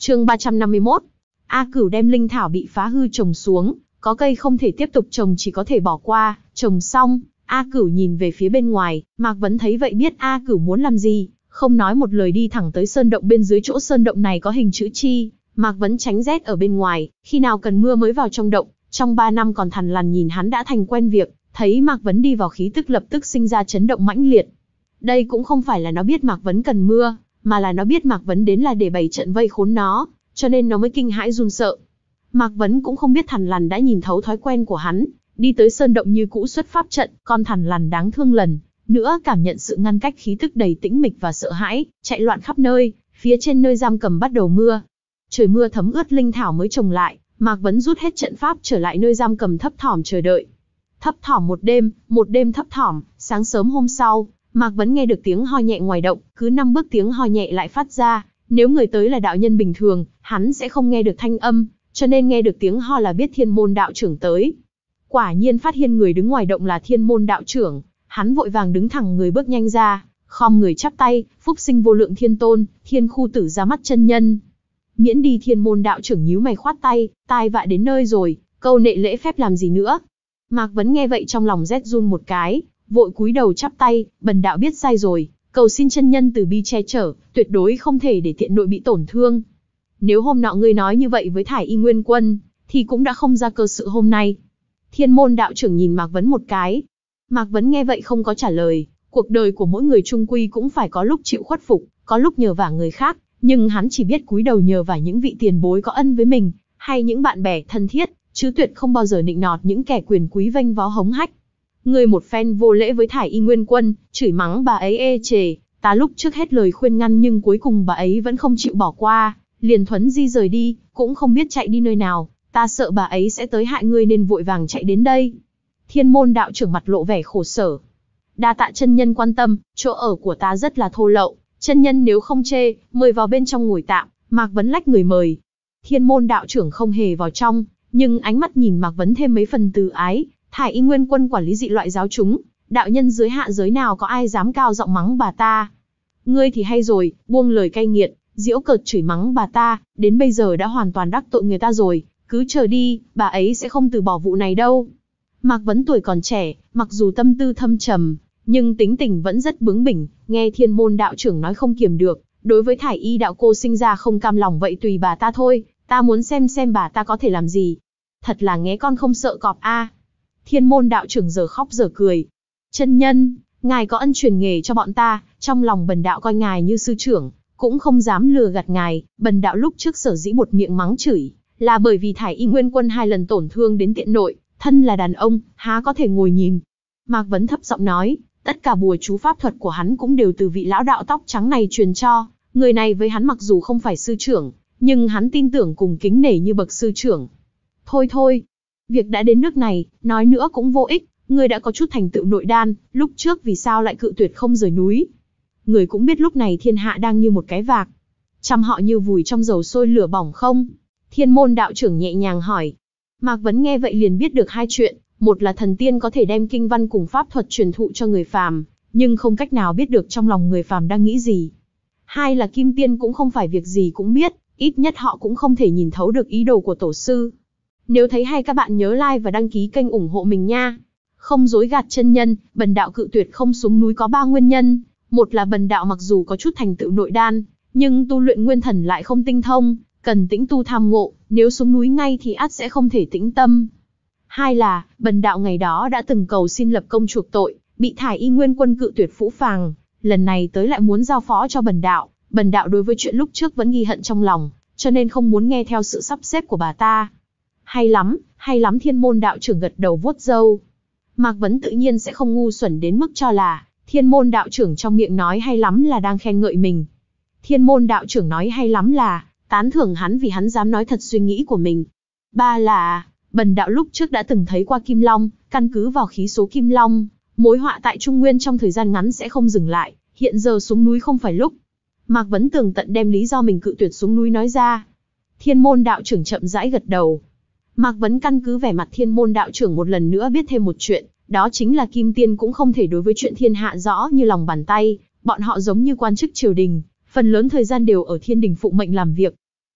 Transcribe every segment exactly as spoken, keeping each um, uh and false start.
Chương ba trăm năm mươi mốt. A Cửu đem linh thảo bị phá hư trồng xuống, có cây không thể tiếp tục trồng chỉ có thể bỏ qua, trồng xong, A Cửu nhìn về phía bên ngoài, Mạc Vấn thấy vậy biết A Cửu muốn làm gì, không nói một lời đi thẳng tới sơn động bên dưới chỗ sơn động này có hình chữ chi, Mạc Vấn tránh rét ở bên ngoài, khi nào cần mưa mới vào trong động, trong ba năm còn thằn lằn nhìn hắn đã thành quen việc, thấy Mạc Vấn đi vào khí tức lập tức sinh ra chấn động mãnh liệt. Đây cũng không phải là nó biết Mạc Vấn cần mưa, mà là nó biết Mạc Vấn đến là để bày trận vây khốn nó, cho nên nó mới kinh hãi run sợ. Mạc Vấn cũng không biết thằn lằn đã nhìn thấu thói quen của hắn, đi tới sơn động như cũ xuất pháp trận, con thằn lằn đáng thương lần nữa cảm nhận sự ngăn cách khí tức đầy tĩnh mịch và sợ hãi, chạy loạn khắp nơi, phía trên nơi giam cầm bắt đầu mưa. Trời mưa thấm ướt linh thảo mới trồng lại, Mạc Vấn rút hết trận pháp trở lại nơi giam cầm thấp thỏm chờ đợi. Thấp thỏm một đêm, một đêm thấp thỏm, sáng sớm hôm sau, Mạc Vấn nghe được tiếng ho nhẹ ngoài động, cứ năm bước tiếng ho nhẹ lại phát ra, nếu người tới là đạo nhân bình thường, hắn sẽ không nghe được thanh âm, cho nên nghe được tiếng ho là biết Thiên Môn đạo trưởng tới. Quả nhiên phát hiện người đứng ngoài động là Thiên Môn đạo trưởng, hắn vội vàng đứng thẳng người bước nhanh ra, khom người chắp tay, phúc sinh vô lượng thiên tôn, Thiên Khu Tử ra mắt chân nhân. Miễn đi. Thiên Môn đạo trưởng nhíu mày khoát tay, tai vạ đến nơi rồi, câu nệ lễ phép làm gì nữa. Mạc Vấn nghe vậy trong lòng rét run một cái, vội cúi đầu chắp tay, bần đạo biết sai rồi, cầu xin chân nhân từ bi che chở, tuyệt đối không thể để tiện nội bị tổn thương. Nếu hôm nọ ngươi nói như vậy với Thải Y Nguyên Quân, thì cũng đã không ra cơ sự hôm nay. Thiên Môn đạo trưởng nhìn Mạc Vấn một cái. Mạc Vấn nghe vậy không có trả lời, cuộc đời của mỗi người chung quy cũng phải có lúc chịu khuất phục, có lúc nhờ vả người khác, nhưng hắn chỉ biết cúi đầu nhờ vả những vị tiền bối có ân với mình, hay những bạn bè thân thiết, chứ tuyệt không bao giờ nịnh nọt những kẻ quyền quý vênh váo hống hách. Người một phen vô lễ với Thải Y Nguyên Quân, chửi mắng bà ấy ê chề, ta lúc trước hết lời khuyên ngăn nhưng cuối cùng bà ấy vẫn không chịu bỏ qua, liền thuấn di rời đi, cũng không biết chạy đi nơi nào, ta sợ bà ấy sẽ tới hại ngươi nên vội vàng chạy đến đây. Thiên Môn đạo trưởng mặt lộ vẻ khổ sở. Đa tạ chân nhân quan tâm, chỗ ở của ta rất là thô lậu, chân nhân nếu không chê, mời vào bên trong ngồi tạm. Mạc Vấn lách người mời. Thiên Môn đạo trưởng không hề vào trong, nhưng ánh mắt nhìn Mạc Vấn thêm mấy phần từ ái. Thải Y Nguyên Quân quản lý dị loại giáo chúng, đạo nhân dưới hạ giới nào có ai dám cao giọng mắng bà ta. Ngươi thì hay rồi, buông lời cay nghiệt, giễu cợt chửi mắng bà ta, đến bây giờ đã hoàn toàn đắc tội người ta rồi, cứ chờ đi, bà ấy sẽ không từ bỏ vụ này đâu. Mạc Vấn tuổi còn trẻ, mặc dù tâm tư thâm trầm, nhưng tính tình vẫn rất bướng bỉnh, nghe Thiên Môn đạo trưởng nói không kiềm được, đối với Thải Y đạo cô sinh ra không cam lòng vậy tùy bà ta thôi, ta muốn xem xem bà ta có thể làm gì. Thật là nghé con không sợ cọp a. Thiên Môn đạo trưởng giờ khóc giờ cười. Chân nhân, ngài có ân truyền nghề cho bọn ta, trong lòng bần đạo coi ngài như sư trưởng, cũng không dám lừa gạt ngài, bần đạo lúc trước sở dĩ buột miệng mắng chửi, là bởi vì Thải Y Nguyên Quân hai lần tổn thương đến tiện nội, thân là đàn ông, há có thể ngồi nhìn. Mạc Vấn thấp giọng nói, tất cả bùa chú pháp thuật của hắn cũng đều từ vị lão đạo tóc trắng này truyền cho, người này với hắn mặc dù không phải sư trưởng, nhưng hắn tin tưởng cùng kính nể như bậc sư trưởng. Thôi thôi, việc đã đến nước này, nói nữa cũng vô ích, người đã có chút thành tựu nội đan, lúc trước vì sao lại cự tuyệt không rời núi. Người cũng biết lúc này thiên hạ đang như một cái vạc, trăm họ như vùi trong dầu sôi lửa bỏng không? Thiên Môn đạo trưởng nhẹ nhàng hỏi. Mạc Vấn nghe vậy liền biết được hai chuyện, một là thần tiên có thể đem kinh văn cùng pháp thuật truyền thụ cho người phàm, nhưng không cách nào biết được trong lòng người phàm đang nghĩ gì. Hai là kim tiên cũng không phải việc gì cũng biết, ít nhất họ cũng không thể nhìn thấu được ý đồ của tổ sư. Nếu thấy hay các bạn nhớ like và đăng ký kênh ủng hộ mình nha. Không dối gạt chân nhân, bần đạo cự tuyệt không xuống núi có ba nguyên nhân. Một là bần đạo mặc dù có chút thành tựu nội đan, nhưng tu luyện nguyên thần lại không tinh thông, cần tĩnh tu tham ngộ, nếu xuống núi ngay thì ắt sẽ không thể tĩnh tâm. Hai là, bần đạo ngày đó đã từng cầu xin lập công chuộc tội, bị Thải Y Nguyên Quân cự tuyệt phũ phàng, lần này tới lại muốn giao phó cho bần đạo, bần đạo đối với chuyện lúc trước vẫn ghi hận trong lòng, cho nên không muốn nghe theo sự sắp xếp của bà ta. Hay lắm, hay lắm. Thiên Môn đạo trưởng gật đầu vuốt râu. Mạc Vấn tự nhiên sẽ không ngu xuẩn đến mức cho là Thiên Môn đạo trưởng trong miệng nói hay lắm là đang khen ngợi mình. Thiên Môn đạo trưởng nói hay lắm là tán thưởng hắn vì hắn dám nói thật suy nghĩ của mình. Ba là, bần đạo lúc trước đã từng thấy qua Kim Long, căn cứ vào khí số Kim Long, mối họa tại Trung Nguyên trong thời gian ngắn sẽ không dừng lại, hiện giờ xuống núi không phải lúc. Mạc Vấn tường tận đem lý do mình cự tuyệt xuống núi nói ra. Thiên Môn đạo trưởng chậm rãi gật đầu. Mạc Vấn căn cứ vẻ mặt Thiên Môn đạo trưởng một lần nữa biết thêm một chuyện, đó chính là Kim Tiên cũng không thể đối với chuyện thiên hạ rõ như lòng bàn tay, bọn họ giống như quan chức triều đình, phần lớn thời gian đều ở thiên đình phụng mệnh làm việc.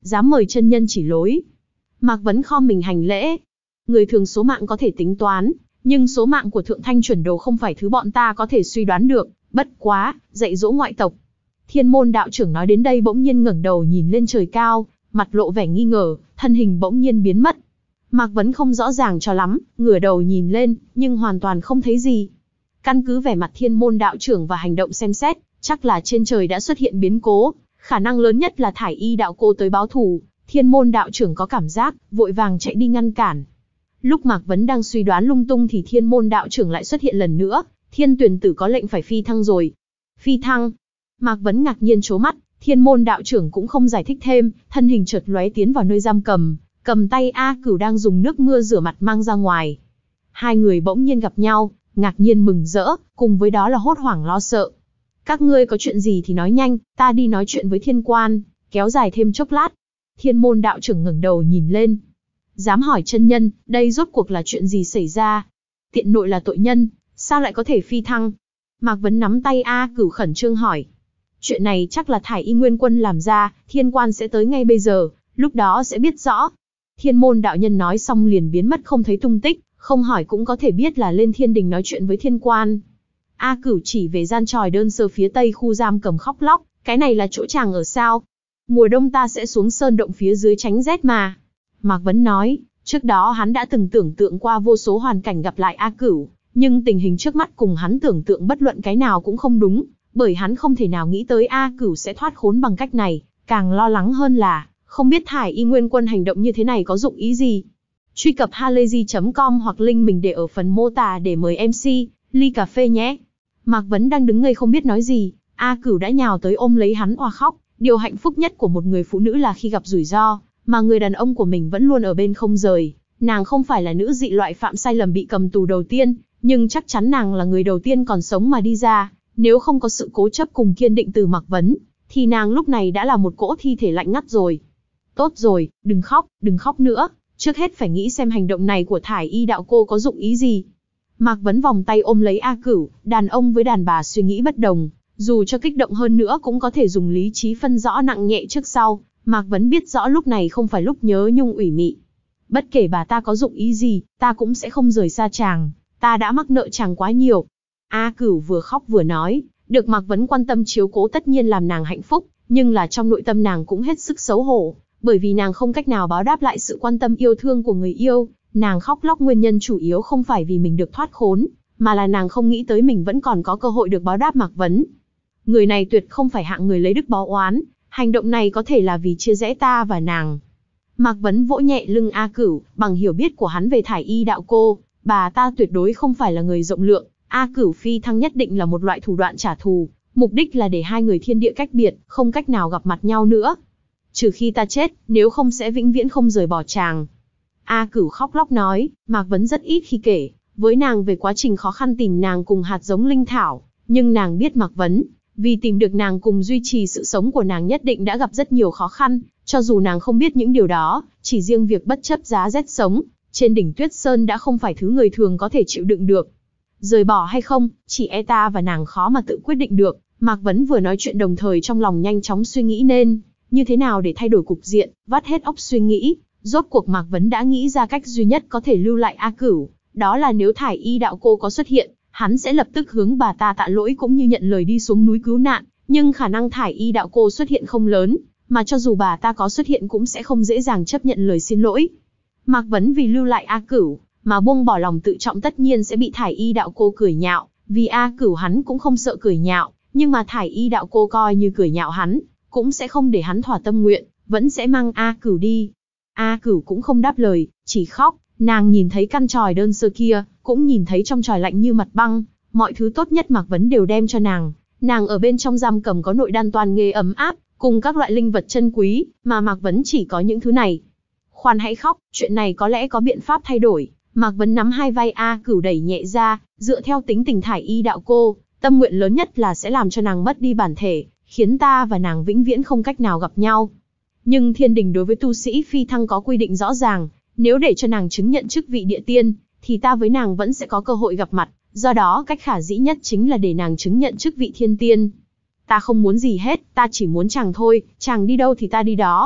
dám mời chân nhân chỉ lối. Mạc Vấn khom mình hành lễ. Người thường số mạng có thể tính toán, nhưng số mạng của Thượng Thanh chuẩn đồ không phải thứ bọn ta có thể suy đoán được, bất quá, dạy dỗ ngoại tộc. Thiên môn đạo trưởng nói đến đây bỗng nhiên ngẩng đầu nhìn lên trời cao, mặt lộ vẻ nghi ngờ, thân hình bỗng nhiên biến mất. Mạc Vấn không rõ ràng cho lắm, ngửa đầu nhìn lên, nhưng hoàn toàn không thấy gì. Căn cứ vẻ mặt thiên môn đạo trưởng và hành động xem xét, chắc là trên trời đã xuất hiện biến cố, khả năng lớn nhất là Thải Y đạo cô tới báo thù. Thiên môn đạo trưởng có cảm giác, vội vàng chạy đi ngăn cản. Lúc Mạc Vấn đang suy đoán lung tung thì thiên môn đạo trưởng lại xuất hiện lần nữa, Thiên Tuyển Tử có lệnh phải phi thăng rồi. Phi thăng? Mạc Vấn ngạc nhiên trố mắt, thiên môn đạo trưởng cũng không giải thích thêm, thân hình chợt lóe tiến vào nơi giam cầm, cầm tay A Cửu đang dùng nước mưa rửa mặt mang ra ngoài. Hai người bỗng nhiên gặp nhau, ngạc nhiên mừng rỡ, cùng với đó là hốt hoảng lo sợ. Các ngươi có chuyện gì thì nói nhanh, ta đi nói chuyện với thiên quan, kéo dài thêm chốc lát. Thiên môn đạo trưởng ngẩng đầu nhìn lên. Dám hỏi chân nhân, đây rốt cuộc là chuyện gì xảy ra? Tiện nội là tội nhân, sao lại có thể phi thăng? Mạc Vấn nắm tay A Cửu khẩn trương hỏi. Chuyện này chắc là Thải Y Nguyên Quân làm ra, thiên quan sẽ tới ngay bây giờ, lúc đó sẽ biết rõ. Thiên môn đạo nhân nói xong liền biến mất không thấy tung tích, không hỏi cũng có thể biết là lên thiên đình nói chuyện với thiên quan. A Cửu chỉ về gian tròi đơn sơ phía tây khu giam cầm khóc lóc, cái này là chỗ chàng ở sao? Mùa đông ta sẽ xuống sơn động phía dưới tránh rét mà. Mạc Vấn nói, trước đó hắn đã từng tưởng tượng qua vô số hoàn cảnh gặp lại A Cửu, nhưng tình hình trước mắt cùng hắn tưởng tượng bất luận cái nào cũng không đúng, bởi hắn không thể nào nghĩ tới A Cửu sẽ thoát khốn bằng cách này, càng lo lắng hơn là, không biết Thải Y Nguyên Quân hành động như thế này có dụng ý gì. Truy cập halayzi chấm com hoặc link mình để ở phần mô tả để mời em xê, ly cà phê nhé. Mạc Vấn đang đứng ngây không biết nói gì, A Cửu đã nhào tới ôm lấy hắn oa khóc. Điều hạnh phúc nhất của một người phụ nữ là khi gặp rủi ro, mà người đàn ông của mình vẫn luôn ở bên không rời. Nàng không phải là nữ dị loại phạm sai lầm bị cầm tù đầu tiên, nhưng chắc chắn nàng là người đầu tiên còn sống mà đi ra. Nếu không có sự cố chấp cùng kiên định từ Mạc Vấn, thì nàng lúc này đã là một cỗ thi thể lạnh ngắt rồi. Tốt rồi, đừng khóc, đừng khóc nữa, trước hết phải nghĩ xem hành động này của Thải Y đạo cô có dụng ý gì. Mạc Vấn vòng tay ôm lấy A Cửu, đàn ông với đàn bà suy nghĩ bất đồng. Dù cho kích động hơn nữa cũng có thể dùng lý trí phân rõ nặng nhẹ trước sau, Mạc Vấn biết rõ lúc này không phải lúc nhớ nhung ủy mị. Bất kể bà ta có dụng ý gì, ta cũng sẽ không rời xa chàng, ta đã mắc nợ chàng quá nhiều. A Cửu vừa khóc vừa nói, được Mạc Vấn quan tâm chiếu cố tất nhiên làm nàng hạnh phúc, nhưng là trong nội tâm nàng cũng hết sức xấu hổ, bởi vì nàng không cách nào báo đáp lại sự quan tâm yêu thương của người yêu. Nàng khóc lóc nguyên nhân chủ yếu không phải vì mình được thoát khốn, mà là nàng không nghĩ tới mình vẫn còn có cơ hội được báo đáp Mạc Vấn. Người này tuyệt không phải hạng người lấy đức báo oán, hành động này có thể là vì chia rẽ ta và nàng. Mạc Vấn vỗ nhẹ lưng A Cửu, bằng hiểu biết của hắn về Thải Y đạo cô, bà ta tuyệt đối không phải là người rộng lượng, A Cửu phi thăng nhất định là một loại thủ đoạn trả thù, mục đích là để hai người thiên địa cách biệt, không cách nào gặp mặt nhau nữa. Trừ khi ta chết, nếu không sẽ vĩnh viễn không rời bỏ chàng. A Cửu khóc lóc nói, Mạc Vấn rất ít khi kể với nàng về quá trình khó khăn tìm nàng cùng hạt giống linh thảo, nhưng nàng biết Mạc Vấn, vì tìm được nàng cùng duy trì sự sống của nàng nhất định đã gặp rất nhiều khó khăn, cho dù nàng không biết những điều đó, chỉ riêng việc bất chấp giá rét sống trên đỉnh Tuyết Sơn đã không phải thứ người thường có thể chịu đựng được. Rời bỏ hay không, chỉ e ta và nàng khó mà tự quyết định được. Mạc Vấn vừa nói chuyện đồng thời trong lòng nhanh chóng suy nghĩ nên như thế nào để thay đổi cục diện, vắt hết óc suy nghĩ. Rốt cuộc Mạc Vấn đã nghĩ ra cách duy nhất có thể lưu lại A Cửu, đó là nếu Thải Y đạo cô có xuất hiện, hắn sẽ lập tức hướng bà ta tạ lỗi cũng như nhận lời đi xuống núi cứu nạn, nhưng khả năng Thải Y đạo cô xuất hiện không lớn, mà cho dù bà ta có xuất hiện cũng sẽ không dễ dàng chấp nhận lời xin lỗi. Mạc Vấn vì lưu lại A Cửu, mà buông bỏ lòng tự trọng tất nhiên sẽ bị Thải Y đạo cô cười nhạo, vì A Cửu hắn cũng không sợ cười nhạo, nhưng mà Thải Y đạo cô coi như cười nhạo hắn, cũng sẽ không để hắn thỏa tâm nguyện, vẫn sẽ mang A Cửu đi. A Cửu cũng không đáp lời, chỉ khóc, nàng nhìn thấy căn tròi đơn sơ kia, cũng nhìn thấy trong tròi lạnh như mặt băng, mọi thứ tốt nhất Mạc Vấn đều đem cho nàng, nàng ở bên trong giam cầm có nội đan toàn nghề ấm áp, cùng các loại linh vật chân quý, mà Mạc Vấn chỉ có những thứ này. Khoan hãy khóc, chuyện này có lẽ có biện pháp thay đổi. Mạc Vấn nắm hai vai A Cửu đẩy nhẹ ra, dựa theo tính tình Thải Y đạo cô, tâm nguyện lớn nhất là sẽ làm cho nàng mất đi bản thể, khiến ta và nàng vĩnh viễn không cách nào gặp nhau. Nhưng thiên đình đối với tu sĩ phi thăng có quy định rõ ràng, nếu để cho nàng chứng nhận chức vị địa tiên, thì ta với nàng vẫn sẽ có cơ hội gặp mặt, do đó cách khả dĩ nhất chính là để nàng chứng nhận chức vị thiên tiên. Ta không muốn gì hết, ta chỉ muốn chàng thôi, chàng đi đâu thì ta đi đó.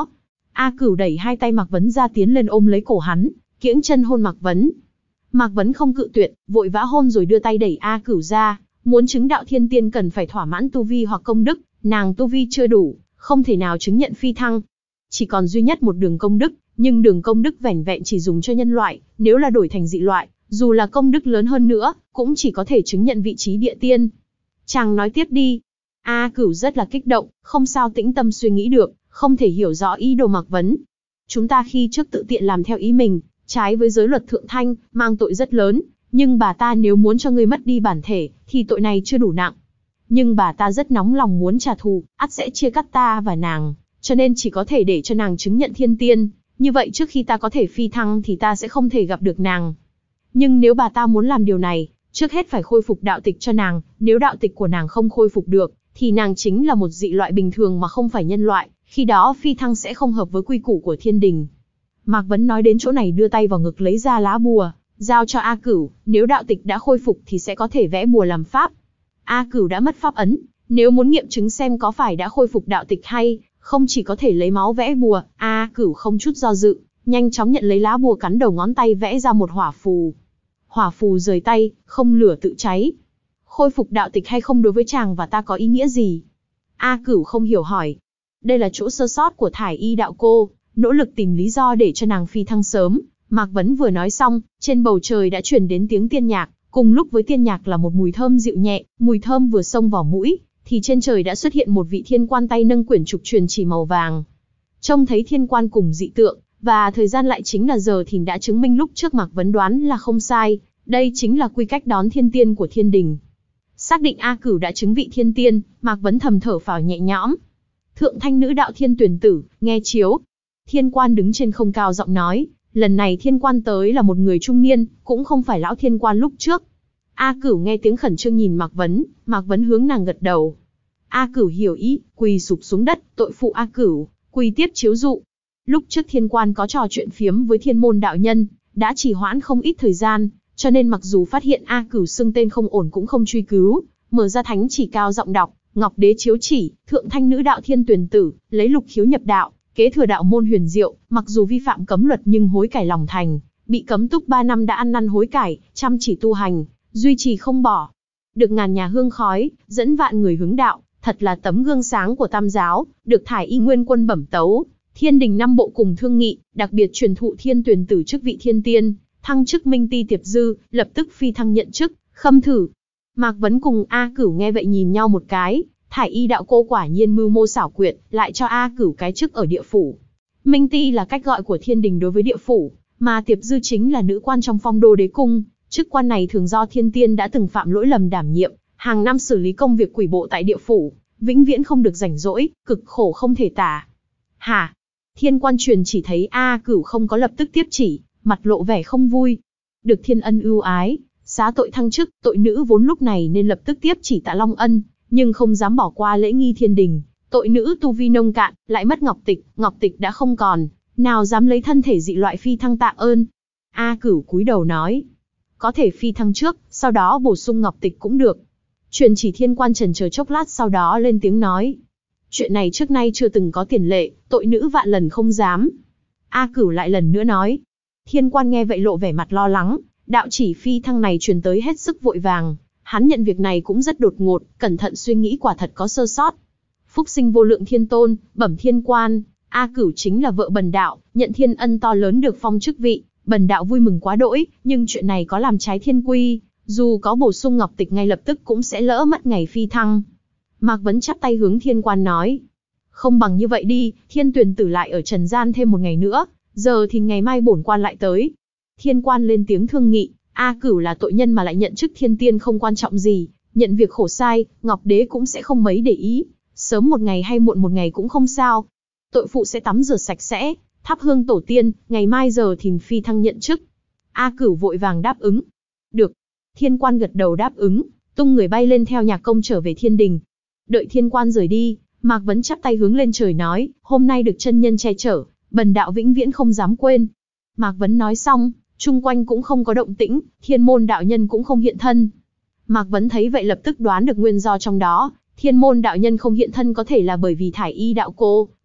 A Cửu đẩy hai tay Mạc Vấn ra tiến lên ôm lấy cổ hắn, kiễng chân hôn Mạc Vấn. Mạc Vấn không cự tuyệt, vội vã hôn rồi đưa tay đẩy A Cửu ra, muốn chứng đạo thiên tiên cần phải thỏa mãn tu vi hoặc công đức, nàng tu vi chưa đủ, không thể nào chứng nhận phi thăng. Chỉ còn duy nhất một đường công đức, nhưng đường công đức vẻn vẹn chỉ dùng cho nhân loại, nếu là đổi thành dị loại, dù là công đức lớn hơn nữa, cũng chỉ có thể chứng nhận vị trí địa tiên. Chàng nói tiếp đi. A Cửu rất là kích động, không sao tĩnh tâm suy nghĩ được, không thể hiểu rõ ý đồ Mạc Vấn. Chúng ta khi trước tự tiện làm theo ý mình, trái với giới luật thượng thanh, mang tội rất lớn, nhưng bà ta nếu muốn cho ngươi mất đi bản thể, thì tội này chưa đủ nặng. Nhưng bà ta rất nóng lòng muốn trả thù, ắt sẽ chia cắt ta và nàng, cho nên chỉ có thể để cho nàng chứng nhận thiên tiên, như vậy trước khi ta có thể phi thăng thì ta sẽ không thể gặp được nàng. Nhưng nếu bà ta muốn làm điều này, trước hết phải khôi phục đạo tịch cho nàng, nếu đạo tịch của nàng không khôi phục được, thì nàng chính là một dị loại bình thường mà không phải nhân loại, khi đó phi thăng sẽ không hợp với quy củ của thiên đình. Mạc Vấn nói đến chỗ này đưa tay vào ngực lấy ra lá bùa, giao cho A Cửu, nếu đạo tịch đã khôi phục thì sẽ có thể vẽ bùa làm pháp. A Cửu đã mất pháp ấn, nếu muốn nghiệm chứng xem có phải đã khôi phục đạo tịch hay không chỉ có thể lấy máu vẽ bùa. A Cửu không chút do dự, nhanh chóng nhận lấy lá bùa cắn đầu ngón tay vẽ ra một hỏa phù. Hỏa phù rời tay, không lửa tự cháy. Khôi phục đạo tịch hay không đối với chàng và ta có ý nghĩa gì? A Cửu không hiểu hỏi. Đây là chỗ sơ sót của Thải Y đạo cô, nỗ lực tìm lý do để cho nàng phi thăng sớm. Mạc Vấn vừa nói xong, trên bầu trời đã truyền đến tiếng tiên nhạc, cùng lúc với tiên nhạc là một mùi thơm dịu nhẹ, mùi thơm vừa xông vào mũi, thì trên trời đã xuất hiện một vị thiên quan tay nâng quyển trục truyền chỉ màu vàng. Trông thấy thiên quan cùng dị tượng, và thời gian lại chính là giờ thìn đã chứng minh lúc trước Mạc Vấn đoán là không sai, đây chính là quy cách đón thiên tiên của thiên đình. Xác định A Cửu đã chứng vị thiên tiên, Mạc Vấn thầm thở phào nhẹ nhõm. Thượng thanh nữ đạo thiên tuyển tử, nghe chiếu. Thiên quan đứng trên không cao giọng nói, lần này thiên quan tới là một người trung niên, cũng không phải lão thiên quan lúc trước. A Cửu nghe tiếng khẩn trương nhìn Mạc Vấn, Mạc Vấn hướng nàng gật đầu. A Cửu hiểu ý, quỳ sụp xuống đất, tội phụ A Cửu, quỳ tiếp chiếu dụ. Lúc trước thiên quan có trò chuyện phiếm với thiên môn đạo nhân, đã trì hoãn không ít thời gian, cho nên mặc dù phát hiện A Cửu xưng tên không ổn cũng không truy cứu, mở ra thánh chỉ cao giọng đọc, Ngọc Đế chiếu chỉ, thượng thanh nữ đạo thiên tuyển tử, lấy lục khiếu nhập đạo, kế thừa đạo môn huyền diệu, mặc dù vi phạm cấm luật nhưng hối cải lòng thành, bị cấm túc ba năm đã ăn năn hối cải, chăm chỉ tu hành, duy trì không bỏ. Được ngàn nhà hương khói, dẫn vạn người hướng đạo, thật là tấm gương sáng của tam giáo, được Thải Y nguyên quân bẩm tấu. Thiên đình năm bộ cùng thương nghị, đặc biệt truyền thụ thiên tuyển tử chức vị thiên tiên, thăng chức minh ti tiệp dư, lập tức phi thăng nhận chức, khâm thử. Mạc Vấn cùng A Cửu nghe vậy nhìn nhau một cái, Thải Y đạo cô quả nhiên mưu mô xảo quyệt, lại cho A Cửu cái chức ở địa phủ. Minh ti là cách gọi của thiên đình đối với địa phủ, mà tiệp dư chính là nữ quan trong phong đô đế cung, chức quan này thường do thiên tiên đã từng phạm lỗi lầm đảm nhiệm, hàng năm xử lý công việc quỷ bộ tại địa phủ, vĩnh viễn không được rảnh rỗi, cực khổ không thể tả. Hả? Thiên quan truyền chỉ thấy A Cửu không có lập tức tiếp chỉ, mặt lộ vẻ không vui. Được thiên ân ưu ái, xá tội thăng chức, tội nữ vốn lúc này nên lập tức tiếp chỉ tạ Long Ân, nhưng không dám bỏ qua lễ nghi thiên đình. Tội nữ tu vi nông cạn, lại mất ngọc tịch, ngọc tịch đã không còn, nào dám lấy thân thể dị loại phi thăng tạ ơn. A Cửu cúi đầu nói, có thể phi thăng trước, sau đó bổ sung ngọc tịch cũng được. Truyền chỉ thiên quan trần chờ chốc lát sau đó lên tiếng nói, chuyện này trước nay chưa từng có tiền lệ, tội nữ vạn lần không dám. A Cửu lại lần nữa nói. Thiên quan nghe vậy lộ vẻ mặt lo lắng, đạo chỉ phi thăng này truyền tới hết sức vội vàng, hắn nhận việc này cũng rất đột ngột, cẩn thận suy nghĩ quả thật có sơ sót. Phúc sinh vô lượng thiên tôn, bẩm thiên quan, A Cửu chính là vợ Bần đạo, nhận thiên ân to lớn được phong chức vị, Bần đạo vui mừng quá đỗi, nhưng chuyện này có làm trái thiên quy, dù có bổ sung ngọc tịch ngay lập tức cũng sẽ lỡ mất ngày phi thăng. Mạc Vấn chắp tay hướng thiên quan nói, không bằng như vậy đi, thiên tuyển tử lại ở trần gian thêm một ngày nữa, giờ thì ngày mai bổn quan lại tới. Thiên quan lên tiếng thương nghị, A Cửu là tội nhân mà lại nhận chức thiên tiên không quan trọng gì, nhận việc khổ sai, Ngọc Đế cũng sẽ không mấy để ý, sớm một ngày hay muộn một ngày cũng không sao. Tội phụ sẽ tắm rửa sạch sẽ, thắp hương tổ tiên, ngày mai giờ thìn phi thăng nhận chức. A Cửu vội vàng đáp ứng. Được. Thiên quan gật đầu đáp ứng, tung người bay lên theo nhạc công trở về thiên đình. Đợi thiên quan rời đi, Mạc Vấn chắp tay hướng lên trời nói, hôm nay được chân nhân che chở, Bần đạo vĩnh viễn không dám quên. Mạc Vấn nói xong, chung quanh cũng không có động tĩnh, thiên môn đạo nhân cũng không hiện thân. Mạc Vấn thấy vậy lập tức đoán được nguyên do trong đó, thiên môn đạo nhân không hiện thân có thể là bởi vì Thải Y đạo cô,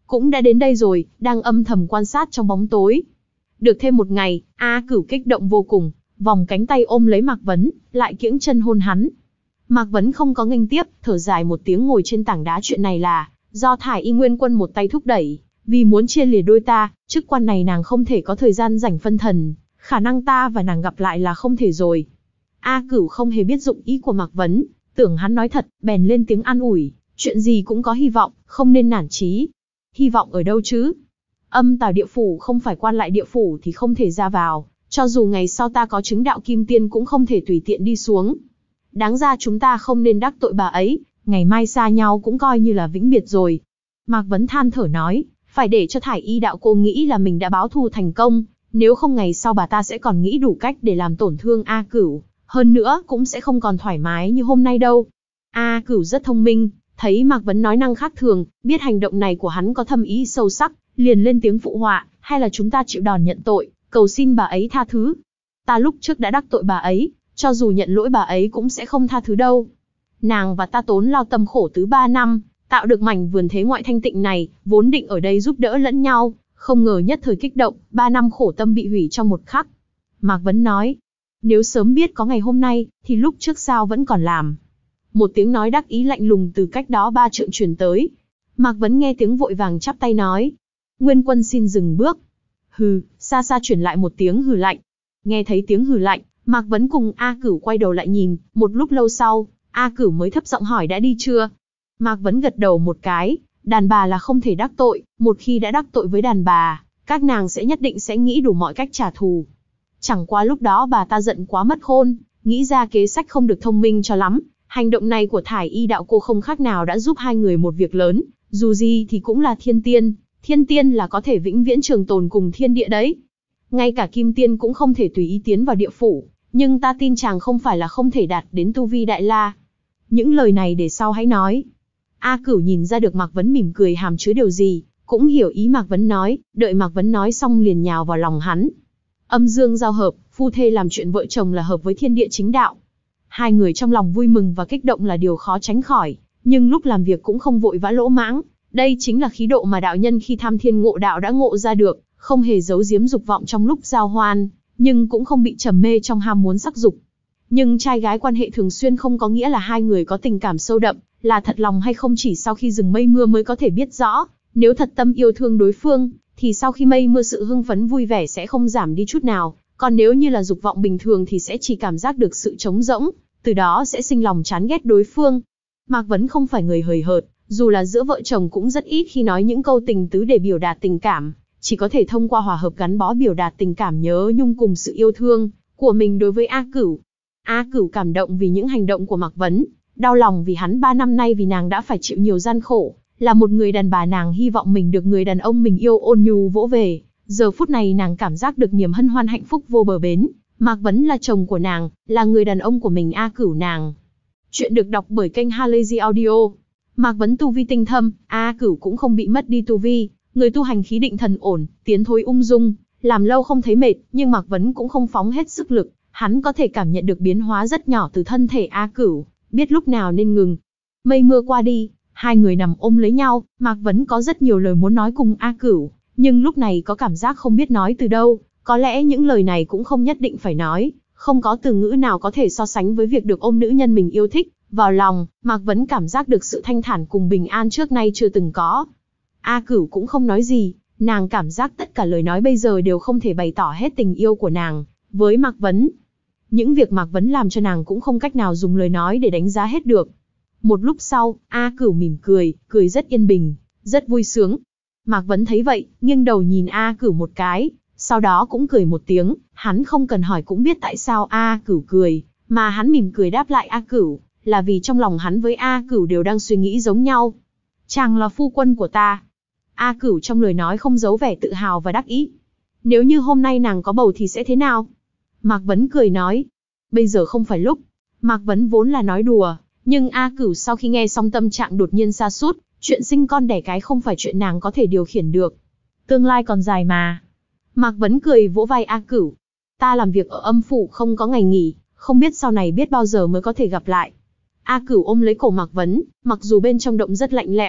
cũng đã đến đây rồi, đang âm thầm quan sát trong bóng tối. Được thêm một ngày, A Cửu kích động vô cùng, vòng cánh tay ôm lấy Mạc Vấn, lại kiễng chân hôn hắn. Mạc Vấn không có nghênh tiếp, thở dài một tiếng ngồi trên tảng đá. Chuyện này là do Thải Y Nguyên Quân một tay thúc đẩy, vì muốn chia lìa đôi ta, chức quan này nàng không thể có thời gian rảnh phân thần, khả năng ta và nàng gặp lại là không thể rồi. A Cửu không hề biết dụng ý của Mạc Vấn, tưởng hắn nói thật, bèn lên tiếng an ủi, chuyện gì cũng có hy vọng, không nên nản chí. Hy vọng ở đâu chứ? Âm Tào địa phủ không phải quan lại địa phủ thì không thể ra vào, cho dù ngày sau ta có chứng đạo kim tiên cũng không thể tùy tiện đi xuống. Đáng ra chúng ta không nên đắc tội bà ấy, ngày mai xa nhau cũng coi như là vĩnh biệt rồi. Mạc Vấn than thở nói, phải để cho Thải Y đạo cô nghĩ là mình đã báo thù thành công, nếu không ngày sau bà ta sẽ còn nghĩ đủ cách để làm tổn thương A Cửu, hơn nữa cũng sẽ không còn thoải mái như hôm nay đâu. A Cửu rất thông minh, thấy Mạc Vấn nói năng khác thường, biết hành động này của hắn có thâm ý sâu sắc, liền lên tiếng phụ họa, hay là chúng ta chịu đòn nhận tội, cầu xin bà ấy tha thứ. Ta lúc trước đã đắc tội bà ấy, cho dù nhận lỗi bà ấy cũng sẽ không tha thứ đâu. Nàng và ta tốn lao tâm khổ tứ ba năm, tạo được mảnh vườn thế ngoại thanh tịnh này, vốn định ở đây giúp đỡ lẫn nhau, không ngờ nhất thời kích động, ba năm khổ tâm bị hủy trong một khắc. Mạc Vấn nói, nếu sớm biết có ngày hôm nay, thì lúc trước sao vẫn còn làm. Một tiếng nói đắc ý lạnh lùng từ cách đó ba trượng truyền tới. Mạc Vấn nghe tiếng vội vàng chắp tay nói, Nguyên Quân xin dừng bước. Hừ, xa xa chuyển lại một tiếng hừ lạnh. Nghe thấy tiếng hừ lạnh, Mạc Vấn cùng A Cửu quay đầu lại nhìn, một lúc lâu sau, A Cửu mới thấp giọng hỏi đã đi chưa? Mạc Vấn gật đầu một cái, đàn bà là không thể đắc tội, một khi đã đắc tội với đàn bà, các nàng sẽ nhất định sẽ nghĩ đủ mọi cách trả thù. Chẳng qua lúc đó bà ta giận quá mất khôn, nghĩ ra kế sách không được thông minh cho lắm. Hành động này của Thải Y đạo cô không khác nào đã giúp hai người một việc lớn, dù gì thì cũng là thiên tiên, thiên tiên là có thể vĩnh viễn trường tồn cùng thiên địa đấy. Ngay cả kim tiên cũng không thể tùy ý tiến vào địa phủ, nhưng ta tin chàng không phải là không thể đạt đến tu vi đại la. Những lời này để sau hãy nói. A Cửu nhìn ra được Mạc Vấn mỉm cười hàm chứa điều gì, cũng hiểu ý Mạc Vấn nói, đợi Mạc Vấn nói xong liền nhào vào lòng hắn. Âm dương giao hợp, phu thê làm chuyện vợ chồng là hợp với thiên địa chính đạo. Hai người trong lòng vui mừng và kích động là điều khó tránh khỏi, nhưng lúc làm việc cũng không vội vã lỗ mãng. Đây chính là khí độ mà đạo nhân khi tham thiên ngộ đạo đã ngộ ra được, không hề giấu giếm dục vọng trong lúc giao hoan, nhưng cũng không bị trầm mê trong ham muốn sắc dục. Nhưng trai gái quan hệ thường xuyên không có nghĩa là hai người có tình cảm sâu đậm, là thật lòng hay không chỉ sau khi dừng mây mưa mới có thể biết rõ. Nếu thật tâm yêu thương đối phương, thì sau khi mây mưa sự hưng phấn vui vẻ sẽ không giảm đi chút nào. Còn nếu như là dục vọng bình thường thì sẽ chỉ cảm giác được sự trống rỗng, từ đó sẽ sinh lòng chán ghét đối phương. Mạc Vấn không phải người hời hợt, dù là giữa vợ chồng cũng rất ít khi nói những câu tình tứ để biểu đạt tình cảm, chỉ có thể thông qua hòa hợp gắn bó biểu đạt tình cảm nhớ nhung cùng sự yêu thương của mình đối với A Cửu. A Cửu cảm động vì những hành động của Mạc Vấn, đau lòng vì hắn ba năm nay vì nàng đã phải chịu nhiều gian khổ, là một người đàn bà nàng hy vọng mình được người đàn ông mình yêu ôn nhu vỗ về. Giờ phút này nàng cảm giác được niềm hân hoan hạnh phúc vô bờ bến. Mạc Vấn là chồng của nàng, là người đàn ông của mình. A Cửu nàng. Chuyện được đọc bởi kênh Halazy Audio. Mạc Vấn tu vi tinh thâm, A Cửu cũng không bị mất đi tu vi, người tu hành khí định thần ổn, tiến thối ung dung, làm lâu không thấy mệt, nhưng Mạc Vấn cũng không phóng hết sức lực, hắn có thể cảm nhận được biến hóa rất nhỏ từ thân thể A Cửu, biết lúc nào nên ngừng. Mây mưa qua đi, hai người nằm ôm lấy nhau, Mạc Vấn có rất nhiều lời muốn nói cùng A Cửu, nhưng lúc này có cảm giác không biết nói từ đâu, có lẽ những lời này cũng không nhất định phải nói, không có từ ngữ nào có thể so sánh với việc được ôm nữ nhân mình yêu thích vào lòng. Mạc Vấn cảm giác được sự thanh thản cùng bình an trước nay chưa từng có. A Cửu cũng không nói gì, nàng cảm giác tất cả lời nói bây giờ đều không thể bày tỏ hết tình yêu của nàng với Mạc Vấn. Những việc Mạc Vấn làm cho nàng cũng không cách nào dùng lời nói để đánh giá hết được. Một lúc sau, A Cửu mỉm cười, cười rất yên bình, rất vui sướng. Mạc Vấn thấy vậy, nghiêng đầu nhìn A Cửu một cái, sau đó cũng cười một tiếng, hắn không cần hỏi cũng biết tại sao A Cửu cười, mà hắn mỉm cười đáp lại A Cửu, là vì trong lòng hắn với A Cửu đều đang suy nghĩ giống nhau. Chàng là phu quân của ta. A Cửu trong lời nói không giấu vẻ tự hào và đắc ý. Nếu như hôm nay nàng có bầu thì sẽ thế nào? Mạc Vấn cười nói, bây giờ không phải lúc. Mạc Vấn vốn là nói đùa, nhưng A Cửu sau khi nghe xong tâm trạng đột nhiên sa sút, chuyện sinh con đẻ cái không phải chuyện nàng có thể điều khiển được. Tương lai còn dài mà. Mạc Vấn cười vỗ vai A Cửu. Ta làm việc ở âm phủ không có ngày nghỉ, không biết sau này biết bao giờ mới có thể gặp lại. A Cửu ôm lấy cổ Mạc Vấn, mặc dù bên trong động rất lạnh lẽo,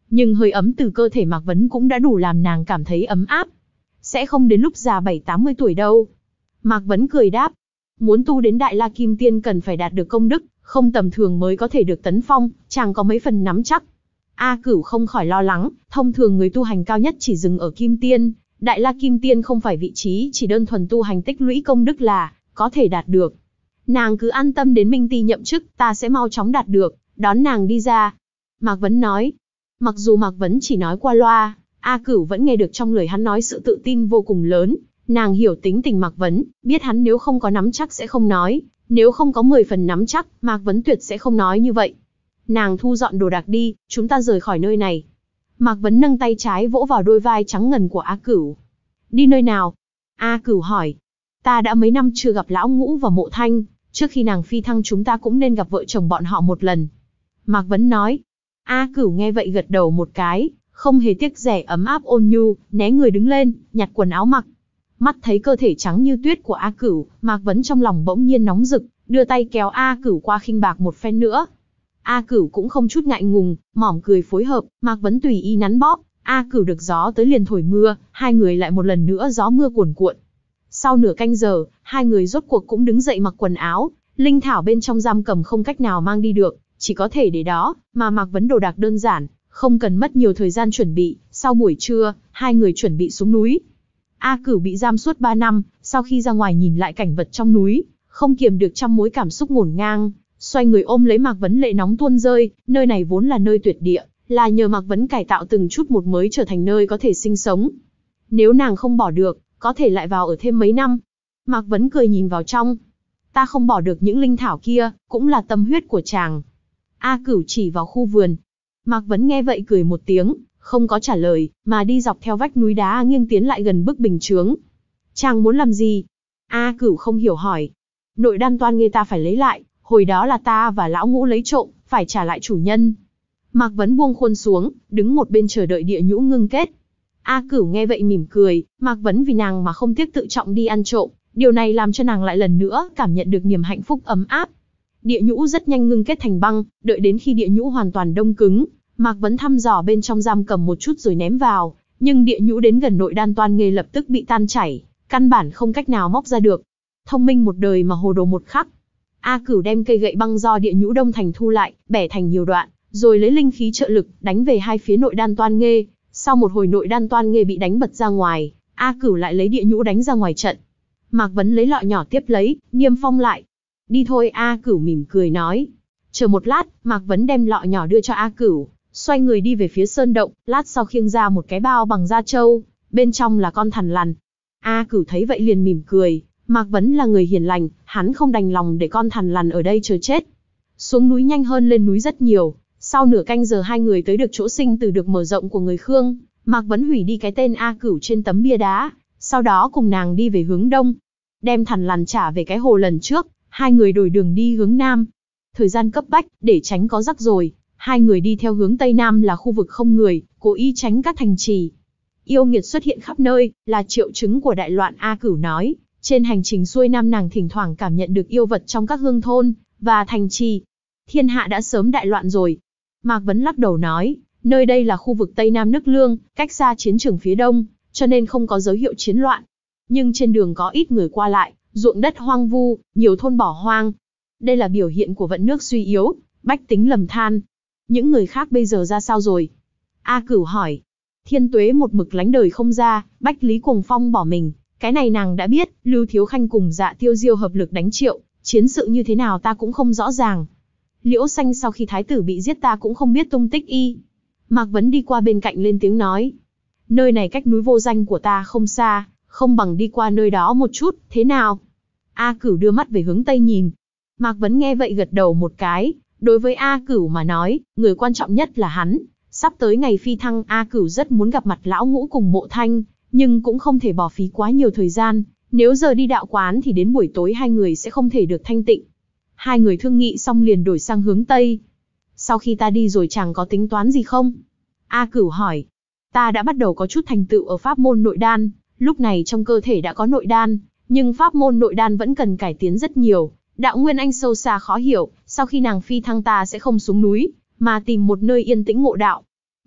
nhưng hơi ấm từ cơ thể Mạc Vấn cũng đã đủ làm nàng cảm thấy ấm áp. Sẽ không đến lúc già bảy tám mươi tuổi đâu. Mạc Vấn cười đáp, muốn tu đến Đại La Kim Tiên cần phải đạt được công đức, không tầm thường mới có thể được tấn phong, chàng có mấy phần nắm chắc. A Cửu không khỏi lo lắng, thông thường người tu hành cao nhất chỉ dừng ở Kim Tiên, Đại La Kim Tiên không phải vị trí chỉ đơn thuần tu hành tích lũy công đức là có thể đạt được. Nàng cứ an tâm đến Minh Ti nhậm chức, ta sẽ mau chóng đạt được, đón nàng đi ra. Mạc Vấn nói. Mặc dù Mạc Vấn chỉ nói qua loa, A Cửu vẫn nghe được trong lời hắn nói sự tự tin vô cùng lớn. Nàng hiểu tính tình Mạc Vấn, biết hắn nếu không có nắm chắc sẽ không nói, nếu không có mười phần nắm chắc, Mạc Vấn tuyệt sẽ không nói như vậy. Nàng thu dọn đồ đạc đi, chúng ta rời khỏi nơi này. Mạc Vấn nâng tay trái vỗ vào đôi vai trắng ngần của A Cửu. Đi nơi nào? A Cửu hỏi. Ta đã mấy năm chưa gặp Lão Ngũ và Mộ Thanh, trước khi nàng phi thăng chúng ta cũng nên gặp vợ chồng bọn họ một lần. Mạc Vấn nói. A Cửu nghe vậy gật đầu một cái, không hề tiếc rẻ ấm áp ôn nhu, né người đứng lên, nhặt quần áo mặc. Mắt thấy cơ thể trắng như tuyết của A Cửu, Mạc Vấn trong lòng bỗng nhiên nóng rực, đưa tay kéo A Cửu qua khinh bạc một phen nữa. A Cửu cũng không chút ngại ngùng, mỏm cười phối hợp, Mạc Vấn tùy ý nắn bóp, A Cửu được gió tới liền thổi mưa, hai người lại một lần nữa gió mưa cuồn cuộn. Sau nửa canh giờ, hai người rốt cuộc cũng đứng dậy mặc quần áo, linh thảo bên trong giam cầm không cách nào mang đi được, chỉ có thể để đó, mà Mạc Vấn đồ đạc đơn giản, không cần mất nhiều thời gian chuẩn bị, sau buổi trưa, hai người chuẩn bị xuống núi. A Cửu bị giam suốt ba năm, sau khi ra ngoài nhìn lại cảnh vật trong núi, không kiềm được trăm mối cảm xúc ngổn ngang, xoay người ôm lấy Mạc Vấn lệ nóng tuôn rơi, nơi này vốn là nơi tuyệt địa, là nhờ Mạc Vấn cải tạo từng chút một mới trở thành nơi có thể sinh sống. Nếu nàng không bỏ được, có thể lại vào ở thêm mấy năm. Mạc Vấn cười nhìn vào trong. Ta không bỏ được những linh thảo kia, cũng là tâm huyết của chàng. A Cửu chỉ vào khu vườn. Mạc Vấn nghe vậy cười một tiếng, không có trả lời, mà đi dọc theo vách núi đá nghiêng tiến lại gần bức bình chướng. Chàng muốn làm gì? A Cửu không hiểu hỏi. Nội đan toan nghê ta phải lấy lại, hồi đó là ta và Lão Ngũ lấy trộm, phải trả lại chủ nhân. Mạc Vấn buông khuôn xuống, đứng một bên chờ đợi địa nhũ ngưng kết. A Cửu nghe vậy mỉm cười, Mạc Vấn vì nàng mà không tiếc tự trọng đi ăn trộm, điều này làm cho nàng lại lần nữa cảm nhận được niềm hạnh phúc ấm áp. Địa nhũ rất nhanh ngưng kết thành băng, đợi đến khi địa nhũ hoàn toàn đông cứng, Mạc Vấn thăm dò bên trong giam cầm một chút rồi ném vào, nhưng địa nhũ đến gần nội đan toan nghê lập tức bị tan chảy, căn bản không cách nào móc ra được. Thông minh một đời mà hồ đồ một khắc. A Cửu đem cây gậy băng do địa nhũ đông thành thu lại, bẻ thành nhiều đoạn, rồi lấy linh khí trợ lực, đánh về hai phía nội đan toan nghê. Sau một hồi nội đan toan nghê bị đánh bật ra ngoài, A Cửu lại lấy địa nhũ đánh ra ngoài trận. Mạc Vấn lấy lọ nhỏ tiếp lấy, niêm phong lại. Đi thôi, A Cửu mỉm cười nói. Chờ một lát, Mạc Vấn đem lọ nhỏ đưa cho A Cửu, xoay người đi về phía sơn động, lát sau khiêng ra một cái bao bằng da trâu, bên trong là con thằn lằn. A Cửu thấy vậy liền mỉm cười, Mạc Vấn là người hiền lành, hắn không đành lòng để con thằn lằn ở đây chờ chết. Xuống núi nhanh hơn lên núi rất nhiều, sau nửa canh giờ hai người tới được chỗ sinh tử được mở rộng của người Khương, Mạc Vấn hủy đi cái tên A Cửu trên tấm bia đá, sau đó cùng nàng đi về hướng đông. Đem thằn lằn trả về cái hồ lần trước, hai người đổi đường đi hướng nam. Thời gian cấp bách, để tránh có rắc rối, hai người đi theo hướng tây nam là khu vực không người, cố ý tránh các thành trì. Yêu nghiệt xuất hiện khắp nơi, là triệu chứng của đại loạn, A Cửu nói. Trên hành trình xuôi nam nàng thỉnh thoảng cảm nhận được yêu vật trong các hương thôn và thành trì. Thiên hạ đã sớm đại loạn rồi. Mạc Vấn lắc đầu nói, nơi đây là khu vực tây nam nước Lương, cách xa chiến trường phía đông, cho nên không có dấu hiệu chiến loạn. Nhưng trên đường có ít người qua lại, ruộng đất hoang vu, nhiều thôn bỏ hoang. Đây là biểu hiện của vận nước suy yếu, bách tính lầm than. Những người khác bây giờ ra sao rồi? A Cửu hỏi. Thiên Tuế một mực lánh đời không ra, Bách Lý Cuồng Phong bỏ mình. Cái này nàng đã biết, Lưu Thiếu Khanh cùng Dạ Tiêu Diêu hợp lực đánh Triệu, chiến sự như thế nào ta cũng không rõ ràng. Liễu Xanh sau khi thái tử bị giết ta cũng không biết tung tích y. Mạc Vấn đi qua bên cạnh lên tiếng nói. Nơi này cách núi vô danh của ta không xa, không bằng đi qua nơi đó một chút, thế nào? A Cửu đưa mắt về hướng tây nhìn. Mạc Vấn nghe vậy gật đầu một cái, đối với A Cửu mà nói, người quan trọng nhất là hắn. Sắp tới ngày phi thăng, A Cửu rất muốn gặp mặt Lão Ngũ cùng Mộ Thanh, nhưng cũng không thể bỏ phí quá nhiều thời gian. Nếu giờ đi đạo quán thì đến buổi tối hai người sẽ không thể được thanh tịnh. Hai người thương nghị xong liền đổi sang hướng tây. Sau khi ta đi rồi chàng có tính toán gì không? A Cửu hỏi. Ta đã bắt đầu có chút thành tựu ở pháp môn nội đan, lúc này trong cơ thể đã có nội đan, nhưng pháp môn nội đan vẫn cần cải tiến rất nhiều. Đạo nguyên anh sâu xa khó hiểu, sau khi nàng phi thăng ta sẽ không xuống núi, mà tìm một nơi yên tĩnh ngộ đạo.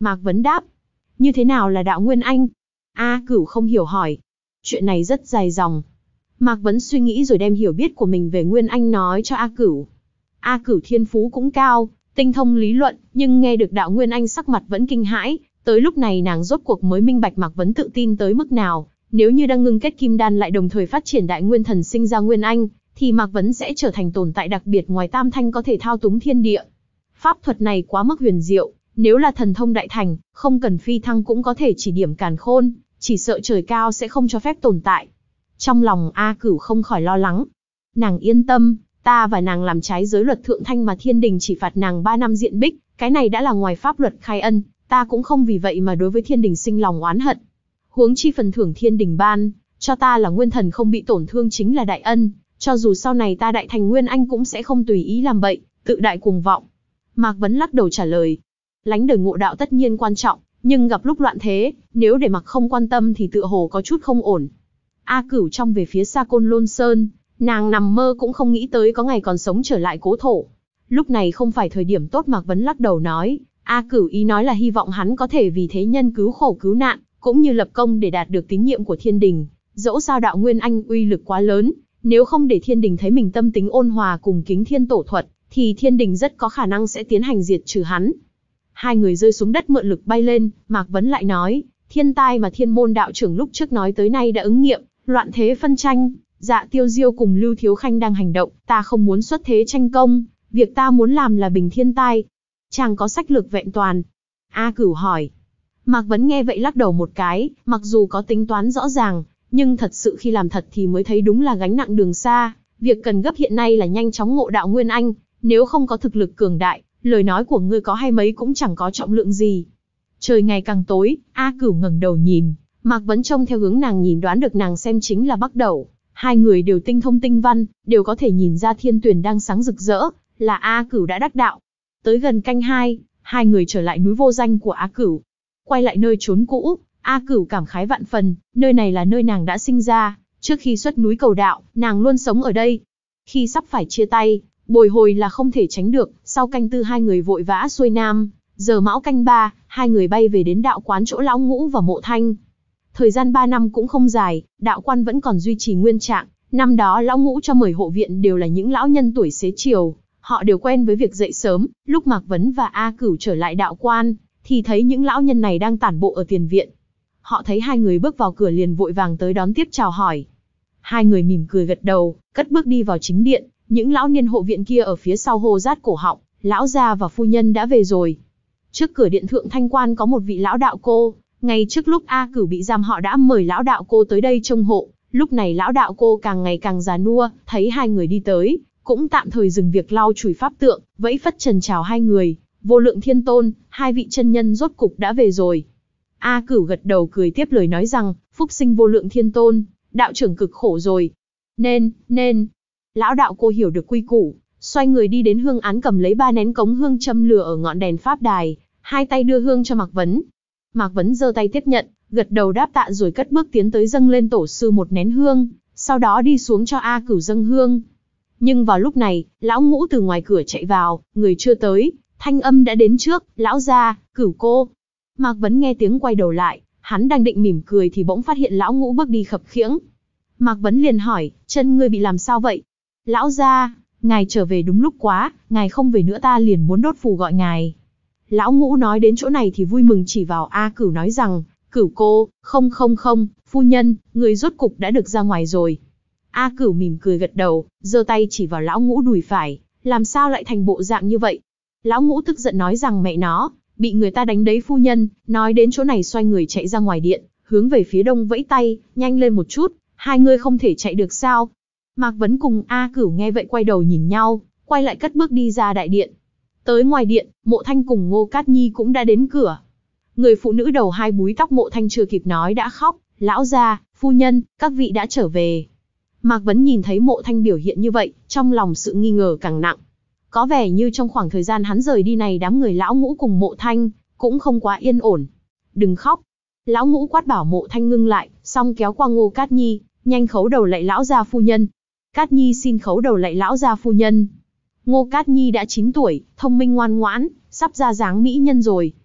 Mạc Vấn đáp. Như thế nào là đạo Nguyên Anh? A Cửu không hiểu hỏi. Chuyện này rất dài dòng. Mạc Vấn suy nghĩ rồi đem hiểu biết của mình về Nguyên Anh nói cho A Cửu. A Cửu thiên phú cũng cao, tinh thông lý luận, nhưng nghe được đạo Nguyên Anh sắc mặt vẫn kinh hãi. Tới lúc này nàng rốt cuộc mới minh bạch Mạc Vấn tự tin tới mức nào. Nếu như đang ngưng kết kim đan lại đồng thời phát triển đại nguyên thần sinh ra Nguyên Anh, thì Mạc Vấn sẽ trở thành tồn tại đặc biệt ngoài tam thanh có thể thao túng thiên địa. Pháp thuật này quá mức huyền diệu, nếu là thần thông đại thành, không cần phi thăng cũng có thể chỉ điểm càn khôn, chỉ sợ trời cao sẽ không cho phép tồn tại. Trong lòng A Cửu không khỏi lo lắng. Nàng yên tâm, ta và nàng làm trái giới luật thượng thanh mà thiên đình chỉ phạt nàng ba năm diện bích, cái này đã là ngoài pháp luật khai ân, ta cũng không vì vậy mà đối với thiên đình sinh lòng oán hận. Huống chi phần thưởng thiên đình ban, cho ta là nguyên thần không bị tổn thương chính là đại ân, cho dù sau này ta đại thành Nguyên Anh cũng sẽ không tùy ý làm bậy, tự đại cuồng vọng. Mạc Vấn lắc đầu trả lời. Lánh đời ngộ đạo tất nhiên quan trọng, nhưng gặp lúc loạn thế, nếu để mặc không quan tâm thì tựa hồ có chút không ổn. A Cửu trong về phía xa Côn Lôn Sơn, nàng nằm mơ cũng không nghĩ tới có ngày còn sống trở lại cố thổ. Lúc này không phải thời điểm tốt. Mạc Vấn lắc đầu nói. A Cửu ý nói là hy vọng hắn có thể vì thế nhân cứu khổ cứu nạn, cũng như lập công để đạt được tín nhiệm của thiên đình. Dẫu sao đạo Nguyên Anh uy lực quá lớn, nếu không để thiên đình thấy mình tâm tính ôn hòa cùng kính thiên tổ thuật, thì thiên đình rất có khả năng sẽ tiến hành diệt trừ hắn. Hai người rơi xuống đất mượn lực bay lên, Mạc Vấn lại nói, thiên tai mà thiên môn đạo trưởng lúc trước nói tới nay đã ứng nghiệm, loạn thế phân tranh, Dạ Tiêu Diêu cùng Lưu Thiếu Khanh đang hành động, ta không muốn xuất thế tranh công, việc ta muốn làm là bình thiên tai. Chàng có sách lược vẹn toàn? A Cửu hỏi. Mạc Vấn nghe vậy lắc đầu một cái, mặc dù có tính toán rõ ràng, nhưng thật sự khi làm thật thì mới thấy đúng là gánh nặng đường xa. Việc cần gấp hiện nay là nhanh chóng ngộ đạo Nguyên Anh, nếu không có thực lực cường đại, lời nói của ngươi có hay mấy cũng chẳng có trọng lượng gì. Trời ngày càng tối, A Cửu ngẩng đầu nhìn, Mạc Vấn trông theo hướng nàng nhìn đoán được nàng xem chính là Bắc Đẩu. Hai người đều tinh thông tinh văn, đều có thể nhìn ra thiên tuyển đang sáng rực rỡ, là A Cửu đã đắc đạo. Tới gần canh hai, hai người trở lại núi vô danh của A Cửu. Quay lại nơi trốn cũ, A Cửu cảm khái vạn phần, nơi này là nơi nàng đã sinh ra, trước khi xuất núi cầu đạo, nàng luôn sống ở đây. Khi sắp phải chia tay, bồi hồi là không thể tránh được, sau canh tư hai người vội vã xuôi nam, giờ mão canh ba, hai người bay về đến đạo quán chỗ Lão Ngũ và Mộ Thanh. Thời gian ba năm cũng không dài, đạo quan vẫn còn duy trì nguyên trạng, năm đó Lão Ngũ cho mời hộ viện đều là những lão nhân tuổi xế chiều, họ đều quen với việc dậy sớm. Lúc Mạc Vấn và A Cửu trở lại đạo quan, thì thấy những lão nhân này đang tản bộ ở tiền viện. Họ thấy hai người bước vào cửa liền vội vàng tới đón tiếp chào hỏi. Hai người mỉm cười gật đầu, cất bước đi vào chính điện. Những lão niên hộ viện kia ở phía sau hô rát cổ họng, lão gia và phu nhân đã về rồi. Trước cửa điện thượng thanh quan có một vị lão đạo cô, ngày trước lúc A Cửu bị giam họ đã mời lão đạo cô tới đây trông hộ. Lúc này lão đạo cô càng ngày càng già nua, thấy hai người đi tới, cũng tạm thời dừng việc lau chùi pháp tượng, vẫy phất trần chào hai người. Vô Lượng Thiên Tôn, hai vị chân nhân rốt cục đã về rồi. A Cửu gật đầu cười tiếp lời nói rằng, phúc sinh Vô Lượng Thiên Tôn, đạo trưởng cực khổ rồi. Nên, nên. Lão đạo cô hiểu được quy củ, xoay người đi đến hương án cầm lấy ba nén cống hương châm lửa ở ngọn đèn pháp đài, hai tay đưa hương cho Mạc Vấn. Mạc Vấn giơ tay tiếp nhận, gật đầu đáp tạ rồi cất bước tiến tới dâng lên tổ sư một nén hương, sau đó đi xuống cho A Cửu dâng hương. Nhưng vào lúc này, Lão Ngũ từ ngoài cửa chạy vào, người chưa tới, thanh âm đã đến trước, lão gia, Cửu cô. Mạc Vấn nghe tiếng quay đầu lại, hắn đang định mỉm cười thì bỗng phát hiện Lão Ngũ bước đi khập khiễng. Mạc Vấn liền hỏi, chân ngươi bị làm sao vậy? Lão gia, ngài trở về đúng lúc quá, ngài không về nữa ta liền muốn đốt phù gọi ngài. Lão Ngũ nói đến chỗ này thì vui mừng chỉ vào A Cửu nói rằng, Cửu cô, không không không, phu nhân, người rốt cục đã được ra ngoài rồi. A Cửu mỉm cười gật đầu, giơ tay chỉ vào Lão Ngũ đùi phải, làm sao lại thành bộ dạng như vậy? Lão Ngũ tức giận nói rằng mẹ nó, bị người ta đánh đấy phu nhân. Nói đến chỗ này xoay người chạy ra ngoài điện, hướng về phía đông vẫy tay, nhanh lên một chút, hai người không thể chạy được sao? Mạc Vấn cùng A Cửu nghe vậy quay đầu nhìn nhau, quay lại cất bước đi ra đại điện. Tới ngoài điện, Mộ Thanh cùng Ngô Cát Nhi cũng đã đến cửa. Người phụ nữ đầu hai búi tóc Mộ Thanh chưa kịp nói đã khóc, lão gia, phu nhân, các vị đã trở về. Mạc Vấn nhìn thấy Mộ Thanh biểu hiện như vậy, trong lòng sự nghi ngờ càng nặng. Có vẻ như trong khoảng thời gian hắn rời đi này đám người Lão Ngũ cùng Mộ Thanh cũng không quá yên ổn. Đừng khóc. Lão Ngũ quát bảo Mộ Thanh ngưng lại, xong kéo qua Ngô Cát Nhi, nhanh khấu đầu lạy lão gia phu nhân. Cát Nhi xin khấu đầu lạy lão gia phu nhân. Ngô Cát Nhi đã chín tuổi, thông minh ngoan ngoãn, sắp ra dáng mỹ nhân rồi.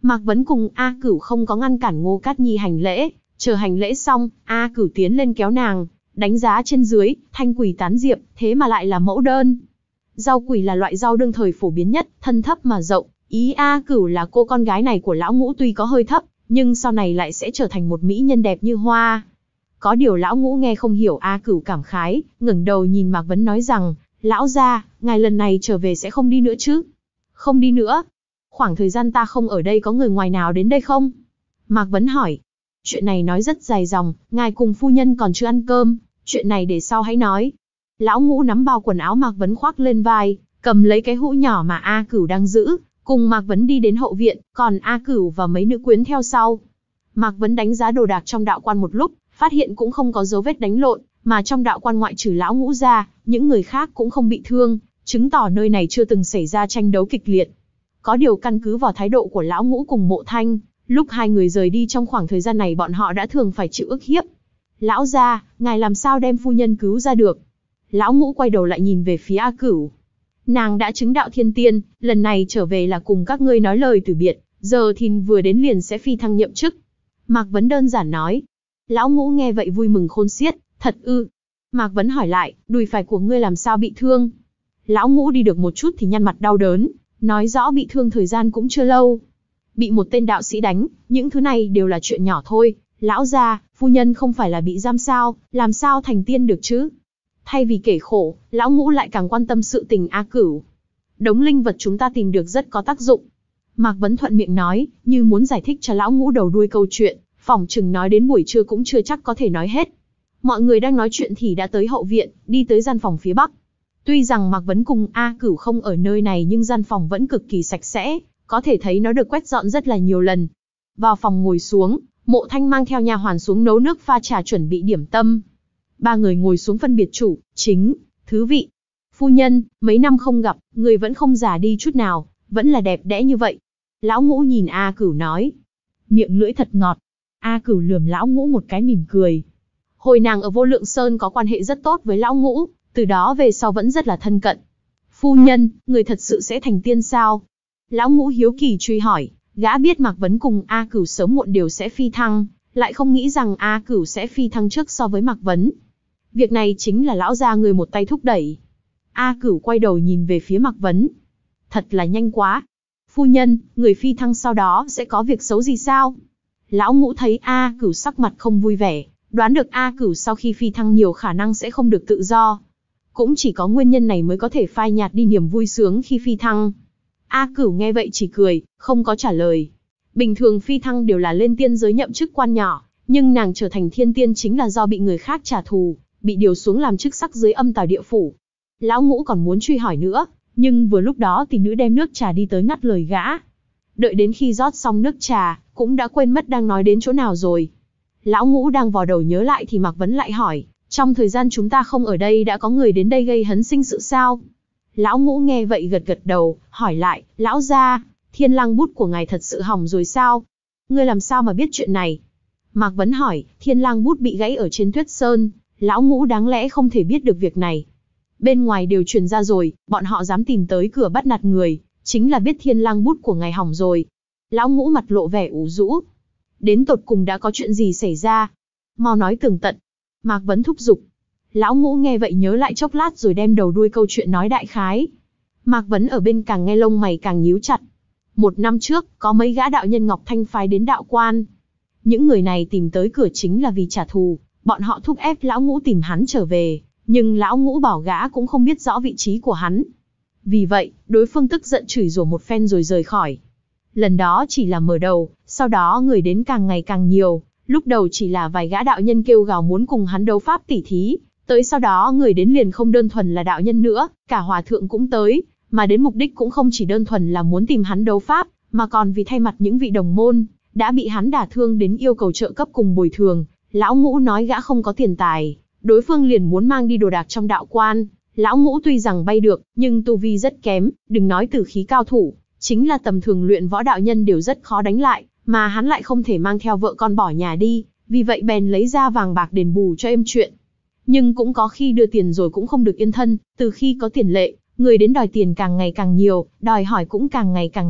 Mạc Vấn cùng A Cửu không có ngăn cản Ngô Cát Nhi hành lễ, chờ hành lễ xong, A Cửu tiến lên kéo nàng, đánh giá trên dưới, thanh quỳ tán diệp, thế mà lại là mẫu đơn. Rau quỳ là loại rau đương thời phổ biến nhất, thân thấp mà rộng, ý A Cửu là cô con gái này của lão ngũ tuy có hơi thấp, nhưng sau này lại sẽ trở thành một mỹ nhân đẹp như hoa. Có điều lão ngũ nghe không hiểu A Cửu cảm khái, ngẩng đầu nhìn Mạc Vấn nói rằng, lão gia, ngài lần này trở về sẽ không đi nữa chứ? Không đi nữa. Khoảng thời gian ta không ở đây có người ngoài nào đến đây không? Mạc Vấn hỏi. Chuyện này nói rất dài dòng, ngài cùng phu nhân còn chưa ăn cơm, chuyện này để sau hãy nói. Lão ngũ nắm bao quần áo Mạc Vấn khoác lên vai, cầm lấy cái hũ nhỏ mà A Cửu đang giữ, cùng Mạc Vấn đi đến hậu viện, còn A Cửu và mấy nữ quyến theo sau. Mạc Vấn đánh giá đồ đạc trong đạo quan một lúc, phát hiện cũng không có dấu vết đánh lộn, mà trong đạo quan ngoại trừ lão ngũ ra, những người khác cũng không bị thương, chứng tỏ nơi này chưa từng xảy ra tranh đấu kịch liệt. Có điều căn cứ vào thái độ của lão ngũ cùng Mộ Thanh, lúc hai người rời đi trong khoảng thời gian này bọn họ đã thường phải chịu ức hiếp. Lão gia, ngài làm sao đem phu nhân cứu ra được? Lão ngũ quay đầu lại nhìn về phía A Cửu. Nàng đã chứng đạo thiên tiên, lần này trở về là cùng các ngươi nói lời từ biệt, giờ thì vừa đến liền sẽ phi thăng nhậm chức. Mạc Vấn đơn giản nói. Lão ngũ nghe vậy vui mừng khôn xiết, thật ư? Mạc Vấn hỏi lại, đùi phải của ngươi làm sao bị thương? Lão ngũ đi được một chút thì nhăn mặt đau đớn, nói rõ bị thương thời gian cũng chưa lâu. Bị một tên đạo sĩ đánh, những thứ này đều là chuyện nhỏ thôi. Lão gia, phu nhân không phải là bị giam sao, làm sao thành tiên được chứ? Thay vì kể khổ, lão ngũ lại càng quan tâm sự tình A Cửu. Đống linh vật chúng ta tìm được rất có tác dụng. Mạc Vấn thuận miệng nói, như muốn giải thích cho lão ngũ đầu đuôi câu chuyện, phỏng chừng nói đến buổi trưa cũng chưa chắc có thể nói hết. Mọi người đang nói chuyện thì đã tới hậu viện, đi tới gian phòng phía bắc. Tuy rằng Mạc Vấn cùng A Cửu không ở nơi này nhưng gian phòng vẫn cực kỳ sạch sẽ, có thể thấy nó được quét dọn rất là nhiều lần. Vào phòng ngồi xuống, Mộ Thanh mang theo nha hoàn xuống nấu nước pha trà chuẩn bị điểm tâm. Ba người ngồi xuống phân biệt chủ, chính, thứ vị. Phu nhân, mấy năm không gặp, người vẫn không già đi chút nào, vẫn là đẹp đẽ như vậy. Lão ngũ nhìn A Cửu nói. Miệng lưỡi thật ngọt. A Cửu lườm lão ngũ một cái mỉm cười. Hồi nàng ở Vô Lượng Sơn có quan hệ rất tốt với lão ngũ, từ đó về sau vẫn rất là thân cận. Phu nhân, người thật sự sẽ thành tiên sao? Lão ngũ hiếu kỳ truy hỏi, gã biết Mạc Vấn cùng A Cửu sớm muộn đều sẽ phi thăng, lại không nghĩ rằng A Cửu sẽ phi thăng trước so với Mạc Vấn. Việc này chính là lão gia người một tay thúc đẩy. A Cửu quay đầu nhìn về phía Mạc Vấn. Thật là nhanh quá. Phu nhân, người phi thăng sau đó sẽ có việc xấu gì sao? Lão ngũ thấy A Cửu sắc mặt không vui vẻ, đoán được A Cửu sau khi phi thăng nhiều khả năng sẽ không được tự do. Cũng chỉ có nguyên nhân này mới có thể phai nhạt đi niềm vui sướng khi phi thăng. A Cửu nghe vậy chỉ cười, không có trả lời. Bình thường phi thăng đều là lên tiên giới nhậm chức quan nhỏ, nhưng nàng trở thành thiên tiên chính là do bị người khác trả thù, bị điều xuống làm chức sắc dưới âm tào địa phủ. Lão ngũ còn muốn truy hỏi nữa, nhưng vừa lúc đó tỷ nữ đem nước trà đi tới ngắt lời gã. Đợi đến khi rót xong nước trà, cũng đã quên mất đang nói đến chỗ nào rồi. Lão ngũ đang vò đầu nhớ lại thì Mạc Vấn lại hỏi, trong thời gian chúng ta không ở đây đã có người đến đây gây hấn sinh sự sao? Lão ngũ nghe vậy gật gật đầu, hỏi lại, lão gia, thiên lang bút của ngài thật sự hỏng rồi sao? Ngươi làm sao mà biết chuyện này? Mạc Vấn hỏi, thiên lang bút bị gãy ở trên Tuyết Sơn, lão ngũ đáng lẽ không thể biết được việc này. Bên ngoài đều truyền ra rồi, bọn họ dám tìm tới cửa bắt nạt người, chính là biết thiên lang bút của ngài hỏng rồi. Lão ngũ mặt lộ vẻ ủ rũ. Đến tột cùng đã có chuyện gì xảy ra? Mau nói tường tận. Mạc Vấn thúc giục. Lão ngũ nghe vậy nhớ lại chốc lát rồi đem đầu đuôi câu chuyện nói đại khái. Mạc Vấn ở bên càng nghe lông mày càng nhíu chặt. Một năm trước, có mấy gã đạo nhân Ngọc Thanh phái đến đạo quan. Những người này tìm tới cửa chính là vì trả thù, bọn họ thúc ép lão ngũ tìm hắn trở về, nhưng lão ngũ bảo gã cũng không biết rõ vị trí của hắn. Vì vậy, đối phương tức giận chửi rủa một phen rồi rời khỏi. Lần đó chỉ là mở đầu, sau đó người đến càng ngày càng nhiều, lúc đầu chỉ là vài gã đạo nhân kêu gào muốn cùng hắn đấu pháp tỉ thí, tới sau đó người đến liền không đơn thuần là đạo nhân nữa, cả hòa thượng cũng tới, mà đến mục đích cũng không chỉ đơn thuần là muốn tìm hắn đấu pháp, mà còn vì thay mặt những vị đồng môn đã bị hắn đả thương đến yêu cầu trợ cấp cùng bồi thường. Lão ngũ nói gã không có tiền tài, đối phương liền muốn mang đi đồ đạc trong đạo quan. Lão ngũ tuy rằng bay được, nhưng tu vi rất kém, đừng nói tử khí cao thủ, chính là tầm thường luyện võ đạo nhân đều rất khó đánh lại, mà hắn lại không thể mang theo vợ con bỏ nhà đi, vì vậy bèn lấy ra vàng bạc đền bù cho êm chuyện. Nhưng cũng có khi đưa tiền rồi cũng không được yên thân, từ khi có tiền lệ, người đến đòi tiền càng ngày càng nhiều, đòi hỏi cũng càng ngày càng nặng,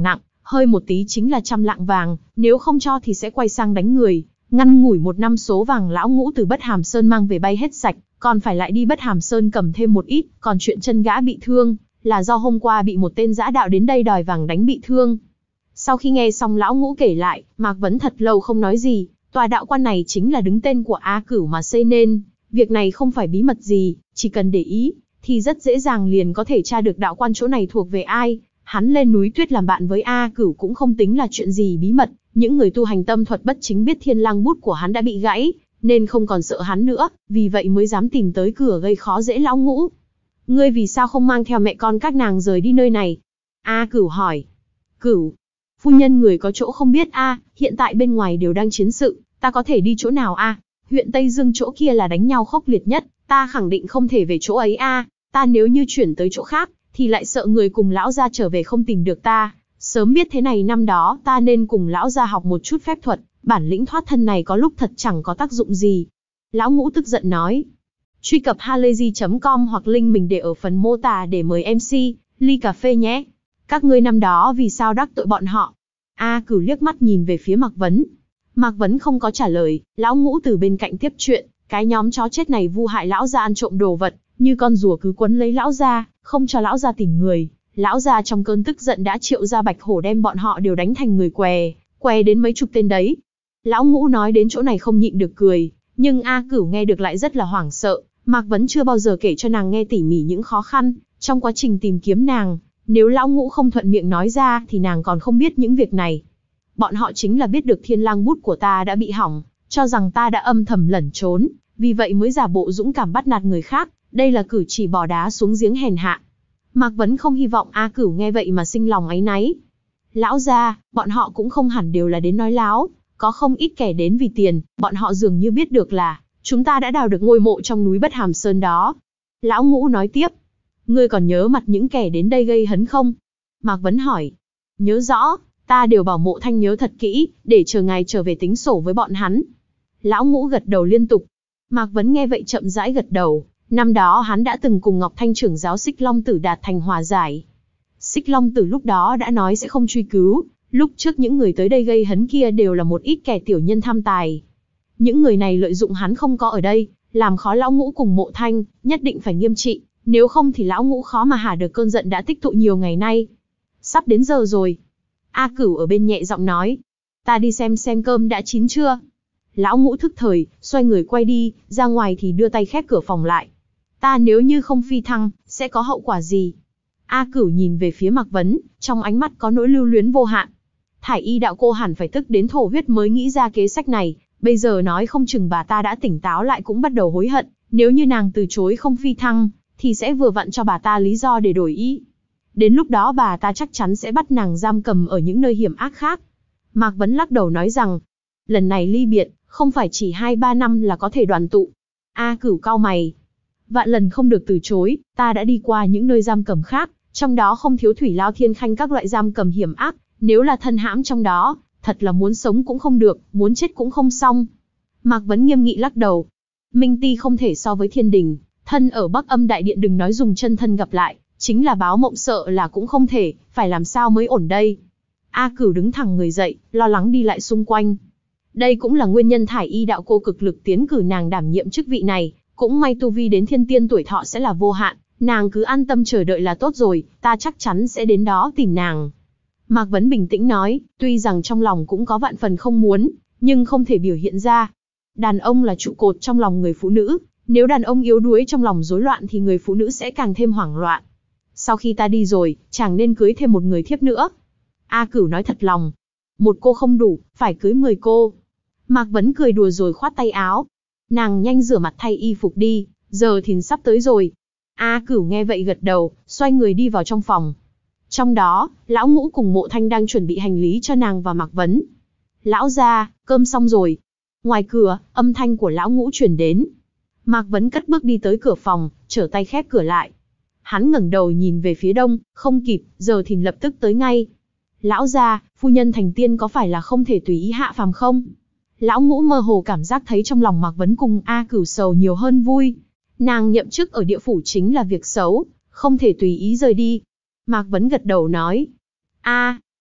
hơi một tí chính là trăm lạng vàng, nếu không cho thì sẽ quay sang đánh người. Ngăn ngủi một năm số vàng lão ngũ từ Bất Hàm Sơn mang về bay hết sạch, còn phải lại đi Bất Hàm Sơn cầm thêm một ít, còn chuyện chân gã bị thương, là do hôm qua bị một tên dã đạo đến đây đòi vàng đánh bị thương. Sau khi nghe xong lão ngũ kể lại, Mạc Vấn thật lâu không nói gì, tòa đạo quan này chính là đứng tên của A Cửu mà xây nên, việc này không phải bí mật gì, chỉ cần để ý, thì rất dễ dàng liền có thể tra được đạo quan chỗ này thuộc về ai. Hắn lên núi Tuyết làm bạn với A Cửu cũng không tính là chuyện gì bí mật, những người tu hành tâm thuật bất chính biết thiên lang bút của hắn đã bị gãy, nên không còn sợ hắn nữa, vì vậy mới dám tìm tới cửa gây khó dễ lão ngũ. Ngươi vì sao không mang theo mẹ con các nàng rời đi nơi này? A Cửu hỏi. Cửu, phu nhân người có chỗ không biết a, hiện tại bên ngoài đều đang chiến sự, ta có thể đi chỗ nào a? Huyện Tây Dương chỗ kia là đánh nhau khốc liệt nhất, ta khẳng định không thể về chỗ ấy a, ta nếu như chuyển tới chỗ khác, thì lại sợ người cùng lão gia trở về không tìm được ta. Sớm biết thế này năm đó ta nên cùng lão gia học một chút phép thuật, bản lĩnh thoát thân này có lúc thật chẳng có tác dụng gì. Lão ngũ tức giận nói. Truy cập halayzi chấm com hoặc link mình để ở phần mô tả để mời em xê, ly cà phê nhé. Các ngươi năm đó vì sao đắc tội bọn họ? A Cửu liếc mắt nhìn về phía Mạc Vấn. Mạc Vấn không có trả lời, lão ngũ từ bên cạnh tiếp chuyện, cái nhóm chó chết này vu hại lão gia ăn trộm đồ vật, như con rùa cứ quấn lấy lão gia, không cho lão gia tìm người. Lão gia trong cơn tức giận đã triệu ra bạch hổ đem bọn họ đều đánh thành người què, què đến mấy chục tên đấy. Lão ngũ nói đến chỗ này không nhịn được cười, nhưng A Cửu nghe được lại rất là hoảng sợ. Mạc Vấn chưa bao giờ kể cho nàng nghe tỉ mỉ những khó khăn trong quá trình tìm kiếm nàng, nếu lão ngũ không thuận miệng nói ra thì nàng còn không biết những việc này. Bọn họ chính là biết được thiên lang bút của ta đã bị hỏng, cho rằng ta đã âm thầm lẩn trốn, vì vậy mới giả bộ dũng cảm bắt nạt người khác, đây là cử chỉ bỏ đá xuống giếng hèn hạ. Mạc Vấn không hy vọng A Cửu nghe vậy mà sinh lòng áy náy. Lão gia, bọn họ cũng không hẳn đều là đến nói láo, có không ít kẻ đến vì tiền, bọn họ dường như biết được là chúng ta đã đào được ngôi mộ trong núi Bất Hàm Sơn đó. Lão ngũ nói tiếp. Ngươi còn nhớ mặt những kẻ đến đây gây hấn không? Mạc Vấn hỏi. Nhớ rõ, ta đều bảo Mộ Thanh nhớ thật kỹ, để chờ ngài trở về tính sổ với bọn hắn. Lão ngũ gật đầu liên tục. Mạc Vấn nghe vậy chậm rãi gật đầu. Năm đó hắn đã từng cùng Ngọc Thanh trưởng giáo Xích Long Tử đạt thành hòa giải. Xích Long Tử lúc đó đã nói sẽ không truy cứu, lúc trước những người tới đây gây hấn kia đều là một ít kẻ tiểu nhân tham tài. Những người này lợi dụng hắn không có ở đây, làm khó lão ngũ cùng Mộ Thanh, nhất định phải nghiêm trị, nếu không thì lão ngũ khó mà hả được cơn giận đã tích tụ nhiều ngày nay. Sắp đến giờ rồi. A Cửu ở bên nhẹ giọng nói. Ta đi xem xem cơm đã chín chưa. Lão ngũ thức thời, xoay người quay đi, ra ngoài thì đưa tay khép cửa phòng lại. Ta nếu như không phi thăng, sẽ có hậu quả gì? A Cửu nhìn về phía Mạc Vấn, trong ánh mắt có nỗi lưu luyến vô hạn. Thải y đạo cô hẳn phải tức đến thổ huyết mới nghĩ ra kế sách này, bây giờ nói không chừng bà ta đã tỉnh táo lại cũng bắt đầu hối hận, nếu như nàng từ chối không phi thăng, thì sẽ vừa vặn cho bà ta lý do để đổi ý. Đến lúc đó bà ta chắc chắn sẽ bắt nàng giam cầm ở những nơi hiểm ác khác. Mạc Vấn lắc đầu nói rằng, lần này ly biệt, không phải chỉ hai ba năm là có thể đoàn tụ. A Cửu cau mày. Vạn lần không được từ chối, ta đã đi qua những nơi giam cầm khác, trong đó không thiếu thủy lao thiên khanh các loại giam cầm hiểm ác, nếu là thân hãm trong đó, thật là muốn sống cũng không được, muốn chết cũng không xong. Mạc Vấn nghiêm nghị lắc đầu. Minh Ti không thể so với thiên đình, thân ở Bắc Âm Đại Điện đừng nói dùng chân thân gặp lại, chính là báo mộng sợ là cũng không thể, phải làm sao mới ổn đây. A Cửu đứng thẳng người dậy, lo lắng đi lại xung quanh. Đây cũng là nguyên nhân Thải y đạo cô cực lực tiến cử nàng đảm nhiệm chức vị này, cũng may tu vi đến thiên tiên tuổi thọ sẽ là vô hạn, nàng cứ an tâm chờ đợi là tốt rồi, ta chắc chắn sẽ đến đó tìm nàng. Mạc Vấn bình tĩnh nói, tuy rằng trong lòng cũng có vạn phần không muốn, nhưng không thể biểu hiện ra. Đàn ông là trụ cột trong lòng người phụ nữ, nếu đàn ông yếu đuối trong lòng rối loạn thì người phụ nữ sẽ càng thêm hoảng loạn. Sau khi ta đi rồi, chàng nên cưới thêm một người thiếp nữa. A Cửu nói thật lòng. Một cô không đủ, phải cưới mười cô. Mạc Vấn cười đùa rồi khoát tay áo. Nàng nhanh rửa mặt thay y phục đi, giờ thìn sắp tới rồi. A Cửu nghe vậy gật đầu, xoay người đi vào trong phòng. Trong đó, lão ngũ cùng Mộ Thanh đang chuẩn bị hành lý cho nàng và Mạc Vấn. Lão gia, cơm xong rồi. Ngoài cửa, âm thanh của lão ngũ truyền đến. Mạc Vấn cất bước đi tới cửa phòng, trở tay khép cửa lại. Hắn ngẩng đầu nhìn về phía đông, không kịp, giờ thìn lập tức tới ngay. Lão gia, phu nhân thành tiên có phải là không thể tùy ý hạ phàm không? Lão ngũ mơ hồ cảm giác thấy trong lòng Mạc Vấn cùng A Cửu sầu nhiều hơn vui. Nàng nhậm chức ở địa phủ chính là việc xấu, không thể tùy ý rời đi. Mạc Vấn gật đầu nói. A,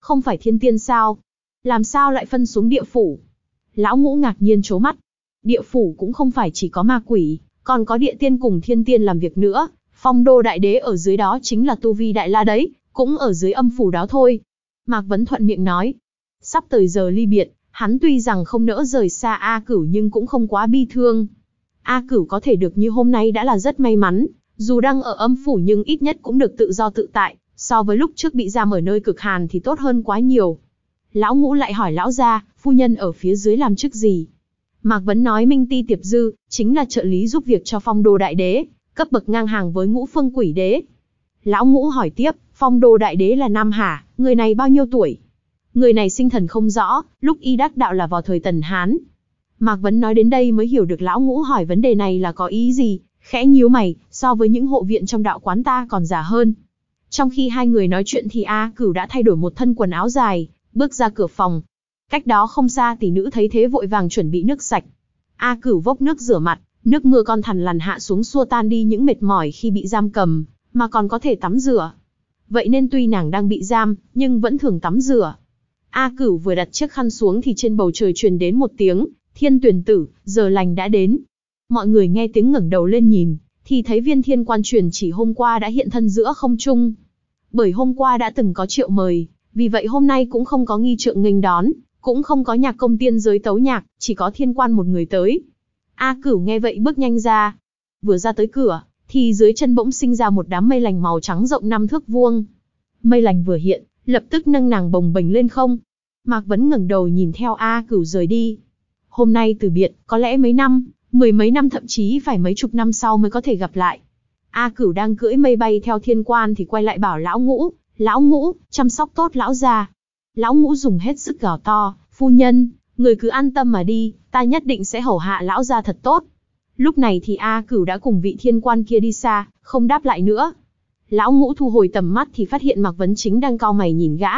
Không phải thiên tiên sao? Làm sao lại phân xuống địa phủ? Lão Ngũ ngạc nhiên trố mắt. Địa phủ cũng không phải chỉ có ma quỷ, còn có địa tiên cùng thiên tiên làm việc nữa. Phong Đô Đại Đế ở dưới đó chính là tu vi đại la đấy, cũng ở dưới âm phủ đó thôi. Mạc Vấn thuận miệng nói. Sắp tới giờ ly biệt, hắn tuy rằng không nỡ rời xa A Cửu nhưng cũng không quá bi thương. A Cửu có thể được như hôm nay đã là rất may mắn, dù đang ở âm phủ nhưng ít nhất cũng được tự do tự tại, so với lúc trước bị giam ở nơi cực hàn thì tốt hơn quá nhiều. Lão Ngũ lại hỏi lão gia, phu nhân ở phía dưới làm chức gì? Mạc Vấn nói Minh Ti Tiệp Dư, chính là trợ lý giúp việc cho Phong Đô Đại Đế, cấp bậc ngang hàng với Ngũ Phương Quỷ Đế. Lão Ngũ hỏi tiếp, Phong Đô Đại Đế là nam hả, người này bao nhiêu tuổi? Người này sinh thần không rõ, lúc y đắc đạo là vào thời Tần Hán. Mạc Vấn nói đến đây mới hiểu được Lão Ngũ hỏi vấn đề này là có ý gì, khẽ nhíu mày, so với những hộ viện trong đạo quán ta còn già hơn. Trong khi hai người nói chuyện thì A Cửu đã thay đổi một thân quần áo dài, bước ra cửa phòng. Cách đó không xa tỷ nữ thấy thế vội vàng chuẩn bị nước sạch. A Cửu vốc nước rửa mặt, nước mưa con thằn lằn hạ xuống xua tan đi những mệt mỏi khi bị giam cầm, mà còn có thể tắm rửa. Vậy nên tuy nàng đang bị giam, nhưng vẫn thường tắm rửa. A Cửu vừa đặt chiếc khăn xuống thì trên bầu trời truyền đến một tiếng, Thiên Tuyển Tử, giờ lành đã đến. Mọi người nghe tiếng ngẩng đầu lên nhìn, thì thấy viên thiên quan truyền chỉ hôm qua đã hiện thân giữa không trung. Bởi hôm qua đã từng có triệu mời, vì vậy hôm nay cũng không có nghi trượng nghênh đón, cũng không có nhạc công tiên giới tấu nhạc, chỉ có thiên quan một người tới. A Cửu nghe vậy bước nhanh ra. Vừa ra tới cửa, thì dưới chân bỗng sinh ra một đám mây lành màu trắng rộng năm thước vuông. Mây lành vừa hiện, lập tức nâng nàng bồng bềnh lên không. Mạc Vấn ngẩng đầu nhìn theo A Cửu rời đi. Hôm nay từ biệt, có lẽ mấy năm, mười mấy năm thậm chí phải mấy chục năm sau mới có thể gặp lại. A Cửu đang cưỡi mây bay theo thiên quan thì quay lại bảo Lão Ngũ, Lão Ngũ, chăm sóc tốt lão gia. Lão Ngũ dùng hết sức gào to, phu nhân, người cứ an tâm mà đi, ta nhất định sẽ hầu hạ lão gia thật tốt. Lúc này thì A Cửu đã cùng vị thiên quan kia đi xa, không đáp lại nữa. Lão Ngũ thu hồi tầm mắt thì phát hiện Mạc Vấn chính đang cau mày nhìn gã.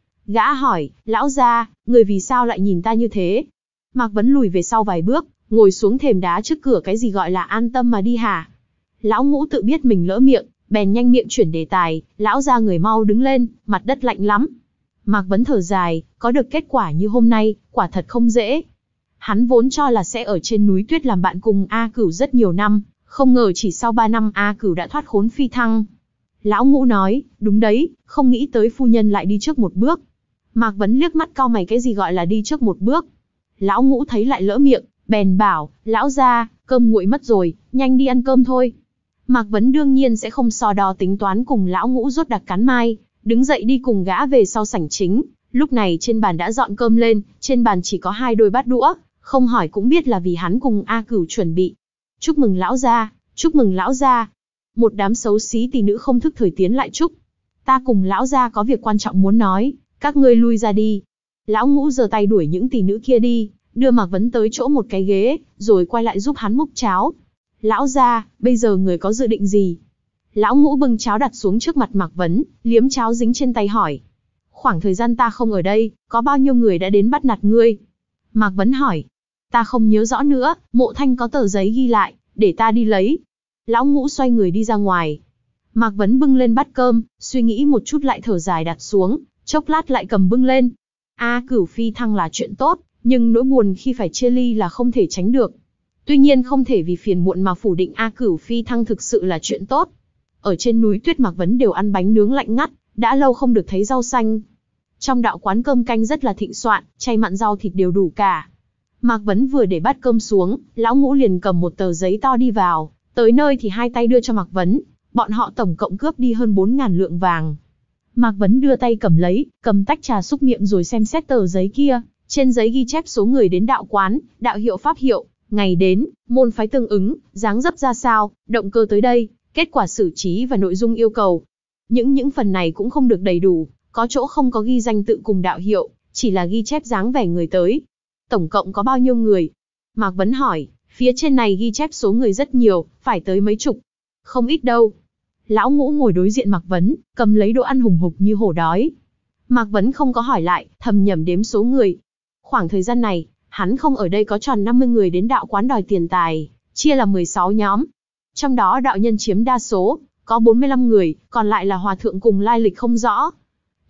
Gã hỏi, lão gia, người vì sao lại nhìn ta như thế? Mạc Vấn lùi về sau vài bước, ngồi xuống thềm đá trước cửa, cái gì gọi là an tâm mà đi hả? Lão Ngũ tự biết mình lỡ miệng, bèn nhanh miệng chuyển đề tài, lão gia người mau đứng lên, mặt đất lạnh lắm. Mạc Vấn thở dài, có được kết quả như hôm nay, quả thật không dễ. Hắn vốn cho là sẽ ở trên núi tuyết làm bạn cùng A Cửu rất nhiều năm, không ngờ chỉ sau ba năm A Cửu đã thoát khốn phi thăng. Lão Ngũ nói, đúng đấy, không nghĩ tới phu nhân lại đi trước một bước. Mạc Vấn liếc mắt cau mày, cái gì gọi là đi trước một bước? Lão Ngũ thấy lại lỡ miệng, bèn bảo, lão gia, cơm nguội mất rồi, nhanh đi ăn cơm thôi. Mạc Vấn đương nhiên sẽ không so đo tính toán cùng Lão Ngũ rốt đặc cắn mai, đứng dậy đi cùng gã về sau sảnh chính. Lúc này trên bàn đã dọn cơm lên, trên bàn chỉ có hai đôi bát đũa, không hỏi cũng biết là vì hắn cùng A Cửu chuẩn bị. Chúc mừng lão gia, chúc mừng lão gia. Một đám xấu xí tỷ nữ không thức thời tiến lại chúc. Ta cùng lão gia có việc quan trọng muốn nói, các ngươi lui ra đi. Lão Ngũ giơ tay đuổi những tỷ nữ kia đi, đưa Mạc Vấn tới chỗ một cái ghế, rồi quay lại giúp hắn múc cháo. Lão gia, bây giờ người có dự định gì? Lão Ngũ bưng cháo đặt xuống trước mặt Mạc Vấn, liếm cháo dính trên tay hỏi. Khoảng thời gian ta không ở đây, có bao nhiêu người đã đến bắt nạt ngươi? Mạc Vấn hỏi. Ta không nhớ rõ nữa, Mộ Thanh có tờ giấy ghi lại, để ta đi lấy. Lão Ngũ xoay người đi ra ngoài. Mạc Vấn bưng lên bát cơm, suy nghĩ một chút lại thở dài đặt xuống, chốc lát lại cầm bưng lên. A Cửu phi thăng là chuyện tốt, nhưng nỗi buồn khi phải chia ly là không thể tránh được. Tuy nhiên không thể vì phiền muộn mà phủ định A Cửu phi thăng thực sự là chuyện tốt. Ở trên núi tuyết Mạc Vấn đều ăn bánh nướng lạnh ngắt, đã lâu không được thấy rau xanh. Trong đạo quán cơm canh rất là thịnh soạn, chay mặn rau thịt đều đủ cả. Mạc Vấn vừa để bát cơm xuống, Lão Ngũ liền cầm một tờ giấy to đi vào, tới nơi thì hai tay đưa cho Mạc Vấn, bọn họ tổng cộng cướp đi hơn bốn ngàn lượng vàng. Mạc Vấn đưa tay cầm lấy, cầm tách trà xúc miệng rồi xem xét tờ giấy kia, trên giấy ghi chép số người đến đạo quán, đạo hiệu pháp hiệu, ngày đến, môn phái tương ứng, dáng dấp ra sao, động cơ tới đây, kết quả xử trí và nội dung yêu cầu. Những những phần này cũng không được đầy đủ, có chỗ không có ghi danh tự cùng đạo hiệu, chỉ là ghi chép dáng vẻ người tới. Tổng cộng có bao nhiêu người? Mạc Vấn hỏi, phía trên này ghi chép số người rất nhiều, phải tới mấy chục. Không ít đâu. Lão Ngũ ngồi đối diện Mạc Vấn, cầm lấy đồ ăn hùng hục như hổ đói. Mạc Vấn không có hỏi lại, thầm nhẩm đếm số người. Khoảng thời gian này, hắn không ở đây có tròn năm mươi người đến đạo quán đòi tiền tài, chia là mười sáu nhóm. Trong đó đạo nhân chiếm đa số, có bốn mươi lăm người, còn lại là hòa thượng cùng lai lịch không rõ.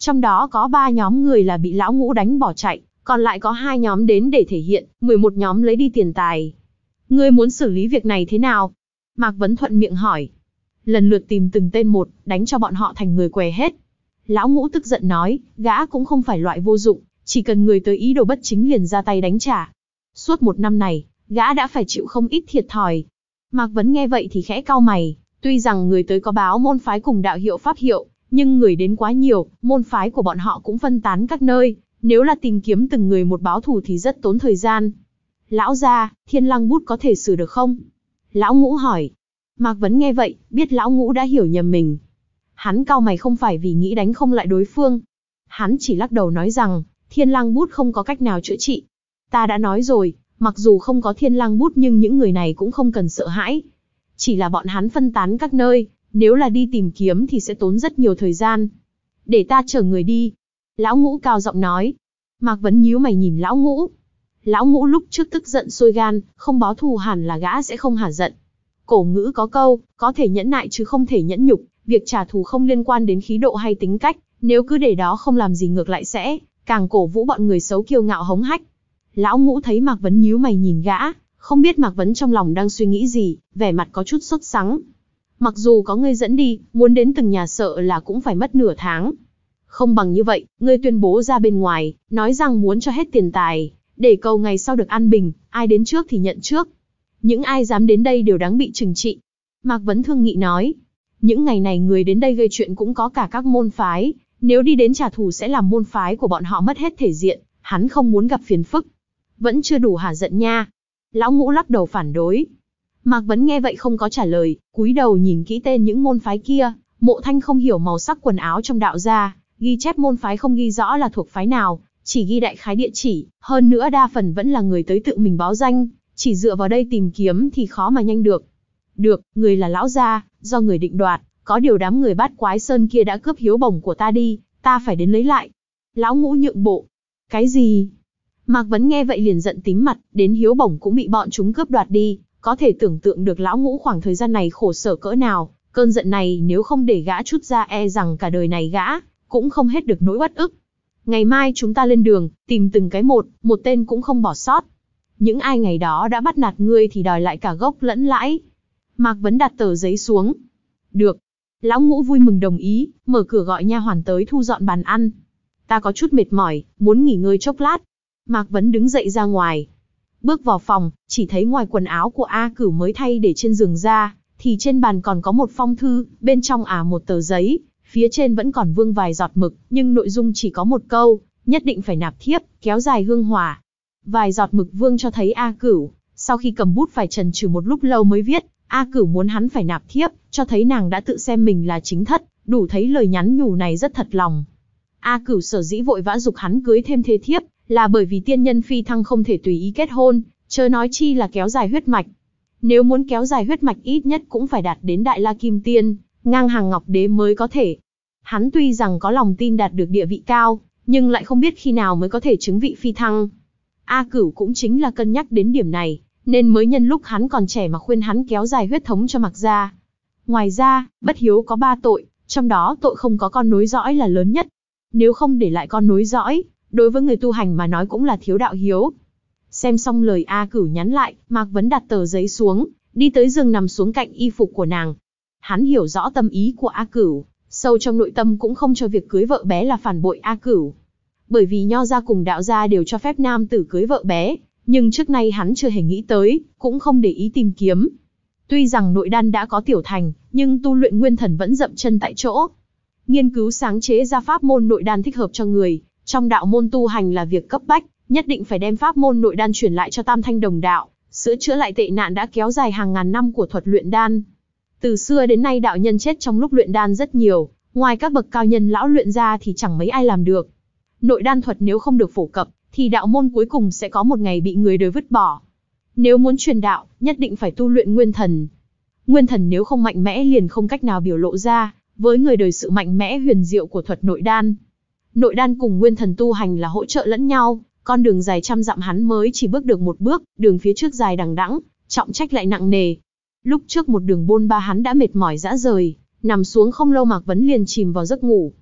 Trong đó có ba nhóm người là bị lão ngũ đánh bỏ chạy, còn lại có hai nhóm đến để thể hiện, mười một nhóm lấy đi tiền tài. Ngươi muốn xử lý việc này thế nào? Mạc Vấn thuận miệng hỏi. Lần lượt tìm từng tên một, đánh cho bọn họ thành người què hết. Lão ngũ tức giận nói, gã cũng không phải loại vô dụng, chỉ cần người tới ý đồ bất chính liền ra tay đánh trả. Suốt một năm này, gã đã phải chịu không ít thiệt thòi. Mạc Vấn nghe vậy thì khẽ cau mày, tuy rằng người tới có báo môn phái cùng đạo hiệu pháp hiệu, nhưng người đến quá nhiều, môn phái của bọn họ cũng phân tán các nơi, nếu là tìm kiếm từng người một báo thù thì rất tốn thời gian. Lão gia, Thiên Lăng bút có thể xử được không? Lão ngũ hỏi. Mạc Vấn nghe vậy, biết lão ngũ đã hiểu nhầm mình. Hắn cau mày không phải vì nghĩ đánh không lại đối phương. Hắn chỉ lắc đầu nói rằng, Thiên Lăng bút không có cách nào chữa trị. Ta đã nói rồi, mặc dù không có Thiên Lăng bút nhưng những người này cũng không cần sợ hãi. Chỉ là bọn hắn phân tán các nơi, nếu là đi tìm kiếm thì sẽ tốn rất nhiều thời gian. Để ta chở người đi. Lão ngũ cao giọng nói. Mạc Vấn nhíu mày nhìn lão ngũ. Lão ngũ lúc trước tức giận sôi gan, không báo thù hẳn là gã sẽ không hả giận. Cổ ngữ có câu, có thể nhẫn nại chứ không thể nhẫn nhục, việc trả thù không liên quan đến khí độ hay tính cách, nếu cứ để đó không làm gì ngược lại sẽ càng cổ vũ bọn người xấu kiêu ngạo hống hách. Lão ngũ thấy Mạc Vấn nhíu mày nhìn gã, không biết Mạc Vấn trong lòng đang suy nghĩ gì, vẻ mặt có chút sốt sắng. Mặc dù có ngươi dẫn đi, muốn đến từng nhà sợ là cũng phải mất nửa tháng. Không bằng như vậy, ngươi tuyên bố ra bên ngoài, nói rằng muốn cho hết tiền tài, để cầu ngày sau được an bình, ai đến trước thì nhận trước. Những ai dám đến đây đều đáng bị trừng trị. Mạc Vấn thương nghị nói. Những ngày này người đến đây gây chuyện cũng có cả các môn phái, nếu đi đến trả thù sẽ làm môn phái của bọn họ mất hết thể diện, hắn không muốn gặp phiền phức. Vẫn chưa đủ hả giận nha. Lão ngũ lắc đầu phản đối. Mạc Vấn nghe vậy không có trả lời, cúi đầu nhìn kỹ tên những môn phái kia. Mộ Thanh không hiểu màu sắc quần áo trong đạo gia, ghi chép môn phái không ghi rõ là thuộc phái nào, chỉ ghi đại khái địa chỉ, hơn nữa đa phần vẫn là người tới tự mình báo danh, chỉ dựa vào đây tìm kiếm thì khó mà nhanh được. Được, người là lão gia, do người định đoạt, có điều đám người Bát Quái Sơn kia đã cướp hiếu bổng của ta đi, ta phải đến lấy lại. Lão ngũ nhượng bộ. Cái gì? Mạc Vấn nghe vậy liền giận tím mặt, đến hiếu bổng cũng bị bọn chúng cướp đoạt đi, có thể tưởng tượng được lão ngũ khoảng thời gian này khổ sở cỡ nào, cơn giận này nếu không để gã chút ra e rằng cả đời này gã cũng không hết được nỗi uất ức. Ngày mai chúng ta lên đường, tìm từng cái một, một tên cũng không bỏ sót. Những ai ngày đó đã bắt nạt ngươi thì đòi lại cả gốc lẫn lãi. Mạc Vấn đặt tờ giấy xuống. Được. Lão ngũ vui mừng đồng ý, mở cửa gọi nha hoàn tới thu dọn bàn ăn. Ta có chút mệt mỏi, muốn nghỉ ngơi chốc lát. Mạc Vấn đứng dậy ra ngoài. Bước vào phòng, chỉ thấy ngoài quần áo của A Cửu mới thay để trên giường ra, thì trên bàn còn có một phong thư, bên trong à một tờ giấy, phía trên vẫn còn vương vài giọt mực, nhưng nội dung chỉ có một câu, nhất định phải nạp thiếp, kéo dài hương hỏa. Vài giọt mực vương cho thấy A Cửu, sau khi cầm bút phải chần chừ một lúc lâu mới viết, A Cửu muốn hắn phải nạp thiếp, cho thấy nàng đã tự xem mình là chính thất, đủ thấy lời nhắn nhủ này rất thật lòng. A Cửu sở dĩ vội vã giục hắn cưới thêm thê thiếp, là bởi vì tiên nhân phi thăng không thể tùy ý kết hôn, chớ nói chi là kéo dài huyết mạch. Nếu muốn kéo dài huyết mạch ít nhất cũng phải đạt đến Đại La Kim Tiên, ngang hàng Ngọc Đế mới có thể. Hắn tuy rằng có lòng tin đạt được địa vị cao, nhưng lại không biết khi nào mới có thể chứng vị phi thăng. A Cửu cũng chính là cân nhắc đến điểm này, nên mới nhân lúc hắn còn trẻ mà khuyên hắn kéo dài huyết thống cho Mạc gia. Ngoài ra, bất hiếu có ba tội, trong đó tội không có con nối dõi là lớn nhất. Nếu không để lại con nối dõi, đối với người tu hành mà nói cũng là thiếu đạo hiếu. Xem xong lời A Cửu nhắn lại, Mạc Vấn đặt tờ giấy xuống, đi tới giường nằm xuống cạnh y phục của nàng. Hắn hiểu rõ tâm ý của A Cửu, sâu trong nội tâm cũng không cho việc cưới vợ bé là phản bội A Cửu. Bởi vì nho gia cùng đạo gia đều cho phép nam tử cưới vợ bé, nhưng trước nay hắn chưa hề nghĩ tới, cũng không để ý tìm kiếm. Tuy rằng nội đan đã có tiểu thành, nhưng tu luyện nguyên thần vẫn dậm chân tại chỗ. Nghiên cứu sáng chế ra pháp môn nội đan thích hợp cho người, trong đạo môn tu hành là việc cấp bách, nhất định phải đem pháp môn nội đan chuyển lại cho Tam Thanh Đồng đạo, sửa chữa lại tệ nạn đã kéo dài hàng ngàn năm của thuật luyện đan. Từ xưa đến nay đạo nhân chết trong lúc luyện đan rất nhiều, ngoài các bậc cao nhân lão luyện ra thì chẳng mấy ai làm được. Nội đan thuật nếu không được phổ cập, thì đạo môn cuối cùng sẽ có một ngày bị người đời vứt bỏ. Nếu muốn truyền đạo, nhất định phải tu luyện nguyên thần. Nguyên thần nếu không mạnh mẽ liền không cách nào biểu lộ ra với người đời sự mạnh mẽ huyền diệu của thuật nội đan. Nội đan cùng nguyên thần tu hành là hỗ trợ lẫn nhau, con đường dài trăm dặm hắn mới chỉ bước được một bước, đường phía trước dài đằng đẵng, trọng trách lại nặng nề. Lúc trước một đường bôn ba hắn đã mệt mỏi rã rời, nằm xuống không lâu Mạc Vấn liền chìm vào giấc ngủ.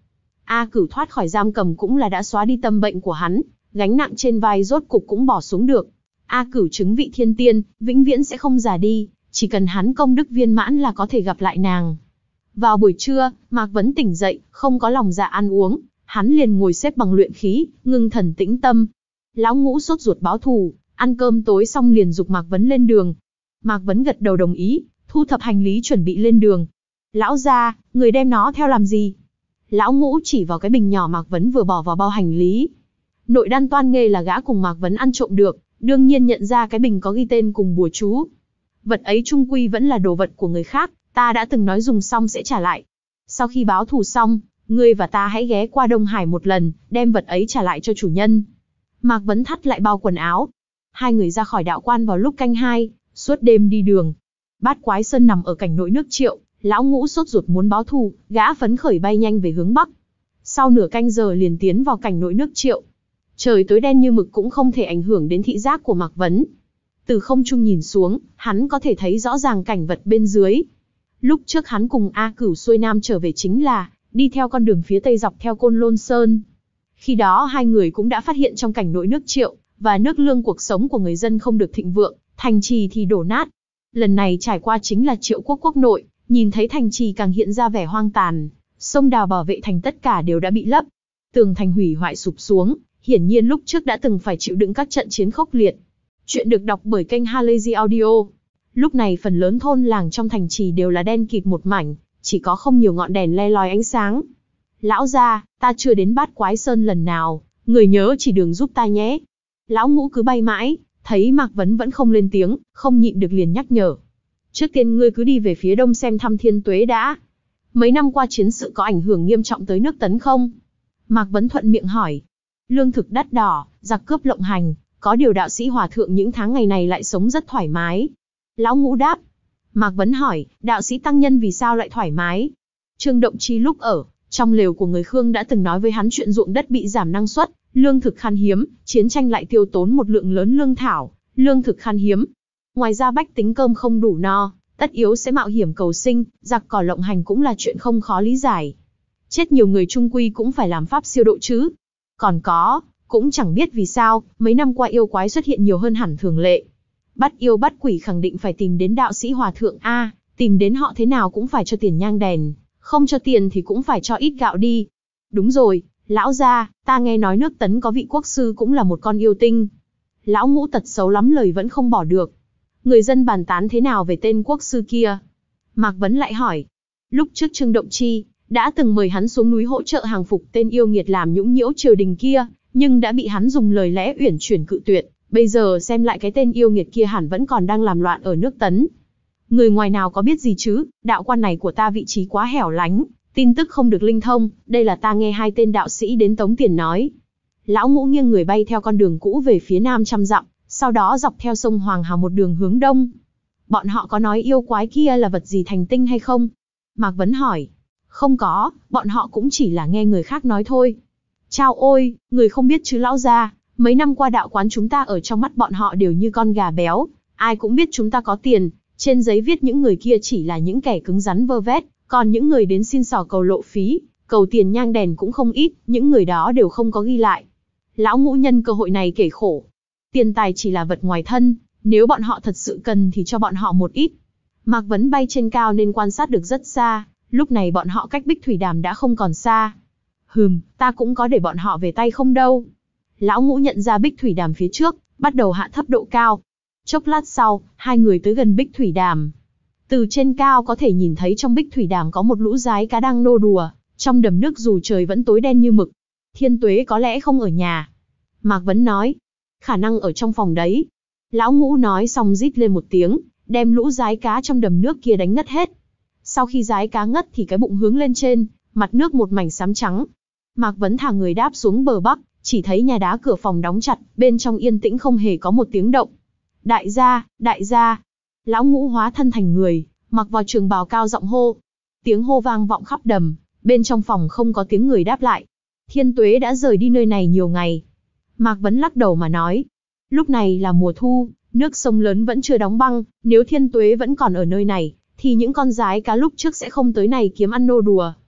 A Cửu thoát khỏi giam cầm cũng là đã xóa đi tâm bệnh của hắn, gánh nặng trên vai rốt cục cũng bỏ xuống được. A Cửu chứng vị thiên tiên, vĩnh viễn sẽ không già đi, chỉ cần hắn công đức viên mãn là có thể gặp lại nàng. Vào buổi trưa, Mạc Vấn tỉnh dậy, không có lòng dạ ăn uống, hắn liền ngồi xếp bằng luyện khí, ngưng thần tĩnh tâm. Lão Ngũ sốt ruột báo thù, ăn cơm tối xong liền giục Mạc Vấn lên đường. Mạc Vấn gật đầu đồng ý, thu thập hành lý chuẩn bị lên đường. Lão gia, người đem nó theo làm gì? Lão Ngũ chỉ vào cái bình nhỏ Mạc Vấn vừa bỏ vào bao hành lý. Nội đan toan nghê là gã cùng Mạc Vấn ăn trộm được, đương nhiên nhận ra cái bình có ghi tên cùng bùa chú. Vật ấy chung quy vẫn là đồ vật của người khác, ta đã từng nói dùng xong sẽ trả lại. Sau khi báo thù xong, ngươi và ta hãy ghé qua Đông Hải một lần, đem vật ấy trả lại cho chủ nhân. Mạc Vấn thắt lại bao quần áo. Hai người ra khỏi đạo quan vào lúc canh hai, suốt đêm đi đường. Bát Quái Sơn nằm ở cảnh nội nước Triệu, Lão Ngũ sốt ruột muốn báo thù, gã phấn khởi bay nhanh về hướng bắc. Sau nửa canh giờ liền tiến vào cảnh nội nước Triệu. Trời tối đen như mực cũng không thể ảnh hưởng đến thị giác của Mạc Vấn. Từ không trung nhìn xuống, hắn có thể thấy rõ ràng cảnh vật bên dưới. Lúc trước hắn cùng A Cửu xuôi nam trở về chính là đi theo con đường phía tây dọc theo Côn Lôn Sơn. Khi đó hai người cũng đã phát hiện trong cảnh nội nước Triệu và nước Lương cuộc sống của người dân không được thịnh vượng, thành trì thì đổ nát. Lần này trải qua chính là Triệu quốc quốc nội, nhìn thấy thành trì càng hiện ra vẻ hoang tàn, sông đào bảo vệ thành tất cả đều đã bị lấp, tường thành hủy hoại sụp xuống, hiển nhiên lúc trước đã từng phải chịu đựng các trận chiến khốc liệt. Chuyện được đọc bởi kênh Halazy Audio. Lúc này phần lớn thôn làng trong thành trì đều là đen kịt một mảnh, chỉ có không nhiều ngọn đèn le lói ánh sáng. Lão gia, ta chưa đến Bát Quái Sơn lần nào, người nhớ chỉ đường giúp ta nhé. Lão Ngũ cứ bay mãi, thấy Mạc Vấn vẫn không lên tiếng, không nhịn được liền nhắc nhở. Trước tiên ngươi cứ đi về phía đông xem thăm Thiên Tuế đã. Mấy năm qua chiến sự có ảnh hưởng nghiêm trọng tới nước Tấn không? Mạc Vấn thuận miệng hỏi. Lương thực đắt đỏ, giặc cướp lộng hành, có điều đạo sĩ hòa thượng những tháng ngày này lại sống rất thoải mái. Lão Ngũ đáp. Mạc Vấn hỏi, đạo sĩ tăng nhân vì sao lại thoải mái? Trương Động Chi lúc ở trong lều của người Khương đã từng nói với hắn chuyện ruộng đất bị giảm năng suất, lương thực khan hiếm, chiến tranh lại tiêu tốn một lượng lớn lương thảo, lương thực khan hiếm. Ngoài ra bách tính cơm không đủ no, tất yếu sẽ mạo hiểm cầu sinh, giặc cỏ lộng hành cũng là chuyện không khó lý giải. Chết nhiều người chung quy cũng phải làm pháp siêu độ chứ. Còn có, cũng chẳng biết vì sao, mấy năm qua yêu quái xuất hiện nhiều hơn hẳn thường lệ. Bắt yêu bắt quỷ khẳng định phải tìm đến đạo sĩ hòa thượng A, tìm đến họ thế nào cũng phải cho tiền nhang đèn, không cho tiền thì cũng phải cho ít gạo đi. Đúng rồi, lão gia, ta nghe nói nước Tấn có vị quốc sư cũng là một con yêu tinh. Lão Ngũ tật xấu lắm lời vẫn không bỏ được. Người dân bàn tán thế nào về tên quốc sư kia? Mạc Vấn lại hỏi. Lúc trước Trương Động Chi đã từng mời hắn xuống núi hỗ trợ hàng phục tên yêu nghiệt làm nhũng nhiễu triều đình kia, nhưng đã bị hắn dùng lời lẽ uyển chuyển cự tuyệt. Bây giờ xem lại cái tên yêu nghiệt kia hẳn vẫn còn đang làm loạn ở nước Tấn. Người ngoài nào có biết gì chứ, đạo quan này của ta vị trí quá hẻo lánh, tin tức không được linh thông, đây là ta nghe hai tên đạo sĩ đến tống tiền nói. Lão Ngũ nghiêng người bay theo con đường cũ về phía nam trăm dặm, sau đó dọc theo sông Hoàng Hà một đường hướng đông. Bọn họ có nói yêu quái kia là vật gì thành tinh hay không? Mạc Vấn hỏi. Không có, bọn họ cũng chỉ là nghe người khác nói thôi. Chao ôi, người không biết chứ lão gia, mấy năm qua đạo quán chúng ta ở trong mắt bọn họ đều như con gà béo, ai cũng biết chúng ta có tiền, trên giấy viết những người kia chỉ là những kẻ cứng rắn vơ vét, còn những người đến xin xỏ cầu lộ phí, cầu tiền nhang đèn cũng không ít, những người đó đều không có ghi lại. Lão Ngũ nhân cơ hội này kể khổ. Tiền tài chỉ là vật ngoài thân, nếu bọn họ thật sự cần thì cho bọn họ một ít. Mạc Vấn bay trên cao nên quan sát được rất xa, lúc này bọn họ cách Bích Thủy Đàm đã không còn xa. Hừm, ta cũng có để bọn họ về tay không đâu. Lão Ngũ nhận ra Bích Thủy Đàm phía trước, bắt đầu hạ thấp độ cao. Chốc lát sau, hai người tới gần Bích Thủy Đàm. Từ trên cao có thể nhìn thấy trong Bích Thủy Đàm có một lũ giái cá đang nô đùa, trong đầm nước dù trời vẫn tối đen như mực. Thiên Tuế có lẽ không ở nhà. Mạc Vấn nói, khả năng ở trong phòng đấy. Lão Ngũ nói xong rít lên một tiếng, đem lũ giái cá trong đầm nước kia đánh ngất hết. Sau khi giái cá ngất thì cái bụng hướng lên trên, mặt nước một mảnh xám trắng. Mạc Vấn thả người đáp xuống bờ bắc, chỉ thấy nhà đá cửa phòng đóng chặt, bên trong yên tĩnh không hề có một tiếng động. Đại gia, đại gia. Lão Ngũ hóa thân thành người, mặc vào trường bào cao giọng hô. Tiếng hô vang vọng khắp đầm, bên trong phòng không có tiếng người đáp lại. Thiên Tuế đã rời đi nơi này nhiều ngày. Mạc Vấn lắc đầu mà nói. Lúc này là mùa thu, nước sông lớn vẫn chưa đóng băng, nếu Thiên Tuế vẫn còn ở nơi này, thì những con giái cá lúc trước sẽ không tới này kiếm ăn nô đùa.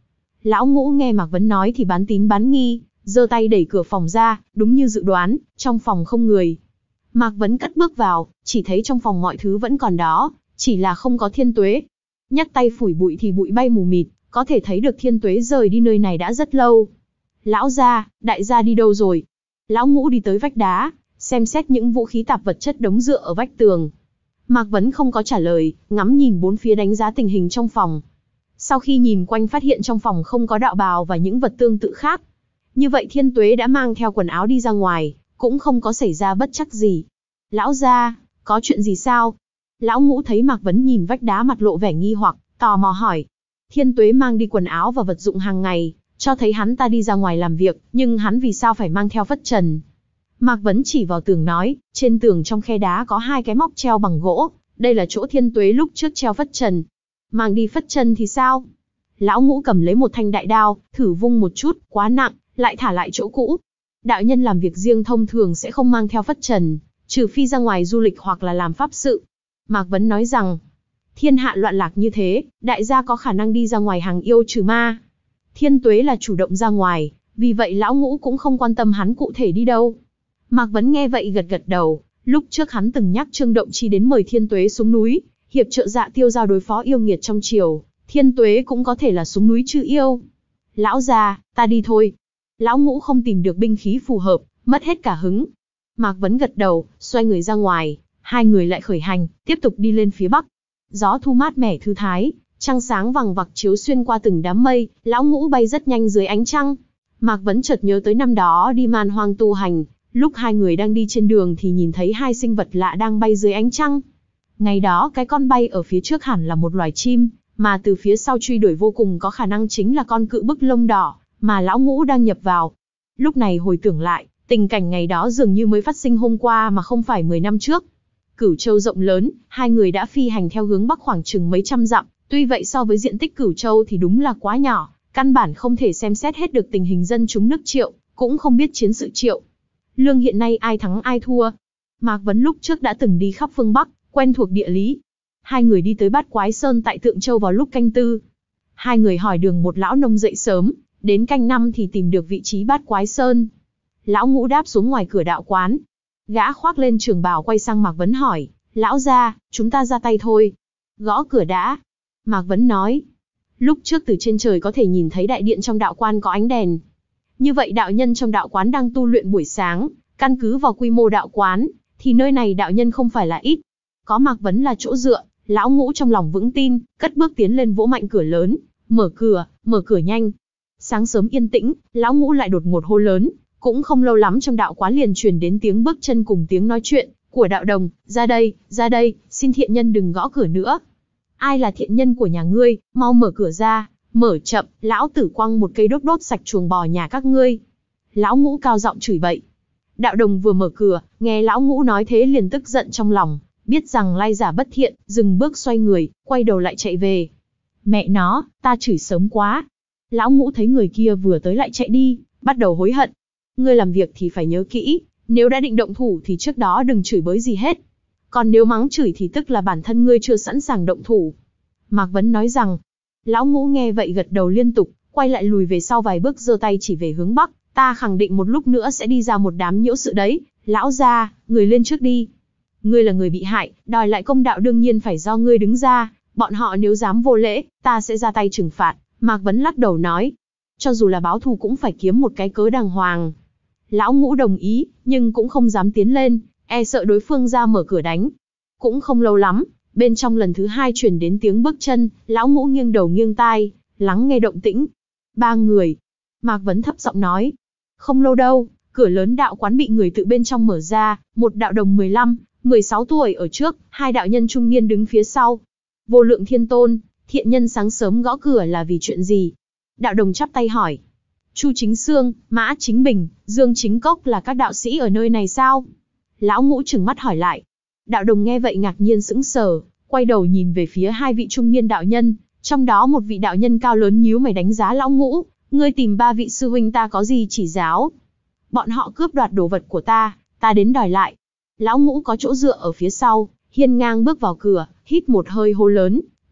Lão Ngũ nghe Mạc Vấn nói thì bán tín bán nghi, giơ tay đẩy cửa phòng ra, đúng như dự đoán, trong phòng không người. Mạc Vấn cất bước vào, chỉ thấy trong phòng mọi thứ vẫn còn đó, chỉ là không có Thiên Tuế. Nhắc tay phủi bụi thì bụi bay mù mịt, có thể thấy được Thiên Tuế rời đi nơi này đã rất lâu. Lão gia, đại gia đi đâu rồi? Lão Ngũ đi tới vách đá, xem xét những vũ khí tạp vật chất đống dựa ở vách tường. Mạc Vấn không có trả lời, ngắm nhìn bốn phía đánh giá tình hình trong phòng. Sau khi nhìn quanh phát hiện trong phòng không có đạo bào và những vật tương tự khác. Như vậy Thiên Tuế đã mang theo quần áo đi ra ngoài, cũng không có xảy ra bất trắc gì. Lão gia, có chuyện gì sao? Lão Ngũ thấy Mạc Vấn nhìn vách đá mặt lộ vẻ nghi hoặc, tò mò hỏi. Thiên Tuế mang đi quần áo và vật dụng hàng ngày, cho thấy hắn ta đi ra ngoài làm việc, nhưng hắn vì sao phải mang theo phất trần? Mạc Vấn chỉ vào tường nói, trên tường trong khe đá có hai cái móc treo bằng gỗ, đây là chỗ Thiên Tuế lúc trước treo phất trần. Mang đi phất trần thì sao? Lão Ngũ cầm lấy một thanh đại đao, thử vung một chút, quá nặng, lại thả lại chỗ cũ. Đạo nhân làm việc riêng thông thường sẽ không mang theo phất trần, trừ phi ra ngoài du lịch hoặc là làm pháp sự. Mạc Vấn nói rằng, thiên hạ loạn lạc như thế, đại gia có khả năng đi ra ngoài hàng yêu trừ ma. Thiên Tuế là chủ động ra ngoài, vì vậy Lão Ngũ cũng không quan tâm hắn cụ thể đi đâu. Mạc Vấn nghe vậy gật gật đầu, lúc trước hắn từng nhắc Trương Động Chi đến mời Thiên Tuế xuống núi, hiệp trợ Dạ Tiêu Giao đối phó yêu nghiệt trong triều, Thiên Tuế cũng có thể là xuống núi trừ yêu. Lão gia, ta đi thôi. Lão Ngũ không tìm được binh khí phù hợp, mất hết cả hứng. Mạc Vấn gật đầu, xoay người ra ngoài, hai người lại khởi hành, tiếp tục đi lên phía bắc. Gió thu mát mẻ thư thái, trăng sáng vằng vặc chiếu xuyên qua từng đám mây, Lão Ngũ bay rất nhanh dưới ánh trăng. Mạc Vấn chợt nhớ tới năm đó đi man hoang tu hành, lúc hai người đang đi trên đường thì nhìn thấy hai sinh vật lạ đang bay dưới ánh trăng. Ngày đó cái con bay ở phía trước hẳn là một loài chim, mà từ phía sau truy đuổi vô cùng có khả năng chính là con cự bức lông đỏ, mà Lão Ngũ đang nhập vào. Lúc này hồi tưởng lại, tình cảnh ngày đó dường như mới phát sinh hôm qua mà không phải mười năm trước. Cửu Châu rộng lớn, hai người đã phi hành theo hướng bắc khoảng chừng mấy trăm dặm, tuy vậy so với diện tích Cửu Châu thì đúng là quá nhỏ, căn bản không thể xem xét hết được tình hình dân chúng nước Triệu, cũng không biết chiến sự Triệu Lương hiện nay ai thắng ai thua. Mạc Vấn lúc trước đã từng đi khắp phương Bắc, quen thuộc địa lý. Hai người đi tới Bát Quái Sơn tại Tượng Châu vào lúc canh tư. Hai người hỏi đường một lão nông dậy sớm, đến canh năm thì tìm được vị trí Bát Quái Sơn. Lão Ngũ đáp xuống ngoài cửa đạo quán. Gã khoác lên trường bào quay sang Mạc Vấn hỏi, lão gia, chúng ta ra tay thôi. Gõ cửa đã. Mạc Vấn nói, lúc trước từ trên trời có thể nhìn thấy đại điện trong đạo quan có ánh đèn. Như vậy đạo nhân trong đạo quán đang tu luyện buổi sáng, căn cứ vào quy mô đạo quán, thì nơi này đạo nhân không phải là ít. Có Mạc Vấn là chỗ dựa, Lão Ngũ trong lòng vững tin, cất bước tiến lên vỗ mạnh cửa lớn, mở cửa, mở cửa nhanh. Sáng sớm yên tĩnh, Lão Ngũ lại đột ngột hô lớn, cũng không lâu lắm trong đạo quán liền truyền đến tiếng bước chân cùng tiếng nói chuyện của đạo đồng, ra đây, ra đây, xin thiện nhân đừng gõ cửa nữa. Ai là thiện nhân của nhà ngươi, mau mở cửa ra, mở chậm, lão tử quăng một cây đốt đốt sạch chuồng bò nhà các ngươi. Lão Ngũ cao giọng chửi bậy. Đạo đồng vừa mở cửa, nghe Lão Ngũ nói thế liền tức giận trong lòng, biết rằng lai giả bất thiện, dừng bước xoay người, quay đầu lại chạy về. Mẹ nó, ta chửi sớm quá. Lão Ngũ thấy người kia vừa tới lại chạy đi, bắt đầu hối hận. Ngươi làm việc thì phải nhớ kỹ, nếu đã định động thủ thì trước đó đừng chửi bới gì hết. Còn nếu mắng chửi thì tức là bản thân ngươi chưa sẵn sàng động thủ. Mạc Vấn nói rằng. Lão Ngũ nghe vậy gật đầu liên tục, quay lại lùi về sau vài bước giơ tay chỉ về hướng bắc. Ta khẳng định một lúc nữa sẽ đi ra một đám nhiễu sự đấy. Lão gia, người lên trước đi. Ngươi là người bị hại, đòi lại công đạo đương nhiên phải do ngươi đứng ra. Bọn họ nếu dám vô lễ, ta sẽ ra tay trừng phạt. Mạc Vấn lắc đầu nói. Cho dù là báo thù cũng phải kiếm một cái cớ đàng hoàng. Lão Ngũ đồng ý, nhưng cũng không dám tiến lên, e sợ đối phương ra mở cửa đánh. Cũng không lâu lắm, bên trong lần thứ hai truyền đến tiếng bước chân, Lão Ngũ nghiêng đầu nghiêng tai, lắng nghe động tĩnh. Ba người. Mạc Vấn thấp giọng nói. Không lâu đâu, cửa lớn đạo quán bị người tự bên trong mở ra, một đạo đồng mười lăm, mười sáu tuổi ở trước, hai đạo nhân trung niên đứng phía sau. Vô Lượng Thiên Tôn, thiện nhân sáng sớm gõ cửa là vì chuyện gì? Đạo đồng chắp tay hỏi. Chu Chính Sương, Mã Chính Bình, Dương Chính Cốc là các đạo sĩ ở nơi này sao? Lão Ngũ trừng mắt hỏi lại. Đạo đồng nghe vậy ngạc nhiên sững sờ, quay đầu nhìn về phía hai vị trung niên đạo nhân, trong đó một vị đạo nhân cao lớn nhíu mày đánh giá Lão Ngũ, ngươi tìm ba vị sư huynh ta có gì chỉ giáo? Bọn họ cướp đoạt đồ vật của ta, ta đến đòi lại. Lão Ngũ có chỗ dựa ở phía sau, hiên ngang bước vào cửa, hít một hơi hô lớn,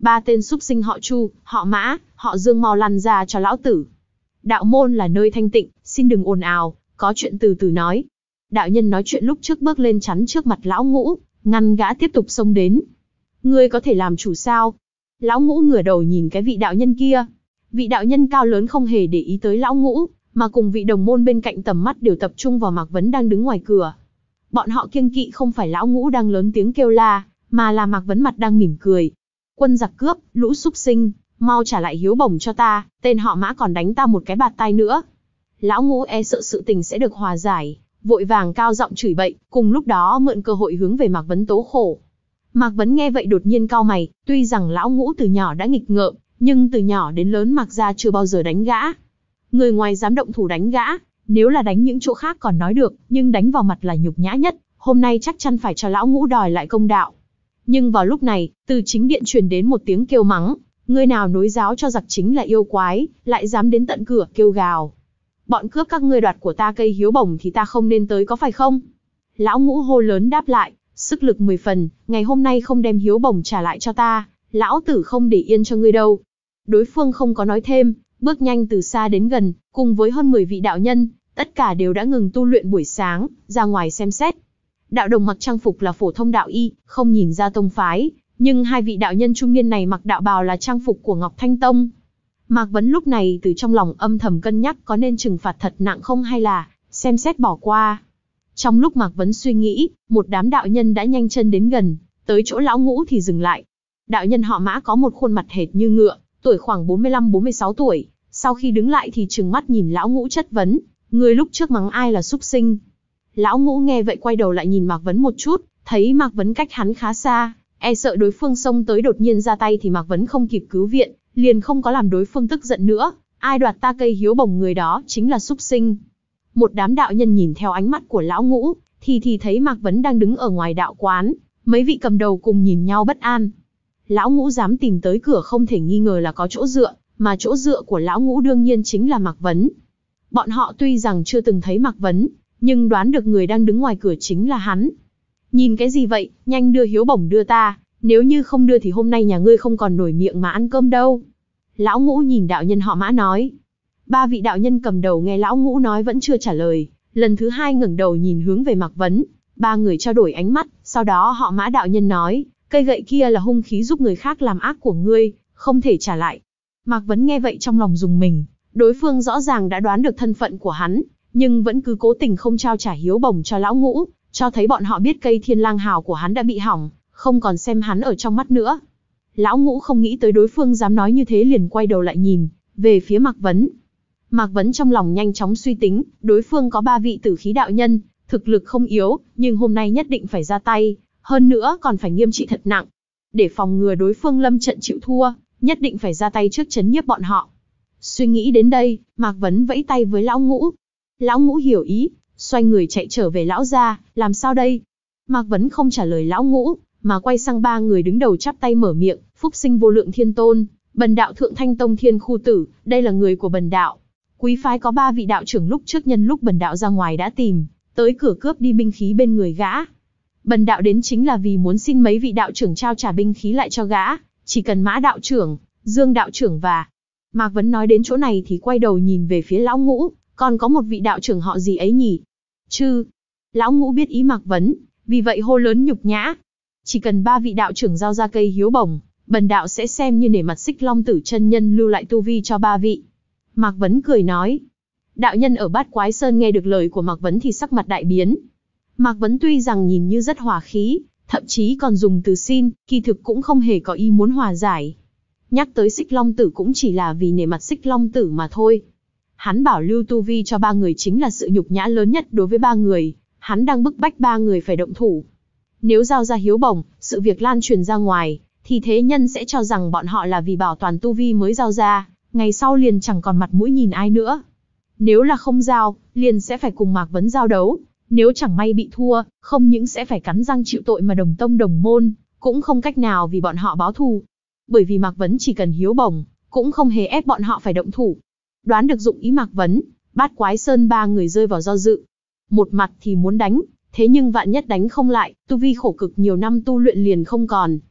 Ba tên súc sinh họ Chu, họ Mã, họ Dương mau lăn ra cho lão tử. Đạo môn là nơi thanh tịnh, xin đừng ồn ào, có chuyện từ từ nói. Đạo nhân nói chuyện lúc trước bước lên chắn trước mặt lão Ngũ, ngăn gã tiếp tục xông đến. Ngươi có thể làm chủ sao? Lão Ngũ ngửa đầu nhìn cái vị đạo nhân kia. Vị đạo nhân cao lớn không hề để ý tới lão Ngũ, mà cùng vị đồng môn bên cạnh tầm mắt đều tập trung vào Mạc Vấn đang đứng ngoài cửa. Bọn họ kiêng kỵ không phải lão Ngũ đang lớn tiếng kêu la, mà là Mạc Vấn mặt đang mỉm cười. Quân giặc cướp, lũ súc sinh, mau trả lại hiếu bổng cho ta, tên họ Mã còn đánh ta một cái bạt tai nữa. Lão Ngũ e sợ sự tình sẽ được hòa giải, vội vàng cao giọng chửi bậy, cùng lúc đó mượn cơ hội hướng về Mạc Vấn tố khổ. Mạc Vấn nghe vậy đột nhiên cau mày, tuy rằng lão Ngũ từ nhỏ đã nghịch ngợm, nhưng từ nhỏ đến lớn Mạc gia chưa bao giờ đánh gã. Người ngoài dám động thủ đánh gã, nếu là đánh những chỗ khác còn nói được, nhưng đánh vào mặt là nhục nhã nhất, hôm nay chắc chắn phải cho lão Ngũ đòi lại công đạo. Nhưng vào lúc này, từ chính điện truyền đến một tiếng kêu mắng, người nào nối giáo cho giặc chính là yêu quái, lại dám đến tận cửa kêu gào. Bọn cướp các ngươi đoạt của ta cây hiếu bổng thì ta không nên tới có phải không? Lão Ngũ hô lớn đáp lại, sức lực mười phần, ngày hôm nay không đem hiếu bổng trả lại cho ta, lão tử không để yên cho ngươi đâu. Đối phương không có nói thêm, bước nhanh từ xa đến gần, cùng với hơn mười vị đạo nhân, tất cả đều đã ngừng tu luyện buổi sáng, ra ngoài xem xét. Đạo đồng mặc trang phục là phổ thông đạo y, không nhìn ra tông phái, nhưng hai vị đạo nhân trung niên này mặc đạo bào là trang phục của Ngọc Thanh Tông. Mạc Vấn lúc này từ trong lòng âm thầm cân nhắc có nên trừng phạt thật nặng không hay là xem xét bỏ qua. Trong lúc Mạc Vấn suy nghĩ, một đám đạo nhân đã nhanh chân đến gần, tới chỗ lão Ngũ thì dừng lại. Đạo nhân họ Mã có một khuôn mặt hệt như ngựa, tuổi khoảng bốn mươi lăm bốn mươi sáu tuổi, sau khi đứng lại thì trừng mắt nhìn lão Ngũ chất vấn, người lúc trước mắng ai là súc sinh. Lão Ngũ nghe vậy quay đầu lại nhìn Mạc Vấn một chút, thấy Mạc Vấn cách hắn khá xa, e sợ đối phương xông tới đột nhiên ra tay thì Mạc Vấn không kịp cứu viện, liền không có làm đối phương tức giận nữa, ai đoạt ta cây hiếu bổng người đó chính là súc sinh. Một đám đạo nhân nhìn theo ánh mắt của lão Ngũ, thì thì thấy Mạc Vấn đang đứng ở ngoài đạo quán, mấy vị cầm đầu cùng nhìn nhau bất an. Lão Ngũ dám tìm tới cửa không thể nghi ngờ là có chỗ dựa, mà chỗ dựa của lão Ngũ đương nhiên chính là Mạc Vấn. Bọn họ tuy rằng chưa từng thấy Mạc Vấn, nhưng đoán được người đang đứng ngoài cửa chính là hắn. Nhìn cái gì vậy, nhanh đưa hiếu bổng đưa ta, nếu như không đưa thì hôm nay nhà ngươi không còn nổi miệng mà ăn cơm đâu. Lão Ngũ nhìn đạo nhân họ Mã nói. Ba vị đạo nhân cầm đầu nghe lão Ngũ nói vẫn chưa trả lời, lần thứ hai ngẩng đầu nhìn hướng về Mạc Vấn. Ba người trao đổi ánh mắt, sau đó họ Mã đạo nhân nói, cây gậy kia là hung khí giúp người khác làm ác của ngươi, không thể trả lại. Mạc Vấn nghe vậy trong lòng rùng mình, đối phương rõ ràng đã đoán được thân phận của hắn, nhưng vẫn cứ cố tình không trao trả hiếu bổng cho lão Ngũ, cho thấy bọn họ biết cây thiên lang hào của hắn đã bị hỏng, không còn xem hắn ở trong mắt nữa. Lão Ngũ không nghĩ tới đối phương dám nói như thế liền quay đầu lại nhìn về phía Mạc Vấn. Mạc Vấn trong lòng nhanh chóng suy tính, đối phương có ba vị tử khí đạo nhân, thực lực không yếu, nhưng hôm nay nhất định phải ra tay, hơn nữa còn phải nghiêm trị thật nặng. Để phòng ngừa đối phương lâm trận chịu thua, nhất định phải ra tay trước trấn nhiếp bọn họ. Suy nghĩ đến đây, Mạc Vấn vẫy tay với lão Ngũ. Lão Ngũ hiểu ý, xoay người chạy trở về lão gia, làm sao đây? Mạc Vấn không trả lời lão Ngũ, mà quay sang ba người đứng đầu chắp tay mở miệng, phúc sinh vô lượng thiên tôn, bần đạo Thượng Thanh Tông Thiên Khu Tử, đây là người của bần đạo. Quý phái có ba vị đạo trưởng lúc trước nhân lúc bần đạo ra ngoài đã tìm, tới cửa cướp đi binh khí bên người gã. Bần đạo đến chính là vì muốn xin mấy vị đạo trưởng trao trả binh khí lại cho gã, chỉ cần Mã đạo trưởng, Dương đạo trưởng và... Mạc Vấn nói đến chỗ này thì quay đầu nhìn về phía lão Ngũ, còn có một vị đạo trưởng họ gì ấy nhỉ? Chứ? Lão Ngũ biết ý Mạc Vấn, vì vậy hô lớn nhục nhã. Chỉ cần ba vị đạo trưởng giao ra cây hiếu bổng, bần đạo sẽ xem như nể mặt Xích Long Tử chân nhân lưu lại tu vi cho ba vị. Mạc Vấn cười nói. Đạo nhân ở Bát Quái Sơn nghe được lời của Mạc Vấn thì sắc mặt đại biến. Mạc Vấn tuy rằng nhìn như rất hòa khí, thậm chí còn dùng từ xin, kỳ thực cũng không hề có ý muốn hòa giải. Nhắc tới Xích Long Tử cũng chỉ là vì nể mặt Xích Long Tử mà thôi. Hắn bảo lưu tu vi cho ba người chính là sự nhục nhã lớn nhất đối với ba người, hắn đang bức bách ba người phải động thủ. Nếu giao ra hiếu bổng, sự việc lan truyền ra ngoài, thì thế nhân sẽ cho rằng bọn họ là vì bảo toàn tu vi mới giao ra, ngày sau liền chẳng còn mặt mũi nhìn ai nữa. Nếu là không giao, liền sẽ phải cùng Mạc Vấn giao đấu, nếu chẳng may bị thua, không những sẽ phải cắn răng chịu tội mà đồng tông đồng môn, cũng không cách nào vì bọn họ báo thù. Bởi vì Mạc Vấn chỉ cần hiếu bổng, cũng không hề ép bọn họ phải động thủ. Đoán được dụng ý Mạc Vấn, Bát Quái Sơn ba người rơi vào do dự. Một mặt thì muốn đánh, thế nhưng vạn nhất đánh không lại, tu vi khổ cực nhiều năm tu luyện liền không còn.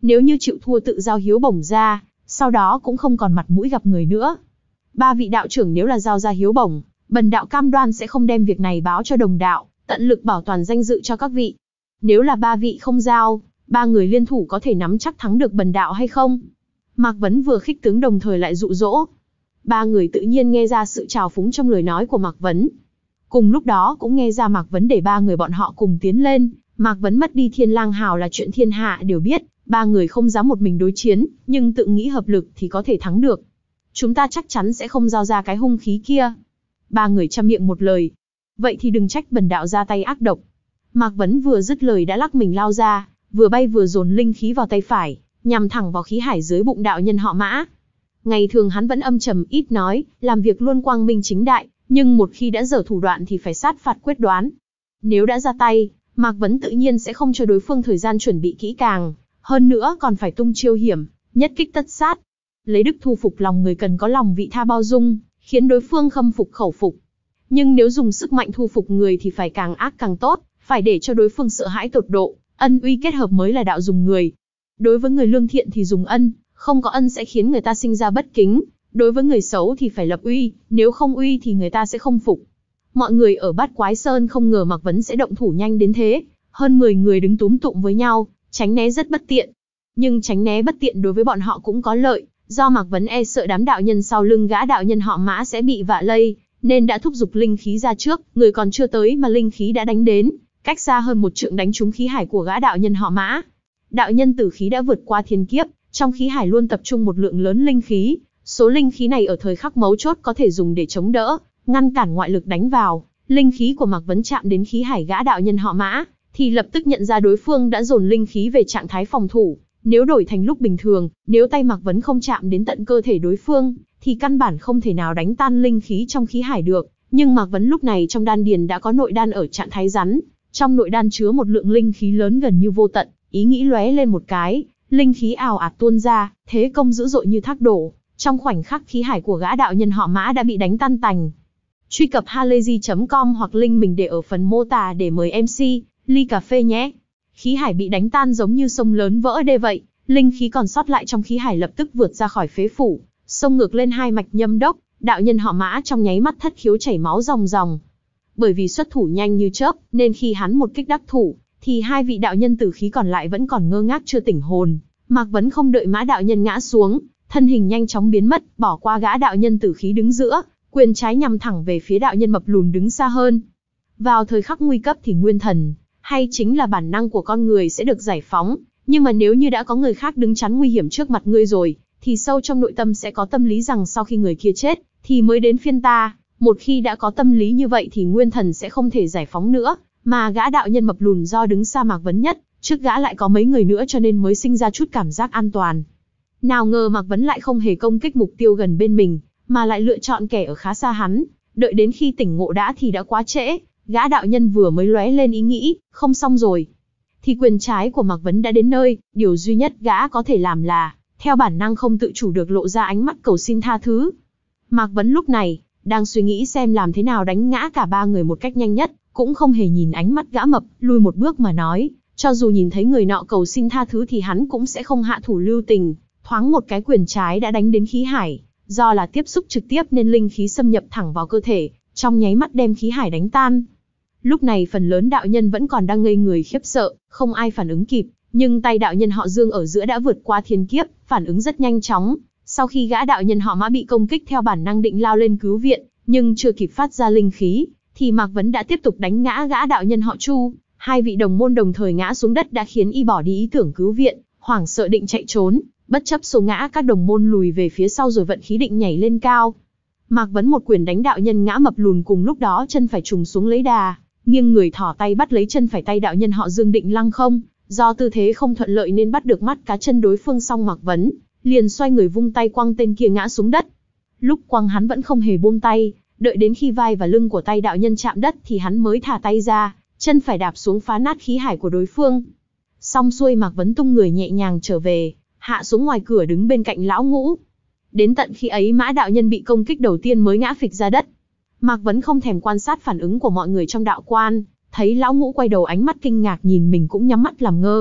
Nếu như chịu thua tự giao hiếu bổng ra, sau đó cũng không còn mặt mũi gặp người nữa. Ba vị đạo trưởng nếu là giao ra hiếu bổng, bần đạo cam đoan sẽ không đem việc này báo cho đồng đạo, tận lực bảo toàn danh dự cho các vị. Nếu là ba vị không giao, ba người liên thủ có thể nắm chắc thắng được bần đạo hay không? Mạc Vấn vừa khích tướng đồng thời lại dụ dỗ. Ba người tự nhiên nghe ra sự trào phúng trong lời nói của Mạc Vấn. Cùng lúc đó cũng nghe ra Mạc Vấn để ba người bọn họ cùng tiến lên. Mạc Vấn mất đi Thiên Lang Hào là chuyện thiên hạ đều biết, ba người không dám một mình đối chiến, nhưng tự nghĩ hợp lực thì có thể thắng được. Chúng ta chắc chắn sẽ không giao ra cái hung khí kia. Ba người chăm miệng một lời. Vậy thì đừng trách bần đạo ra tay ác độc. Mạc Vấn vừa dứt lời đã lắc mình lao ra, vừa bay vừa dồn linh khí vào tay phải, nhằm thẳng vào khí hải dưới bụng đạo nhân họ Mã. Ngày thường hắn vẫn âm trầm ít nói, làm việc luôn quang minh chính đại, nhưng một khi đã dở thủ đoạn thì phải sát phạt quyết đoán. Nếu đã ra tay, Mạc Vấn tự nhiên sẽ không cho đối phương thời gian chuẩn bị kỹ càng, hơn nữa còn phải tung chiêu hiểm, nhất kích tất sát. Lấy đức thu phục lòng người cần có lòng vị tha bao dung, khiến đối phương khâm phục khẩu phục. Nhưng nếu dùng sức mạnh thu phục người thì phải càng ác càng tốt, phải để cho đối phương sợ hãi tột độ, ân uy kết hợp mới là đạo dùng người. Đối với người lương thiện thì dùng ân, không có ân sẽ khiến người ta sinh ra bất kính. Đối với người xấu thì phải lập uy, nếu không uy thì người ta sẽ không phục. Mọi người ở Bát Quái Sơn không ngờ Mạc Vấn sẽ động thủ nhanh đến thế, hơn mười người đứng túm tụm với nhau, tránh né rất bất tiện. Nhưng tránh né bất tiện đối với bọn họ cũng có lợi, do Mạc Vấn e sợ đám đạo nhân sau lưng gã đạo nhân họ Mã sẽ bị vạ lây, nên đã thúc giục linh khí ra trước, người còn chưa tới mà linh khí đã đánh đến, cách xa hơn một trượng đánh trúng khí hải của gã đạo nhân họ Mã. Đạo nhân tử khí đã vượt qua thiên kiếp, trong khí hải luôn tập trung một lượng lớn linh khí, số linh khí này ở thời khắc mấu chốt có thể dùng để chống đỡ, ngăn cản ngoại lực đánh vào. Linh khí của Mạc Vấn chạm đến khí hải gã đạo nhân họ Mã, thì lập tức nhận ra đối phương đã dồn linh khí về trạng thái phòng thủ. Nếu đổi thành lúc bình thường, nếu tay Mạc Vấn không chạm đến tận cơ thể đối phương, thì căn bản không thể nào đánh tan linh khí trong khí hải được. Nhưng Mạc Vấn lúc này trong đan điền đã có nội đan ở trạng thái rắn, trong nội đan chứa một lượng linh khí lớn gần như vô tận, ý nghĩ lóe lên một cái, linh khí ào ạt tuôn ra, thế công dữ dội như thác đổ. Trong khoảnh khắc khí hải của gã đạo nhân họ Mã đã bị đánh tan tành. Truy cập halayzi chấm com hoặc link mình để ở phần mô tả để mời em xê, ly cà phê nhé. Khí hải bị đánh tan giống như sông lớn vỡ đê vậy, linh khí còn sót lại trong khí hải lập tức vượt ra khỏi phế phủ, xông ngược lên hai mạch nhâm đốc, đạo nhân họ Mã trong nháy mắt thất khiếu chảy máu ròng ròng. Bởi vì xuất thủ nhanh như chớp, nên khi hắn một kích đắc thủ, thì hai vị đạo nhân tử khí còn lại vẫn còn ngơ ngác chưa tỉnh hồn. Mạc Vấn không đợi Mã đạo nhân ngã xuống, thân hình nhanh chóng biến mất, bỏ qua gã đạo nhân tử khí đứng giữa, quyền trái nhằm thẳng về phía đạo nhân mập lùn đứng xa hơn. Vào thời khắc nguy cấp thì nguyên thần, hay chính là bản năng của con người sẽ được giải phóng, nhưng mà nếu như đã có người khác đứng chắn nguy hiểm trước mặt ngươi rồi, thì sâu trong nội tâm sẽ có tâm lý rằng sau khi người kia chết, thì mới đến phiên ta. Một khi đã có tâm lý như vậy thì nguyên thần sẽ không thể giải phóng nữa, mà gã đạo nhân mập lùn do đứng xa Mạc Vấn nhất, trước gã lại có mấy người nữa cho nên mới sinh ra chút cảm giác an toàn. Nào ngờ Mạc Vấn lại không hề công kích mục tiêu gần bên mình, mà lại lựa chọn kẻ ở khá xa hắn, đợi đến khi tỉnh ngộ đã thì đã quá trễ, gã đạo nhân vừa mới lóe lên ý nghĩ, không xong rồi. Thì quyền trái của Mạc Vấn đã đến nơi, điều duy nhất gã có thể làm là, theo bản năng không tự chủ được lộ ra ánh mắt cầu xin tha thứ. Mạc Vấn lúc này, đang suy nghĩ xem làm thế nào đánh ngã cả ba người một cách nhanh nhất, cũng không hề nhìn ánh mắt gã mập, lui một bước mà nói, cho dù nhìn thấy người nọ cầu xin tha thứ thì hắn cũng sẽ không hạ thủ lưu tình. Thoáng một cái quyền trái đã đánh đến khí hải, do là tiếp xúc trực tiếp nên linh khí xâm nhập thẳng vào cơ thể, trong nháy mắt đem khí hải đánh tan. Lúc này phần lớn đạo nhân vẫn còn đang ngây người khiếp sợ, không ai phản ứng kịp, nhưng tay đạo nhân họ Dương ở giữa đã vượt qua thiên kiếp, phản ứng rất nhanh chóng. Sau khi gã đạo nhân họ Mã bị công kích theo bản năng định lao lên cứu viện, nhưng chưa kịp phát ra linh khí, thì Mạc Vấn đã tiếp tục đánh ngã gã đạo nhân họ Chu. Hai vị đồng môn đồng thời ngã xuống đất đã khiến y bỏ đi ý tưởng cứu viện, hoảng sợ định chạy trốn. Bất chấp số ngã các đồng môn lùi về phía sau rồi vận khí định nhảy lên cao. Mạc Vấn một quyền đánh đạo nhân ngã mập lùn, cùng lúc đó chân phải trùng xuống lấy đà, nghiêng người thỏ tay bắt lấy chân phải tay đạo nhân họ Dương định lăng không, do tư thế không thuận lợi nên bắt được mắt cá chân đối phương, xong Mạc Vấn liền xoay người vung tay quăng tên kia ngã xuống đất. Lúc quăng hắn vẫn không hề buông tay, đợi đến khi vai và lưng của tay đạo nhân chạm đất thì hắn mới thả tay ra, chân phải đạp xuống phá nát khí hải của đối phương. Xong xuôi Mạc Vấn tung người nhẹ nhàng trở về, hạ xuống ngoài cửa đứng bên cạnh lão Ngũ. Đến tận khi ấy Mã đạo nhân bị công kích đầu tiên mới ngã phịch ra đất. Mạc Vấn không thèm quan sát phản ứng của mọi người trong đạo quan, thấy lão Ngũ quay đầu ánh mắt kinh ngạc nhìn mình cũng nhắm mắt làm ngơ,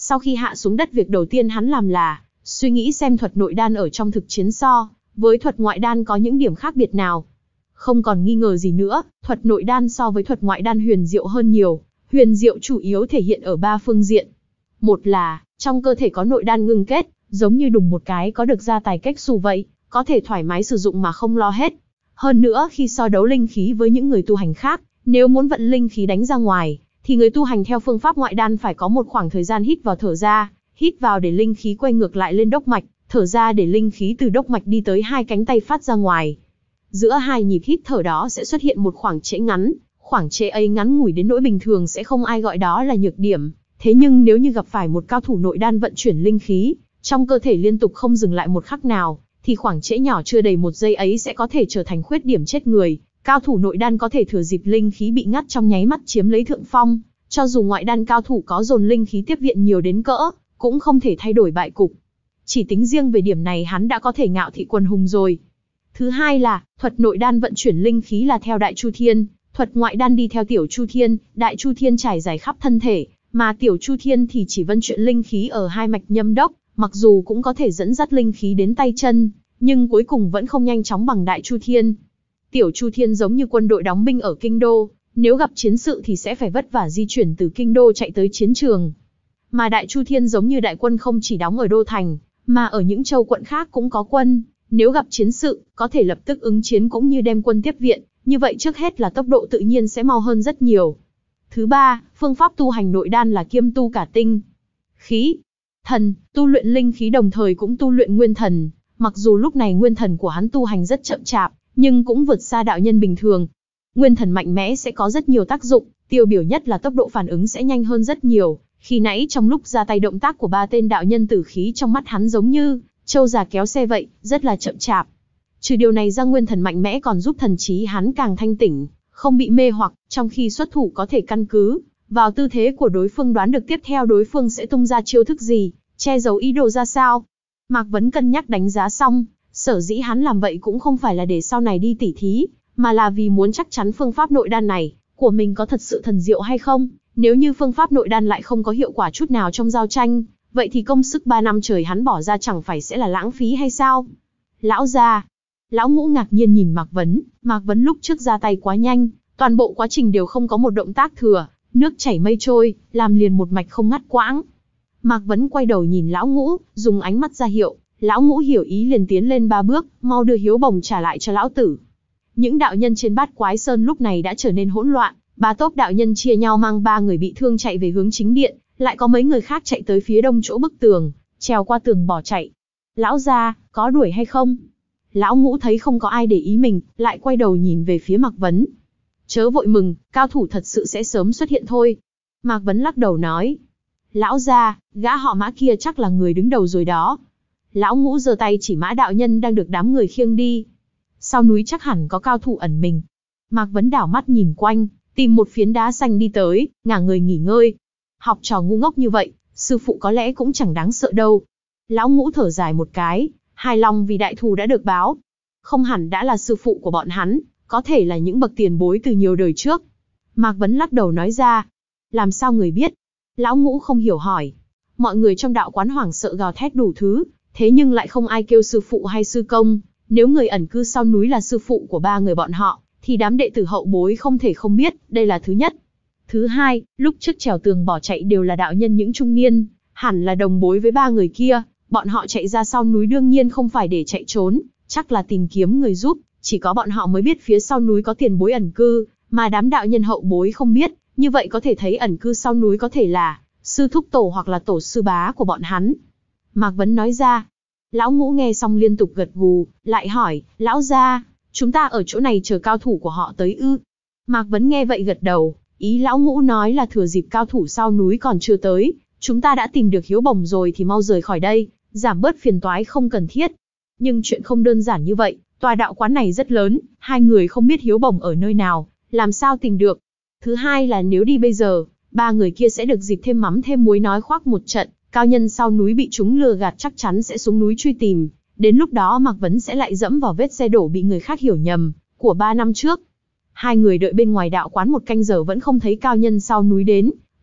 Sau khi hạ xuống đất, việc đầu tiên hắn làm là suy nghĩ xem thuật nội đan ở trong thực chiến so với thuật ngoại đan có những điểm khác biệt nào. Không còn nghi ngờ gì nữa, thuật nội đan so với thuật ngoại đan huyền diệu hơn nhiều. Huyền diệu chủ yếu thể hiện ở ba phương diện. Một là, trong cơ thể có nội đan ngưng kết, giống như đùng một cái có được gia tài cách xù vậy, có thể thoải mái sử dụng mà không lo hết. Hơn nữa, khi so đấu linh khí với những người tu hành khác, nếu muốn vận linh khí đánh ra ngoài, thì người tu hành theo phương pháp ngoại đan phải có một khoảng thời gian hít vào thở ra, hít vào để linh khí quay ngược lại lên đốc mạch, thở ra để linh khí từ đốc mạch đi tới hai cánh tay phát ra ngoài. Giữa hai nhịp hít thở đó sẽ xuất hiện một khoảng trễ ngắn, khoảng trễ ấy ngắn ngủi đến nỗi bình thường sẽ không ai gọi đó là nhược điểm. Thế nhưng nếu như gặp phải một cao thủ nội đan vận chuyển linh khí, trong cơ thể liên tục không dừng lại một khắc nào, thì khoảng trễ nhỏ chưa đầy một giây ấy sẽ có thể trở thành khuyết điểm chết người. Cao thủ nội đan có thể thừa dịp linh khí bị ngắt trong nháy mắt chiếm lấy thượng phong, cho dù ngoại đan cao thủ có dồn linh khí tiếp viện nhiều đến cỡ, cũng không thể thay đổi bại cục. Chỉ tính riêng về điểm này hắn đã có thể ngạo thị quần hùng rồi. Thứ hai là, thuật nội đan vận chuyển linh khí là theo Đại Chu Thiên, thuật ngoại đan đi theo Tiểu Chu Thiên. Đại Chu Thiên trải dài khắp thân thể, mà Tiểu Chu Thiên thì chỉ vận chuyển linh khí ở hai mạch nhâm đốc, mặc dù cũng có thể dẫn dắt linh khí đến tay chân, nhưng cuối cùng vẫn không nhanh chóng bằng Đại Chu Thiên. Tiểu Chu Thiên giống như quân đội đóng binh ở kinh đô, nếu gặp chiến sự thì sẽ phải vất vả di chuyển từ kinh đô chạy tới chiến trường. Mà Đại Chu Thiên giống như đại quân không chỉ đóng ở đô thành, mà ở những châu quận khác cũng có quân, nếu gặp chiến sự, có thể lập tức ứng chiến cũng như đem quân tiếp viện, như vậy trước hết là tốc độ tự nhiên sẽ mau hơn rất nhiều. Thứ ba, phương pháp tu hành nội đan là kiêm tu cả tinh, khí, thần, tu luyện linh khí đồng thời cũng tu luyện nguyên thần. Mặc dù lúc này nguyên thần của hắn tu hành rất chậm chạp, nhưng cũng vượt xa đạo nhân bình thường. Nguyên thần mạnh mẽ sẽ có rất nhiều tác dụng, tiêu biểu nhất là tốc độ phản ứng sẽ nhanh hơn rất nhiều. Khi nãy trong lúc ra tay, động tác của ba tên đạo nhân tử khí trong mắt hắn giống như trâu già kéo xe vậy, rất là chậm chạp. Trừ điều này ra, nguyên thần mạnh mẽ còn giúp thần trí hắn càng thanh tỉnh, không bị mê hoặc, trong khi xuất thủ có thể căn cứ vào tư thế của đối phương đoán được tiếp theo đối phương sẽ tung ra chiêu thức gì, che giấu ý đồ ra sao. Mạc Vấn cân nhắc đánh giá xong, sở dĩ hắn làm vậy cũng không phải là để sau này đi tỉ thí, mà là vì muốn chắc chắn phương pháp nội đan này của mình có thật sự thần diệu hay không. Nếu như phương pháp nội đan lại không có hiệu quả chút nào trong giao tranh, vậy thì công sức ba năm trời hắn bỏ ra chẳng phải sẽ là lãng phí hay sao? Lão gia, Lão Ngũ ngạc nhiên nhìn Mạc Vấn, Mạc Vấn lúc trước ra tay quá nhanh, toàn bộ quá trình đều không có một động tác thừa, nước chảy mây trôi, làm liền một mạch không ngắt quãng. Mạc Vấn quay đầu nhìn Lão Ngũ, dùng ánh mắt ra hiệu, Lão Ngũ hiểu ý liền tiến lên ba bước, mau đưa hiếu bồng trả lại cho lão tử. Những đạo nhân trên Bát Quái Sơn lúc này đã trở nên hỗn loạn, ba tốp đạo nhân chia nhau mang ba người bị thương chạy về hướng chính điện, lại có mấy người khác chạy tới phía đông chỗ bức tường, trèo qua tường bỏ chạy. Lão gia, có đuổi hay không? Lão Ngũ thấy không có ai để ý mình, lại quay đầu nhìn về phía Mạc Vấn. Chớ vội mừng, cao thủ thật sự sẽ sớm xuất hiện thôi. Mạc Vấn lắc đầu nói. Lão gia, gã họ Mã kia chắc là người đứng đầu rồi đó. Lão Ngũ giơ tay chỉ Mã đạo nhân đang được đám người khiêng đi. Sau núi chắc hẳn có cao thủ ẩn mình. Mạc Vấn đảo mắt nhìn quanh, tìm một phiến đá xanh đi tới, ngả người nghỉ ngơi. Học trò ngu ngốc như vậy, sư phụ có lẽ cũng chẳng đáng sợ đâu. Lão Ngũ thở dài một cái, hài lòng vì đại thù đã được báo. Không hẳn đã là sư phụ của bọn hắn, có thể là những bậc tiền bối từ nhiều đời trước. Mạc Vấn lắc đầu nói ra. Làm sao người biết? Lão Ngũ không hiểu hỏi. Mọi người trong đạo quán hoảng sợ gào thét đủ thứ, thế nhưng lại không ai kêu sư phụ hay sư công. Nếu người ẩn cư sau núi là sư phụ của ba người bọn họ, thì đám đệ tử hậu bối không thể không biết, đây là thứ nhất. Thứ hai, lúc trước trèo tường bỏ chạy đều là đạo nhân những trung niên, hẳn là đồng bối với ba người kia, bọn họ chạy ra sau núi đương nhiên không phải để chạy trốn, chắc là tìm kiếm người giúp, chỉ có bọn họ mới biết phía sau núi có tiền bối ẩn cư, mà đám đạo nhân hậu bối không biết, như vậy có thể thấy ẩn cư sau núi có thể là sư thúc tổ hoặc là tổ sư bá của bọn hắn. Mạc Vấn nói ra. Lão Ngũ nghe xong liên tục gật gù, lại hỏi, lão gia, chúng ta ở chỗ này chờ cao thủ của họ tới ư? Mạc Vấn nghe vậy gật đầu, ý Lão Ngũ nói là thừa dịp cao thủ sau núi còn chưa tới, chúng ta đã tìm được hiếu bồng rồi thì mau rời khỏi đây, giảm bớt phiền toái không cần thiết. Nhưng chuyện không đơn giản như vậy, tòa đạo quán này rất lớn, hai người không biết hiếu bồng ở nơi nào, làm sao tìm được. Thứ hai là nếu đi bây giờ, ba người kia sẽ được dịp thêm mắm thêm muối nói khoác một trận, cao nhân sau núi bị chúng lừa gạt chắc chắn sẽ xuống núi truy tìm, đến lúc đó Mạc Vấn sẽ lại dẫm vào vết xe đổ bị người khác hiểu nhầm, của ba năm trước. Hai người đợi bên ngoài đạo quán một canh giờ vẫn không thấy cao nhân sau núi đến,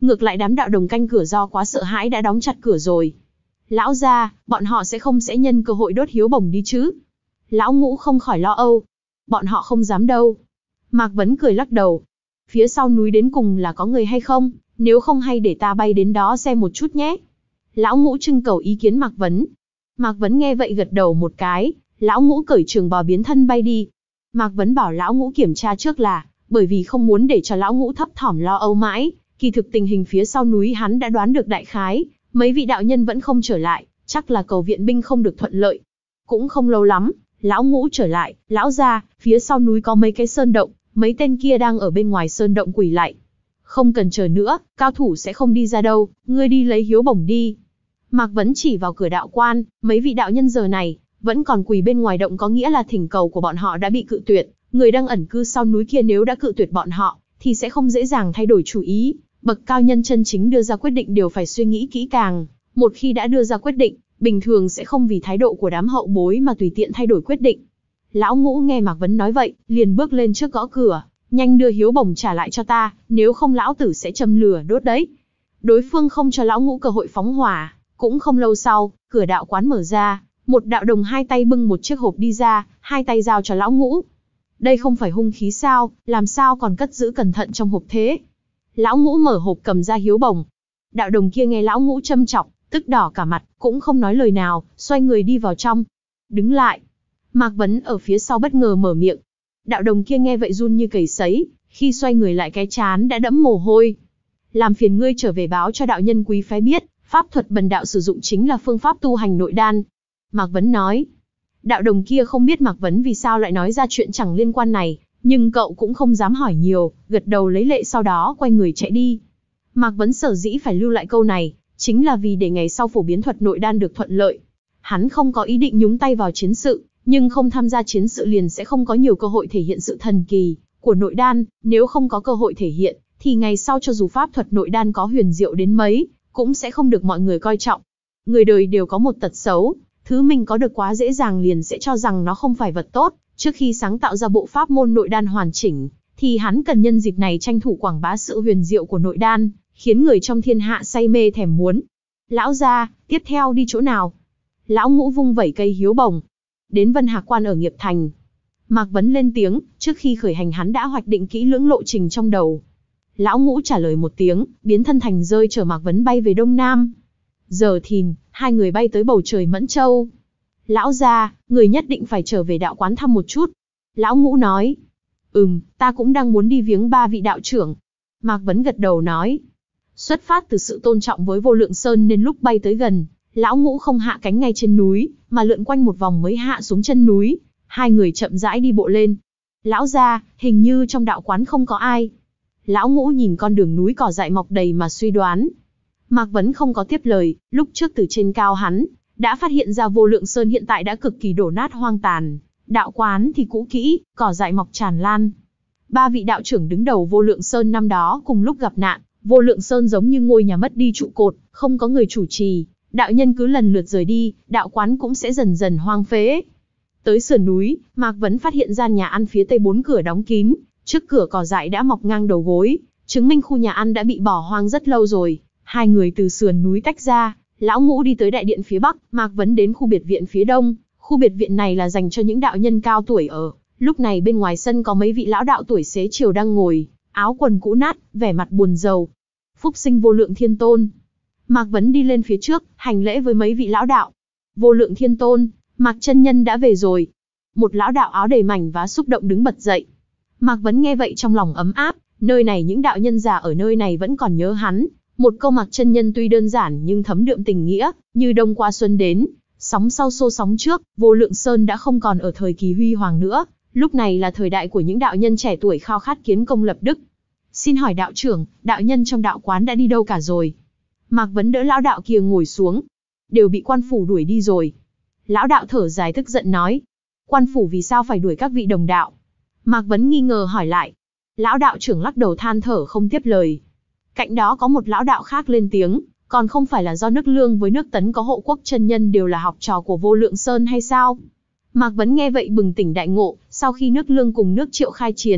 Ngược lại đám đạo đồng canh cửa do quá sợ hãi đã đóng chặt cửa rồi. Lão gia, bọn họ sẽ không sẽ nhân cơ hội đốt hiếu bổng đi chứ? Lão Ngũ không khỏi lo âu. Bọn họ không dám đâu. Mạc Vấn cười lắc đầu. Phía sau núi đến cùng là có người hay không? Nếu không hay để ta bay đến đó xem một chút nhé. Lão Ngũ trưng cầu ý kiến Mạc Vấn. Mạc Vấn nghe vậy gật đầu một cái. Lão Ngũ cởi trường bào biến thân bay đi. Mạc Vấn bảo Lão Ngũ kiểm tra trước là, bởi vì không muốn để cho Lão Ngũ thấp thỏm lo âu mãi, kỳ thực tình hình phía sau núi hắn đã đoán được đại khái, mấy vị đạo nhân vẫn không trở lại, chắc là cầu viện binh không được thuận lợi. Cũng không lâu lắm, Lão Ngũ trở lại, lão gia, phía sau núi có mấy cái sơn động, mấy tên kia đang ở bên ngoài sơn động quỳ lại. Không cần chờ nữa, cao thủ sẽ không đi ra đâu, ngươi đi lấy hiếu bổng đi. Mạc Vấn chỉ vào cửa đạo quan, mấy vị đạo nhân giờ này vẫn còn quỳ bên ngoài động có nghĩa là thỉnh cầu của bọn họ đã bị cự tuyệt, người đang ẩn cư sau núi kia nếu đã cự tuyệt bọn họ, thì sẽ không dễ dàng thay đổi chủ ý. Bậc cao nhân chân chính đưa ra quyết định đều phải suy nghĩ kỹ càng, một khi đã đưa ra quyết định, bình thường sẽ không vì thái độ của đám hậu bối mà tùy tiện thay đổi quyết định. Lão Ngũ nghe Mạc Vấn nói vậy, liền bước lên trước gõ cửa, nhanh đưa hiếu bổng trả lại cho ta, nếu không lão tử sẽ châm lửa đốt đấy. Đối phương không cho Lão Ngũ cơ hội phóng hỏa, cũng không lâu sau, cửa đạo quán mở ra, một đạo đồng hai tay bưng một chiếc hộp đi ra, hai tay giao cho Lão Ngũ. Đây không phải hung khí sao, làm sao còn cất giữ cẩn thận trong hộp thế? Lão Ngũ mở hộp cầm ra hiếu bổng. Đạo đồng kia nghe Lão Ngũ châm chọc, tức đỏ cả mặt, cũng không nói lời nào, xoay người đi vào trong. Đứng lại. Mạc Vấn ở phía sau bất ngờ mở miệng. Đạo đồng kia nghe vậy run như cầy sấy, khi xoay người lại cái trán đã đẫm mồ hôi. Làm phiền ngươi trở về báo cho đạo nhân quý phái biết, pháp thuật bần đạo sử dụng chính là phương pháp tu hành nội đan. Mạc Vấn nói. Đạo đồng kia không biết Mạc Vấn vì sao lại nói ra chuyện chẳng liên quan này, nhưng cậu cũng không dám hỏi nhiều, gật đầu lấy lệ sau đó quay người chạy đi. Mạc Vấn sở dĩ phải lưu lại câu này, chính là vì để ngày sau phổ biến thuật nội đan được thuận lợi. Hắn không có ý định nhúng tay vào chiến sự, nhưng không tham gia chiến sự liền sẽ không có nhiều cơ hội thể hiện sự thần kỳ của nội đan, nếu không có cơ hội thể hiện, thì ngày sau cho dù pháp thuật nội đan có huyền diệu đến mấy, cũng sẽ không được mọi người coi trọng. Người đời đều có một tật xấu, thứ mình có được quá dễ dàng liền sẽ cho rằng nó không phải vật tốt, trước khi sáng tạo ra bộ pháp môn nội đan hoàn chỉnh, thì hắn cần nhân dịp này tranh thủ quảng bá sự huyền diệu của nội đan, khiến người trong thiên hạ say mê thèm muốn. Lão gia, tiếp theo đi chỗ nào? Lão Ngũ vung vẩy cây hiếu bổng. Đến Vân Hạc Quan ở Nghiệp Thành. Mạc Vấn lên tiếng, trước khi khởi hành hắn đã hoạch định kỹ lưỡng lộ trình trong đầu. Lão Ngũ trả lời một tiếng, biến thân thành rơi chở Mạc Vấn bay về Đông Nam. Giờ thìn, hai người bay tới bầu trời Mẫn Châu. Lão gia, người nhất định phải trở về đạo quán thăm một chút. Lão Ngũ nói. Ừm, ta cũng đang muốn đi viếng ba vị đạo trưởng. Mạc Vấn gật đầu nói. Xuất phát từ sự tôn trọng với Vô Lượng Sơn nên lúc bay tới gần, Lão Ngũ không hạ cánh ngay trên núi, mà lượn quanh một vòng mới hạ xuống chân núi. Hai người chậm rãi đi bộ lên. Lão gia, hình như trong đạo quán không có ai. Lão Ngũ nhìn con đường núi cỏ dại mọc đầy mà suy đoán. Mạc Vấn không có tiếp lời, lúc trước từ trên cao hắn đã phát hiện ra Vô Lượng Sơn hiện tại đã cực kỳ đổ nát hoang tàn, đạo quán thì cũ kỹ, cỏ dại mọc tràn lan. Ba vị đạo trưởng đứng đầu Vô Lượng Sơn năm đó cùng lúc gặp nạn, Vô Lượng Sơn giống như ngôi nhà mất đi trụ cột, không có người chủ trì, đạo nhân cứ lần lượt rời đi, đạo quán cũng sẽ dần dần hoang phế. Tới sườn núi, Mạc Vấn phát hiện gian nhà ăn phía tây bốn cửa đóng kín, trước cửa cỏ dại đã mọc ngang đầu gối, chứng minh khu nhà ăn đã bị bỏ hoang rất lâu rồi. Hai người từ sườn núi tách ra, Lão Ngũ đi tới đại điện phía bắc, Mạc Vấn đến khu biệt viện phía đông. Khu biệt viện này là dành cho những đạo nhân cao tuổi ở. Lúc này bên ngoài sân có mấy vị lão đạo tuổi xế chiều đang ngồi, áo quần cũ nát, vẻ mặt buồn rầu. Phúc sinh Vô Lượng Thiên Tôn. Mạc Vấn đi lên phía trước, hành lễ với mấy vị lão đạo. Vô Lượng Thiên Tôn, Mạc chân nhân đã về rồi. Một lão đạo áo đầy mảnh vá xúc động đứng bật dậy. Mạc Vấn nghe vậy trong lòng ấm áp, nơi này những đạo nhân già ở nơi này vẫn còn nhớ hắn. Một câu Mạc chân nhân tuy đơn giản nhưng thấm đượm tình nghĩa, như đông qua xuân đến, sóng sau xô sóng trước, Vô Lượng Sơn đã không còn ở thời kỳ huy hoàng nữa, lúc này là thời đại của những đạo nhân trẻ tuổi khao khát kiến công lập đức. Xin hỏi đạo trưởng, đạo nhân trong đạo quán đã đi đâu cả rồi? Mạc Vấn đỡ lão đạo kia ngồi xuống. Đều bị quan phủ đuổi đi rồi. Lão đạo thở dài tức giận nói. Quan phủ vì sao phải đuổi các vị đồng đạo? Mạc Vấn nghi ngờ hỏi lại. Lão đạo trưởng lắc đầu than thở không tiếp lời. Cạnh đó có một lão đạo khác lên tiếng, còn không phải là do nước Lương với nước Tấn có Hộ Quốc chân nhân đều là học trò của Vô Lượng Sơn hay sao? Mạc Vấn nghe vậy bừng tỉnh đại ngộ, sau khi nước Lương cùng nước Triệu khai chiến,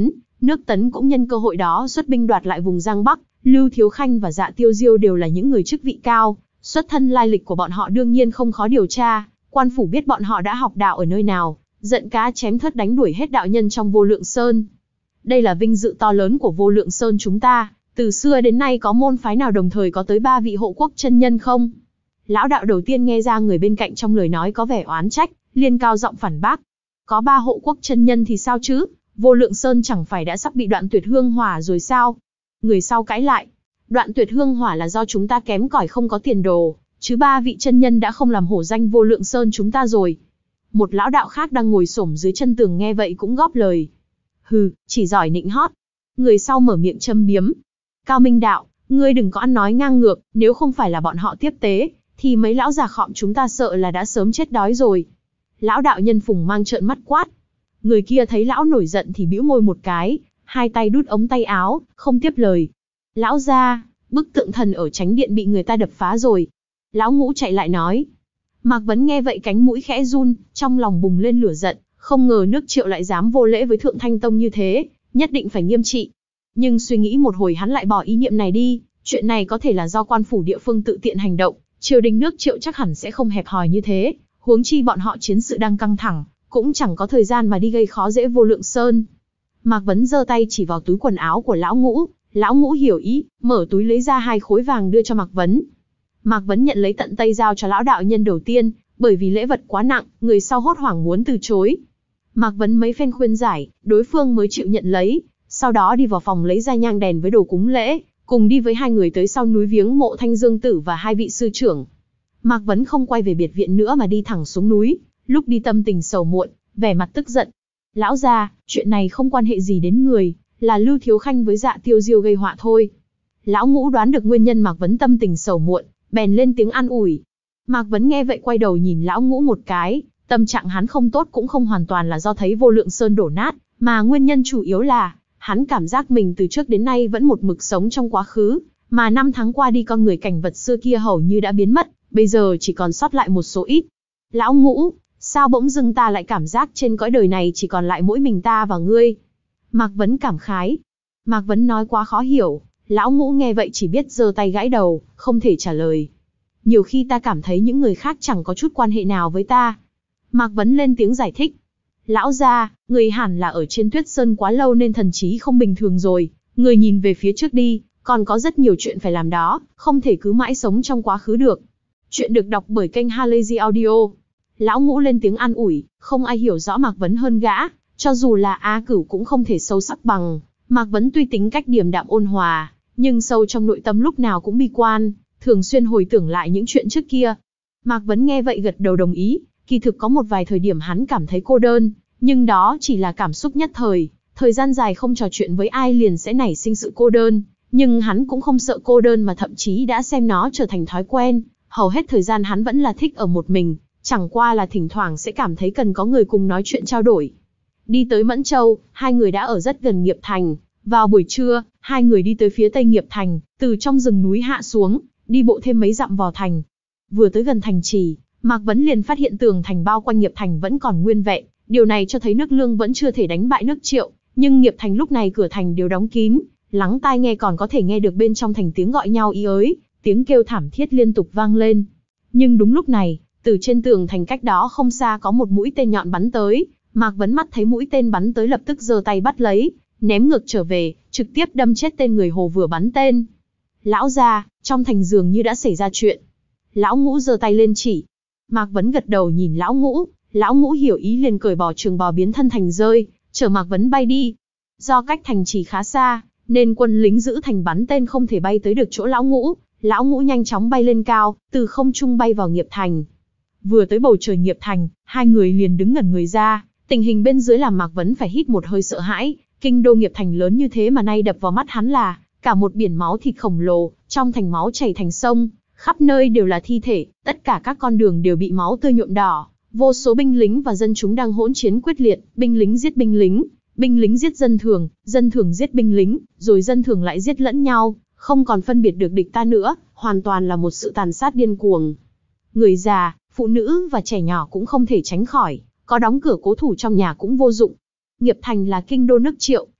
Nước Tấn cũng nhân cơ hội đó xuất binh đoạt lại vùng Giang Bắc. Lưu Thiếu Khanh và Dạ Tiêu Diêu đều là những người chức vị cao, xuất thân lai lịch của bọn họ đương nhiên không khó điều tra. Quan phủ biết bọn họ đã học đạo ở nơi nào, giận cá chém thớt đánh đuổi hết đạo nhân trong Vô Lượng Sơn. Đây là vinh dự to lớn của Vô Lượng Sơn chúng ta, từ xưa đến nay có môn phái nào đồng thời có tới ba vị hộ quốc chân nhân không? Lão đạo đầu tiên nghe ra người bên cạnh trong lời nói có vẻ oán trách, liền cao giọng phản bác. Có ba hộ quốc chân nhân thì sao chứ? Vô Lượng Sơn chẳng phải đã sắp bị đoạn tuyệt hương hỏa rồi sao? Người sau cãi lại. Đoạn tuyệt hương hỏa là do chúng ta kém cỏi không có tiền đồ, chứ ba vị chân nhân đã không làm hổ danh Vô Lượng Sơn chúng ta rồi. Một lão đạo khác đang ngồi xổm dưới chân tường nghe vậy cũng góp lời. Hừ, chỉ giỏi nịnh hót. Người sau mở miệng châm biếm. Cao Minh đạo, ngươi đừng có ăn nói ngang ngược, nếu không phải là bọn họ tiếp tế, thì mấy lão già khọm chúng ta sợ là đã sớm chết đói rồi. Lão đạo nhân Phùng Mang trợn mắt quát. Người kia thấy lão nổi giận thì bĩu môi một cái, hai tay đút ống tay áo, không tiếp lời. Lão gia, bức tượng thần ở Chánh Điện bị người ta đập phá rồi. Lão Ngũ chạy lại nói. Mạc Vấn nghe vậy cánh mũi khẽ run, trong lòng bùng lên lửa giận, không ngờ nước Triệu lại dám vô lễ với Thượng Thanh Tông như thế, nhất định phải nghiêm trị. Nhưng suy nghĩ một hồi hắn lại bỏ ý niệm này đi, chuyện này có thể là do quan phủ địa phương tự tiện hành động, triều đình nước Triệu chắc hẳn sẽ không hẹp hòi như thế, huống chi bọn họ chiến sự đang căng thẳng, cũng chẳng có thời gian mà đi gây khó dễ Vô Lượng Sơn. Mạc Vấn giơ tay chỉ vào túi quần áo của lão Ngũ, lão Ngũ hiểu ý, mở túi lấy ra hai khối vàng đưa cho Mạc Vấn. Mạc Vấn nhận lấy tận tay giao cho lão đạo nhân đầu tiên, bởi vì lễ vật quá nặng, người sau hốt hoảng muốn từ chối. Mạc Vấn mấy phen khuyên giải, đối phương mới chịu nhận lấy, sau đó đi vào phòng lấy ra nhang đèn với đồ cúng lễ, cùng đi với hai người tới sau núi viếng mộ Thanh Dương Tử và hai vị sư trưởng. Mạc Vấn không quay về biệt viện nữa mà đi thẳng xuống núi, lúc đi tâm tình sầu muộn, vẻ mặt tức giận. Lão gia, chuyện này không quan hệ gì đến người, là Lưu Thiếu Khanh với Dạ Tiêu Diêu gây họa thôi. Lão Ngũ đoán được nguyên nhân Mạc Vấn tâm tình sầu muộn, bèn lên tiếng an ủi. Mạc Vấn nghe vậy quay đầu nhìn lão Ngũ một cái, tâm trạng hắn không tốt cũng không hoàn toàn là do thấy Vô Lượng Sơn đổ nát, mà nguyên nhân chủ yếu là hắn cảm giác mình từ trước đến nay vẫn một mực sống trong quá khứ, mà năm tháng qua đi con người cảnh vật xưa kia hầu như đã biến mất, bây giờ chỉ còn sót lại một số ít. Lão Ngũ, sao bỗng dưng ta lại cảm giác trên cõi đời này chỉ còn lại mỗi mình ta và ngươi? Mạc Vấn cảm khái. Mạc Vấn nói quá khó hiểu, lão Ngũ nghe vậy chỉ biết giơ tay gãi đầu, không thể trả lời. Nhiều khi ta cảm thấy những người khác chẳng có chút quan hệ nào với ta. Mạc Vấn lên tiếng giải thích. Lão gia, người hẳn là ở trên Tuyết Sơn quá lâu nên thần trí không bình thường rồi, người nhìn về phía trước đi, còn có rất nhiều chuyện phải làm đó, không thể cứ mãi sống trong quá khứ được. Chuyện được đọc bởi kênh Halazy Audio. Lão Ngũ lên tiếng an ủi, không ai hiểu rõ Mạc Vấn hơn gã, cho dù là A Cửu cũng không thể sâu sắc bằng. Mạc Vấn tuy tính cách điềm đạm ôn hòa, nhưng sâu trong nội tâm lúc nào cũng bi quan, thường xuyên hồi tưởng lại những chuyện trước kia. Mạc Vấn nghe vậy gật đầu đồng ý, kỳ thực có một vài thời điểm hắn cảm thấy cô đơn, nhưng đó chỉ là cảm xúc nhất thời, thời gian dài không trò chuyện với ai liền sẽ nảy sinh sự cô đơn, nhưng hắn cũng không sợ cô đơn mà thậm chí đã xem nó trở thành thói quen, hầu hết thời gian hắn vẫn là thích ở một mình, chẳng qua là thỉnh thoảng sẽ cảm thấy cần có người cùng nói chuyện trao đổi. Đi tới Mẫn Châu, hai người đã ở rất gần Nghiệp Thành, vào buổi trưa, hai người đi tới phía tây Nghiệp Thành, từ trong rừng núi hạ xuống, đi bộ thêm mấy dặm vào thành. Vừa tới gần thành trì, Mạc Vấn liền phát hiện tường thành bao quanh Nghiệp Thành vẫn còn nguyên vẹn, điều này cho thấy nước Lương vẫn chưa thể đánh bại nước Triệu, nhưng Nghiệp Thành lúc này cửa thành đều đóng kín, lắng tai nghe còn có thể nghe được bên trong thành tiếng gọi nhau ý ới, tiếng kêu thảm thiết liên tục vang lên. Nhưng đúng lúc này, từ trên tường thành cách đó không xa có một mũi tên nhọn bắn tới, Mạc Vấn mắt thấy mũi tên bắn tới lập tức giơ tay bắt lấy, ném ngược trở về, trực tiếp đâm chết tên người Hồ vừa bắn tên. Lão gia, trong thành dường như đã xảy ra chuyện. Lão Ngũ giơ tay lên chỉ. Mạc Vấn gật đầu nhìn Lão Ngũ, Lão Ngũ hiểu ý liền cởi bỏ trường bào biến thân thành rơi, chở Mạc Vấn bay đi. Do cách thành trì khá xa, nên quân lính giữ thành bắn tên không thể bay tới được chỗ Lão Ngũ. Lão Ngũ nhanh chóng bay lên cao, từ không trung bay vào Nghiệp Thành. Vừa tới bầu trời Nghiệp Thành, hai người liền đứng ngẩn người ra, tình hình bên dưới làm Mạc Vấn phải hít một hơi sợ hãi. Kinh đô Nghiệp Thành lớn như thế mà nay đập vào mắt hắn là cả một biển máu thịt khổng lồ, trong thành máu chảy thành sông, khắp nơi đều là thi thể, tất cả các con đường đều bị máu tươi nhuộm đỏ, vô số binh lính và dân chúng đang hỗn chiến quyết liệt, binh lính giết binh lính, binh lính giết dân thường, dân thường giết binh lính, rồi dân thường lại giết lẫn nhau, không còn phân biệt được địch ta nữa, hoàn toàn là một sự tàn sát điên cuồng. Người già, phụ nữ và trẻ nhỏ cũng không thể tránh khỏi, có đóng cửa cố thủ trong nhà cũng vô dụng. Nghiệp Thành là kinh đô nước Triệu,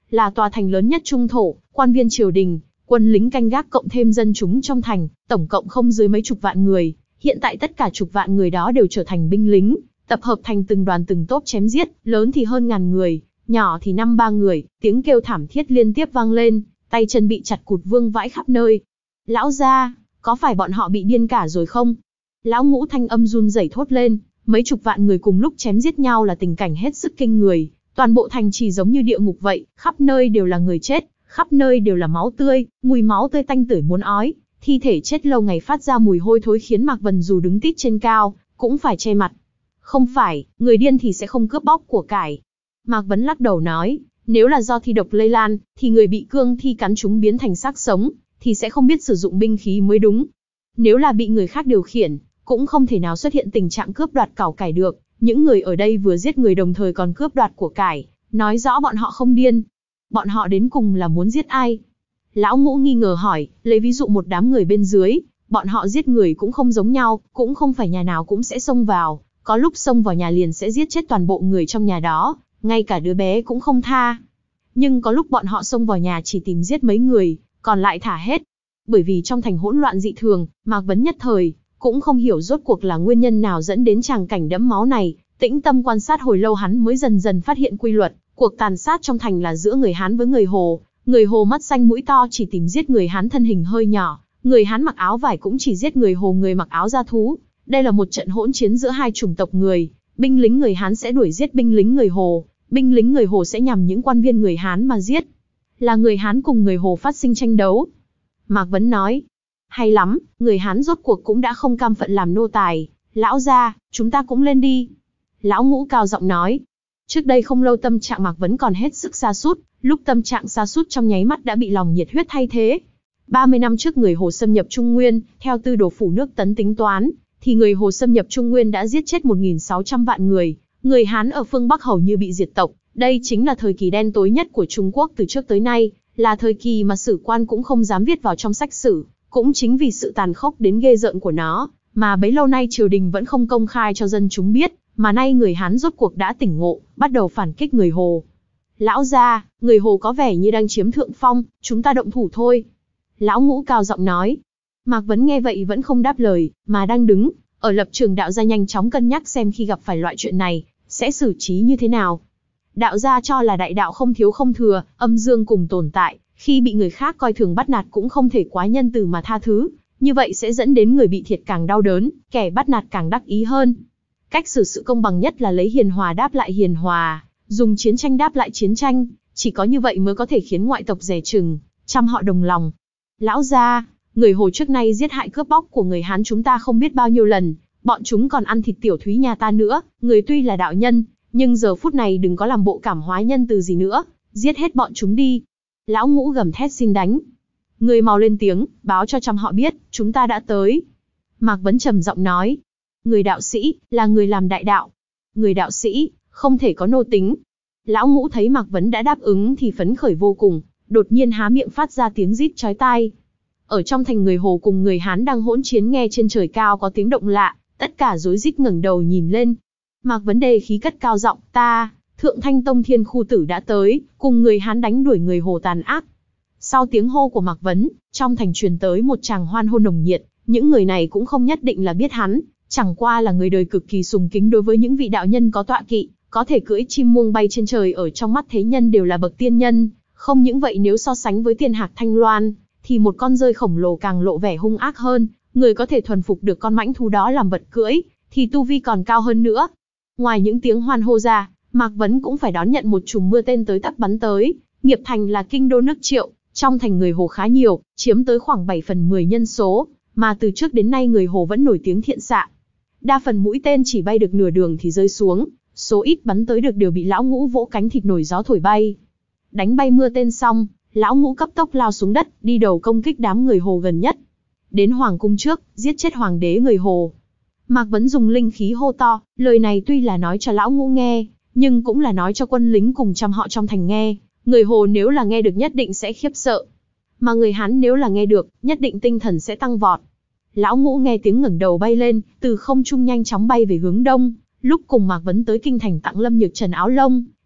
là tòa thành lớn nhất Trung thổ, quan viên triều đình, quân lính canh gác cộng thêm dân chúng trong thành, tổng cộng không dưới mấy chục vạn người. Hiện tại tất cả chục vạn người đó đều trở thành binh lính, tập hợp thành từng đoàn từng tốp chém giết, lớn thì hơn ngàn người, nhỏ thì năm ba người, tiếng kêu thảm thiết liên tiếp vang lên, tay chân bị chặt cụt vương vãi khắp nơi. Lão gia, có phải bọn họ bị điên cả rồi không? Lão Ngũ thanh âm run rẩy thốt lên, mấy chục vạn người cùng lúc chém giết nhau là tình cảnh hết sức kinh người, toàn bộ thành trì giống như địa ngục vậy, khắp nơi đều là người chết, khắp nơi đều là máu tươi, mùi máu tươi tanh tưởi muốn ói, thi thể chết lâu ngày phát ra mùi hôi thối khiến Mạc Vân dù đứng tít trên cao, cũng phải che mặt. Không phải, người điên thì sẽ không cướp bóc của cải. Mạc Vấn lắc đầu nói, nếu là do thi độc lây lan, thì người bị cương thi cắn chúng biến thành xác sống, thì sẽ không biết sử dụng binh khí mới đúng. Nếu là bị người khác điều khiển, cũng không thể nào xuất hiện tình trạng cướp đoạt cảo cải được. Những người ở đây vừa giết người đồng thời còn cướp đoạt của cải, nói rõ bọn họ không điên. Bọn họ đến cùng là muốn giết ai? Lão Ngũ nghi ngờ hỏi, lấy ví dụ một đám người bên dưới, bọn họ giết người cũng không giống nhau, cũng không phải nhà nào cũng sẽ xông vào, có lúc xông vào nhà liền sẽ giết chết toàn bộ người trong nhà đó, ngay cả đứa bé cũng không tha. Nhưng có lúc bọn họ xông vào nhà chỉ tìm giết mấy người, còn lại thả hết. Bởi vì trong thành hỗn loạn dị thường, Mạc Vấn nhất thời cũng không hiểu rốt cuộc là nguyên nhân nào dẫn đến tràng cảnh đẫm máu này, tĩnh tâm quan sát hồi lâu hắn mới dần dần phát hiện quy luật, cuộc tàn sát trong thành là giữa người Hán với người Hồ, người Hồ mắt xanh mũi to chỉ tìm giết người Hán thân hình hơi nhỏ, người Hán mặc áo vải cũng chỉ giết người Hồ người mặc áo da thú. Đây là một trận hỗn chiến giữa hai chủng tộc người, binh lính người Hán sẽ đuổi giết binh lính người Hồ, binh lính người Hồ sẽ nhằm những quan viên người Hán mà giết. Là người Hán cùng người Hồ phát sinh tranh đấu. Mạc Vấn nói, hay lắm, người Hán rốt cuộc cũng đã không cam phận làm nô tài, lão gia, chúng ta cũng lên đi. Lão Ngũ cao giọng nói, trước đây không lâu tâm trạng Mạc Vấn còn hết sức sa sút, lúc tâm trạng sa sút trong nháy mắt đã bị lòng nhiệt huyết thay thế. ba mươi năm trước người Hồ xâm nhập Trung Nguyên, theo tư đồ phủ nước Tấn tính toán, thì người Hồ xâm nhập Trung Nguyên đã giết chết một nghìn sáu trăm vạn người, người Hán ở phương Bắc hầu như bị diệt tộc. Đây chính là thời kỳ đen tối nhất của Trung Quốc từ trước tới nay, là thời kỳ mà sử quan cũng không dám viết vào trong sách sử, cũng chính vì sự tàn khốc đến ghê rợn của nó, mà bấy lâu nay triều đình vẫn không công khai cho dân chúng biết, mà nay người Hán rốt cuộc đã tỉnh ngộ, bắt đầu phản kích người Hồ. Lão gia, người Hồ có vẻ như đang chiếm thượng phong, chúng ta động thủ thôi. Lão Ngũ cao giọng nói. Mạc Vấn nghe vậy vẫn không đáp lời, mà đang đứng ở lập trường đạo gia nhanh chóng cân nhắc xem khi gặp phải loại chuyện này, sẽ xử trí như thế nào. Đạo gia cho là đại đạo không thiếu không thừa, âm dương cùng tồn tại, khi bị người khác coi thường bắt nạt cũng không thể quá nhân từ mà tha thứ, như vậy sẽ dẫn đến người bị thiệt càng đau đớn, kẻ bắt nạt càng đắc ý hơn. Cách xử sự công bằng nhất là lấy hiền hòa đáp lại hiền hòa, dùng chiến tranh đáp lại chiến tranh, chỉ có như vậy mới có thể khiến ngoại tộc dè chừng, chăm họ đồng lòng. Lão gia, người Hồ trước nay giết hại cướp bóc của người Hán chúng ta không biết bao nhiêu lần, bọn chúng còn ăn thịt tiểu thúy nhà ta nữa, người tuy là đạo nhân, nhưng giờ phút này đừng có làm bộ cảm hóa nhân từ gì nữa, giết hết bọn chúng đi. Lão Ngũ gầm thét xin đánh. Người mau lên tiếng, báo cho trăm họ biết, chúng ta đã tới. Mạc Vấn trầm giọng nói, người đạo sĩ, là người làm đại đạo. Người đạo sĩ, không thể có nô tính. Lão Ngũ thấy Mạc Vấn đã đáp ứng thì phấn khởi vô cùng, đột nhiên há miệng phát ra tiếng rít chói tai. Ở trong thành người Hồ cùng người Hán đang hỗn chiến nghe trên trời cao có tiếng động lạ, tất cả rối rít ngẩng đầu nhìn lên. Mạc Vấn đề khí cất cao giọng, ta, Thượng Thanh Tông Thiên Khu Tử đã tới, cùng người Hán đánh đuổi người Hồ tàn ác. Sau tiếng hô của Mạc Vấn, trong thành truyền tới một tràng hoan hô nồng nhiệt, những người này cũng không nhất định là biết hắn, chẳng qua là người đời cực kỳ sùng kính đối với những vị đạo nhân có tọa kỵ, có thể cưỡi chim muông bay trên trời ở trong mắt thế nhân đều là bậc tiên nhân, không những vậy nếu so sánh với tiên hạc Thanh Loan, thì một con rơi khổng lồ càng lộ vẻ hung ác hơn, người có thể thuần phục được con mãnh thú đó làm vật cưỡi, thì tu vi còn cao hơn nữa. Ngoài những tiếng hoan hô ra, Mạc Vấn cũng phải đón nhận một chùm mưa tên tới tấp bắn tới. Nghiệp Thành là kinh đô nước Triệu, trong thành người Hồ khá nhiều, chiếm tới khoảng bảy phần mười nhân số, mà từ trước đến nay người Hồ vẫn nổi tiếng thiện xạ. Đa phần mũi tên chỉ bay được nửa đường thì rơi xuống, số ít bắn tới được đều bị Lão Ngũ vỗ cánh thịt nổi gió thổi bay. Đánh bay mưa tên xong, Lão Ngũ cấp tốc lao xuống đất, đi đầu công kích đám người Hồ gần nhất. Đến hoàng cung trước, giết chết hoàng đế người Hồ. Mạc Vấn dùng linh khí hô to, lời này tuy là nói cho Lão Ngũ nghe, nhưng cũng là nói cho quân lính cùng trăm họ trong thành nghe. Người Hồ nếu là nghe được nhất định sẽ khiếp sợ, mà người Hán nếu là nghe được, nhất định tinh thần sẽ tăng vọt. Lão Ngũ nghe tiếng ngẩng đầu bay lên, từ không trung nhanh chóng bay về hướng đông. Lúc cùng Mạc Vấn tới kinh thành tặng Lâm Nhược Trần áo lông,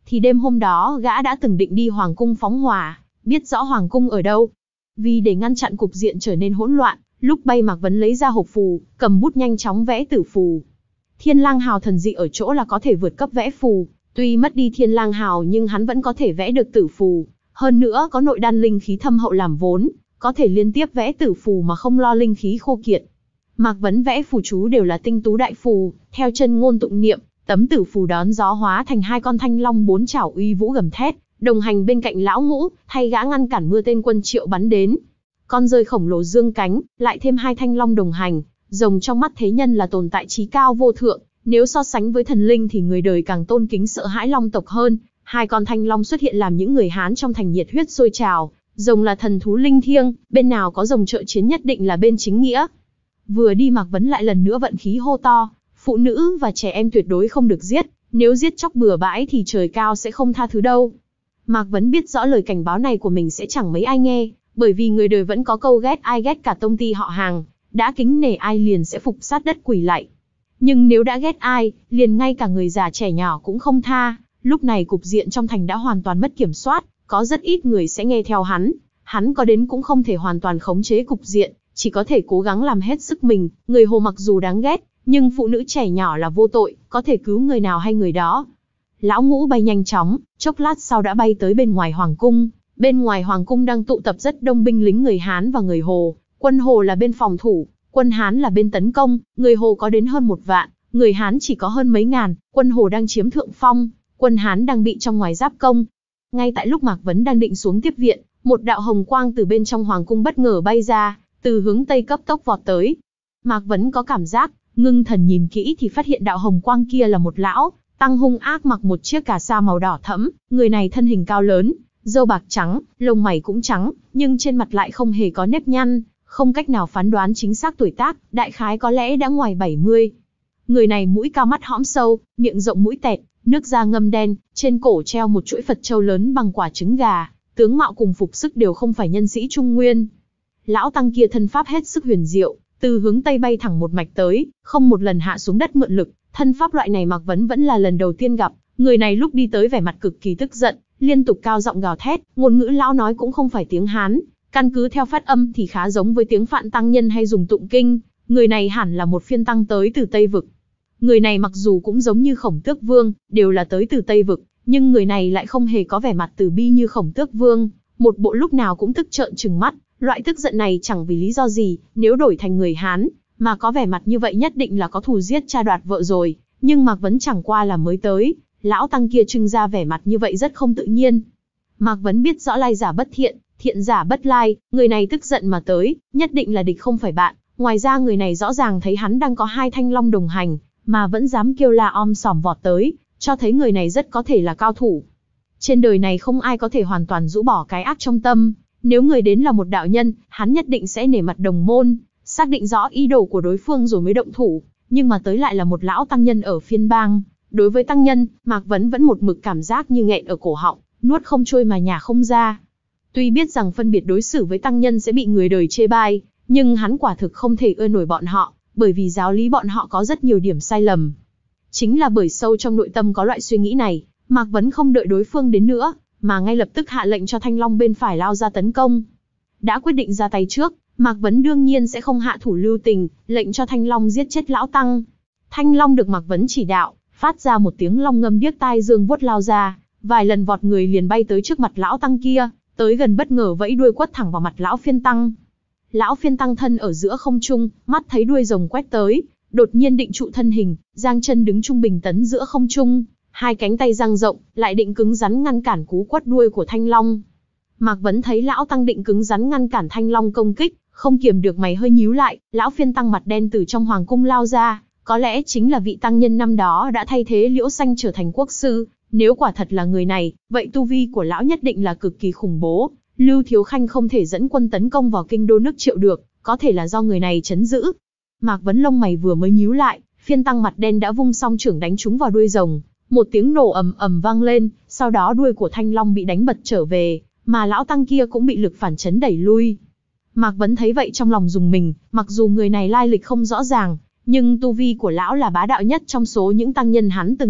thì đêm hôm đó gã đã từng định đi hoàng cung phóng hỏa, biết rõ hoàng cung ở đâu. Vì để ngăn chặn cục diện trở nên hỗn loạn, lúc bay Mạc Vấn lấy ra hộp phù, cầm bút nhanh chóng vẽ tử phù. Thiên Lang Hào thần dị ở chỗ là có thể vượt cấp vẽ phù, tuy mất đi Thiên Lang Hào nhưng hắn vẫn có thể vẽ được tử phù, hơn nữa có nội đan linh khí thâm hậu làm vốn, có thể liên tiếp vẽ tử phù mà không lo linh khí khô kiệt. Mạc Vấn vẽ phù chú đều là tinh tú đại phù, theo chân ngôn tụng niệm, tấm tử phù đón gió hóa thành hai con thanh long bốn chảo uy vũ gầm thét, đồng hành bên cạnh lão ngũ, thay gã ngăn cản mưa tên quân Triệu bắn đến. Con rơi khổng lồ dương cánh, lại thêm hai thanh long đồng hành, rồng trong mắt thế nhân là tồn tại trí cao vô thượng, nếu so sánh với thần linh thì người đời càng tôn kính sợ hãi long tộc hơn. Hai con thanh long xuất hiện làm những người Hán trong thành nhiệt huyết sôi trào, rồng là thần thú linh thiêng, bên nào có rồng trợ chiến nhất định là bên chính nghĩa. Vừa đi Mạc Vấn lại lần nữa vận khí hô to, phụ nữ và trẻ em tuyệt đối không được giết, nếu giết chóc bừa bãi thì trời cao sẽ không tha thứ đâu. Mạc Vấn biết rõ lời cảnh báo này của mình sẽ chẳng mấy ai nghe, bởi vì người đời vẫn có câu ghét ai ghét cả tông ty họ hàng, đã kính nể ai liền sẽ phục sát đất quỳ lạy. Nhưng nếu đã ghét ai, liền ngay cả người già trẻ nhỏ cũng không tha. Lúc này cục diện trong thành đã hoàn toàn mất kiểm soát, có rất ít người sẽ nghe theo hắn, hắn có đến cũng không thể hoàn toàn khống chế cục diện, chỉ có thể cố gắng làm hết sức mình. Người Hồ mặc dù đáng ghét, nhưng phụ nữ trẻ nhỏ là vô tội, có thể cứu người nào hay người đó. Lão Ngũ bay nhanh chóng, chốc lát sau đã bay tới bên ngoài hoàng cung. Bên ngoài hoàng cung đang tụ tập rất đông binh lính người Hán và người Hồ, quân Hồ là bên phòng thủ, quân Hán là bên tấn công, người Hồ có đến hơn một vạn, người Hán chỉ có hơn mấy ngàn, quân Hồ đang chiếm thượng phong, quân Hán đang bị trong ngoài giáp công. Ngay tại lúc Mạc Vấn đang định xuống tiếp viện, một đạo hồng quang từ bên trong hoàng cung bất ngờ bay ra, từ hướng tây cấp tốc vọt tới. Mạc Vấn có cảm giác, ngưng thần nhìn kỹ thì phát hiện đạo hồng quang kia là một lão tăng hung ác mặc một chiếc cà sa màu đỏ thẫm, người này thân hình cao lớn, râu bạc trắng, lông mày cũng trắng, nhưng trên mặt lại không hề có nếp nhăn, không cách nào phán đoán chính xác tuổi tác, đại khái có lẽ đã ngoài bảy mươi. Người này mũi cao mắt hõm sâu, miệng rộng mũi tẹt, nước da ngâm đen, trên cổ treo một chuỗi Phật châu lớn bằng quả trứng gà, tướng mạo cùng phục sức đều không phải nhân sĩ Trung Nguyên. Lão tăng kia thân pháp hết sức huyền diệu, từ hướng tây bay thẳng một mạch tới, không một lần hạ xuống đất mượn lực, thân pháp loại này Mạc Vấn vẫn là lần đầu tiên gặp. Người này lúc đi tới vẻ mặt cực kỳ tức giận, liên tục cao giọng gào thét, ngôn ngữ lão nói cũng không phải tiếng Hán, căn cứ theo phát âm thì khá giống với tiếng Phạn tăng nhân hay dùng tụng kinh, người này hẳn là một phiên tăng tới từ Tây vực. Người này mặc dù cũng giống như Khổng Tước Vương, đều là tới từ Tây vực, nhưng người này lại không hề có vẻ mặt từ bi như Khổng Tước Vương, một bộ lúc nào cũng tức trợn trừng mắt, loại tức giận này chẳng vì lý do gì, nếu đổi thành người Hán, mà có vẻ mặt như vậy nhất định là có thù giết cha đoạt vợ rồi, nhưng Mạc Vấn chẳng qua là mới tới, lão tăng kia trưng ra vẻ mặt như vậy rất không tự nhiên. Mạc Vấn biết rõ lai giả bất thiện, thiện giả bất lai, người này tức giận mà tới, nhất định là địch không phải bạn, ngoài ra người này rõ ràng thấy hắn đang có hai thanh long đồng hành, mà vẫn dám kêu la om sòm vọt tới, cho thấy người này rất có thể là cao thủ. Trên đời này không ai có thể hoàn toàn rũ bỏ cái ác trong tâm, nếu người đến là một đạo nhân, hắn nhất định sẽ nể mặt đồng môn, xác định rõ ý đồ của đối phương rồi mới động thủ, nhưng mà tới lại là một lão tăng nhân ở phiên bang. Đối với tăng nhân, Mạc Vấn vẫn một mực cảm giác như nghẹn ở cổ họng, nuốt không trôi mà nhả không ra. Tuy biết rằng phân biệt đối xử với tăng nhân sẽ bị người đời chê bai, nhưng hắn quả thực không thể ưa nổi bọn họ, bởi vì giáo lý bọn họ có rất nhiều điểm sai lầm. Chính là bởi sâu trong nội tâm có loại suy nghĩ này, Mạc Vấn không đợi đối phương đến nữa, mà ngay lập tức hạ lệnh cho thanh long bên phải lao ra tấn công. Đã quyết định ra tay trước, Mạc Vấn đương nhiên sẽ không hạ thủ lưu tình, lệnh cho thanh long giết chết lão tăng. Thanh long được Mạc Vấn chỉ đạo, phát ra một tiếng long ngâm điếc tai dương vuốt lao ra, vài lần vọt người liền bay tới trước mặt lão tăng kia, tới gần bất ngờ vẫy đuôi quất thẳng vào mặt lão phiên tăng. Lão phiên tăng thân ở giữa không trung, mắt thấy đuôi rồng quét tới, đột nhiên định trụ thân hình, giang chân đứng trung bình tấn giữa không trung, hai cánh tay dang rộng, lại định cứng rắn ngăn cản cú quất đuôi của thanh long. Mạc Vấn thấy lão tăng định cứng rắn ngăn cản thanh long công kích, không kiềm được mày hơi nhíu lại, lão phiên tăng mặt đen từ trong hoàng cung lao ra, có lẽ chính là vị tăng nhân năm đó đã thay thế Liễu Xanh trở thành quốc sư. Nếu quả thật là người này, vậy tu vi của lão nhất định là cực kỳ khủng bố. Lưu Thiếu Khanh không thể dẫn quân tấn công vào kinh đô nước Triệu được, có thể là do người này trấn giữ. Mạc Vấn lông mày vừa mới nhíu lại, phiên tăng mặt đen đã vung song chưởng đánh trúng vào đuôi rồng. Một tiếng nổ ầm ầm vang lên, sau đó đuôi của thanh long bị đánh bật trở về, mà lão tăng kia cũng bị lực phản chấn đẩy lui. Mạc Vấn thấy vậy trong lòng rùng mình, mặc dù người này lai lịch không rõ ràng, nhưng tu vi của lão là bá đạo nhất trong số những tăng nhân hắn từng gặp,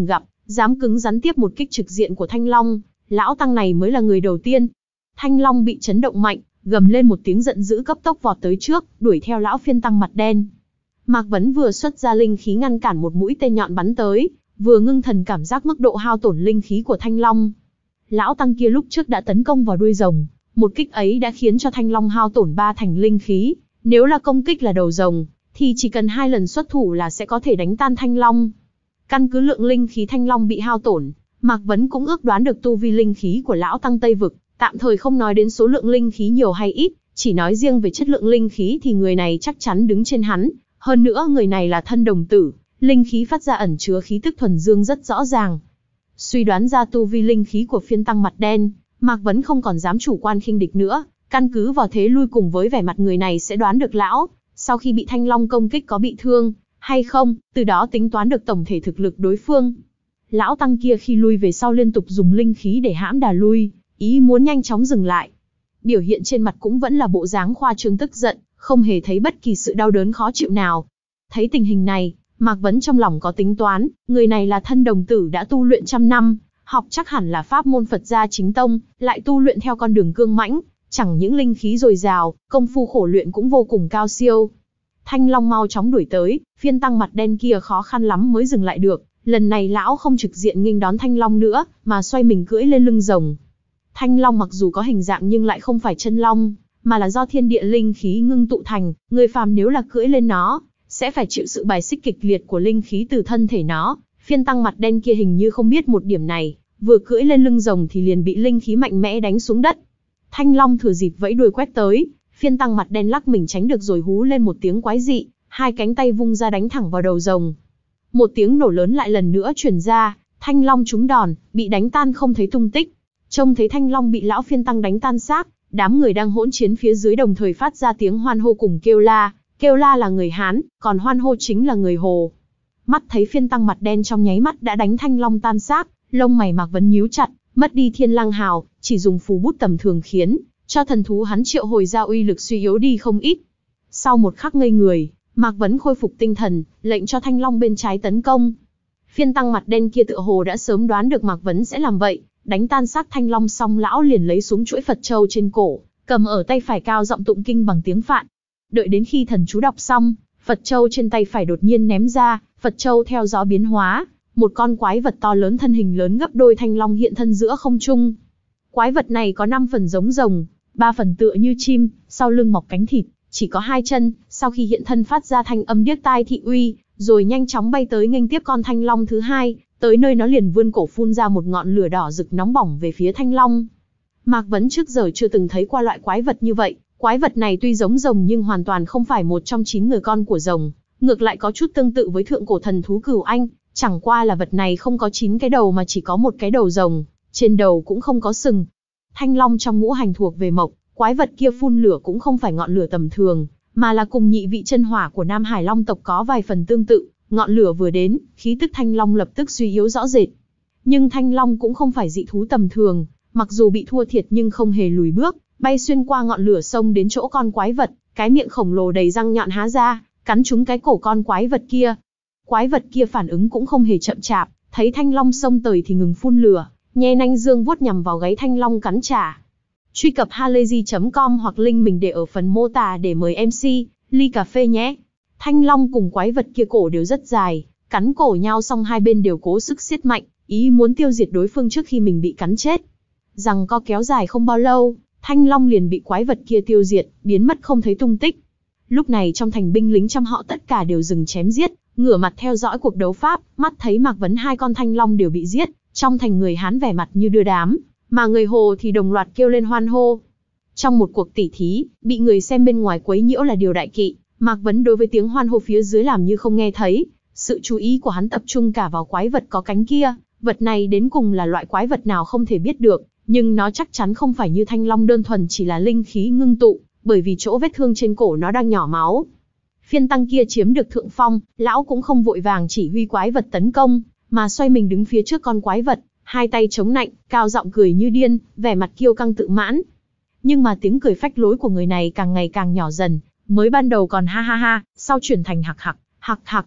dám cứng rắn tiếp một kích trực diện của Thanh Long, lão tăng này mới là người đầu tiên. Thanh Long bị chấn động mạnh, gầm lên một tiếng giận dữ cấp tốc vọt tới trước, đuổi theo lão phiên tăng mặt đen. Mạc Vấn vừa xuất ra linh khí ngăn cản một mũi tên nhọn bắn tới, vừa ngưng thần cảm giác mức độ hao tổn linh khí của Thanh Long. Lão tăng kia lúc trước đã tấn công vào đuôi rồng, một kích ấy đã khiến cho Thanh Long hao tổn ba thành linh khí, nếu là công kích là đầu rồng, thì chỉ cần hai lần xuất thủ là sẽ có thể đánh tan Thanh Long. Căn cứ lượng linh khí Thanh Long bị hao tổn, Mạc Vấn cũng ước đoán được tu vi linh khí của lão tăng Tây Vực, tạm thời không nói đến số lượng linh khí nhiều hay ít, chỉ nói riêng về chất lượng linh khí thì người này chắc chắn đứng trên hắn, hơn nữa người này là thân đồng tử, linh khí phát ra ẩn chứa khí tức thuần dương rất rõ ràng. Suy đoán ra tu vi linh khí của phiên tăng mặt đen, Mạc Vấn không còn dám chủ quan khinh địch nữa, căn cứ vào thế lui cùng với vẻ mặt người này sẽ đoán được lão, sau khi bị Thanh Long công kích có bị thương hay không, từ đó tính toán được tổng thể thực lực đối phương. Lão tăng kia khi lui về sau liên tục dùng linh khí để hãm đà lui, ý muốn nhanh chóng dừng lại. Biểu hiện trên mặt cũng vẫn là bộ dáng khoa trương tức giận, không hề thấy bất kỳ sự đau đớn khó chịu nào. Thấy tình hình này, Mạc Vấn trong lòng có tính toán, người này là thân đồng tử đã tu luyện trăm năm, học chắc hẳn là pháp môn Phật gia chính tông, lại tu luyện theo con đường cương mãnh, chẳng những linh khí dồi dào, công phu khổ luyện cũng vô cùng cao siêu. Thanh Long mau chóng đuổi tới, phiên tăng mặt đen kia khó khăn lắm mới dừng lại được, lần này lão không trực diện nghênh đón Thanh Long nữa, mà xoay mình cưỡi lên lưng rồng. Thanh Long mặc dù có hình dạng nhưng lại không phải chân long, mà là do thiên địa linh khí ngưng tụ thành, người phàm nếu là cưỡi lên nó, sẽ phải chịu sự bài xích kịch liệt của linh khí từ thân thể nó. Phiên tăng mặt đen kia hình như không biết một điểm này, vừa cưỡi lên lưng rồng thì liền bị linh khí mạnh mẽ đánh xuống đất. Thanh Long thừa dịp vẫy đuôi quét tới, phiên tăng mặt đen lắc mình tránh được rồi hú lên một tiếng quái dị, hai cánh tay vung ra đánh thẳng vào đầu rồng. Một tiếng nổ lớn lại lần nữa truyền ra, Thanh Long trúng đòn, bị đánh tan không thấy tung tích. Trông thấy Thanh Long bị lão phiên tăng đánh tan xác, đám người đang hỗn chiến phía dưới đồng thời phát ra tiếng hoan hô cùng kêu la. Kêu la là người Hán, còn hoan hô chính là người Hồ. Mắt thấy phiên tăng mặt đen trong nháy mắt đã đánh Thanh Long tan xác, lông mày Mạc Vấn nhíu chặt, mất đi thiên lang hào, chỉ dùng phù bút tầm thường khiến cho thần thú hắn triệu hồi ra uy lực suy yếu đi không ít. Sau một khắc ngây người, Mạc Vấn khôi phục tinh thần, lệnh cho Thanh Long bên trái tấn công. Phiên tăng mặt đen kia tựa hồ đã sớm đoán được Mạc Vấn sẽ làm vậy, đánh tan xác Thanh Long xong lão liền lấy xuống chuỗi Phật châu trên cổ, cầm ở tay phải cao giọng tụng kinh bằng tiếng Phạn. Đợi đến khi thần chú đọc xong, Phật châu trên tay phải đột nhiên ném ra, Phật châu theo gió biến hóa, một con quái vật to lớn thân hình lớn gấp đôi Thanh Long hiện thân giữa không trung. Quái vật này có năm phần giống rồng, ba phần tựa như chim, sau lưng mọc cánh thịt, chỉ có hai chân, sau khi hiện thân phát ra thanh âm điếc tai thị uy, rồi nhanh chóng bay tới nghênh tiếp con Thanh Long thứ hai, tới nơi nó liền vươn cổ phun ra một ngọn lửa đỏ rực nóng bỏng về phía Thanh Long. Mạc Vấn trước giờ chưa từng thấy qua loại quái vật như vậy. Quái vật này tuy giống rồng nhưng hoàn toàn không phải một trong chín người con của rồng, ngược lại có chút tương tự với thượng cổ thần thú Cửu Anh, chẳng qua là vật này không có chín cái đầu mà chỉ có một cái đầu rồng, trên đầu cũng không có sừng. Thanh Long trong ngũ hành thuộc về mộc, quái vật kia phun lửa cũng không phải ngọn lửa tầm thường, mà là cùng nhị vị chân hỏa của Nam Hải Long tộc có vài phần tương tự, ngọn lửa vừa đến, khí tức Thanh Long lập tức suy yếu rõ rệt. Nhưng Thanh Long cũng không phải dị thú tầm thường, mặc dù bị thua thiệt nhưng không hề lùi bước, bay xuyên qua ngọn lửa sông đến chỗ con quái vật, cái miệng khổng lồ đầy răng nhọn há ra, cắn trúng cái cổ con quái vật kia. Quái vật kia phản ứng cũng không hề chậm chạp, thấy Thanh Long xông tới thì ngừng phun lửa, nhe nanh dương vuốt nhằm vào gáy Thanh Long cắn trả. Truy cập halayzi chấm com hoặc link mình để ở phần mô tả để mời em xê, ly cà phê nhé. Thanh Long cùng quái vật kia cổ đều rất dài, cắn cổ nhau xong hai bên đều cố sức siết mạnh, ý muốn tiêu diệt đối phương trước khi mình bị cắn chết. Rằng co kéo dài không bao lâu, Thanh Long liền bị quái vật kia tiêu diệt, biến mất không thấy tung tích. Lúc này trong thành binh lính trăm họ tất cả đều dừng chém giết, ngửa mặt theo dõi cuộc đấu pháp, mắt thấy Mạc Vấn hai con Thanh Long đều bị giết, trong thành người Hán vẻ mặt như đưa đám, mà người Hồ thì đồng loạt kêu lên hoan hô. Trong một cuộc tỉ thí, bị người xem bên ngoài quấy nhiễu là điều đại kỵ, Mạc Vấn đối với tiếng hoan hô phía dưới làm như không nghe thấy, sự chú ý của hắn tập trung cả vào quái vật có cánh kia, vật này đến cùng là loại quái vật nào không thể biết được, nhưng nó chắc chắn không phải như Thanh Long đơn thuần chỉ là linh khí ngưng tụ, bởi vì chỗ vết thương trên cổ nó đang nhỏ máu. Phiên tăng kia chiếm được thượng phong, lão cũng không vội vàng chỉ huy quái vật tấn công, mà xoay mình đứng phía trước con quái vật, hai tay chống nạnh, cao giọng cười như điên, vẻ mặt kiêu căng tự mãn. Nhưng mà tiếng cười phách lối của người này càng ngày càng nhỏ dần, mới ban đầu còn ha ha ha, sau chuyển thành hặc hặc, hặc hặc.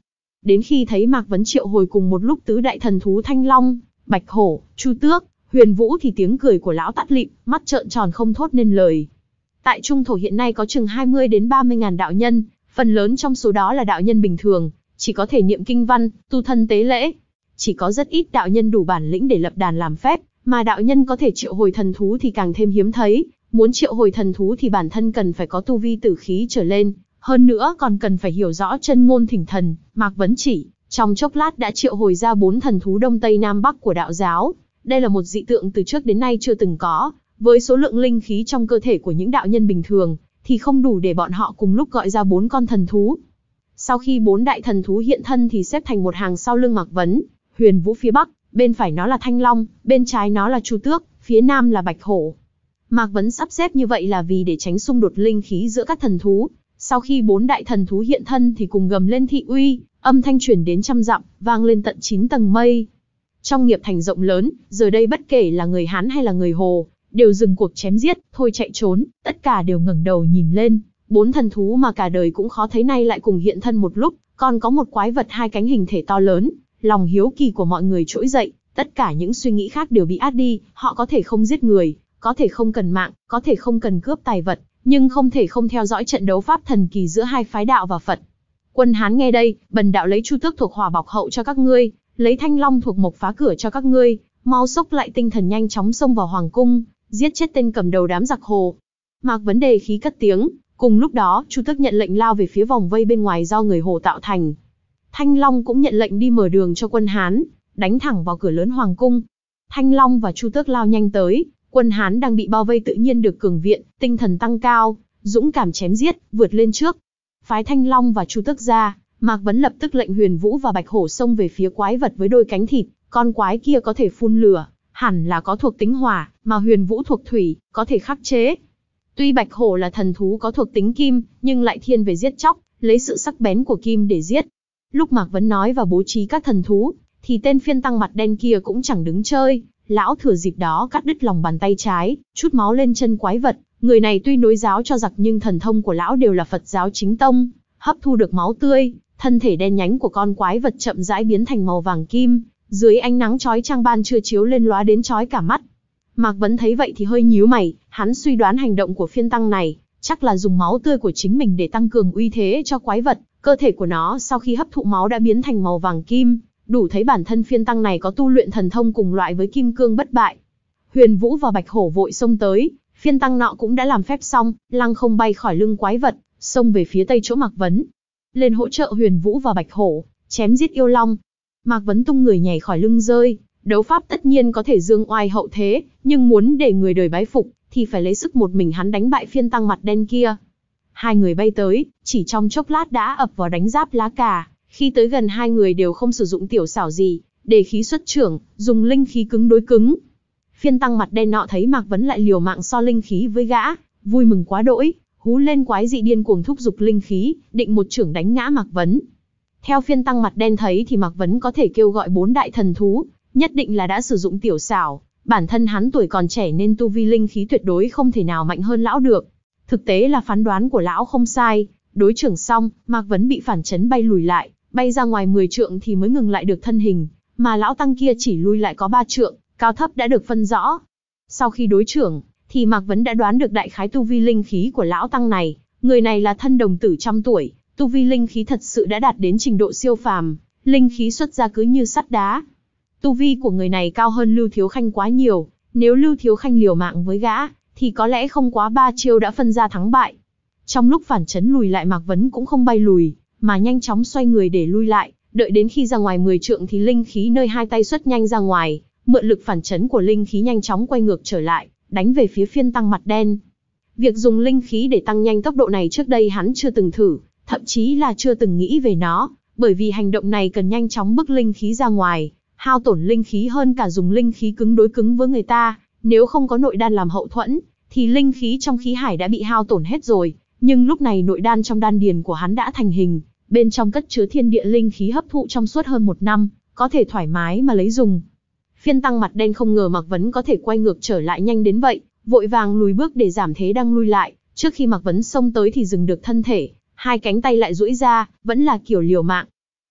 Đến khi thấy Mạc Vấn triệu hồi cùng một lúc tứ đại thần thú Thanh Long, Bạch Hổ, Chu Tước, Huyền Vũ thì tiếng cười của lão tắt lịm, mắt trợn tròn không thốt nên lời. Tại Trung Thổ hiện nay có chừng hai mươi đến ba mươi ngàn đạo nhân, phần lớn trong số đó là đạo nhân bình thường, chỉ có thể niệm kinh văn, tu thân tế lễ. Chỉ có rất ít đạo nhân đủ bản lĩnh để lập đàn làm phép, mà đạo nhân có thể triệu hồi thần thú thì càng thêm hiếm thấy. Muốn triệu hồi thần thú thì bản thân cần phải có tu vi tử khí trở lên, hơn nữa còn cần phải hiểu rõ chân ngôn thỉnh thần. Mạc Vấn chỉ trong chốc lát đã triệu hồi ra bốn thần thú Đông Tây Nam Bắc của đạo giáo. Đây là một dị tượng từ trước đến nay chưa từng có, với số lượng linh khí trong cơ thể của những đạo nhân bình thường, thì không đủ để bọn họ cùng lúc gọi ra bốn con thần thú. Sau khi bốn đại thần thú hiện thân thì xếp thành một hàng sau lưng Mạc Vấn, Huyền Vũ phía bắc, bên phải nó là Thanh Long, bên trái nó là Chu Tước, phía nam là Bạch Hổ. Mạc Vấn sắp xếp như vậy là vì để tránh xung đột linh khí giữa các thần thú. Sau khi bốn đại thần thú hiện thân thì cùng gầm lên thị uy, âm thanh truyền đến trăm dặm, vang lên tận chín tầng mây. Trong nghiệp thành rộng lớn, giờ đây bất kể là người Hán hay là người Hồ, đều dừng cuộc chém giết, thôi chạy trốn, tất cả đều ngẩng đầu nhìn lên. Bốn thần thú mà cả đời cũng khó thấy nay lại cùng hiện thân một lúc, còn có một quái vật hai cánh hình thể to lớn. Lòng hiếu kỳ của mọi người trỗi dậy, tất cả những suy nghĩ khác đều bị át đi. Họ có thể không giết người, có thể không cần mạng, có thể không cần cướp tài vật, nhưng không thể không theo dõi trận đấu pháp thần kỳ giữa hai phái đạo và Phật. Quân Hán nghe đây, bần đạo lấy Chu Tước thuộc hỏa bọc hậu cho các ngươi, lấy Thanh Long thuộc mộc phá cửa cho các ngươi, mau xốc lại tinh thần nhanh chóng xông vào hoàng cung, giết chết tên cầm đầu đám giặc Hồ. Mạc Vấn đề khí cất tiếng, cùng lúc đó Chu Tước nhận lệnh lao về phía vòng vây bên ngoài do người Hồ tạo thành. Thanh Long cũng nhận lệnh đi mở đường cho quân Hán, đánh thẳng vào cửa lớn hoàng cung. Thanh Long và Chu Tước lao nhanh tới, quân Hán đang bị bao vây tự nhiên được cường viện, tinh thần tăng cao, dũng cảm chém giết, vượt lên trước. Phái Thanh Long và Chu Tước ra, Mạc Vấn lập tức lệnh Huyền Vũ và Bạch Hổ xông về phía quái vật với đôi cánh thịt. Con quái kia có thể phun lửa, hẳn là có thuộc tính hỏa, mà Huyền Vũ thuộc thủy, có thể khắc chế. Tuy Bạch Hổ là thần thú có thuộc tính kim, nhưng lại thiên về giết chóc, lấy sự sắc bén của kim để giết. Lúc Mạc Vấn nói và bố trí các thần thú, thì tên phiên tăng mặt đen kia cũng chẳng đứng chơi. Lão thừa dịp đó cắt đứt lòng bàn tay trái, chút máu lên chân quái vật. Người này tuy nối giáo cho giặc nhưng thần thông của lão đều là Phật giáo chính tông, hấp thu được máu tươi, thân thể đen nhánh của con quái vật chậm rãi biến thành màu vàng kim, dưới ánh nắng chói chang ban trưa chiếu lên lóa đến chói cả mắt. Mạc Vấn thấy vậy thì hơi nhíu mày, hắn suy đoán hành động của phiên tăng này chắc là dùng máu tươi của chính mình để tăng cường uy thế cho quái vật. Cơ thể của nó sau khi hấp thụ máu đã biến thành màu vàng kim, đủ thấy bản thân phiên tăng này có tu luyện thần thông cùng loại với kim cương bất bại. Huyền Vũ và Bạch Hổ vội xông tới, phiên tăng nọ cũng đã làm phép xong, lăng không bay khỏi lưng quái vật, xông về phía tây chỗ Mạc Vấn. Lên hỗ trợ Huyền Vũ và Bạch Hổ, chém giết yêu long. Mạc Vấn tung người nhảy khỏi lưng rơi, đấu pháp tất nhiên có thể dương oai hậu thế, nhưng muốn để người đời bái phục, thì phải lấy sức một mình hắn đánh bại phiên tăng mặt đen kia. Hai người bay tới, chỉ trong chốc lát đã ập vào đánh giáp lá cà. Khi tới gần hai người đều không sử dụng tiểu xảo gì, để khí xuất trưởng, dùng linh khí cứng đối cứng. Phiên tăng mặt đen nọ thấy Mạc Vấn lại liều mạng so linh khí với gã, vui mừng quá đỗi, hú lên quái dị điên cuồng thúc giục linh khí, định một chưởng đánh ngã Mạc Vấn. Theo phiên tăng mặt đen thấy thì Mạc Vấn có thể kêu gọi bốn đại thần thú, nhất định là đã sử dụng tiểu xảo. Bản thân hắn tuổi còn trẻ nên tu vi linh khí tuyệt đối không thể nào mạnh hơn lão được. Thực tế là phán đoán của lão không sai, đối chưởng xong, Mạc Vấn bị phản chấn bay lùi lại, bay ra ngoài mười trượng thì mới ngừng lại được thân hình, mà lão tăng kia chỉ lui lại có ba trượng, cao thấp đã được phân rõ. Sau khi đối chưởng, thì Mạc Vấn đã đoán được đại khái tu vi linh khí của lão tăng này. Người này là thân đồng tử trăm tuổi, tu vi linh khí thật sự đã đạt đến trình độ siêu phàm, linh khí xuất ra cứ như sắt đá. Tu vi của người này cao hơn Lưu Thiếu Khanh quá nhiều, nếu Lưu Thiếu Khanh liều mạng với gã, thì có lẽ không quá ba chiêu đã phân ra thắng bại. Trong lúc phản chấn lùi lại Mạc Vấn cũng không bay lùi, mà nhanh chóng xoay người để lui lại, đợi đến khi ra ngoài mười trượng thì linh khí nơi hai tay xuất nhanh ra ngoài, mượn lực phản chấn của linh khí nhanh chóng quay ngược trở lại, đánh về phía phiên tăng mặt đen. Việc dùng linh khí để tăng nhanh tốc độ này trước đây hắn chưa từng thử, thậm chí là chưa từng nghĩ về nó, bởi vì hành động này cần nhanh chóng bức linh khí ra ngoài, hao tổn linh khí hơn cả dùng linh khí cứng đối cứng với người ta. Nếu không có nội đan làm hậu thuẫn, thì linh khí trong khí hải đã bị hao tổn hết rồi, nhưng lúc này nội đan trong đan điền của hắn đã thành hình, bên trong cất chứa thiên địa linh khí hấp thụ trong suốt hơn một năm, có thể thoải mái mà lấy dùng. Phiên tăng mặt đen không ngờ Mạc Vấn có thể quay ngược trở lại nhanh đến vậy, vội vàng lùi bước để giảm thế đang lui lại, trước khi Mạc Vấn xông tới thì dừng được thân thể, hai cánh tay lại duỗi ra, vẫn là kiểu liều mạng.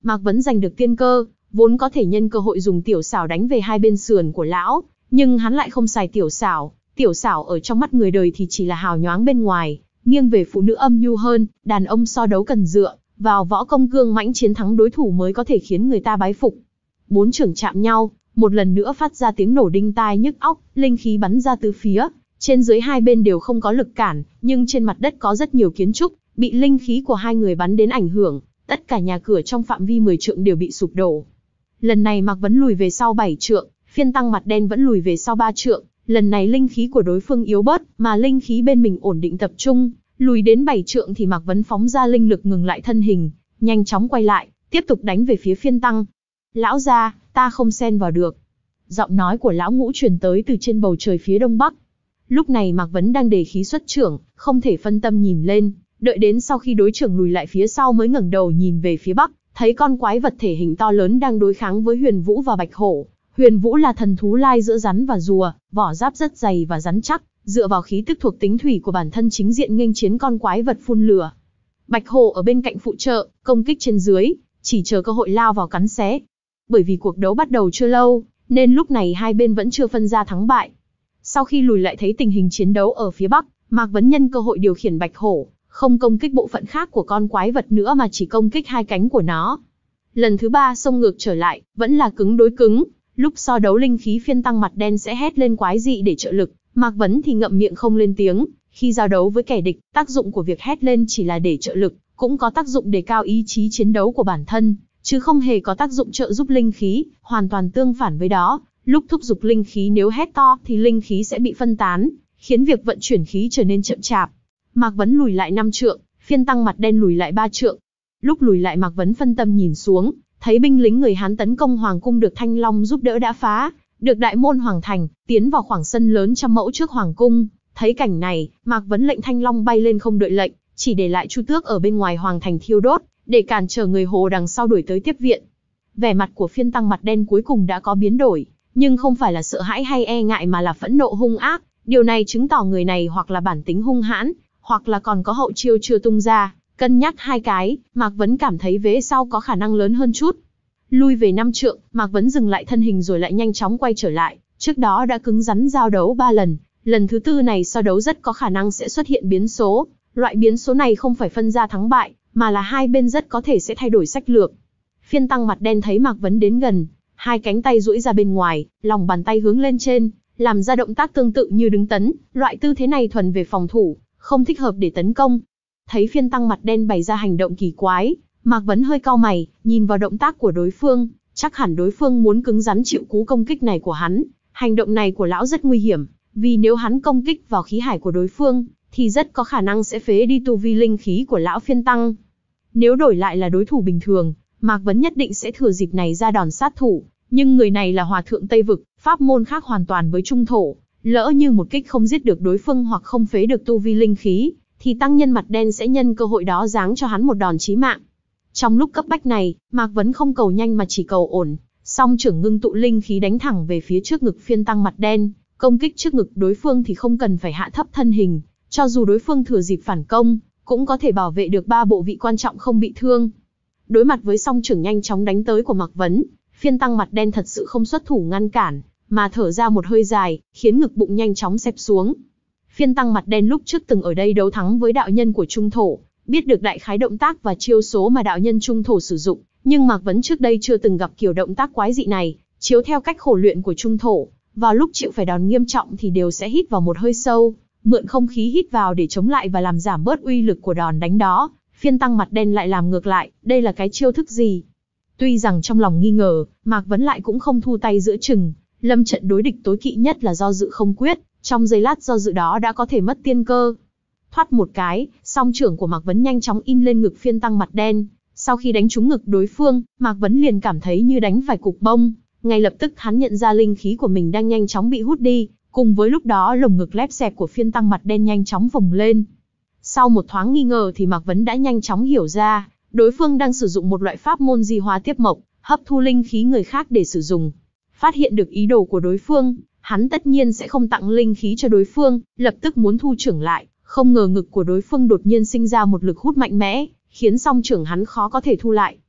Mạc Vấn giành được tiên cơ, vốn có thể nhân cơ hội dùng tiểu xảo đánh về hai bên sườn của lão, nhưng hắn lại không xài tiểu xảo. Tiểu xảo ở trong mắt người đời thì chỉ là hào nhoáng bên ngoài, nghiêng về phụ nữ âm nhu hơn. Đàn ông so đấu cần dựa vào võ công cương mãnh chiến thắng đối thủ mới có thể khiến người ta bái phục. Bốn trưởng chạm nhau, một lần nữa phát ra tiếng nổ đinh tai nhức óc, linh khí bắn ra tứ phía. Trên dưới hai bên đều không có lực cản, nhưng trên mặt đất có rất nhiều kiến trúc, bị linh khí của hai người bắn đến ảnh hưởng. Tất cả nhà cửa trong phạm vi mười trượng đều bị sụp đổ. Lần này Mạc Vấn lùi về sau bảy trượng, phiên tăng mặt đen vẫn lùi về sau ba trượng. Lần này linh khí của đối phương yếu bớt, mà linh khí bên mình ổn định tập trung. Lùi đến bảy trượng thì Mạc Vấn phóng ra linh lực ngừng lại thân hình, nhanh chóng quay lại, tiếp tục đánh về phía phiên tăng. Lão gia, ta không xen vào được. Giọng nói của lão ngũ truyền tới từ trên bầu trời phía đông bắc. Lúc này Mạc Vấn đang đề khí xuất trưởng, không thể phân tâm nhìn lên, đợi đến sau khi đối trưởng lùi lại phía sau mới ngẩng đầu nhìn về phía bắc, thấy con quái vật thể hình to lớn đang đối kháng với Huyền Vũ và Bạch Hổ. Huyền Vũ là thần thú lai giữa rắn và rùa, vỏ giáp rất dày và rắn chắc, dựa vào khí tức thuộc tính thủy của bản thân chính diện nghênh chiến con quái vật phun lửa. Bạch Hổ ở bên cạnh phụ trợ, công kích trên dưới, chỉ chờ cơ hội lao vào cắn xé. Bởi vì cuộc đấu bắt đầu chưa lâu, nên lúc này hai bên vẫn chưa phân ra thắng bại. Sau khi lùi lại thấy tình hình chiến đấu ở phía bắc, Mạc Vấn nhân cơ hội điều khiển Bạch Hổ, không công kích bộ phận khác của con quái vật nữa mà chỉ công kích hai cánh của nó. Lần thứ ba xông ngược trở lại, vẫn là cứng đối cứng. Lúc so đấu linh khí phiên tăng mặt đen sẽ hét lên quái dị để trợ lực, Mạc Vấn thì ngậm miệng không lên tiếng. Khi giao đấu với kẻ địch, tác dụng của việc hét lên chỉ là để trợ lực, cũng có tác dụng đề cao ý chí chiến đấu của bản thân, chứ không hề có tác dụng trợ giúp linh khí, hoàn toàn tương phản với đó. Lúc thúc giục linh khí nếu hét to thì linh khí sẽ bị phân tán, khiến việc vận chuyển khí trở nên chậm chạp. Mạc Vấn lùi lại năm trượng, phiên tăng mặt đen lùi lại ba trượng. Lúc lùi lại Mạc Vấn phân tâm nhìn xuống, thấy binh lính người Hán tấn công hoàng cung được Thanh Long giúp đỡ đã phá, được đại môn hoàng thành, tiến vào khoảng sân lớn trăm mẫu trước hoàng cung. Thấy cảnh này, Mạc Vấn lệnh Thanh Long bay lên không đợi lệnh, chỉ để lại Chu Tước ở bên ngoài hoàng thành thiêu đốt, để cản trở người Hồ đằng sau đuổi tới tiếp viện. Vẻ mặt của phiên tăng mặt đen cuối cùng đã có biến đổi, nhưng không phải là sợ hãi hay e ngại mà là phẫn nộ hung ác. Điều này chứng tỏ người này hoặc là bản tính hung hãn, hoặc là còn có hậu chiêu chưa tung ra. Cân nhắc hai cái, Mạc Vấn cảm thấy vế sau có khả năng lớn hơn chút. Lui về năm trượng, Mạc Vấn dừng lại thân hình rồi lại nhanh chóng quay trở lại. Trước đó đã cứng rắn giao đấu ba lần, lần thứ tư này so đấu rất có khả năng sẽ xuất hiện biến số. Loại biến số này không phải phân ra thắng bại, mà là hai bên rất có thể sẽ thay đổi sách lược. Phiên tăng mặt đen thấy Mạc Vấn đến gần, hai cánh tay duỗi ra bên ngoài, lòng bàn tay hướng lên trên, làm ra động tác tương tự như đứng tấn. Loại tư thế này thuần về phòng thủ, không thích hợp để tấn công. Thấy phiên tăng mặt đen bày ra hành động kỳ quái, Mạc Vấn hơi cau mày, nhìn vào động tác của đối phương, chắc hẳn đối phương muốn cứng rắn chịu cú công kích này của hắn. Hành động này của lão rất nguy hiểm, vì nếu hắn công kích vào khí hải của đối phương, thì rất có khả năng sẽ phế đi tu vi linh khí của lão phiên tăng. Nếu đổi lại là đối thủ bình thường, Mạc Vấn nhất định sẽ thừa dịp này ra đòn sát thủ, nhưng người này là hòa thượng Tây Vực, pháp môn khác hoàn toàn với trung thổ, lỡ như một kích không giết được đối phương hoặc không phế được tu vi linh khí, thì tăng nhân mặt đen sẽ nhân cơ hội đó giáng cho hắn một đòn chí mạng. Trong lúc cấp bách này, Mạc Vấn không cầu nhanh mà chỉ cầu ổn, song trưởng ngưng tụ linh khí đánh thẳng về phía trước ngực phiên tăng mặt đen, công kích trước ngực đối phương thì không cần phải hạ thấp thân hình, cho dù đối phương thừa dịp phản công, cũng có thể bảo vệ được ba bộ vị quan trọng không bị thương. Đối mặt với song trưởng nhanh chóng đánh tới của Mạc Vấn, phiên tăng mặt đen thật sự không xuất thủ ngăn cản, mà thở ra một hơi dài, khiến ngực bụng nhanh chóng xẹp xuống. Phiên tăng mặt đen lúc trước từng ở đây đấu thắng với đạo nhân của Trung Thổ, biết được đại khái động tác và chiêu số mà đạo nhân Trung Thổ sử dụng, nhưng Mạc Vấn trước đây chưa từng gặp kiểu động tác quái dị này, chiếu theo cách khổ luyện của Trung Thổ, vào lúc chịu phải đòn nghiêm trọng thì đều sẽ hít vào một hơi sâu, mượn không khí hít vào để chống lại và làm giảm bớt uy lực của đòn đánh đó. Phiên tăng mặt đen lại làm ngược lại, đây là cái chiêu thức gì? Tuy rằng trong lòng nghi ngờ, Mạc Vấn lại cũng không thu tay giữa chừng, lâm trận đối địch tối kỵ nhất là do dự không quyết, trong giây lát do dự đó đã có thể mất tiên cơ. Thoát một cái, song trưởng của Mạc Vấn nhanh chóng in lên ngực phiên tăng mặt đen, sau khi đánh trúng ngực đối phương, Mạc Vấn liền cảm thấy như đánh phải cục bông, ngay lập tức hắn nhận ra linh khí của mình đang nhanh chóng bị hút đi, cùng với lúc đó lồng ngực lép xẹp của phiên tăng mặt đen nhanh chóng phồng lên. Sau một thoáng nghi ngờ thì Mạc Vấn đã nhanh chóng hiểu ra, đối phương đang sử dụng một loại pháp môn di hóa tiếp mộc, hấp thu linh khí người khác để sử dụng. Phát hiện được ý đồ của đối phương, hắn tất nhiên sẽ không tặng linh khí cho đối phương, lập tức muốn thu trưởng lại, không ngờ ngực của đối phương đột nhiên sinh ra một lực hút mạnh mẽ, khiến song trưởng hắn khó có thể thu lại.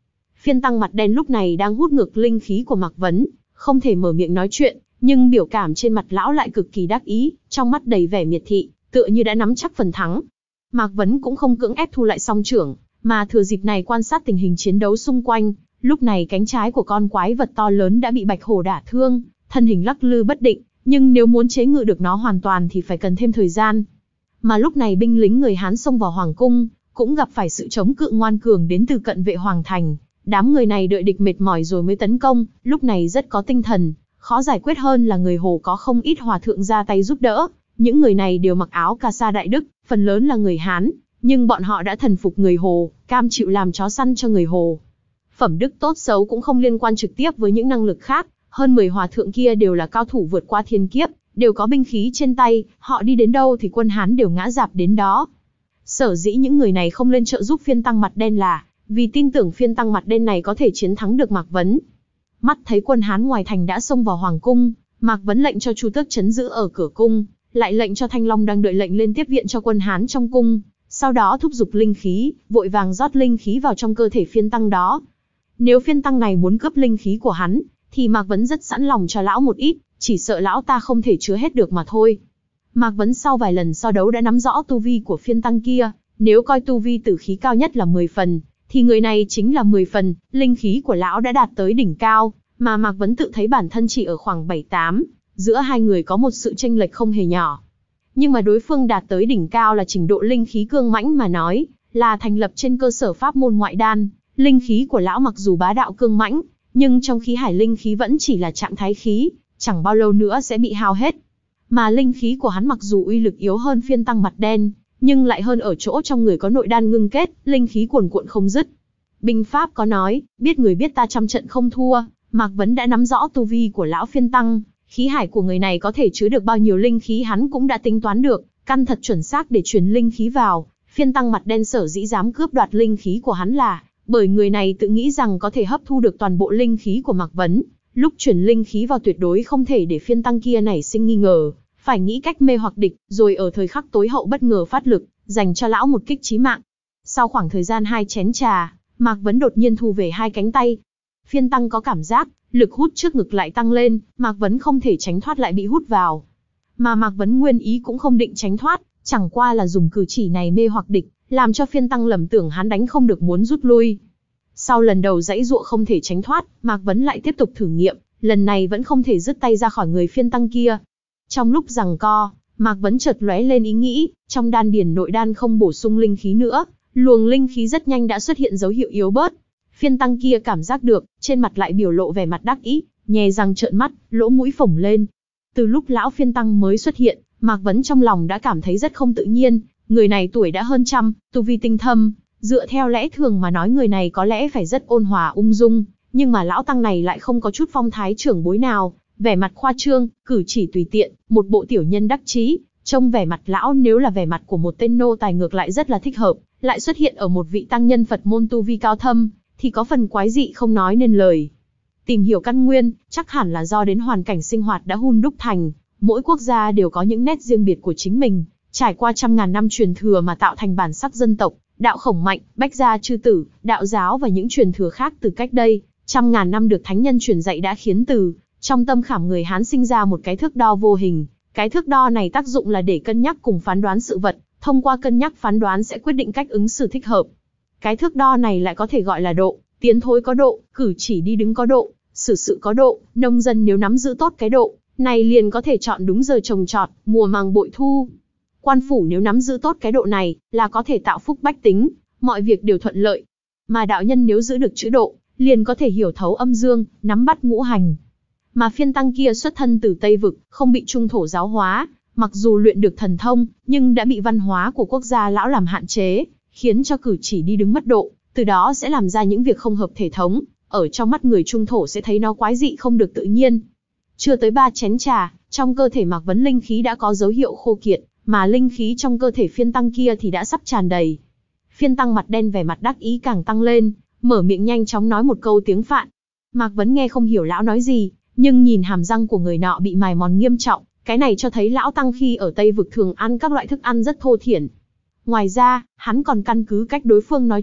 Phiên tăng mặt đen lúc này đang hút ngược linh khí của Mạc Vấn, không thể mở miệng nói chuyện, nhưng biểu cảm trên mặt lão lại cực kỳ đắc ý, trong mắt đầy vẻ miệt thị, tựa như đã nắm chắc phần thắng. Mạc Vấn cũng không cưỡng ép thu lại song trưởng, mà thừa dịp này quan sát tình hình chiến đấu xung quanh. Lúc này cánh trái của con quái vật to lớn đã bị bạch hổ đả thương, thân hình lắc lư bất định, nhưng nếu muốn chế ngự được nó hoàn toàn thì phải cần thêm thời gian. Mà lúc này binh lính người Hán xông vào hoàng cung, cũng gặp phải sự chống cự ngoan cường đến từ cận vệ hoàng thành. Đám người này đợi địch mệt mỏi rồi mới tấn công, lúc này rất có tinh thần. Khó giải quyết hơn là người Hồ có không ít hòa thượng ra tay giúp đỡ. Những người này đều mặc áo cà sa đại đức, phần lớn là người Hán, nhưng bọn họ đã thần phục người Hồ, cam chịu làm chó săn cho người Hồ. Phẩm đức tốt xấu cũng không liên quan trực tiếp với những năng lực khác, hơn mười hòa thượng kia đều là cao thủ vượt qua thiên kiếp, đều có binh khí trên tay, họ đi đến đâu thì quân Hán đều ngã rạp đến đó. Sở dĩ những người này không lên trợ giúp phiên tăng mặt đen là vì tin tưởng phiên tăng mặt đen này có thể chiến thắng được Mạc Vấn. Mắt thấy quân Hán ngoài thành đã xông vào hoàng cung, Mạc Vấn lệnh cho Chu Tước trấn giữ ở cửa cung, lại lệnh cho Thanh Long đang đợi lệnh lên tiếp viện cho quân Hán trong cung, sau đó thúc giục linh khí, vội vàng rót linh khí vào trong cơ thể phiên tăng đó. Nếu phiên tăng này muốn cướp linh khí của hắn, thì Mạc Vấn rất sẵn lòng cho lão một ít, chỉ sợ lão ta không thể chứa hết được mà thôi. Mạc Vấn sau vài lần so đấu đã nắm rõ tu vi của phiên tăng kia, nếu coi tu vi tử khí cao nhất là mười phần, thì người này chính là mười phần, linh khí của lão đã đạt tới đỉnh cao, mà Mạc Vấn tự thấy bản thân chỉ ở khoảng bảy tám, giữa hai người có một sự chênh lệch không hề nhỏ. Nhưng mà đối phương đạt tới đỉnh cao là trình độ linh khí cương mãnh mà nói, là thành lập trên cơ sở pháp môn ngoại đan, linh khí của lão mặc dù bá đạo cương mãnh, nhưng trong khí hải linh khí vẫn chỉ là trạng thái khí, chẳng bao lâu nữa sẽ bị hao hết. Mà linh khí của hắn mặc dù uy lực yếu hơn phiên tăng mặt đen, nhưng lại hơn ở chỗ trong người có nội đan ngưng kết, linh khí cuồn cuộn không dứt. Binh pháp có nói, biết người biết ta trăm trận không thua, Mạc Vấn đã nắm rõ tu vi của lão phiên tăng, khí hải của người này có thể chứa được bao nhiêu linh khí hắn cũng đã tính toán được, căn thật chuẩn xác để truyền linh khí vào. Phiên tăng mặt đen sở dĩ dám cướp đoạt linh khí của hắn là bởi người này tự nghĩ rằng có thể hấp thu được toàn bộ linh khí của Mạc Vấn, lúc truyền linh khí vào tuyệt đối không thể để phiên tăng kia nảy sinh nghi ngờ, phải nghĩ cách mê hoặc địch, rồi ở thời khắc tối hậu bất ngờ phát lực, dành cho lão một kích chí mạng. Sau khoảng thời gian hai chén trà, Mạc Vấn đột nhiên thu về hai cánh tay. Phiên tăng có cảm giác, lực hút trước ngực lại tăng lên, Mạc Vấn không thể tránh thoát lại bị hút vào. Mà Mạc Vấn nguyên ý cũng không định tránh thoát, chẳng qua là dùng cử chỉ này mê hoặc địch, làm cho phiên tăng lầm tưởng hắn đánh không được muốn rút lui. Sau lần đầu giãy giụa không thể tránh thoát, Mạc Vấn lại tiếp tục thử nghiệm, lần này vẫn không thể dứt tay ra khỏi người phiên tăng kia. Trong lúc giằng co, Mạc Vấn chợt lóe lên ý nghĩ, trong đan điền nội đan không bổ sung linh khí nữa, luồng linh khí rất nhanh đã xuất hiện dấu hiệu yếu bớt. Phiên tăng kia cảm giác được, trên mặt lại biểu lộ vẻ mặt đắc ý, nhè răng trợn mắt, lỗ mũi phồng lên. Từ lúc lão phiên tăng mới xuất hiện, Mạc Vấn trong lòng đã cảm thấy rất không tự nhiên, người này tuổi đã hơn trăm, tu vi tinh thâm, dựa theo lẽ thường mà nói người này có lẽ phải rất ôn hòa ung dung, nhưng mà lão tăng này lại không có chút phong thái trưởng bối nào, vẻ mặt khoa trương, cử chỉ tùy tiện, một bộ tiểu nhân đắc chí, trông vẻ mặt lão nếu là vẻ mặt của một tên nô tài ngược lại rất là thích hợp, lại xuất hiện ở một vị tăng nhân Phật môn tu vi cao thâm, thì có phần quái dị không nói nên lời. Tìm hiểu căn nguyên, chắc hẳn là do đến hoàn cảnh sinh hoạt đã hun đúc thành, mỗi quốc gia đều có những nét riêng biệt của chính mình, trải qua trăm ngàn năm truyền thừa mà tạo thành bản sắc dân tộc, đạo khổng mạnh, bách gia chư tử, đạo giáo và những truyền thừa khác từ cách đây, trăm ngàn năm được thánh nhân truyền dạy đã khiến từ trong tâm khảm người Hán sinh ra một cái thước đo vô hình. Cái thước đo này tác dụng là để cân nhắc cùng phán đoán sự vật, thông qua cân nhắc phán đoán sẽ quyết định cách ứng xử thích hợp. Cái thước đo này lại có thể gọi là độ, tiến thối có độ, cử chỉ đi đứng có độ, xử sự có độ, nông dân nếu nắm giữ tốt cái độ này liền có thể chọn đúng giờ trồng trọt, mùa màng bội thu. Quan phủ nếu nắm giữ tốt cái độ này là có thể tạo phúc bách tính, mọi việc đều thuận lợi. Mà đạo nhân nếu giữ được chữ độ, liền có thể hiểu thấu âm dương, nắm bắt ngũ hành. Mà phiên tăng kia xuất thân từ Tây Vực, không bị trung thổ giáo hóa, mặc dù luyện được thần thông, nhưng đã bị văn hóa của quốc gia lão làm hạn chế, khiến cho cử chỉ đi đứng mất độ, từ đó sẽ làm ra những việc không hợp thể thống, ở trong mắt người trung thổ sẽ thấy nó quái dị không được tự nhiên. Chưa tới ba chén trà, trong cơ thể Mạc Vấn linh khí đã có dấu hiệu khô kiệt, mà linh khí trong cơ thể phiên tăng kia thì đã sắp tràn đầy. Phiên tăng mặt đen vẻ mặt đắc ý càng tăng lên, mở miệng nhanh chóng nói một câu tiếng Phạn. Mạc Vấn nghe không hiểu lão nói gì, nhưng nhìn hàm răng của người nọ bị mài mòn nghiêm trọng, cái này cho thấy lão tăng khi ở Tây Vực thường ăn các loại thức ăn rất thô thiển. Ngoài ra, hắn còn căn cứ cách đối phương nói chuyện,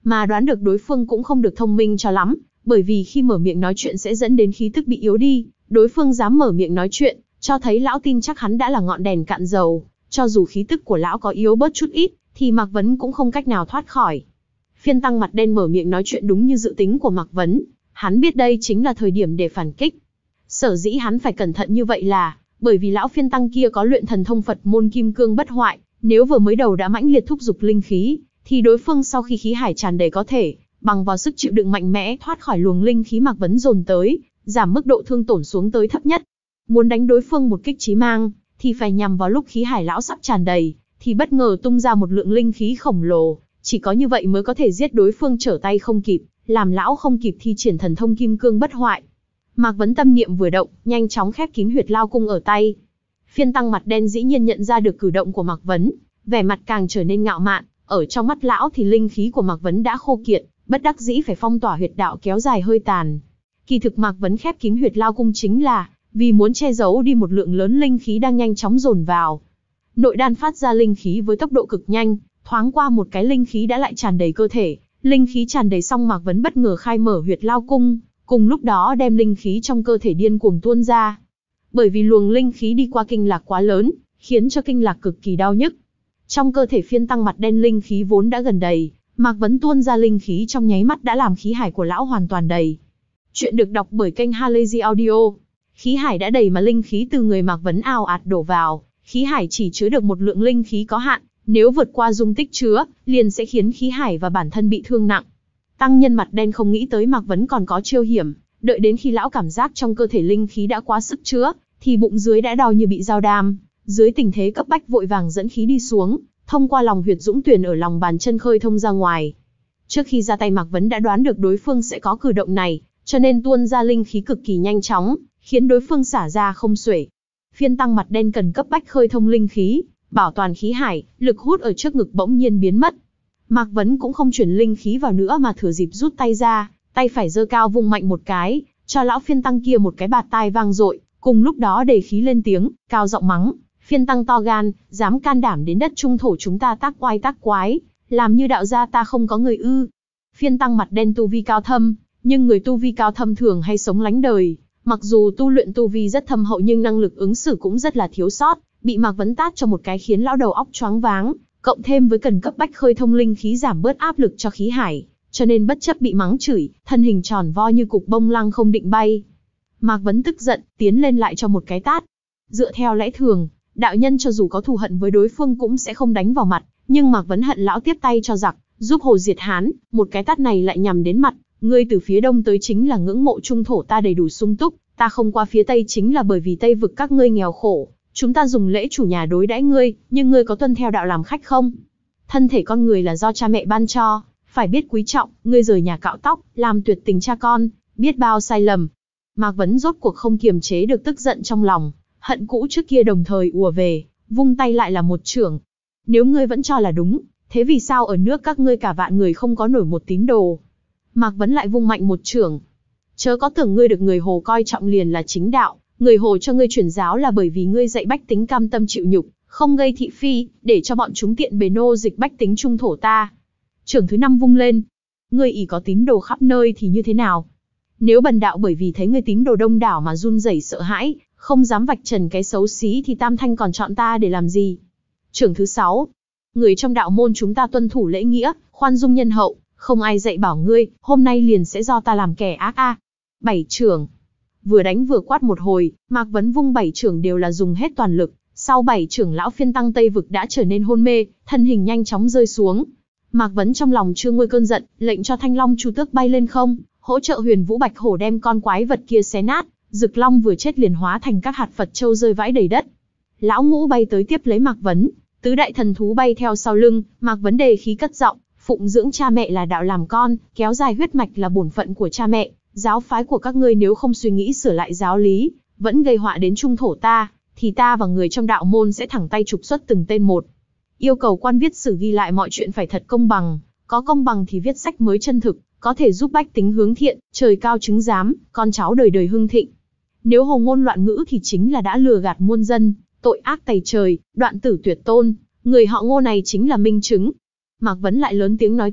Mà đoán được đối phương cũng không được thông minh cho lắm, bởi vì khi mở miệng nói chuyện sẽ dẫn đến khí tức bị yếu đi, đối phương dám mở miệng nói chuyện, cho thấy lão tin chắc hắn đã là ngọn đèn cạn dầu, cho dù khí tức của lão có yếu bớt chút ít, thì Mạc Vấn cũng không cách nào thoát khỏi. Phiên tăng mặt đen mở miệng nói chuyện đúng như dự tính của Mạc Vấn, hắn biết đây chính là thời điểm để phản kích. Sở dĩ hắn phải cẩn thận như vậy là, bởi vì lão phiên tăng kia có luyện thần thông Phật môn kim cương bất hoại, nếu vừa mới đầu đã mãnh liệt thúc giục linh khí, thì đối phương sau khi khí hải tràn đầy có thể, bằng vào sức chịu đựng mạnh mẽ thoát khỏi luồng linh khí Mạc Vấn dồn tới, giảm mức độ thương tổn xuống tới thấp nhất. Muốn đánh đối phương một kích chí mang, thì phải nhằm vào lúc khí hải lão sắp tràn đầy, thì bất ngờ tung ra một lượng linh khí khổng lồ, chỉ có như vậy mới có thể giết đối phương trở tay không kịp, làm lão không kịp thi triển thần thông kim cương bất hoại. Mạc Vấn tâm niệm vừa động, nhanh chóng khép kín huyệt lao cung ở tay. Phiên tăng mặt đen dĩ nhiên nhận ra được cử động của Mạc Vấn, vẻ mặt càng trở nên ngạo mạn, ở trong mắt lão thì linh khí của Mạc Vấn đã khô kiệt, bất đắc dĩ phải phong tỏa huyệt đạo kéo dài hơi tàn. Kỳ thực Mạc Vấn khép kín huyệt lao cung chính là vì muốn che giấu đi một lượng lớn linh khí đang nhanh chóng dồn vào. Nội đan phát ra linh khí với tốc độ cực nhanh, thoáng qua một cái linh khí đã lại tràn đầy cơ thể, linh khí tràn đầy xong Mạc Vấn bất ngờ khai mở huyệt lao cung, cùng lúc đó đem linh khí trong cơ thể điên cuồng tuôn ra. Bởi vì luồng linh khí đi qua kinh lạc quá lớn, khiến cho kinh lạc cực kỳ đau nhức. Trong cơ thể phiên tăng mặt đen linh khí vốn đã gần đầy, Mạc Vấn tuôn ra linh khí trong nháy mắt đã làm khí hải của lão hoàn toàn đầy. Chuyện được đọc bởi kênh Halazy Audio. Khí hải đã đầy mà linh khí từ người Mạc Vấn ào ạt đổ vào, khí hải chỉ chứa được một lượng linh khí có hạn, nếu vượt qua dung tích chứa, liền sẽ khiến khí hải và bản thân bị thương nặng. Tăng nhân mặt đen không nghĩ tới Mạc Vấn còn có chiêu hiểm, đợi đến khi lão cảm giác trong cơ thể linh khí đã quá sức chứa, thì bụng dưới đã đau như bị dao đam, dưới tình thế cấp bách vội vàng dẫn khí đi xuống, thông qua lòng huyệt dũng tuyển ở lòng bàn chân khơi thông ra ngoài. Trước khi ra tay Mạc Vấn đã đoán được đối phương sẽ có cử động này, cho nên tuôn ra linh khí cực kỳ nhanh chóng, khiến đối phương xả ra không xuể. Phiên tăng mặt đen cần cấp bách khơi thông linh khí, bảo toàn khí hải, lực hút ở trước ngực bỗng nhiên biến mất. Mạc Vấn cũng không chuyển linh khí vào nữa mà thừa dịp rút tay ra, tay phải giơ cao vung mạnh một cái, cho lão phiên tăng kia một cái bạt tai vang dội, cùng lúc đó đề khí lên tiếng, cao giọng mắng, phiên tăng to gan, dám can đảm đến đất trung thổ chúng ta tác oai tác quái, làm như đạo gia ta không có người ư. Phiên tăng mặt đen tu vi cao thâm, nhưng người tu vi cao thâm thường hay sống lánh đời, mặc dù tu luyện tu vi rất thâm hậu nhưng năng lực ứng xử cũng rất là thiếu sót, bị Mạc Vấn tát cho một cái khiến lão đầu óc choáng váng, cộng thêm với cần cấp bách khơi thông linh khí giảm bớt áp lực cho khí hải, cho nên bất chấp bị mắng chửi, thân hình tròn vo như cục bông lăng không định bay. Mạc Vấn tức giận, tiến lên lại cho một cái tát. Dựa theo lẽ thường, đạo nhân cho dù có thù hận với đối phương cũng sẽ không đánh vào mặt, nhưng Mạc Vấn hận lão tiếp tay cho giặc, giúp Hồ diệt Hán, một cái tát này lại nhằm đến mặt, ngươi từ phía đông tới chính là ngưỡng mộ trung thổ ta đầy đủ sung túc, ta không qua phía tây chính là bởi vì Tây vực các ngươi nghèo khổ, chúng ta dùng lễ chủ nhà đối đãi ngươi, nhưng ngươi có tuân theo đạo làm khách không? Thân thể con người là do cha mẹ ban cho, phải biết quý trọng, ngươi rời nhà cạo tóc, làm tuyệt tình cha con, biết bao sai lầm. Mạc Vấn rốt cuộc không kiềm chế được tức giận trong lòng, hận cũ trước kia đồng thời ùa về, vung tay lại là một chưởng. Nếu ngươi vẫn cho là đúng, thế vì sao ở nước các ngươi cả vạn người không có nổi một tín đồ? Mạc Vấn lại vung mạnh một chưởng. Chớ có tưởng ngươi được người Hồ coi trọng liền là chính đạo, người Hồ cho ngươi truyền giáo là bởi vì ngươi dạy bách tính cam tâm chịu nhục, không gây thị phi, để cho bọn chúng tiện bề nô dịch bách tính trung thổ ta. Chưởng thứ năm vung lên. Ngươi ỷ có tín đồ khắp nơi thì như thế nào? Nếu bần đạo bởi vì thấy ngươi tín đồ đông đảo mà run rẩy sợ hãi, không dám vạch trần cái xấu xí thì Tam Thanh còn chọn ta để làm gì? Chưởng thứ sáu. Người trong đạo môn chúng ta tuân thủ lễ nghĩa, khoan dung nhân hậu, không ai dạy bảo ngươi, hôm nay liền sẽ do ta làm kẻ ác a. Bảy chưởng. Vừa đánh vừa quát một hồi, Mạc Vấn vung bảy chưởng đều là dùng hết toàn lực, sau bảy chưởng lão phiên tăng Tây vực đã trở nên hôn mê, thân hình nhanh chóng rơi xuống. Mạc Vấn trong lòng chưa nguôi cơn giận, lệnh cho Thanh Long Chu Tước bay lên không, hỗ trợ Huyền Vũ Bạch Hổ đem con quái vật kia xé nát, Dực Long vừa chết liền hóa thành các hạt Phật châu rơi vãi đầy đất. Lão Ngũ bay tới tiếp lấy Mạc Vấn, tứ đại thần thú bay theo sau lưng, Mạc Vấn đề khí cất giọng, phụng dưỡng cha mẹ là đạo làm con, kéo dài huyết mạch là bổn phận của cha mẹ, giáo phái của các ngươi nếu không suy nghĩ sửa lại giáo lý, vẫn gây họa đến trung thổ ta, thì ta và người trong đạo môn sẽ thẳng tay trục xuất từng tên một. Yêu cầu quan viết sử ghi lại mọi chuyện phải thật công bằng, có công bằng thì viết sách mới chân thực, có thể giúp bách tính hướng thiện, trời cao chứng giám, con cháu đời đời hưng thịnh. Nếu hồ ngôn loạn ngữ thì chính là đã lừa gạt muôn dân, tội ác tày trời, đoạn tử tuyệt tôn, người họ Ngô này chính là minh chứng. Mạc Vấn lại lớn tiếng nói tiếp,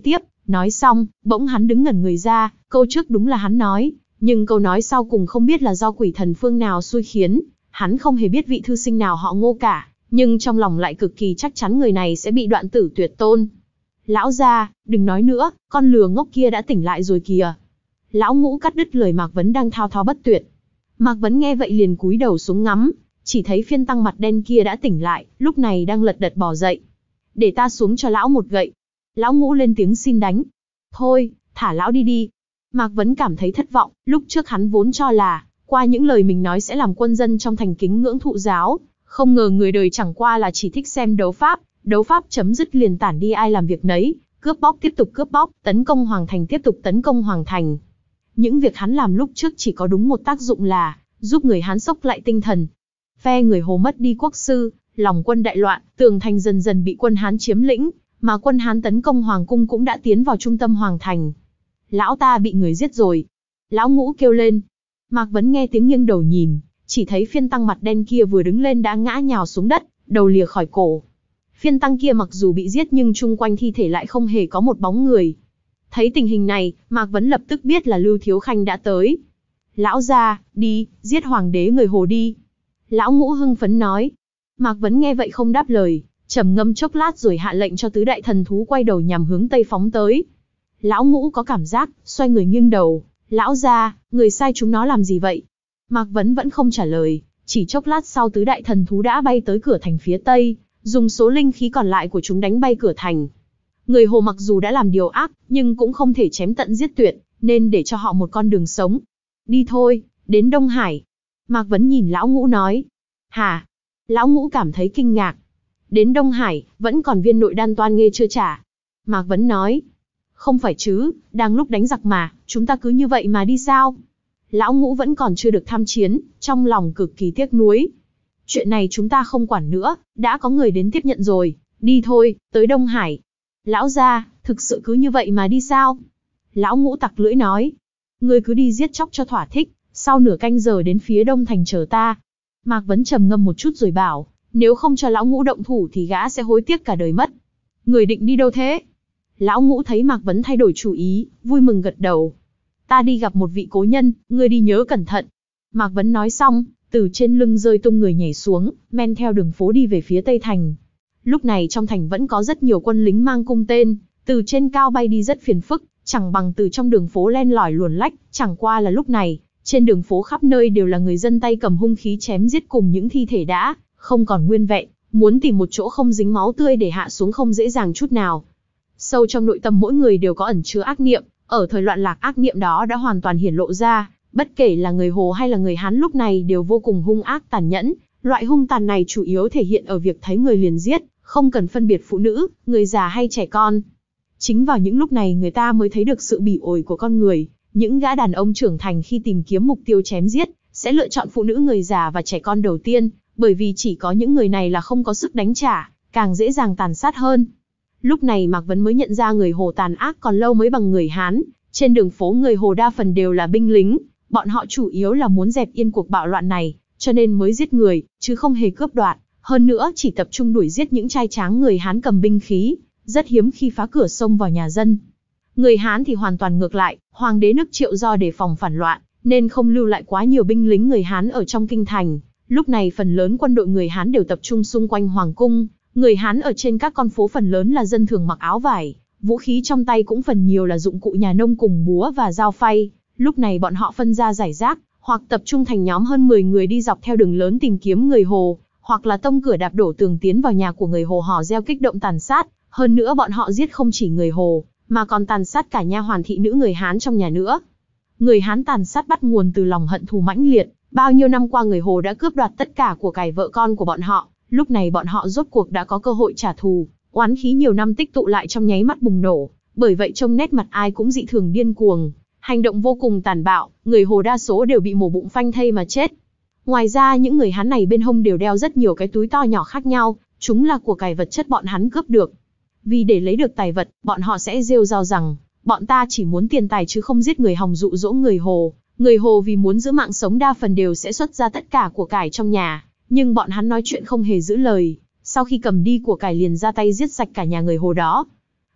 Nói xong, bỗng hắn đứng ngẩn người ra, câu trước đúng là hắn nói, nhưng câu nói sau cùng không biết là do quỷ thần phương nào xui khiến, hắn không hề biết vị thư sinh nào họ Ngô cả, nhưng trong lòng lại cực kỳ chắc chắn người này sẽ bị đoạn tử tuyệt tôn. Lão gia, đừng nói nữa, con lừa ngốc kia đã tỉnh lại rồi kìa. Lão Ngũ cắt đứt lời Mạc Vấn đang thao thao bất tuyệt. Mạc Vấn nghe vậy liền cúi đầu xuống ngắm, chỉ thấy phiên tăng mặt đen kia đã tỉnh lại, lúc này đang lật đật bò dậy. Để ta xuống cho lão một gậy. Lão Ngũ lên tiếng xin đánh. Thôi, thả lão đi đi. Mạc Vấn cảm thấy thất vọng, lúc trước hắn vốn cho là, qua những lời mình nói sẽ làm quân dân trong thành kính ngưỡng thụ giáo, không ngờ người đời chẳng qua là chỉ thích xem đấu pháp, đấu pháp chấm dứt liền tản đi ai làm việc nấy, cướp bóc tiếp tục cướp bóc, tấn công hoàng thành tiếp tục tấn công hoàng thành. Những việc hắn làm lúc trước chỉ có đúng một tác dụng là giúp người Hán sốc lại tinh thần. Phe người Hồ mất đi quốc sư, lòng quân đại loạn, tường thành dần dần bị quân Hán chiếm lĩnh, mà quân Hán tấn công hoàng cung cũng đã tiến vào trung tâm hoàng thành. Lão ta bị người giết rồi. Lão Ngũ kêu lên. Mạc Vấn nghe tiếng nghiêng đầu nhìn, chỉ thấy phiên tăng mặt đen kia vừa đứng lên đã ngã nhào xuống đất, đầu lìa khỏi cổ. Phiên tăng kia mặc dù bị giết nhưng chung quanh thi thể lại không hề có một bóng người. Thấy tình hình này, Mạc Vấn lập tức biết là Lưu Thiếu Khanh đã tới. Lão gia, đi, giết hoàng đế người Hồ đi. Lão Ngũ hưng phấn nói. Mạc Vấn nghe vậy không đáp lời, trầm ngâm chốc lát rồi hạ lệnh cho tứ đại thần thú quay đầu nhằm hướng tây phóng tới. Lão Ngũ có cảm giác, xoay người nghiêng đầu. Lão gia, người sai chúng nó làm gì vậy? Mạc Vấn vẫn không trả lời, chỉ chốc lát sau tứ đại thần thú đã bay tới cửa thành phía tây, dùng số linh khí còn lại của chúng đánh bay cửa thành. Người Hồ mặc dù đã làm điều ác, nhưng cũng không thể chém tận giết tuyệt, nên để cho họ một con đường sống. Đi thôi, đến Đông Hải. Mạc Vấn nhìn Lão Ngũ nói. Hả? Lão Ngũ cảm thấy kinh ngạc. Đến Đông Hải, vẫn còn viên nội đan toan nghê chưa trả. Mạc Vấn nói. Không phải chứ, đang lúc đánh giặc mà, chúng ta cứ như vậy mà đi sao? Lão Ngũ vẫn còn chưa được tham chiến, trong lòng cực kỳ tiếc nuối. Chuyện này chúng ta không quản nữa, đã có người đến tiếp nhận rồi, đi thôi, tới Đông Hải. Lão gia, thực sự cứ như vậy mà đi sao? Lão Ngũ tặc lưỡi nói. Ngươi cứ đi giết chóc cho thỏa thích, sau nửa canh giờ đến phía Đông Thành chờ ta. Mạc Vấn trầm ngâm một chút rồi bảo, nếu không cho Lão Ngũ động thủ thì gã sẽ hối tiếc cả đời mất. Người định đi đâu thế? Lão Ngũ thấy Mạc Vấn thay đổi chủ ý, vui mừng gật đầu. Ta đi gặp một vị cố nhân, ngươi đi nhớ cẩn thận. Mạc Vấn nói xong, từ trên lưng rơi tung người nhảy xuống, men theo đường phố đi về phía Tây Thành. Lúc này trong thành vẫn có rất nhiều quân lính mang cung tên, từ trên cao bay đi rất phiền phức, chẳng bằng từ trong đường phố len lỏi luồn lách, chẳng qua là lúc này, trên đường phố khắp nơi đều là người dân tay cầm hung khí chém giết cùng những thi thể đã không còn nguyên vẹn, muốn tìm một chỗ không dính máu tươi để hạ xuống không dễ dàng chút nào. Sâu trong nội tâm mỗi người đều có ẩn chứa ác niệm, ở thời loạn lạc ác niệm đó đã hoàn toàn hiển lộ ra, bất kể là người Hồ hay là người Hán lúc này đều vô cùng hung ác tàn nhẫn, loại hung tàn này chủ yếu thể hiện ở việc thấy người liền giết, không cần phân biệt phụ nữ, người già hay trẻ con. Chính vào những lúc này người ta mới thấy được sự bỉ ổi của con người, những gã đàn ông trưởng thành khi tìm kiếm mục tiêu chém giết, sẽ lựa chọn phụ nữ người già và trẻ con đầu tiên, bởi vì chỉ có những người này là không có sức đánh trả, càng dễ dàng tàn sát hơn. Lúc này Mạc Vấn mới nhận ra người Hồ tàn ác còn lâu mới bằng người Hán, trên đường phố người Hồ đa phần đều là binh lính, bọn họ chủ yếu là muốn dẹp yên cuộc bạo loạn này, cho nên mới giết người, chứ không hề cướp đoạt, hơn nữa chỉ tập trung đuổi giết những trai tráng người Hán cầm binh khí, rất hiếm khi phá cửa xông vào nhà dân. Người Hán thì hoàn toàn ngược lại, hoàng đế nước Triệu do đề phòng phản loạn, nên không lưu lại quá nhiều binh lính người Hán ở trong kinh thành, lúc này phần lớn quân đội người Hán đều tập trung xung quanh hoàng cung. Người Hán ở trên các con phố phần lớn là dân thường mặc áo vải, vũ khí trong tay cũng phần nhiều là dụng cụ nhà nông cùng búa và dao phay. Lúc này bọn họ phân ra giải rác, hoặc tập trung thành nhóm hơn mười người đi dọc theo đường lớn tìm kiếm người Hồ, hoặc là tông cửa đạp đổ tường tiến vào nhà của người Hồ hò reo kích động tàn sát. Hơn nữa bọn họ giết không chỉ người Hồ, mà còn tàn sát cả nha hoàn thị nữ người Hán trong nhà nữa. Người Hán tàn sát bắt nguồn từ lòng hận thù mãnh liệt, bao nhiêu năm qua người Hồ đã cướp đoạt tất cả của cải vợ con của bọn họ. Lúc này bọn họ rốt cuộc đã có cơ hội trả thù, oán khí nhiều năm tích tụ lại trong nháy mắt bùng nổ, bởi vậy trông nét mặt ai cũng dị thường điên cuồng, hành động vô cùng tàn bạo, người Hồ đa số đều bị mổ bụng phanh thây mà chết. Ngoài ra những người Hán này bên hông đều đeo rất nhiều cái túi to nhỏ khác nhau, chúng là của cải vật chất bọn hắn cướp được. Vì để lấy được tài vật, bọn họ sẽ rêu rao rằng, bọn ta chỉ muốn tiền tài chứ không giết người hòng dụ dỗ người Hồ. Người Hồ vì muốn giữ mạng sống đa phần đều sẽ xuất ra tất cả của cải trong nhà. Nhưng bọn hắn nói chuyện không hề giữ lời, sau khi cầm đi của cải liền ra tay giết sạch cả nhà người Hồ đó.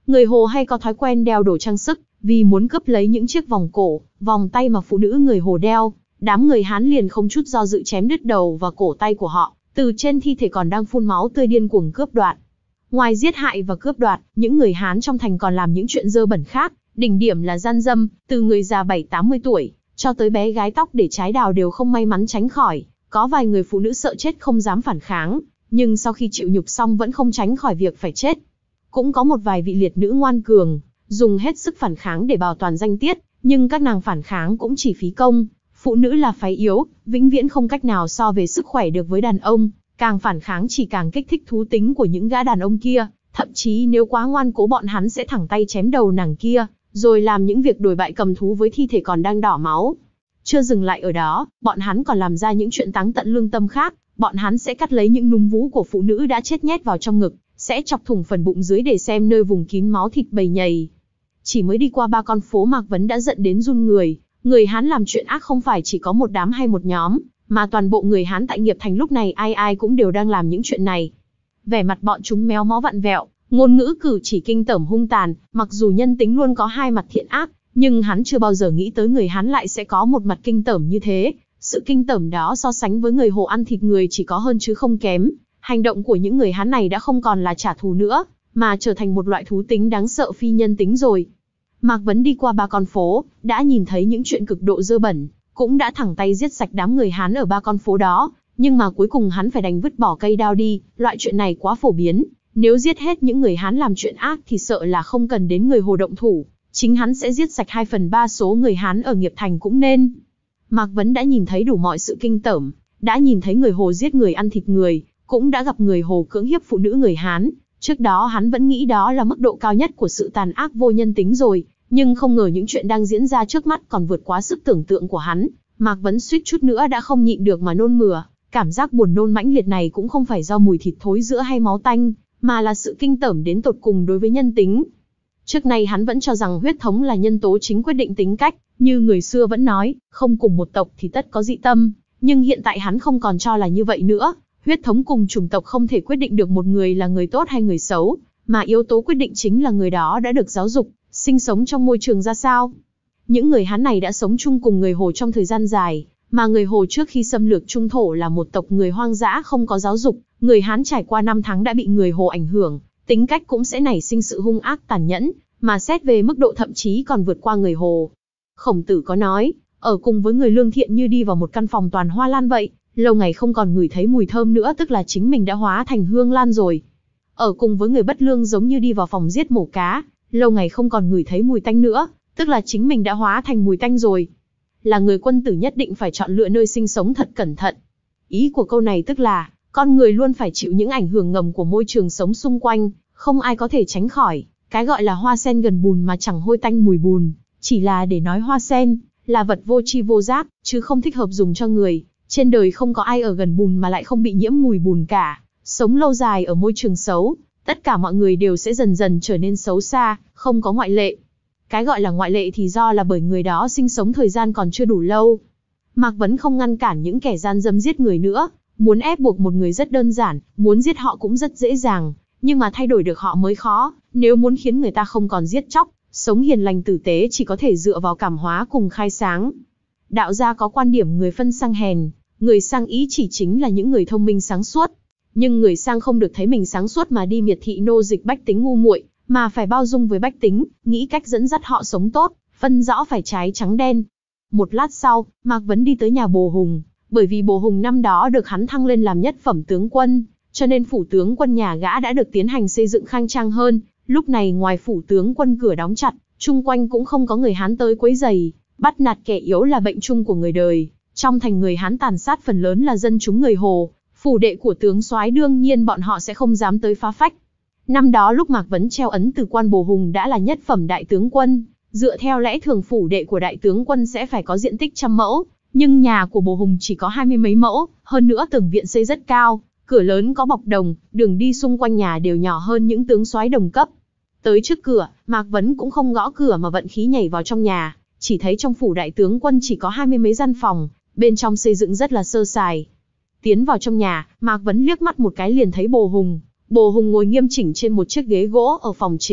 Người Hồ hay có thói quen đeo đồ trang sức, vì muốn cướp lấy những chiếc vòng cổ, vòng tay mà phụ nữ người Hồ đeo. Đám người Hán liền không chút do dự chém đứt đầu và cổ tay của họ, từ trên thi thể còn đang phun máu tươi điên cuồng cướp đoạt. Ngoài giết hại và cướp đoạt, những người Hán trong thành còn làm những chuyện dơ bẩn khác, đỉnh điểm là gian dâm, từ người già bảy tám mươi tuổi, cho tới bé gái tóc để trái đào đều không may mắn tránh khỏi. Có vài người phụ nữ sợ chết không dám phản kháng, nhưng sau khi chịu nhục xong vẫn không tránh khỏi việc phải chết. Cũng có một vài vị liệt nữ ngoan cường, dùng hết sức phản kháng để bảo toàn danh tiết, nhưng các nàng phản kháng cũng chỉ phí công. Phụ nữ là phái yếu, vĩnh viễn không cách nào so về sức khỏe được với đàn ông, càng phản kháng chỉ càng kích thích thú tính của những gã đàn ông kia, thậm chí nếu quá ngoan cố bọn hắn sẽ thẳng tay chém đầu nàng kia, rồi làm những việc đồi bại cầm thú với thi thể còn đang đỏ máu. Chưa dừng lại ở đó, bọn hắn còn làm ra những chuyện táng tận lương tâm khác, bọn hắn sẽ cắt lấy những núm vú của phụ nữ đã chết nhét vào trong ngực, sẽ chọc thủng phần bụng dưới để xem nơi vùng kín máu thịt bầy nhầy. Chỉ mới đi qua ba con phố Mạc Vấn đã giận đến run người. Người Hán làm chuyện ác không phải chỉ có một đám hay một nhóm, mà toàn bộ người Hán tại Nghiệp Thành lúc này ai ai cũng đều đang làm những chuyện này. Vẻ mặt bọn chúng méo mó vặn vẹo, ngôn ngữ cử chỉ kinh tởm hung tàn, mặc dù nhân tính luôn có hai mặt thiện ác, nhưng hắn chưa bao giờ nghĩ tới người Hán lại sẽ có một mặt kinh tởm như thế. Sự kinh tởm đó so sánh với người Hồ ăn thịt người chỉ có hơn chứ không kém. Hành động của những người Hán này đã không còn là trả thù nữa, mà trở thành một loại thú tính đáng sợ phi nhân tính rồi. Mạc Vấn đi qua ba con phố, đã nhìn thấy những chuyện cực độ dơ bẩn, cũng đã thẳng tay giết sạch đám người Hán ở ba con phố đó, nhưng mà cuối cùng hắn phải đành vứt bỏ cây đao đi, loại chuyện này quá phổ biến, nếu giết hết những người Hán làm chuyện ác thì sợ là không cần đến người Hồ động thủ, chính hắn sẽ giết sạch hai phần ba số người Hán ở Nghiệp Thành cũng nên. Mạc Vấn đã nhìn thấy đủ mọi sự kinh tởm, đã nhìn thấy người Hồ giết người ăn thịt người, cũng đã gặp người Hồ cưỡng hiếp phụ nữ người Hán. Trước đó hắn vẫn nghĩ đó là mức độ cao nhất của sự tàn ác vô nhân tính rồi, nhưng không ngờ những chuyện đang diễn ra trước mắt còn vượt quá sức tưởng tượng của hắn. Mạc Vấn suýt chút nữa đã không nhịn được mà nôn mửa. Cảm giác buồn nôn mãnh liệt này cũng không phải do mùi thịt thối rữa hay máu tanh, mà là sự kinh tởm đến tột cùng đối với nhân tính. Trước nay hắn vẫn cho rằng huyết thống là nhân tố chính quyết định tính cách, như người xưa vẫn nói, không cùng một tộc thì tất có dị tâm, nhưng hiện tại hắn không còn cho là như vậy nữa. Huyết thống cùng chủng tộc không thể quyết định được một người là người tốt hay người xấu, mà yếu tố quyết định chính là người đó đã được giáo dục, sinh sống trong môi trường ra sao. Những người Hán này đã sống chung cùng người Hồ trong thời gian dài, mà người Hồ trước khi xâm lược Trung Thổ là một tộc người hoang dã không có giáo dục, người Hán trải qua năm tháng đã bị người Hồ ảnh hưởng, tính cách cũng sẽ nảy sinh sự hung ác tàn nhẫn, mà xét về mức độ thậm chí còn vượt qua người Hồ. Khổng Tử có nói, ở cùng với người lương thiện như đi vào một căn phòng toàn hoa lan vậy, lâu ngày không còn ngửi thấy mùi thơm nữa tức là chính mình đã hóa thành hương lan rồi. Ở cùng với người bất lương giống như đi vào phòng giết mổ cá, lâu ngày không còn ngửi thấy mùi tanh nữa, tức là chính mình đã hóa thành mùi tanh rồi. Là người quân tử nhất định phải chọn lựa nơi sinh sống thật cẩn thận. Ý của câu này tức là, con người luôn phải chịu những ảnh hưởng ngầm của môi trường sống xung quanh, không ai có thể tránh khỏi. Cái gọi là hoa sen gần bùn mà chẳng hôi tanh mùi bùn, chỉ là để nói hoa sen là vật vô tri vô giác, chứ không thích hợp dùng cho người. Trên đời không có ai ở gần bùn mà lại không bị nhiễm mùi bùn cả. Sống lâu dài ở môi trường xấu, tất cả mọi người đều sẽ dần dần trở nên xấu xa, không có ngoại lệ. Cái gọi là ngoại lệ thì do là bởi người đó sinh sống thời gian còn chưa đủ lâu. Mạc Vấn không ngăn cản những kẻ gian dâm giết người nữa, muốn ép buộc một người rất đơn giản, muốn giết họ cũng rất dễ dàng, nhưng mà thay đổi được họ mới khó. Nếu muốn khiến người ta không còn giết chóc, sống hiền lành tử tế chỉ có thể dựa vào cảm hóa cùng khai sáng. Đạo gia có quan điểm người phân sang hèn, người sang ý chỉ chính là những người thông minh sáng suốt. Nhưng người sang không được thấy mình sáng suốt mà đi miệt thị nô dịch bách tính ngu muội, mà phải bao dung với bách tính, nghĩ cách dẫn dắt họ sống tốt, phân rõ phải trái trắng đen. Một lát sau, Mạc Vấn đi tới nhà Bồ Hùng, bởi vì Bồ Hùng năm đó được hắn thăng lên làm nhất phẩm tướng quân, cho nên phủ tướng quân nhà gã đã được tiến hành xây dựng khang trang hơn. Lúc này ngoài phủ tướng quân cửa đóng chặt, chung quanh cũng không có người Hán tới quấy rầy. Bắt nạt kẻ yếu là bệnh chung của người đời. Trong thành người Hán tàn sát phần lớn là dân chúng người Hồ, phủ đệ của tướng soái đương nhiên bọn họ sẽ không dám tới phá phách. Năm đó lúc Mạc Vấn treo ấn từ quan Bồ Hùng đã là nhất phẩm đại tướng quân, dựa theo lẽ thường phủ đệ của đại tướng quân sẽ phải có diện tích trăm mẫu, nhưng nhà của Bồ Hùng chỉ có hai mươi mấy mẫu, hơn nữa tường viện xây rất cao, cửa lớn có bọc đồng, đường đi xung quanh nhà đều nhỏ hơn những tướng soái đồng cấp. Tới trước cửa, Mạc Vấn cũng không gõ cửa mà vận khí nhảy vào trong nhà, chỉ thấy trong phủ đại tướng quân chỉ có hai mươi mấy gian phòng, bên trong xây dựng rất là sơ sài. Tiến vào trong nhà, Mạc Vấn liếc mắt một cái liền thấy Bồ Hùng. Bồ Hùng ngồi nghiêm chỉnh trên một chiếc ghế gỗ ở phòng chính,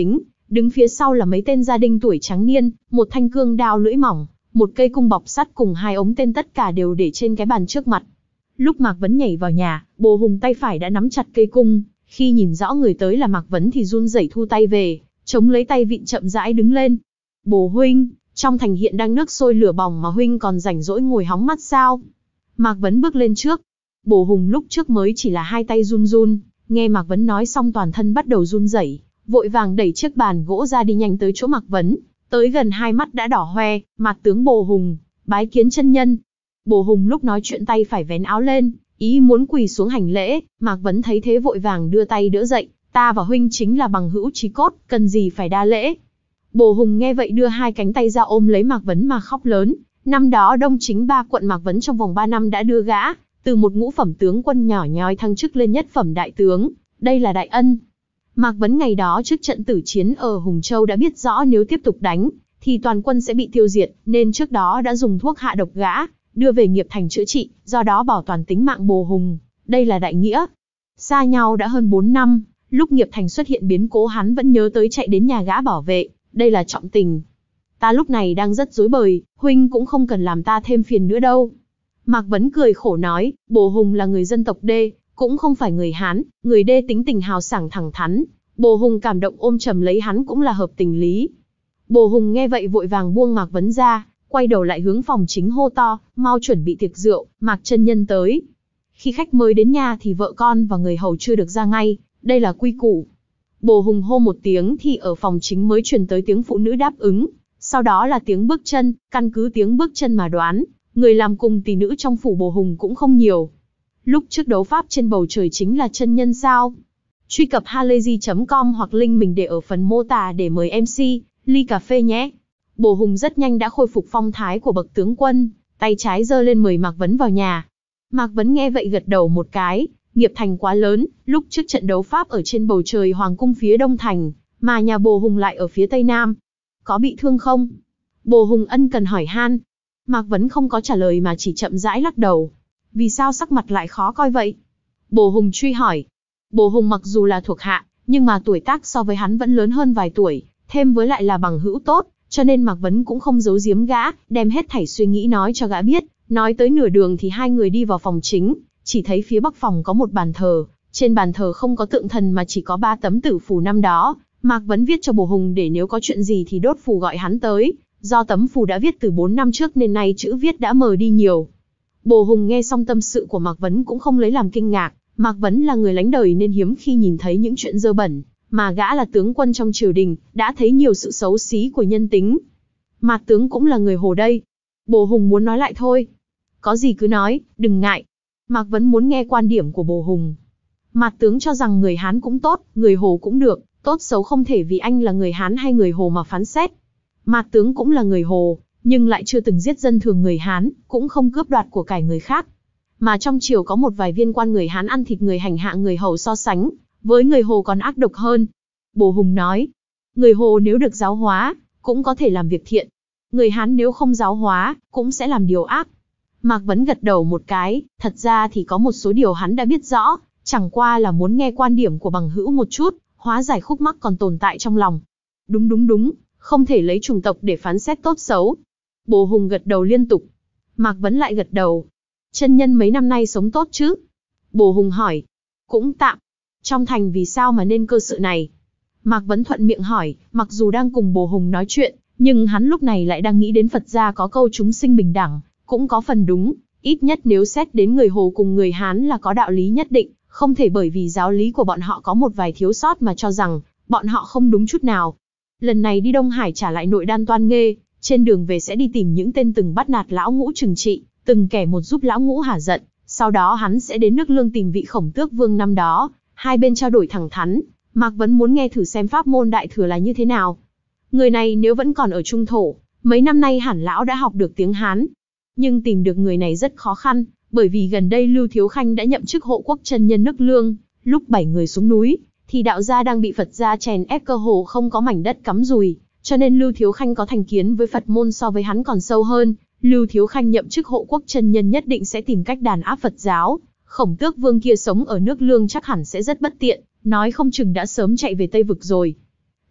Đứng phía sau là mấy tên gia đình tuổi trắng niên, một thanh cương đao lưỡi mỏng, một cây cung bọc sắt cùng hai ống tên tất cả đều để trên cái bàn trước mặt. Lúc Mạc Vấn nhảy vào nhà, Bồ Hùng tay phải đã nắm chặt cây cung, khi nhìn rõ người tới là Mạc Vấn thì run rẩy thu tay về, chống lấy tay vịn chậm rãi đứng lên. Bồ huynh, trong thành hiện đang nước sôi lửa bỏng mà huynh còn rảnh rỗi ngồi hóng mắt sao? Mạc Vấn bước lên trước. Bồ Hùng lúc trước mới chỉ là hai tay run run, nghe Mạc Vấn nói xong toàn thân bắt đầu run rẩy, vội vàng đẩy chiếc bàn gỗ ra đi nhanh tới chỗ Mạc Vấn, tới gần hai mắt đã đỏ hoe. Mạc tướng Bồ Hùng, bái kiến chân nhân. Bồ Hùng lúc nói chuyện tay phải vén áo lên, ý muốn quỳ xuống hành lễ. Mạc Vấn thấy thế vội vàng đưa tay đỡ dậy, ta và huynh chính là bằng hữu chí cốt, cần gì phải đa lễ. Bồ Hùng nghe vậy đưa hai cánh tay ra ôm lấy Mạc Vấn mà khóc lớn. Năm đó Đông Chính ba quận Mạc Vấn trong vòng ba năm đã đưa gã từ một ngũ phẩm tướng quân nhỏ nhoi thăng chức lên nhất phẩm đại tướng, đây là đại ân. Mạc Vấn ngày đó trước trận tử chiến ở Hùng Châu đã biết rõ nếu tiếp tục đánh thì toàn quân sẽ bị tiêu diệt, nên trước đó đã dùng thuốc hạ độc gã, đưa về Nghiệp Thành chữa trị, do đó bảo toàn tính mạng Bồ Hùng, đây là đại nghĩa. Xa nhau đã hơn bốn năm, lúc Nghiệp Thành xuất hiện biến cố hắn vẫn nhớ tới chạy đến nhà gã bảo vệ, đây là trọng tình. Ta lúc này đang rất rối bời, huynh cũng không cần làm ta thêm phiền nữa đâu. Mạc Vấn cười khổ nói, Bồ Hùng là người dân tộc Đê, cũng không phải người Hán, người Đê tính tình hào sảng thẳng thắn. Bồ Hùng cảm động ôm chầm lấy hắn cũng là hợp tình lý. Bồ Hùng nghe vậy vội vàng buông Mạc Vấn ra, quay đầu lại hướng phòng chính hô to, mau chuẩn bị tiệc rượu, Mạc chân nhân tới. Khi khách mới đến nhà thì vợ con và người hầu chưa được ra ngay, đây là quy củ. Bồ Hùng hô một tiếng thì ở phòng chính mới truyền tới tiếng phụ nữ đáp ứng, sau đó là tiếng bước chân, căn cứ tiếng bước chân mà đoán, người làm cùng tỷ nữ trong phủ Bồ Hùng cũng không nhiều. Lúc trước đấu pháp trên bầu trời chính là chân nhân sao? Truy cập halayzi chấm com hoặc link mình để ở phần mô tả để mời em xê, ly cà phê nhé. Bồ Hùng rất nhanh đã khôi phục phong thái của bậc tướng quân, tay trái giơ lên mời Mạc Vấn vào nhà. Mạc Vấn nghe vậy gật đầu một cái, Nghiệp Thành quá lớn, lúc trước trận đấu pháp ở trên bầu trời Hoàng cung phía đông thành, mà nhà Bồ Hùng lại ở phía tây nam. Có bị thương không? Bồ Hùng ân cần hỏi han. Mạc Vấn không có trả lời mà chỉ chậm rãi lắc đầu. Vì sao sắc mặt lại khó coi vậy? Bồ Hùng truy hỏi. Bồ Hùng mặc dù là thuộc hạ, nhưng mà tuổi tác so với hắn vẫn lớn hơn vài tuổi, thêm với lại là bằng hữu tốt, cho nên Mạc Vấn cũng không giấu giếm gã, đem hết thảy suy nghĩ nói cho gã biết. Nói tới nửa đường thì hai người đi vào phòng chính, chỉ thấy phía bắc phòng có một bàn thờ, trên bàn thờ không có tượng thần mà chỉ có ba tấm tử phù năm đó. Mạc Vấn viết cho Bồ Hùng để nếu có chuyện gì thì đốt phù gọi hắn tới, do tấm phù đã viết từ bốn năm trước nên nay chữ viết đã mờ đi nhiều. Bồ Hùng nghe xong tâm sự của Mạc Vấn cũng không lấy làm kinh ngạc, Mạc Vấn là người lánh đời nên hiếm khi nhìn thấy những chuyện dơ bẩn, mà gã là tướng quân trong triều đình, đã thấy nhiều sự xấu xí của nhân tính. Mạc tướng cũng là người Hồ đây. Bồ Hùng muốn nói lại thôi. Có gì cứ nói, đừng ngại. Mạc Vấn muốn nghe quan điểm của Bồ Hùng. Mạc tướng cho rằng người Hán cũng tốt, người Hồ cũng được, tốt xấu không thể vì anh là người Hán hay người Hồ mà phán xét. Mạc tướng cũng là người Hồ, nhưng lại chưa từng giết dân thường người Hán, cũng không cướp đoạt của cải người khác. Mà trong triều có một vài viên quan người Hán ăn thịt người hành hạ người Hầu so sánh, với người Hồ còn ác độc hơn. Bồ Hùng nói, người Hồ nếu được giáo hóa, cũng có thể làm việc thiện. Người Hán nếu không giáo hóa, cũng sẽ làm điều ác. Mạc Vấn gật đầu một cái, thật ra thì có một số điều hắn đã biết rõ, chẳng qua là muốn nghe quan điểm của bằng hữu một chút, hóa giải khúc mắc còn tồn tại trong lòng. Đúng đúng đúng, không thể lấy chủng tộc để phán xét tốt xấu. Bồ Hùng gật đầu liên tục. Mạc Vấn lại gật đầu. Chân nhân mấy năm nay sống tốt chứ? Bồ Hùng hỏi. Cũng tạm. Trong thành vì sao mà nên cơ sự này? Mạc Vấn thuận miệng hỏi, mặc dù đang cùng Bồ Hùng nói chuyện, nhưng hắn lúc này lại đang nghĩ đến Phật gia có câu chúng sinh bình đẳng, cũng có phần đúng, ít nhất nếu xét đến người Hồ cùng người Hán là có đạo lý nhất định, không thể bởi vì giáo lý của bọn họ có một vài thiếu sót mà cho rằng bọn họ không đúng chút nào. Lần này đi Đông Hải trả lại nội đan Toan Nghê, trên đường về sẽ đi tìm những tên từng bắt nạt lão Ngũ trừng trị, từng kẻ một giúp lão Ngũ hả giận, sau đó hắn sẽ đến nước Lương tìm vị Khổng Tước Vương năm đó, hai bên trao đổi thẳng thắn. Mạc Vấn muốn nghe thử xem pháp môn đại thừa là như thế nào. Người này nếu vẫn còn ở Trung Thổ, mấy năm nay hẳn lão đã học được tiếng Hán. Nhưng tìm được người này rất khó khăn, bởi vì gần đây Lưu Thiếu Khanh đã nhậm chức hộ quốc chân nhân nước Lương, lúc bảy người xuống núi, thì đạo gia đang bị Phật gia chèn ép cơ hồ không có mảnh đất cắm rùi, cho nên Lưu Thiếu Khanh có thành kiến với Phật môn so với hắn còn sâu hơn. Lưu Thiếu Khanh nhậm chức hộ quốc chân nhân nhất định sẽ tìm cách đàn áp Phật giáo. Khổng Tước Vương kia sống ở nước Lương chắc hẳn sẽ rất bất tiện, nói không chừng đã sớm chạy về Tây Vực rồi.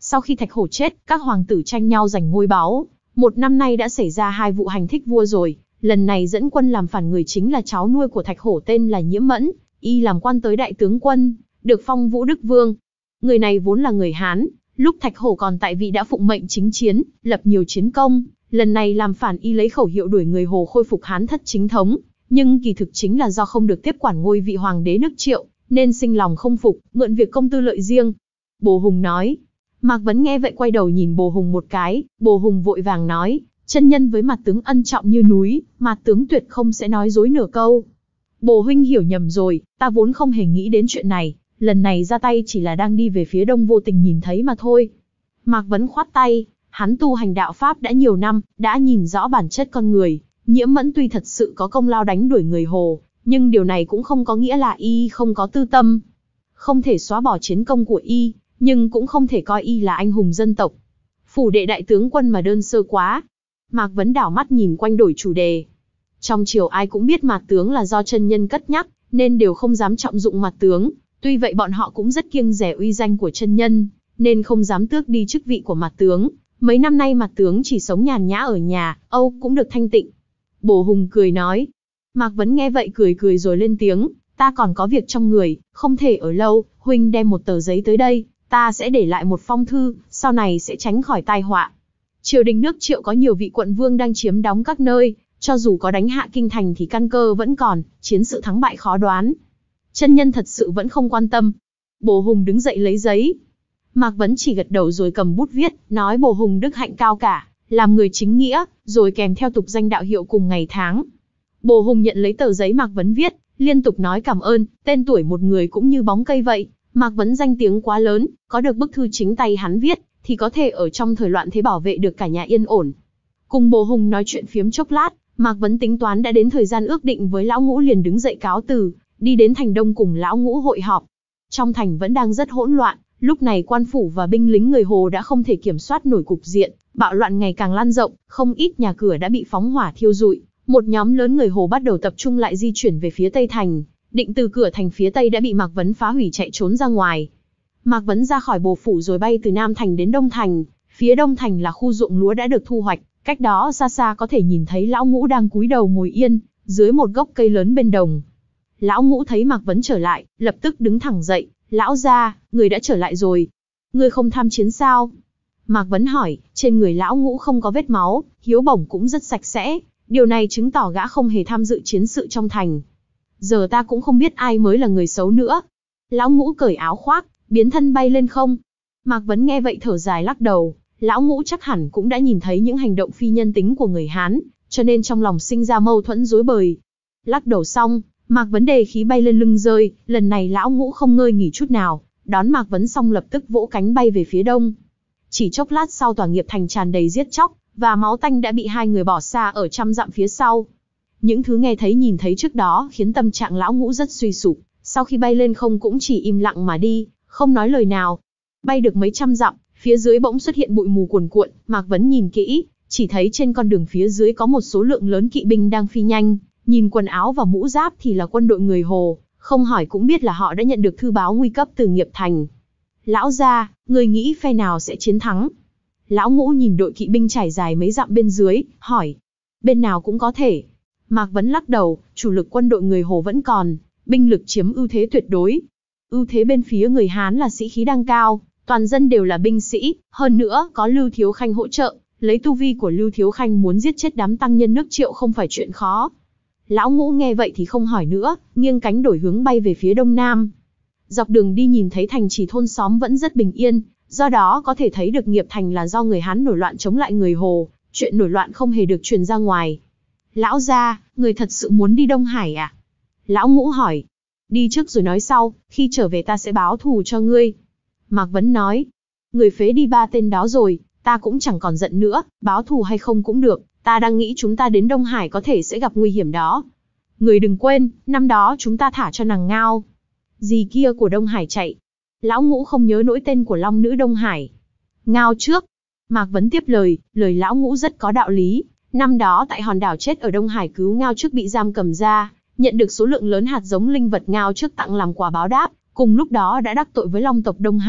Sau khi Thạch Hổ chết, các hoàng tử tranh nhau giành ngôi báu. Một năm nay đã xảy ra hai vụ hành thích vua rồi. Lần này dẫn quân làm phản người chính là cháu nuôi của Thạch Hổ tên là Nhiễm Mẫn, y làm quan tới đại tướng quân, được phong Vũ Đức Vương. Người này vốn là người Hán, lúc Thạch Hổ còn tại vị đã phụng mệnh chính chiến, lập nhiều chiến công. Lần này làm phản y lấy khẩu hiệu đuổi người Hồ khôi phục Hán thất chính thống, nhưng kỳ thực chính là do không được tiếp quản ngôi vị hoàng đế nước Triệu, nên sinh lòng không phục, mượn việc công tư lợi riêng. Bồ Hùng nói. Mạc Vấn nghe vậy quay đầu nhìn Bồ Hùng một cái, Bồ Hùng vội vàng nói, chân nhân với Mạt tướng ân trọng như núi, Mạt tướng tuyệt không sẽ nói dối nửa câu. Bồ huynh hiểu nhầm rồi, ta vốn không hề nghĩ đến chuyện này, lần này ra tay chỉ là đang đi về phía đông vô tình nhìn thấy mà thôi. Mạc Vấn khoát tay, hắn tu hành đạo pháp đã nhiều năm, đã nhìn rõ bản chất con người. Nhiễm Mẫn tuy thật sự có công lao đánh đuổi người Hồ, nhưng điều này cũng không có nghĩa là y không có tư tâm. Không thể xóa bỏ chiến công của y, nhưng cũng không thể coi y là anh hùng dân tộc. Phủ đệ đại tướng quân mà đơn sơ quá. Mạc Vấn đảo mắt nhìn quanh đổi chủ đề. Trong triều ai cũng biết Mạt tướng là do chân nhân cất nhắc, nên đều không dám trọng dụng Mạt tướng. Tuy vậy bọn họ cũng rất kiêng dè uy danh của chân nhân, nên không dám tước đi chức vị của Mạt tướng. Mấy năm nay Mạt tướng chỉ sống nhàn nhã ở nhà, âu cũng được thanh tịnh. Bồ Hùng cười nói. Mạc Vấn nghe vậy cười cười rồi lên tiếng, ta còn có việc trong người, không thể ở lâu, huynh đem một tờ giấy tới đây, ta sẽ để lại một phong thư, sau này sẽ tránh khỏi tai họa. Triều đình nước Triệu có nhiều vị quận vương đang chiếm đóng các nơi, cho dù có đánh hạ kinh thành thì căn cơ vẫn còn, chiến sự thắng bại khó đoán. Chân nhân thật sự vẫn không quan tâm. Bồ Hùng đứng dậy lấy giấy. Mạc Vấn chỉ gật đầu rồi cầm bút viết, nói Bồ Hùng đức hạnh cao cả, làm người chính nghĩa, rồi kèm theo tục danh đạo hiệu cùng ngày tháng. Bồ Hùng nhận lấy tờ giấy Mạc Vấn viết, liên tục nói cảm ơn, tên tuổi một người cũng như bóng cây vậy. Mạc Vấn danh tiếng quá lớn, có được bức thư chính tay hắn viết, thì có thể ở trong thời loạn thế bảo vệ được cả nhà yên ổn. Cùng Bồ Hùng nói chuyện phiếm chốc lát, Mạc Vấn tính toán đã đến thời gian ước định với Lão Ngũ liền đứng dậy cáo từ, đi đến thành Đông cùng Lão Ngũ hội họp. Trong thành vẫn đang rất hỗn loạn, lúc này quan phủ và binh lính người Hồ đã không thể kiểm soát nổi cục diện, bạo loạn ngày càng lan rộng, không ít nhà cửa đã bị phóng hỏa thiêu rụi. Một nhóm lớn người Hồ bắt đầu tập trung lại di chuyển về phía Tây Thành, định từ cửa thành phía Tây đã bị Mạc Vấn phá hủy chạy trốn ra ngoài. Mạc Vấn ra khỏi Bồ Phủ rồi bay từ Nam Thành đến Đông Thành, phía Đông Thành là khu ruộng lúa đã được thu hoạch, cách đó xa xa có thể nhìn thấy Lão Ngũ đang cúi đầu ngồi yên, dưới một gốc cây lớn bên đồng. Lão Ngũ thấy Mạc Vấn trở lại, lập tức đứng thẳng dậy, lão gia, người đã trở lại rồi. Người không tham chiến sao? Mạc Vấn hỏi, trên người Lão Ngũ không có vết máu, hiếu bổng cũng rất sạch sẽ, điều này chứng tỏ gã không hề tham dự chiến sự trong thành. Giờ ta cũng không biết ai mới là người xấu nữa. Lão Ngũ cởi áo khoác, biến thân bay lên không. Mạc Vấn nghe vậy thở dài lắc đầu, Lão Ngũ chắc hẳn cũng đã nhìn thấy những hành động phi nhân tính của người Hán, cho nên trong lòng sinh ra mâu thuẫn rối bời. Lắc đầu xong, Mạc Vấn đề khí bay lên lưng rơi, lần này Lão Ngũ không ngơi nghỉ chút nào, đón Mạc Vấn xong lập tức vỗ cánh bay về phía đông. Chỉ chốc lát sau tòa nghiệp thành tràn đầy giết chóc, và máu tanh đã bị hai người bỏ xa ở trăm dặm phía sau. Những thứ nghe thấy nhìn thấy trước đó khiến tâm trạng Lão Ngũ rất suy sụp, sau khi bay lên không cũng chỉ im lặng mà đi, không nói lời nào. Bay được mấy trăm dặm, phía dưới bỗng xuất hiện bụi mù cuồn cuộn, Mạc Vấn nhìn kỹ, chỉ thấy trên con đường phía dưới có một số lượng lớn kỵ binh đang phi nhanh, nhìn quần áo và mũ giáp thì là quân đội người Hồ, không hỏi cũng biết là họ đã nhận được thư báo nguy cấp từ nghiệp thành. Lão gia, người nghĩ phe nào sẽ chiến thắng? Lão Ngũ nhìn đội kỵ binh trải dài mấy dặm bên dưới, hỏi. Bên nào cũng có thể. Mạc Vấn lắc đầu, chủ lực quân đội người Hồ vẫn còn, binh lực chiếm ưu thế tuyệt đối. Ưu thế bên phía người Hán là sĩ khí đang cao, toàn dân đều là binh sĩ, hơn nữa có Lưu Thiếu Khanh hỗ trợ, lấy tu vi của Lưu Thiếu Khanh muốn giết chết đám tăng nhân nước Triệu không phải chuyện khó. Lão Ngũ nghe vậy thì không hỏi nữa, nghiêng cánh đổi hướng bay về phía đông nam. Dọc đường đi nhìn thấy thành trì thôn xóm vẫn rất bình yên, do đó có thể thấy được nghiệp thành là do người Hán nổi loạn chống lại người Hồ, chuyện nổi loạn không hề được truyền ra ngoài. Lão gia, người thật sự muốn đi Đông Hải à? Lão Ngũ hỏi. Đi trước rồi nói sau, khi trở về ta sẽ báo thù cho ngươi. Mạc Vấn nói. Người phế đi ba tên đó rồi, ta cũng chẳng còn giận nữa, báo thù hay không cũng được, ta đang nghĩ chúng ta đến Đông Hải có thể sẽ gặp nguy hiểm đó. Người đừng quên, năm đó chúng ta thả cho nàng Ngao dì kia của Đông Hải chạy. Lão Ngũ không nhớ nổi tên của long nữ Đông Hải. Ngao trước. Mạc Vấn tiếp lời, lời Lão Ngũ rất có đạo lý. Năm đó tại hòn đảo chết ở Đông Hải cứu Ngao trước bị giam cầm ra, nhận được số lượng lớn hạt giống linh vật Ngao trước tặng làm quà báo đáp, cùng lúc đó đã đắc tội với long tộc Đông Hải,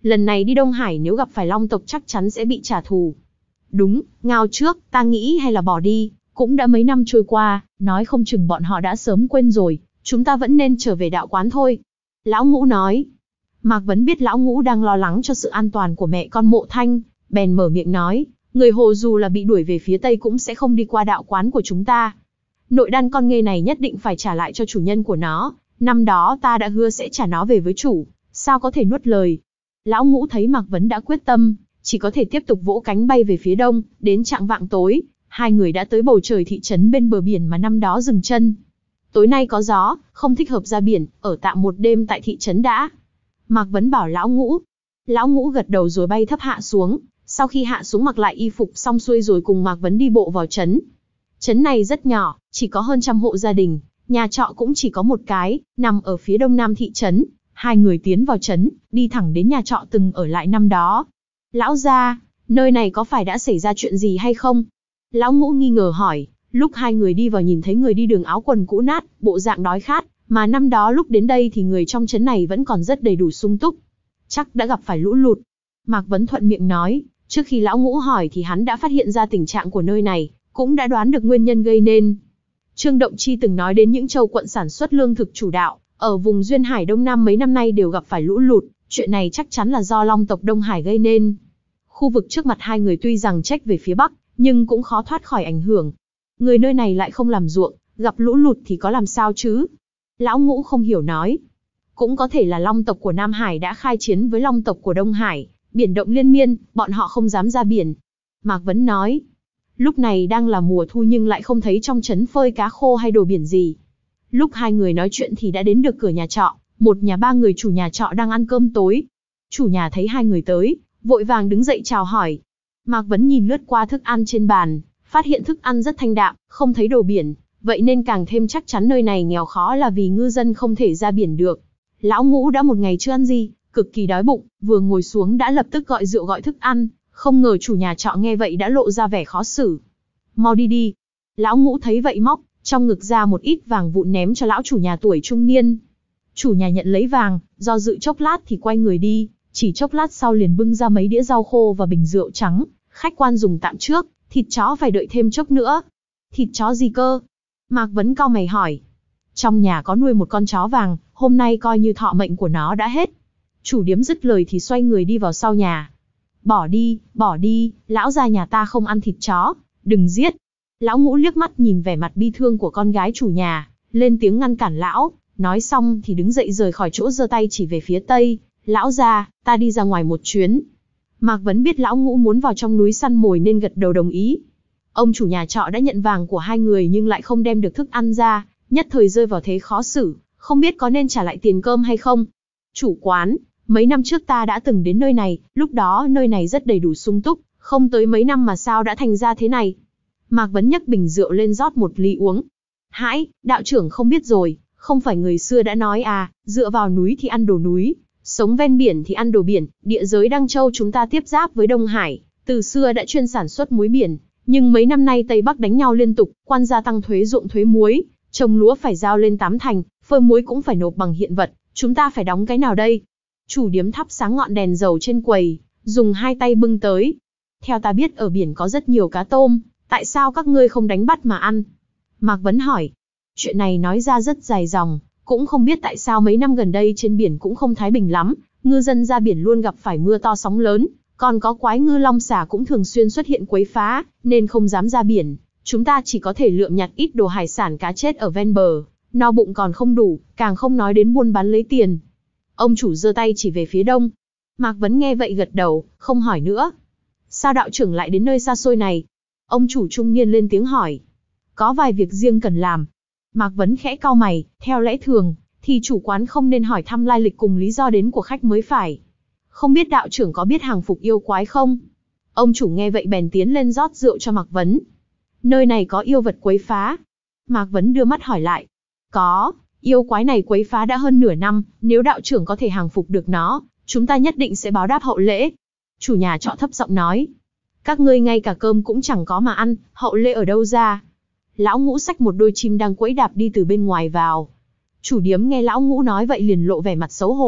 Lần này đi Đông Hải nếu gặp phải Long tộc chắc chắn sẽ bị trả thù. Đúng, ngao trước, ta nghĩ hay là bỏ đi, cũng đã mấy năm trôi qua, nói không chừng bọn họ đã sớm quên rồi, chúng ta vẫn nên trở về đạo quán thôi. Lão Ngũ nói. Mạc Vấn biết Lão Ngũ đang lo lắng cho sự an toàn của mẹ con Mộ Thanh, bèn mở miệng nói, người Hồ dù là bị đuổi về phía Tây cũng sẽ không đi qua đạo quán của chúng ta. Nội đan con nghê này nhất định phải trả lại cho chủ nhân của nó, năm đó ta đã hứa sẽ trả nó về với chủ, sao có thể nuốt lời. Lão Ngũ thấy Mạc Vấn đã quyết tâm, chỉ có thể tiếp tục vỗ cánh bay về phía đông, đến chạng vạng tối, hai người đã tới bầu trời thị trấn bên bờ biển mà năm đó dừng chân. Tối nay có gió, không thích hợp ra biển, ở tạm một đêm tại thị trấn đã. Mạc Vấn bảo Lão Ngũ. Lão Ngũ gật đầu rồi bay thấp hạ xuống, sau khi hạ xuống mặc lại y phục xong xuôi rồi cùng Mạc Vấn đi bộ vào trấn. Trấn này rất nhỏ, chỉ có hơn trăm hộ gia đình, nhà trọ cũng chỉ có một cái, nằm ở phía đông nam thị trấn. Hai người tiến vào trấn, đi thẳng đến nhà trọ từng ở lại năm đó. Lão gia, nơi này có phải đã xảy ra chuyện gì hay không? Lão Ngũ nghi ngờ hỏi, lúc hai người đi vào nhìn thấy người đi đường áo quần cũ nát, bộ dạng đói khát, mà năm đó lúc đến đây thì người trong trấn này vẫn còn rất đầy đủ sung túc. Chắc đã gặp phải lũ lụt. Mạc Vấn thuận miệng nói, trước khi Lão Ngũ hỏi thì hắn đã phát hiện ra tình trạng của nơi này, cũng đã đoán được nguyên nhân gây nên. Trương Động Chi từng nói đến những châu quận sản xuất lương thực chủ đạo, ở vùng Duyên Hải Đông Nam mấy năm nay đều gặp phải lũ lụt, chuyện này chắc chắn là do Long tộc Đông Hải gây nên. Khu vực trước mặt hai người tuy rằng trách về phía Bắc, nhưng cũng khó thoát khỏi ảnh hưởng. Người nơi này lại không làm ruộng, gặp lũ lụt thì có làm sao chứ? Lão Ngũ không hiểu nói. Cũng có thể là Long tộc của Nam Hải đã khai chiến với Long tộc của Đông Hải, biển động liên miên, bọn họ không dám ra biển. Mạc Vấn nói. Lúc này đang là mùa thu nhưng lại không thấy trong trấn phơi cá khô hay đồ biển gì. Lúc hai người nói chuyện thì đã đến được cửa nhà trọ, một nhà ba người chủ nhà trọ đang ăn cơm tối. Chủ nhà thấy hai người tới, vội vàng đứng dậy chào hỏi. Mạc Vấn nhìn lướt qua thức ăn trên bàn, phát hiện thức ăn rất thanh đạm, không thấy đồ biển, vậy nên càng thêm chắc chắn nơi này nghèo khó là vì ngư dân không thể ra biển được. Lão Ngũ đã một ngày chưa ăn gì, cực kỳ đói bụng, vừa ngồi xuống đã lập tức gọi rượu gọi thức ăn, không ngờ chủ nhà trọ nghe vậy đã lộ ra vẻ khó xử. Mau đi đi. Lão Ngũ thấy vậy móc trong ngực ra một ít vàng vụn ném cho lão chủ nhà tuổi trung niên. Chủ nhà nhận lấy vàng, do dự chốc lát thì quay người đi, chỉ chốc lát sau liền bưng ra mấy đĩa rau khô và bình rượu trắng, khách quan dùng tạm trước, thịt chó phải đợi thêm chốc nữa. Thịt chó gì cơ? Mạc Vấn cau mày hỏi. Trong nhà có nuôi một con chó vàng, hôm nay coi như thọ mệnh của nó đã hết. Chủ điếm dứt lời thì xoay người đi vào sau nhà. Bỏ đi, bỏ đi, lão gia nhà ta không ăn thịt chó, đừng giết. Lão Ngũ liếc mắt nhìn vẻ mặt bi thương của con gái chủ nhà, lên tiếng ngăn cản lão, nói xong thì đứng dậy rời khỏi chỗ giơ tay chỉ về phía tây. Lão gia, ta đi ra ngoài một chuyến. Mạc Vấn biết Lão Ngũ muốn vào trong núi săn mồi nên gật đầu đồng ý. Ông chủ nhà trọ đã nhận vàng của hai người nhưng lại không đem được thức ăn ra, nhất thời rơi vào thế khó xử, không biết có nên trả lại tiền cơm hay không. Chủ quán, mấy năm trước ta đã từng đến nơi này, lúc đó nơi này rất đầy đủ sung túc, không tới mấy năm mà sao đã thành ra thế này. Mạc Vấn nhấc bình rượu lên rót một ly uống. Hãi, đạo trưởng không biết rồi, không phải người xưa đã nói à, dựa vào núi thì ăn đồ núi, sống ven biển thì ăn đồ biển, địa giới Đăng Châu chúng ta tiếp giáp với Đông Hải, từ xưa đã chuyên sản xuất muối biển, nhưng mấy năm nay Tây Bắc đánh nhau liên tục, quan gia tăng thuế ruộng thuế muối, trồng lúa phải giao lên tám thành, phơi muối cũng phải nộp bằng hiện vật, chúng ta phải đóng cái nào đây? Chủ điếm thắp sáng ngọn đèn dầu trên quầy, dùng hai tay bưng tới. Theo ta biết ở biển có rất nhiều cá tôm, tại sao các ngươi không đánh bắt mà ăn? Mạc Vấn hỏi. Chuyện này nói ra rất dài dòng, cũng không biết tại sao mấy năm gần đây trên biển cũng không thái bình lắm, ngư dân ra biển luôn gặp phải mưa to sóng lớn, còn có quái ngư long xà cũng thường xuyên xuất hiện quấy phá, nên không dám ra biển. Chúng ta chỉ có thể lượm nhặt ít đồ hải sản cá chết ở ven bờ, no bụng còn không đủ, càng không nói đến buôn bán lấy tiền. Ông chủ giơ tay chỉ về phía đông. Mạc Vấn nghe vậy gật đầu, không hỏi nữa. Sao đạo trưởng lại đến nơi xa xôi này? Ông chủ trung niên lên tiếng hỏi. Có vài việc riêng cần làm. Mạc Vấn khẽ cau mày, theo lẽ thường, thì chủ quán không nên hỏi thăm lai lịch cùng lý do đến của khách mới phải. Không biết đạo trưởng có biết hàng phục yêu quái không? Ông chủ nghe vậy bèn tiến lên rót rượu cho Mạc Vấn. Nơi này có yêu vật quấy phá. Mạc Vấn đưa mắt hỏi lại. Có, yêu quái này quấy phá đã hơn nửa năm, nếu đạo trưởng có thể hàng phục được nó, chúng ta nhất định sẽ báo đáp hậu lễ. Chủ nhà trọ thấp giọng nói. Các ngươi ngay cả cơm cũng chẳng có mà ăn, hậu lễ ở đâu ra? Lão Ngũ xách một đôi chim đang quẫy đạp đi từ bên ngoài vào. Chủ điếm nghe Lão Ngũ nói vậy liền lộ vẻ mặt xấu hổ,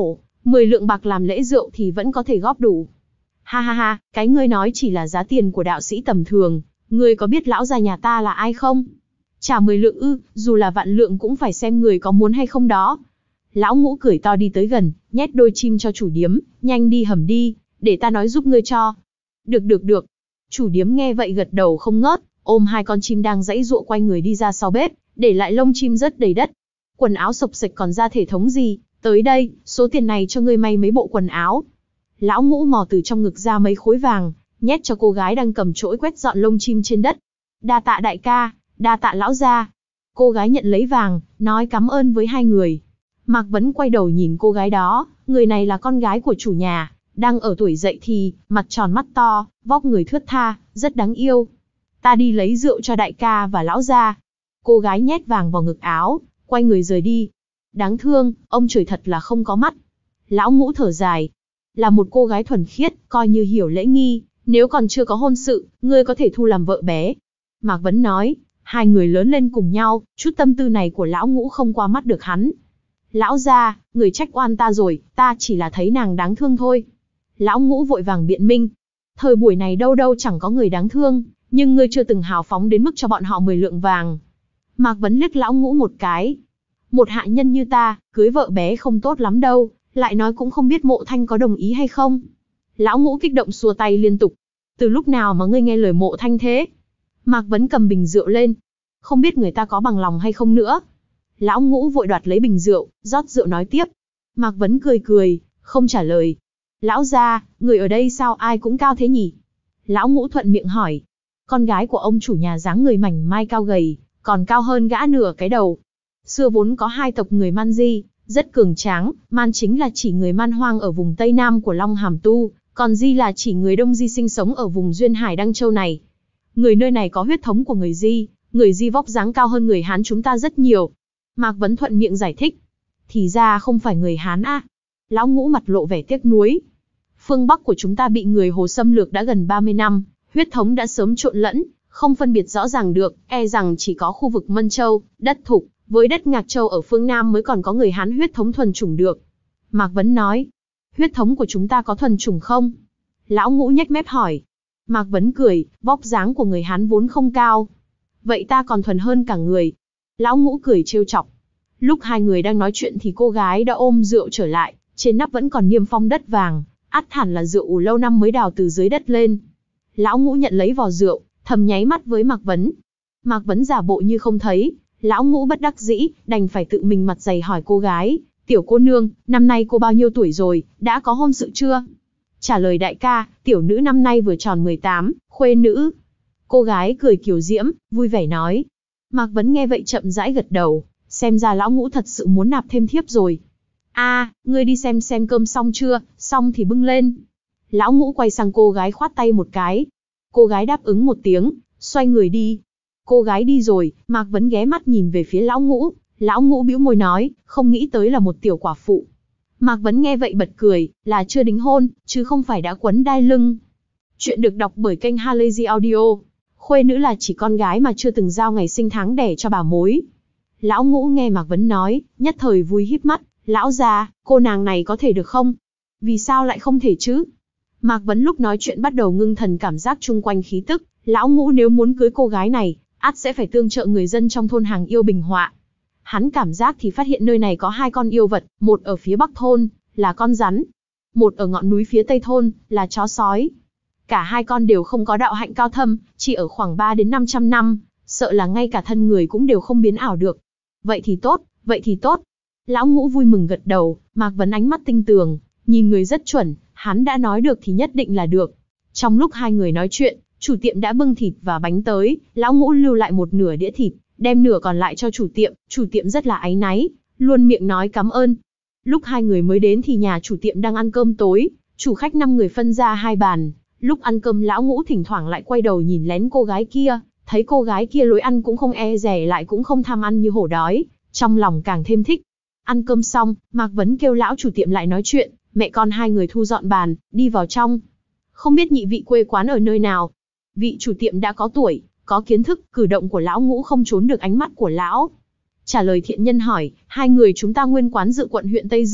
mười lượng bạc làm lễ rượu thì vẫn có thể góp đủ. Ha ha ha, cái ngươi nói chỉ là giá tiền của đạo sĩ tầm thường, ngươi có biết lão gia nhà ta là ai không? Trả mười lượng ư, dù là vạn lượng cũng phải xem người có muốn hay không đó. Lão Ngũ cười to đi tới gần, nhét đôi chim cho chủ điếm, nhanh đi hầm đi, để ta nói giúp ngươi cho. Được được được. Chủ điếm nghe vậy gật đầu không ngớt, ôm hai con chim đang giãy giụa quay người đi ra sau bếp, để lại lông chim rớt đầy đất. Quần áo xộc xệch còn ra thể thống gì, tới đây, số tiền này cho ngươi may mấy bộ quần áo. Lão Ngũ mò từ trong ngực ra mấy khối vàng, nhét cho cô gái đang cầm chổi quét dọn lông chim trên đất. Đa tạ đại ca, đa tạ lão gia. Cô gái nhận lấy vàng, nói cảm ơn với hai người. Mạc Vấn quay đầu nhìn cô gái đó, người này là con gái của chủ nhà, đang ở tuổi dậy thì, mặt tròn mắt to, vóc người thướt tha, rất đáng yêu. Ta đi lấy rượu cho đại ca và lão gia. Cô gái nhét vàng vào ngực áo, quay người rời đi. Đáng thương, ông trời thật là không có mắt. Lão Ngũ thở dài. Là một cô gái thuần khiết, coi như hiểu lễ nghi, nếu còn chưa có hôn sự, ngươi có thể thu làm vợ bé. Mạc Vấn nói, hai người lớn lên cùng nhau, chút tâm tư này của lão Ngũ không qua mắt được hắn. Lão gia, người trách oan ta rồi, ta chỉ là thấy nàng đáng thương thôi. Lão Ngũ vội vàng biện minh. Thời buổi này đâu đâu chẳng có người đáng thương, nhưng ngươi chưa từng hào phóng đến mức cho bọn họ mười lượng vàng. Mạc Vấn liếc lão Ngũ một cái. Một hạ nhân như ta, cưới vợ bé không tốt lắm đâu, lại nói cũng không biết Mộ Thanh có đồng ý hay không. Lão Ngũ kích động xua tay liên tục. Từ lúc nào mà ngươi nghe lời Mộ Thanh thế? Mạc Vấn cầm bình rượu lên. Không biết người ta có bằng lòng hay không nữa. Lão Ngũ vội đoạt lấy bình rượu, rót rượu nói tiếp. Mạc Vấn cười cười, không trả lời. Lão gia, người ở đây sao ai cũng cao thế nhỉ? Lão Ngũ thuận miệng hỏi. Con gái của ông chủ nhà dáng người mảnh mai cao gầy, còn cao hơn gã nửa cái đầu. Xưa vốn có hai tộc người Man Di, rất cường tráng, Man chính là chỉ người Man Hoang ở vùng Tây Nam của Long Hàm Tu, còn Di là chỉ người Đông Di sinh sống ở vùng Duyên Hải Đăng Châu này. Người nơi này có huyết thống của người Di, người Di vóc dáng cao hơn người Hán chúng ta rất nhiều. Mạc Vấn thuận miệng giải thích. Thì ra không phải người Hán à. Lão Ngũ mặt lộ vẻ tiếc nuối. Phương Bắc của chúng ta bị người Hồ xâm lược đã gần ba mươi năm, huyết thống đã sớm trộn lẫn, không phân biệt rõ ràng được, e rằng chỉ có khu vực Mân Châu, đất Thục, với đất Ngạc Châu ở phương Nam mới còn có người Hán huyết thống thuần chủng được. Mạc Vấn nói. Huyết thống của chúng ta có thuần chủng không? Lão Ngũ nhếch mép hỏi. Mạc Vấn cười, vóc dáng của người Hán vốn không cao. Vậy ta còn thuần hơn cả người. Lão Ngũ cười trêu chọc. Lúc hai người đang nói chuyện thì cô gái đã ôm rượu trở lại, trên nắp vẫn còn niêm phong đất vàng, ắt hẳn là rượu ủ lâu năm mới đào từ dưới đất lên. Lão Ngũ nhận lấy vò rượu, thầm nháy mắt với Mạc Vấn. Mạc Vấn giả bộ như không thấy, Lão Ngũ bất đắc dĩ, đành phải tự mình mặt dày hỏi cô gái, tiểu cô nương, năm nay cô bao nhiêu tuổi rồi, đã có hôn sự chưa? Trả lời đại ca, tiểu nữ năm nay vừa tròn mười tám, khuê nữ. Cô gái cười kiều diễm, vui vẻ nói. Mạc Vấn nghe vậy chậm rãi gật đầu, xem ra Lão Ngũ thật sự muốn nạp thêm thiếp rồi. A, à, ngươi đi xem xem cơm xong chưa, xong thì bưng lên. Lão Ngũ quay sang cô gái khoát tay một cái. Cô gái đáp ứng một tiếng, xoay người đi. Cô gái đi rồi, Mạc Vấn ghé mắt nhìn về phía Lão Ngũ. Lão Ngũ bĩu môi nói, không nghĩ tới là một tiểu quả phụ. Mạc Vấn nghe vậy bật cười, là chưa đính hôn, chứ không phải đã quấn đai lưng. Chuyện được đọc bởi kênh Halazy Audio. Khuê nữ là chỉ con gái mà chưa từng giao ngày sinh tháng đẻ cho bà mối. Lão Ngũ nghe Mạc Vấn nói, nhất thời vui híp mắt. Lão già, cô nàng này có thể được không? Vì sao lại không thể chứ? Mạc Vấn lúc nói chuyện bắt đầu ngưng thần cảm giác chung quanh khí tức. Lão Ngũ nếu muốn cưới cô gái này, ắt sẽ phải tương trợ người dân trong thôn hàng yêu bình họa. Hắn cảm giác thì phát hiện nơi này có hai con yêu vật, một ở phía bắc thôn, là con rắn. Một ở ngọn núi phía tây thôn, là chó sói. Cả hai con đều không có đạo hạnh cao thâm, chỉ ở khoảng ba đến năm trăm năm, sợ là ngay cả thân người cũng đều không biến ảo được. Vậy thì tốt, vậy thì tốt. Lão Ngũ vui mừng gật đầu, Mạc Vấn ánh mắt tinh tường, nhìn người rất chuẩn, hắn đã nói được thì nhất định là được. Trong lúc hai người nói chuyện, chủ tiệm đã bưng thịt và bánh tới, Lão Ngũ lưu lại một nửa đĩa thịt, đem nửa còn lại cho chủ tiệm, chủ tiệm rất là áy náy, luôn miệng nói cảm ơn. Lúc hai người mới đến thì nhà chủ tiệm đang ăn cơm tối, chủ khách năm người phân ra hai bàn, lúc ăn cơm Lão Ngũ thỉnh thoảng lại quay đầu nhìn lén cô gái kia, thấy cô gái kia lối ăn cũng không e dè lại cũng không tham ăn như hổ đói, trong lòng càng thêm thích. Ăn cơm xong, Mạc Vấn kêu lão chủ tiệm lại nói chuyện, mẹ con hai người thu dọn bàn, đi vào trong. Không biết nhị vị quê quán ở nơi nào? Vị chủ tiệm đã có tuổi, có kiến thức, cử động của Lão Ngũ không trốn được ánh mắt của lão. Trả lời thiện nhân hỏi, hai người chúng ta nguyên quán dự quận huyện Tây Dương,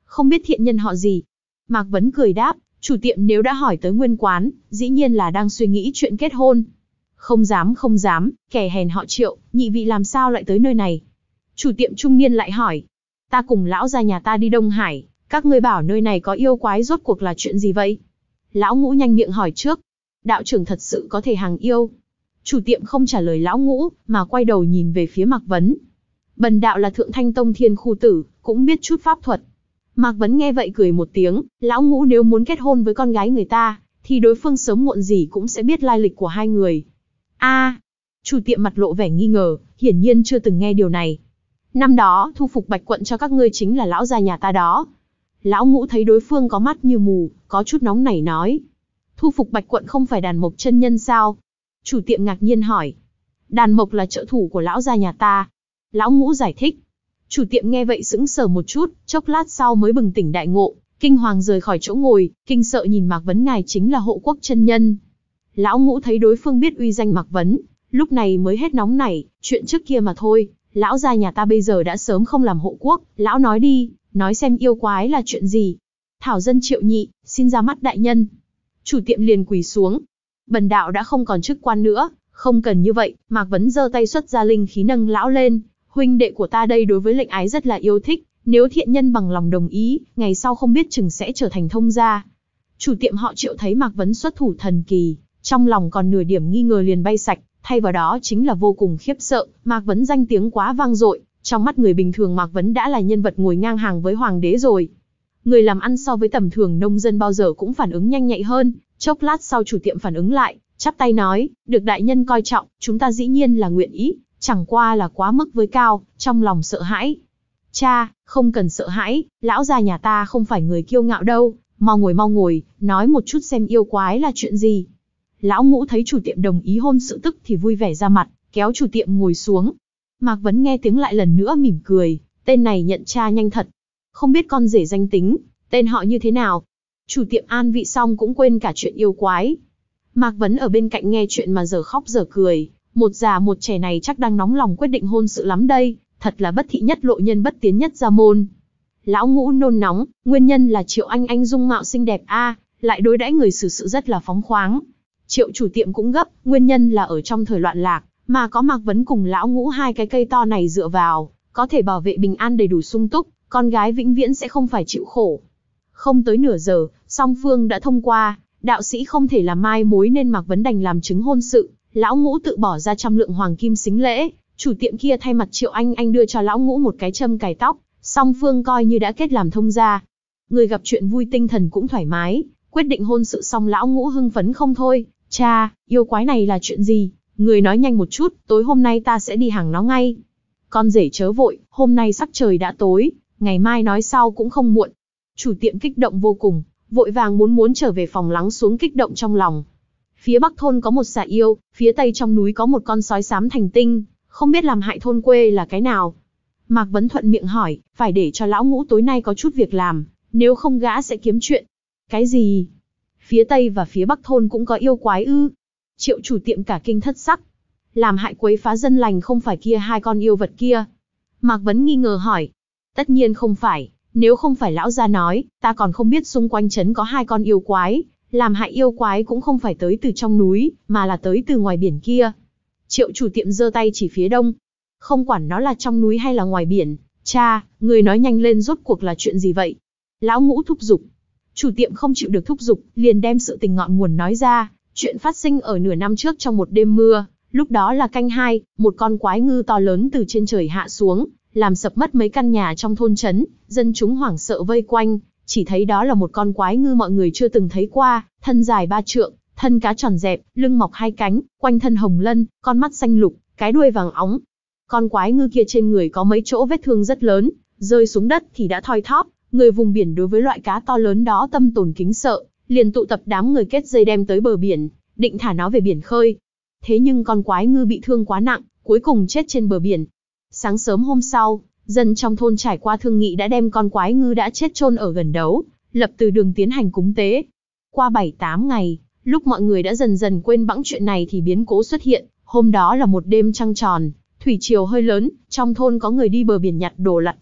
Không biết thiện nhân họ gì? Mạc Vấn cười đáp, chủ tiệm nếu đã hỏi tới nguyên quán, dĩ nhiên là đang suy nghĩ chuyện kết hôn. Không dám không dám, kẻ hèn họ Triệu, nhị vị làm sao lại tới nơi này? Chủ tiệm trung niên lại hỏi, ta cùng lão gia nhà ta đi Đông Hải, các ngươi bảo nơi này có yêu quái, rốt cuộc là chuyện gì vậy? Lão Ngũ nhanh miệng hỏi trước, đạo trưởng thật sự có thể hàng yêu? Chủ tiệm không trả lời Lão Ngũ, mà quay đầu nhìn về phía Mạc Vấn. Bần đạo là Thượng Thanh Tông Thiên Khu Tử, cũng biết chút pháp thuật. Mạc Vấn nghe vậy cười một tiếng, Lão Ngũ nếu muốn kết hôn với con gái người ta, thì đối phương sớm muộn gì cũng sẽ biết lai lịch của hai người. A, à, chủ tiệm mặt lộ vẻ nghi ngờ, hiển nhiên chưa từng nghe điều này. Năm đó, thu phục Bạch Quận cho các ngươi chính là lão gia nhà ta đó. Lão Ngũ thấy đối phương có mắt như mù, có chút nóng nảy nói. Thu phục Bạch Quận không phải Đàn Mộc chân nhân sao? Chủ tiệm ngạc nhiên hỏi. Đàn Mộc là trợ thủ của lão gia nhà ta. Lão Ngũ giải thích. Chủ tiệm nghe vậy sững sờ một chút, chốc lát sau mới bừng tỉnh đại ngộ, kinh hoàng rời khỏi chỗ ngồi, kinh sợ nhìn Mạc Vấn, ngài chính là Hộ Quốc chân nhân. Lão Ngũ thấy đối phương biết uy danh Mạc Vấn, lúc này mới hết nóng nảy, chuyện trước kia mà thôi, lão gia nhà ta bây giờ đã sớm không làm hộ quốc, lão nói đi, nói xem yêu quái là chuyện gì. Thảo dân Triệu Nhị, xin ra mắt đại nhân. Chủ tiệm liền quỳ xuống. Bần đạo đã không còn chức quan nữa, không cần như vậy. Mạc Vấn giơ tay xuất ra linh khí nâng lão lên. Huynh đệ của ta đây đối với lệnh ái rất là yêu thích, nếu thiện nhân bằng lòng đồng ý, ngày sau không biết chừng sẽ trở thành thông gia. Chủ tiệm họ Triệu thấy Mạc Vấn xuất thủ thần kỳ, trong lòng còn nửa điểm nghi ngờ liền bay sạch, thay vào đó chính là vô cùng khiếp sợ. Mạc Vấn danh tiếng quá vang dội, trong mắt người bình thường Mạc Vấn đã là nhân vật ngồi ngang hàng với hoàng đế rồi. Người làm ăn so với tầm thường nông dân bao giờ cũng phản ứng nhanh nhạy hơn, chốc lát sau chủ tiệm phản ứng lại, chắp tay nói, được đại nhân coi trọng, chúng ta dĩ nhiên là nguyện ý, chẳng qua là quá mức với cao, trong lòng sợ hãi. Cha, không cần sợ hãi, lão già nhà ta không phải người kiêu ngạo đâu, mau ngồi mau ngồi, nói một chút xem yêu quái là chuyện gì. Lão Ngũ thấy chủ tiệm đồng ý hôn sự tức thì vui vẻ ra mặt, kéo chủ tiệm ngồi xuống. Mạc Vấn nghe tiếng lại lần nữa mỉm cười, tên này nhận cha nhanh thật. Không biết con rể danh tính, tên họ như thế nào? Chủ tiệm an vị xong cũng quên cả chuyện yêu quái. Mạc Vấn ở bên cạnh nghe chuyện mà giờ khóc giờ cười, một già một trẻ này chắc đang nóng lòng quyết định hôn sự lắm đây, thật là bất thị nhất lộ nhân bất tiến nhất gia môn. Lão Ngũ nôn nóng, nguyên nhân là Triệu Anh Anh dung mạo xinh đẹp a, à, lại đối đãi người xử sự rất là phóng khoáng. Triệu chủ tiệm cũng gấp, nguyên nhân là ở trong thời loạn lạc, mà có Mạc Vấn cùng Lão Ngũ hai cái cây to này dựa vào, có thể bảo vệ bình an đầy đủ sung túc, con gái vĩnh viễn sẽ không phải chịu khổ. Không tới nửa giờ, song phương đã thông qua, đạo sĩ không thể làm mai mối nên Mạc Vấn đành làm chứng hôn sự. Lão Ngũ tự bỏ ra trăm lượng hoàng kim xính lễ, chủ tiệm kia thay mặt Triệu Anh Anh đưa cho Lão Ngũ một cái châm cài tóc, song phương coi như đã kết làm thông gia. Người gặp chuyện vui tinh thần cũng thoải mái, quyết định hôn sự xong Lão Ngũ hưng phấn không thôi. Cha, yêu quái này là chuyện gì? Người nói nhanh một chút, tối hôm nay ta sẽ đi hàng nó ngay. Con rể chớ vội, hôm nay sắc trời đã tối, ngày mai nói sau cũng không muộn. Chủ tiệm kích động vô cùng, vội vàng muốn muốn trở về phòng lắng xuống kích động trong lòng. Phía bắc thôn có một xà yêu, phía tây trong núi có một con sói xám thành tinh, không biết làm hại thôn quê là cái nào. Mạc Vấn thuận miệng hỏi, phải để cho Lão Ngũ tối nay có chút việc làm, nếu không gã sẽ kiếm chuyện. Cái gì? Phía tây và phía bắc thôn cũng có yêu quái ư? Triệu chủ tiệm cả kinh thất sắc. Làm hại quấy phá dân lành không phải kia hai con yêu vật kia? Mạc Vấn nghi ngờ hỏi. Tất nhiên không phải, nếu không phải lão gia nói, ta còn không biết xung quanh trấn có hai con yêu quái. Làm hại yêu quái cũng không phải tới từ trong núi, mà là tới từ ngoài biển kia. Triệu chủ tiệm giơ tay chỉ phía đông. Không quản nó là trong núi hay là ngoài biển, cha, người nói nhanh lên rốt cuộc là chuyện gì vậy? Lão Ngũ thúc giục. Chủ tiệm không chịu được thúc giục, liền đem sự tình ngọn nguồn nói ra. Chuyện phát sinh ở nửa năm trước trong một đêm mưa, lúc đó là canh hai, một con quái ngư to lớn từ trên trời hạ xuống, làm sập mất mấy căn nhà trong thôn trấn, dân chúng hoảng sợ vây quanh. Chỉ thấy đó là một con quái ngư mọi người chưa từng thấy qua, thân dài ba trượng, thân cá tròn dẹp, lưng mọc hai cánh, quanh thân hồng lân, con mắt xanh lục, cái đuôi vàng óng. Con quái ngư kia trên người có mấy chỗ vết thương rất lớn, rơi xuống đất thì đã thoi thóp. Người vùng biển đối với loại cá to lớn đó tâm tồn kính sợ, liền tụ tập đám người kết dây đem tới bờ biển, định thả nó về biển khơi. Thế nhưng con quái ngư bị thương quá nặng, cuối cùng chết trên bờ biển. Sáng sớm hôm sau, dân trong thôn trải qua thương nghị đã đem con quái ngư đã chết chôn ở gần đấu, lập từ đường tiến hành cúng tế. Qua bảy tám ngày, lúc mọi người đã dần dần quên bẵng chuyện này thì biến cố xuất hiện. Hôm đó là một đêm trăng tròn, thủy triều hơi lớn, trong thôn có người đi bờ biển nhặt đồ lặt vặt,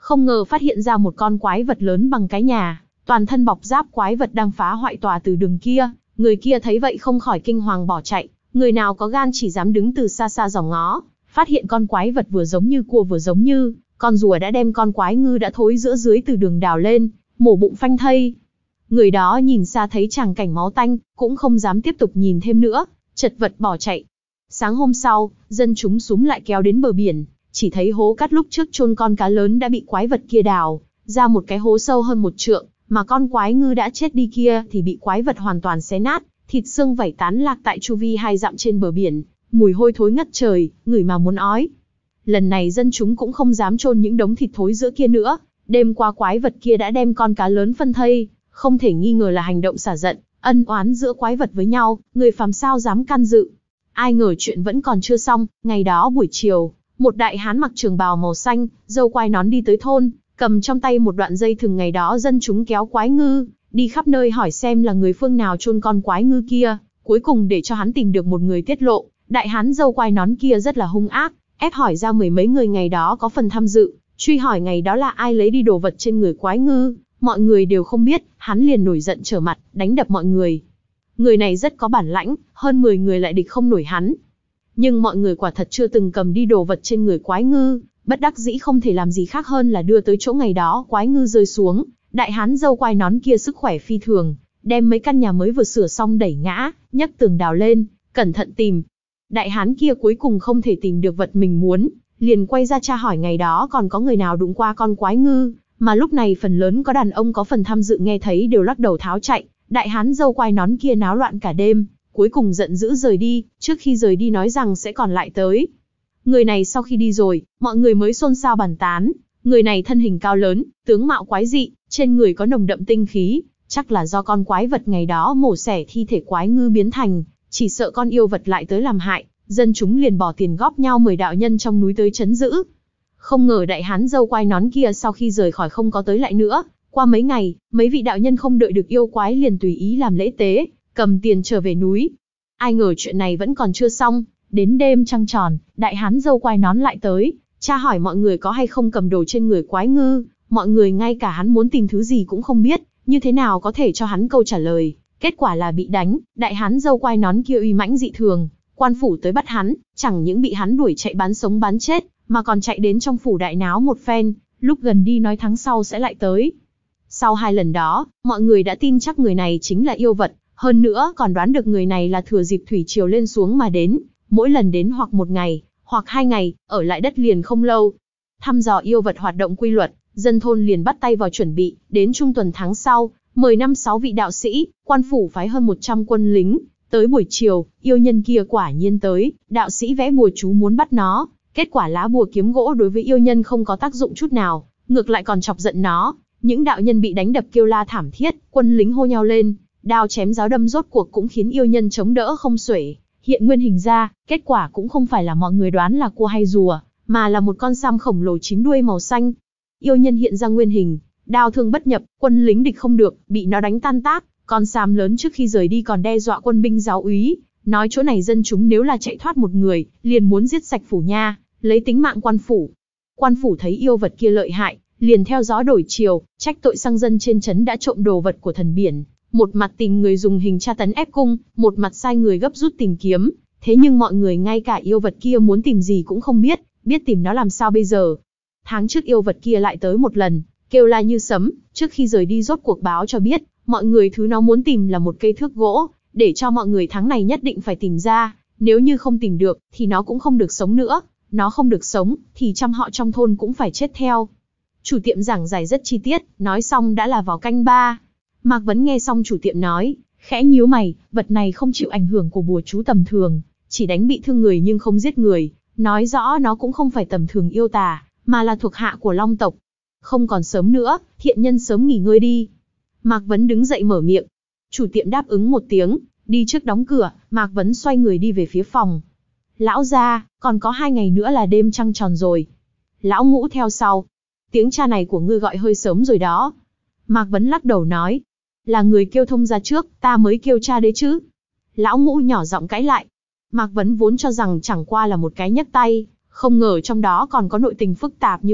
không ngờ phát hiện ra một con quái vật lớn bằng cái nhà, toàn thân bọc giáp quái vật đang phá hoại tòa từ đường kia. Người kia thấy vậy không khỏi kinh hoàng bỏ chạy, người nào có gan chỉ dám đứng từ xa xa dòm ngó, phát hiện con quái vật vừa giống như cua vừa giống như con rùa đã đem con quái ngư đã thối giữa dưới từ đường đào lên, mổ bụng phanh thây. Người đó nhìn xa thấy tràng cảnh máu tanh, cũng không dám tiếp tục nhìn thêm nữa, chật vật bỏ chạy. Sáng hôm sau, dân chúng súm lại kéo đến bờ biển, chỉ thấy hố cát lúc trước chôn con cá lớn đã bị quái vật kia đào ra một cái hố sâu hơn một trượng, mà con quái ngư đã chết đi kia thì bị quái vật hoàn toàn xé nát, thịt xương vảy tán lạc tại chu vi hai dặm trên bờ biển, mùi hôi thối ngất trời, ngửi mà muốn ói. Lần này dân chúng cũng không dám chôn những đống thịt thối giữa kia nữa, đêm qua quái vật kia đã đem con cá lớn phân thây, không thể nghi ngờ là hành động xả giận, ân oán giữa quái vật với nhau, người phàm sao dám can dự. Ai ngờ chuyện vẫn còn chưa xong, ngày đó buổi chiều, một đại hán mặc trường bào màu xanh, râu quai nón đi tới thôn, cầm trong tay một đoạn dây thừng ngày đó dân chúng kéo quái ngư, đi khắp nơi hỏi xem là người phương nào chôn con quái ngư kia, cuối cùng để cho hắn tìm được một người tiết lộ. Đại hán râu quai nón kia rất là hung ác, ép hỏi ra mười mấy người ngày đó có phần tham dự, truy hỏi ngày đó là ai lấy đi đồ vật trên người quái ngư, mọi người đều không biết, hắn liền nổi giận trở mặt, đánh đập mọi người. Người này rất có bản lãnh, hơn mười người lại địch không nổi hắn. Nhưng mọi người quả thật chưa từng cầm đi đồ vật trên người quái ngư, bất đắc dĩ không thể làm gì khác hơn là đưa tới chỗ ngày đó quái ngư rơi xuống. Đại hán râu quai nón kia sức khỏe phi thường, đem mấy căn nhà mới vừa sửa xong đẩy ngã, nhấc tường đào lên, cẩn thận tìm. Đại hán kia cuối cùng không thể tìm được vật mình muốn, liền quay ra tra hỏi ngày đó còn có người nào đụng qua con quái ngư, mà lúc này phần lớn có đàn ông có phần tham dự nghe thấy đều lắc đầu tháo chạy. Đại hán râu quai nón kia náo loạn cả đêm, cuối cùng giận dữ rời đi, trước khi rời đi nói rằng sẽ còn lại tới. Người này sau khi đi rồi, mọi người mới xôn xao bàn tán. Người này thân hình cao lớn, tướng mạo quái dị, trên người có nồng đậm tinh khí, chắc là do con quái vật ngày đó mổ xẻ thi thể quái ngư biến thành, chỉ sợ con yêu vật lại tới làm hại, dân chúng liền bỏ tiền góp nhau mời đạo nhân trong núi tới trấn giữ. Không ngờ đại hán râu quai nón kia sau khi rời khỏi không có tới lại nữa, qua mấy ngày, mấy vị đạo nhân không đợi được yêu quái liền tùy ý làm lễ tế, cầm tiền trở về núi. Ai ngờ chuyện này vẫn còn chưa xong, đến đêm trăng tròn, đại hán râu quai nón lại tới, tra hỏi mọi người có hay không cầm đồ trên người quái ngư, mọi người ngay cả hắn muốn tìm thứ gì cũng không biết, như thế nào có thể cho hắn câu trả lời, kết quả là bị đánh. Đại hán râu quai nón kia uy mãnh dị thường, quan phủ tới bắt hắn, chẳng những bị hắn đuổi chạy bán sống bán chết, mà còn chạy đến trong phủ đại náo một phen, lúc gần đi nói tháng sau sẽ lại tới. Sau hai lần đó, mọi người đã tin chắc người này chính là yêu vật, hơn nữa còn đoán được người này là thừa dịp thủy triều lên xuống mà đến, mỗi lần đến hoặc một ngày, hoặc hai ngày, ở lại đất liền không lâu. Thăm dò yêu vật hoạt động quy luật, dân thôn liền bắt tay vào chuẩn bị, đến trung tuần tháng sau, mời năm sáu vị đạo sĩ, quan phủ phái hơn một trăm quân lính, tới buổi chiều, yêu nhân kia quả nhiên tới, đạo sĩ vẽ bùa chú muốn bắt nó, kết quả lá bùa kiếm gỗ đối với yêu nhân không có tác dụng chút nào, ngược lại còn chọc giận nó. Những đạo nhân bị đánh đập kêu la thảm thiết, quân lính hô nhau lên, đao chém giáo đâm rốt cuộc cũng khiến yêu nhân chống đỡ không xuể, hiện nguyên hình ra, kết quả cũng không phải là mọi người đoán là cua hay rùa, mà là một con sam khổng lồ chín đuôi màu xanh. Yêu nhân hiện ra nguyên hình, đao thương bất nhập, quân lính địch không được, bị nó đánh tan tác. Con sam lớn trước khi rời đi còn đe dọa quân binh giáo úy, nói chỗ này dân chúng nếu là chạy thoát một người, liền muốn giết sạch phủ nha, lấy tính mạng quan phủ. Quan phủ thấy yêu vật kia lợi hại, liền theo gió đổi chiều, trách tội sang dân trên trấn đã trộm đồ vật của thần biển, một mặt tìm người dùng hình tra tấn ép cung, một mặt sai người gấp rút tìm kiếm. Thế nhưng mọi người ngay cả yêu vật kia muốn tìm gì cũng không biết, biết tìm nó làm sao bây giờ. Tháng trước yêu vật kia lại tới một lần, kêu la như sấm, trước khi rời đi rốt cuộc báo cho biết, mọi người thứ nó muốn tìm là một cây thước gỗ, để cho mọi người tháng này nhất định phải tìm ra, nếu như không tìm được, thì nó cũng không được sống nữa, nó không được sống, thì trăm họ trong thôn cũng phải chết theo. Chủ tiệm giảng giải rất chi tiết, nói xong đã là vào canh ba. Mạc Vấn nghe xong chủ tiệm nói, khẽ nhíu mày, vật này không chịu ảnh hưởng của bùa chú tầm thường, chỉ đánh bị thương người nhưng không giết người, nói rõ nó cũng không phải tầm thường yêu tà, mà là thuộc hạ của Long tộc. Không còn sớm nữa, thiện nhân sớm nghỉ ngơi đi. Mạc Vấn đứng dậy mở miệng. Chủ tiệm đáp ứng một tiếng, đi trước đóng cửa, Mạc Vấn xoay người đi về phía phòng. Lão gia, còn có hai ngày nữa là đêm trăng tròn rồi. Lão Ngũ theo sau. Tiếng cha này của ngươi gọi hơi sớm rồi đó. Mạc Vấn lắc đầu nói. Là người kêu thông ra trước, ta mới kêu cha đấy chứ. Lão Ngũ nhỏ giọng cãi lại. Mạc Vấn vốn cho rằng chẳng qua là một cái nhấc tay, không ngờ trong đó còn có nội tình phức tạp như vậy,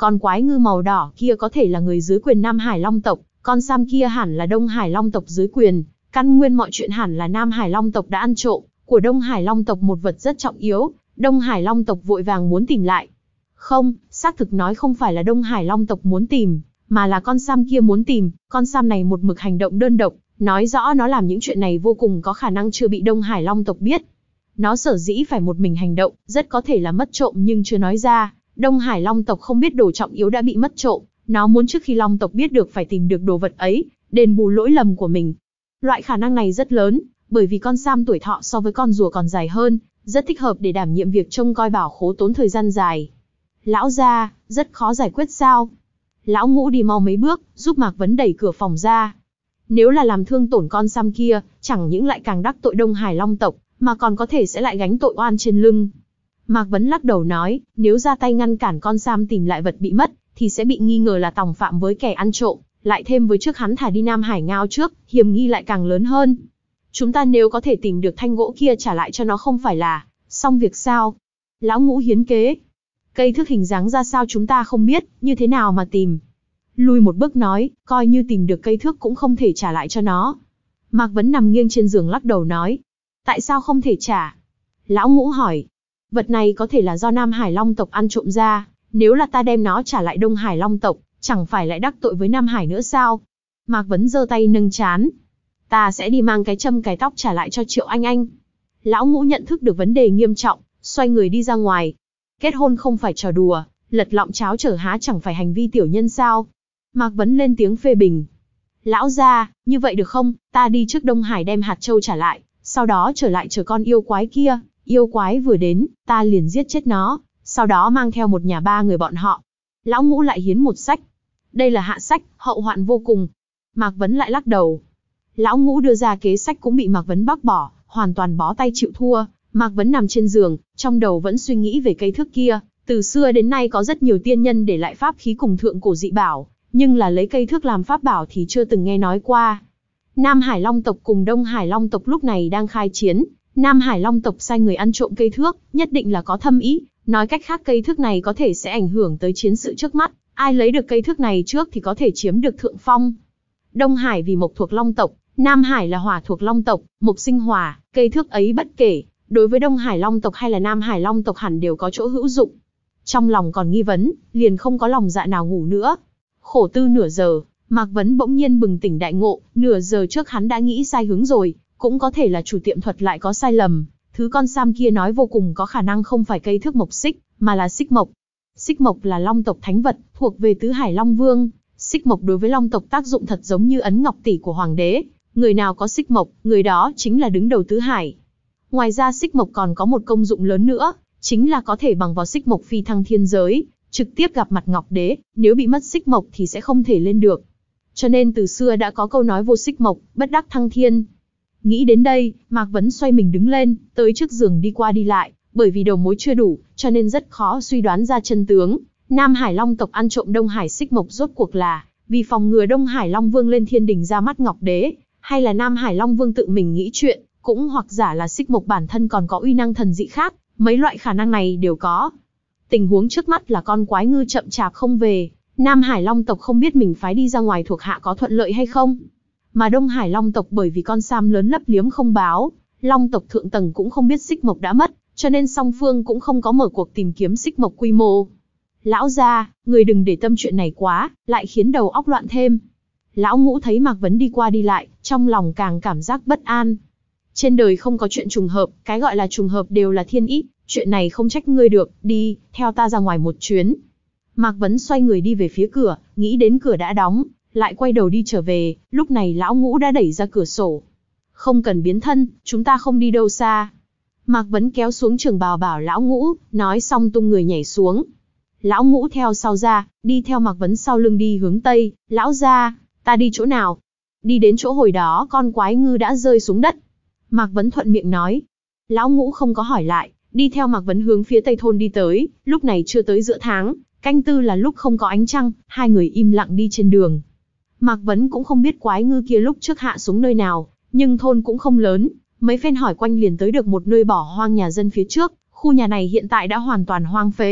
Con quái ngư màu đỏ kia có thể là người dưới quyền Nam Hải Long tộc, con Sam kia hẳn là Đông Hải Long tộc dưới quyền, căn nguyên mọi chuyện hẳn là Nam Hải Long tộc đã ăn trộm của Đông Hải Long tộc một vật rất trọng yếu, Đông Hải Long tộc vội vàng muốn tìm lại. Không, xác thực nói không phải là Đông Hải Long tộc muốn tìm, mà là con Sam kia muốn tìm, con Sam này một mực hành động đơn độc, nói rõ nó làm những chuyện này vô cùng có khả năng chưa bị Đông Hải Long tộc biết. Nó sở dĩ phải một mình hành động, rất có thể là mất trộm nhưng chưa nói ra, Đông Hải Long tộc không biết đồ trọng yếu đã bị mất trộm, nó muốn trước khi Long tộc biết được phải tìm được đồ vật ấy, đền bù lỗi lầm của mình. Loại khả năng này rất lớn, bởi vì con Sam tuổi thọ so với con rùa còn dài hơn, rất thích hợp để đảm nhiệm việc trông coi bảo khố tốn thời gian dài. Lão gia, rất khó giải quyết sao? Lão Ngũ đi mau mấy bước, giúp Mạc Vấn đẩy cửa phòng ra. Nếu là làm thương tổn con Sam kia, chẳng những lại càng đắc tội Đông Hải Long tộc, mà còn có thể sẽ lại gánh tội oan trên lưng. Mạc Vấn lắc đầu nói, nếu ra tay ngăn cản con Sam tìm lại vật bị mất, thì sẽ bị nghi ngờ là tòng phạm với kẻ ăn trộm, lại thêm với trước hắn thả đi Nam Hải Ngao trước, hiểm nghi lại càng lớn hơn. Chúng ta nếu có thể tìm được thanh gỗ kia trả lại cho nó không phải là xong việc sao? Lão Ngũ hiến kế. Cây thước hình dáng ra sao chúng ta không biết, như thế nào mà tìm? Lùi một bước nói, coi như tìm được cây thước cũng không thể trả lại cho nó. Mạc Vấn nằm nghiêng trên giường lắc đầu nói. Tại sao không thể trả? Lão Ngũ hỏi. Vật này có thể là do Nam Hải Long tộc ăn trộm ra, nếu là ta đem nó trả lại Đông Hải Long tộc, chẳng phải lại đắc tội với Nam Hải nữa sao? Mạc Vấn giơ tay nâng trán. Ta sẽ đi mang cái châm cài tóc trả lại cho Triệu Anh Anh. Lão Ngũ nhận thức được vấn đề nghiêm trọng, xoay người đi ra ngoài. Kết hôn không phải trò đùa, lật lọng cháo trở há chẳng phải hành vi tiểu nhân sao? Mạc Vấn lên tiếng phê bình. Lão gia, như vậy được không, ta đi trước Đông Hải đem hạt châu trả lại, sau đó trở lại chờ con yêu quái kia, yêu quái vừa đến, ta liền giết chết nó, sau đó mang theo một nhà ba người bọn họ. Lão Ngũ lại hiến một sách. Đây là hạ sách, hậu hoạn vô cùng. Mạc Vấn lại lắc đầu. Lão Ngũ đưa ra kế sách cũng bị Mạc Vấn bác bỏ, hoàn toàn bó tay chịu thua. Mạc Vấn nằm trên giường, trong đầu vẫn suy nghĩ về cây thước kia. Từ xưa đến nay có rất nhiều tiên nhân để lại pháp khí cùng thượng cổ dị bảo, nhưng là lấy cây thước làm pháp bảo thì chưa từng nghe nói qua. Nam Hải Long tộc cùng Đông Hải Long tộc lúc này đang khai chiến. Nam Hải Long tộc sai người ăn trộm cây thước, nhất định là có thâm ý. Nói cách khác cây thước này có thể sẽ ảnh hưởng tới chiến sự trước mắt. Ai lấy được cây thước này trước thì có thể chiếm được thượng phong. Đông Hải vì mộc thuộc Long tộc, Nam Hải là hỏa thuộc Long tộc, mộc sinh hỏa, cây thước ấy bất kể, đối với Đông Hải Long tộc hay là Nam Hải Long tộc hẳn đều có chỗ hữu dụng. Trong lòng còn nghi vấn, liền không có lòng dạ nào ngủ nữa. Khổ tư nửa giờ, Mạc Vấn bỗng nhiên bừng tỉnh đại ngộ, nửa giờ trước hắn đã nghĩ sai hướng rồi, cũng có thể là chủ tiệm thuật lại có sai lầm. Thứ con Sam kia nói vô cùng có khả năng không phải cây thước mộc xích, mà là xích mộc. Xích mộc là Long tộc thánh vật, thuộc về tứ hải Long Vương. Xích mộc đối với Long tộc tác dụng thật giống như ấn ngọc tỷ của hoàng đế. Người nào có xích mộc, người đó chính là đứng đầu tứ hải. Ngoài ra xích mộc còn có một công dụng lớn nữa, chính là có thể bằng vào xích mộc phi thăng thiên giới, trực tiếp gặp mặt ngọc đế, nếu bị mất xích mộc thì sẽ không thể lên được. Cho nên từ xưa đã có câu nói vô xích mộc, bất đắc thăng thiên. Nghĩ đến đây, Mạc Vấn xoay mình đứng lên, tới trước giường đi qua đi lại, bởi vì đầu mối chưa đủ, cho nên rất khó suy đoán ra chân tướng. Nam Hải Long tộc ăn trộm Đông Hải xích mộc rốt cuộc là vì phòng ngừa Đông Hải Long Vương lên thiên đình ra mắt ngọc đế, hay là Nam Hải Long Vương tự mình nghĩ chuyện, cũng hoặc giả là xích mộc bản thân còn có uy năng thần dị khác, mấy loại khả năng này đều có. Tình huống trước mắt là con quái ngư chậm chạp không về, Nam Hải Long tộc không biết mình phái đi ra ngoài thuộc hạ có thuận lợi hay không. Mà Đông Hải Long tộc bởi vì con Sam lớn lấp liếm không báo, Long tộc thượng tầng cũng không biết xích mộc đã mất, cho nên song phương cũng không có mở cuộc tìm kiếm xích mộc quy mô. Lão gia, người đừng để tâm chuyện này quá, lại khiến đầu óc loạn thêm. Lão Ngũ thấy Mạc Vấn đi qua đi lại, trong lòng càng cảm giác bất an. Trên đời không có chuyện trùng hợp, cái gọi là trùng hợp đều là thiên ý, chuyện này không trách ngươi được, đi, theo ta ra ngoài một chuyến. Mạc Vấn xoay người đi về phía cửa, nghĩ đến cửa đã đóng, lại quay đầu đi trở về, lúc này Lão Ngũ đã đẩy ra cửa sổ. Không cần biến thân, chúng ta không đi đâu xa. Mạc Vấn kéo xuống trường bào bảo Lão Ngũ, nói xong tung người nhảy xuống. Lão Ngũ theo sau ra, đi theo Mạc Vấn sau lưng đi hướng Tây. Lão gia, ta đi chỗ nào? Đi đến chỗ hồi đó con quái ngư đã rơi xuống đất. Mạc Vấn thuận miệng nói. Lão Ngũ không có hỏi lại, đi theo Mạc Vấn hướng phía Tây thôn đi tới. Lúc này chưa tới giữa tháng, canh tư là lúc không có ánh trăng, hai người im lặng đi trên đường. Mạc Vấn cũng không biết quái ngư kia lúc trước hạ xuống nơi nào, nhưng thôn cũng không lớn, mấy phen hỏi quanh liền tới được một nơi bỏ hoang nhà dân phía trước. Khu nhà này hiện tại đã hoàn toàn hoang phế,